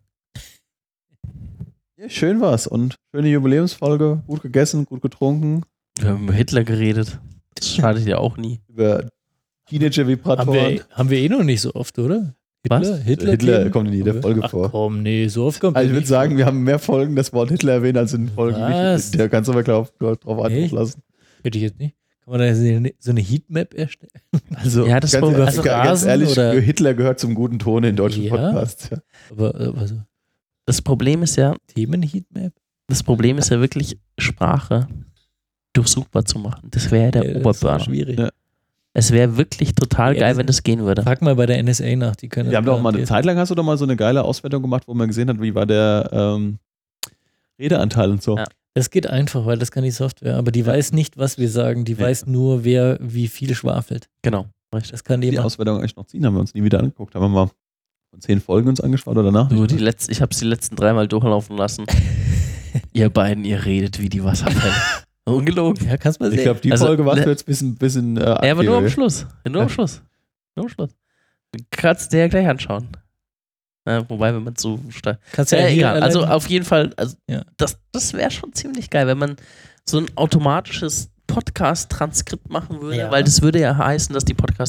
Ja, schön war's und schöne Jubiläumsfolge. Gut gegessen, gut getrunken. Wir haben über Hitler geredet. Das schadet ja auch nie. Über Teenager-Vibratoren. Haben wir, haben wir eh noch nicht so oft, oder? Was? Hitler, Hitler, Hitler kommt in jeder Haben wir- Folge Ach, vor. komm, nee, so oft kommt Also er ich würde nicht sagen, wir haben mehr Folgen das Wort Hitler erwähnt als in Folgen. Was? Der kannst du aber glaub, glaub, drauf antworten Echt? lassen. vor. Hätte ich jetzt nicht. Kann man da so eine, so eine Heatmap erstellen? Also, Ja, das ganz, war- ehrlich, also ganz Rasen ehrlich, oder- Hitler gehört zum guten Ton in deutschen Ja. Podcasts. Ja. Aber also, Das Problem ist ja, Themen-Heatmap? das Problem ist ja wirklich, Sprache durchsuchbar zu machen. Das wäre ja der Ja, das ist Oberburner. schwierig. Ja. Es wäre wirklich total Ja, geil, das- wenn das gehen würde. Frag mal bei der N S A nach, die können. Wir haben doch mal eine garantiert- Zeit lang, hast du doch mal so eine geile Auswertung gemacht, wo man gesehen hat, wie war der ähm, Redeanteil und so. Ja. Das geht einfach, weil das kann die Software. Aber die weiß nicht, was wir sagen. Die Ja. weiß nur, wer wie viel schwafelt. Genau. Richtig. Das kann die Die machen. Auswertung eigentlich noch ziehen, haben wir uns nie wieder angeguckt. Haben wir mal von zehn Folgen uns angeschaut oder nach? Du, die letzt, ich habe es die letzten dreimal durchlaufen lassen. Ihr beiden, ihr redet wie die Wasserfälle. Ungelogen. Ja, kannst mal sehen. Ich glaube, die Also, Folge war le- jetzt ein bisschen, bisschen äh, Ja, aber nur am aktiver. Schluss. Nur am Schluss. Nur am Schluss. Du kannst dir ja gleich anschauen. Ja, wobei, wenn man so stark. Kannst Ja, ja hier egal. allein- Also auf jeden Fall, also Ja. das, das wäre schon ziemlich geil, wenn man so ein automatisches Podcast-Transkript machen würde, Ja. weil das würde ja heißen, dass die Podcasts auch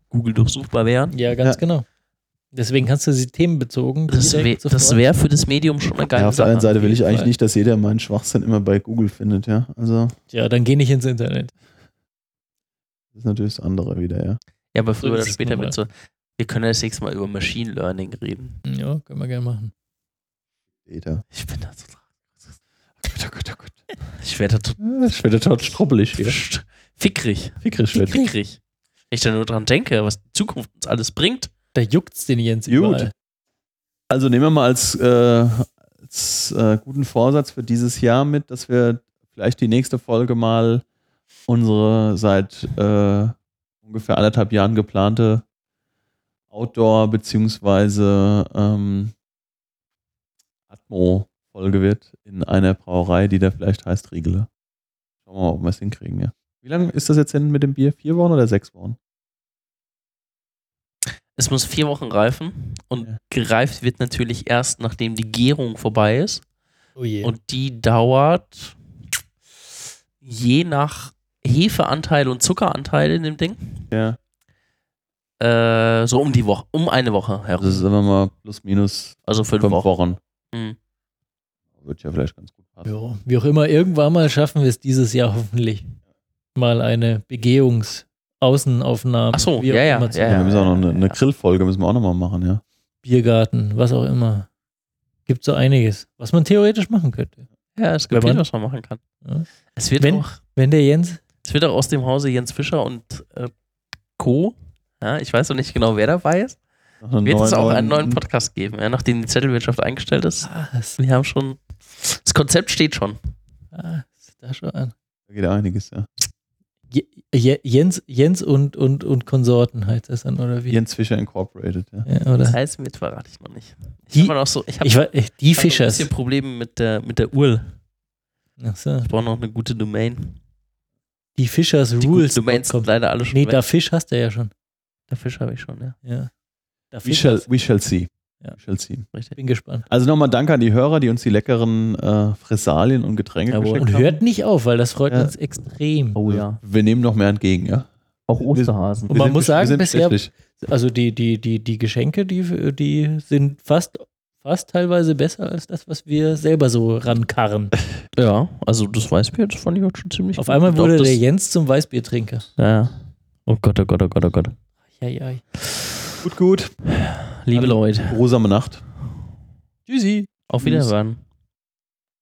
Google durchsuchbar wären. Ja, ganz Ja. genau. Deswegen kannst du sie themenbezogen. Das wäre direkt das sofort- wär für das Medium schon eine geile Ja, auf der Sache. einen Seite will ich jeden eigentlich Fall. nicht, dass jeder meinen Schwachsinn immer bei Google findet, ja. Also, Ja, dann geh nicht ins Internet. das ist natürlich das andere wieder, ja. Ja, aber So früher oder ist es später nun wird so, wir können ja das nächste Mal über Machine Learning reden. Ja, können wir gerne machen. Peter. Ich bin da so Oh Gott, oh Gott. Ich werde da Ich werde total strubbelig hier. total fickrig. Fickrig wird. Fickrig. Wenn ich da nur dran denke, was die Zukunft uns alles bringt. Da juckt's den Jens Gut. überall. Also nehmen wir mal als, äh, als äh, guten Vorsatz für dieses Jahr mit, dass wir vielleicht die nächste Folge mal unsere seit äh, ungefähr anderthalb Jahren geplante Outdoor- beziehungsweise ähm, Atmo-Folge wird in einer Brauerei, die da vielleicht heißt Riegele. Schauen wir mal, ob wir es hinkriegen, ja. Wie lange ist das jetzt hin mit dem Bier? Vier Wochen oder sechs Wochen? Es muss vier Wochen reifen und Ja. gereift wird natürlich erst, nachdem die Gärung vorbei ist. Oh je. Und die dauert je nach Hefeanteil und Zuckeranteil in dem Ding Ja. äh, so um die Woche, um eine Woche herum. Also sagen wir mal plus minus Also fünf, fünf Wochen. Wochen. Mhm. Wird ja vielleicht ganz gut passen. Ja, wie auch immer, irgendwann mal schaffen wir es dieses Jahr hoffentlich. Mal eine Begehungsaußenaufnahme. Ach so, wie auch ja, ja, immer zu ja, Ja, ja. wir müssen auch noch eine, eine Grillfolge müssen wir auch noch mal machen, ja. Biergarten, was auch immer. Gibt so einiges, was man theoretisch machen könnte. Ja, es gibt Wenn viel, man- was man machen kann. Ja. Es wird Wenn- auch Wenn der Jens, Es wird auch aus dem Hause Jens Fischer und äh, Co. Ja, ich weiß noch nicht genau, wer dabei ist. Noch einen Wird es auch einen neuen neuen- Podcast geben, ja, nachdem die Zettelwirtschaft eingestellt ist. was? Wir haben schon. Das Konzept steht schon. Ah, ist da schon an. Da geht einiges, ja. Je, Je, Jens, Jens und, und, und Konsorten heißt das dann, oder wie? Jens Fischer Incorporated, ja. Ja, Das oder? heißt, mit verrate ich noch nicht. Ich Die- habe noch so, ich habe Ich war, äh, die ein Fischers. bisschen Probleme mit der, mit der U R L. Ach so. Ich brauche noch eine gute Domain. Die Fischers Die Rules. guten Domains sind Punkt com. leider alle schon Nee, weg. da Fisch hast du ja schon. Der Fisch habe ich schon, ja. Ja. Da We Fisch shall, hast- we shall see. Ja. We shall see. Richtig. bin gespannt. Also nochmal Danke an die Hörer, die uns die leckeren äh, Fressalien und Getränke Jawohl. geschickt Und haben. hört nicht auf, weil das freut Ja. uns extrem. Oh ja. Wir nehmen noch mehr entgegen, ja. Auch Osterhasen. Und Wir man sind- muss wir sagen, sind bisher, bestechlich. also die, die, die, die Geschenke, die, die sind fast, fast teilweise besser als das, was wir selber so rankarren. Ja, also das Weißbier, das fand ich heute schon ziemlich Auf gut. einmal Ich glaub, wurde das- der Jens zum Weißbiertrinker. Ja. Oh Gott, oh Gott, oh Gott, oh Gott. Ja, ja. Gut, gut. Liebe Also- Leute, Rosame Nacht. Tschüssi. auf Tschüss. Wiederhören.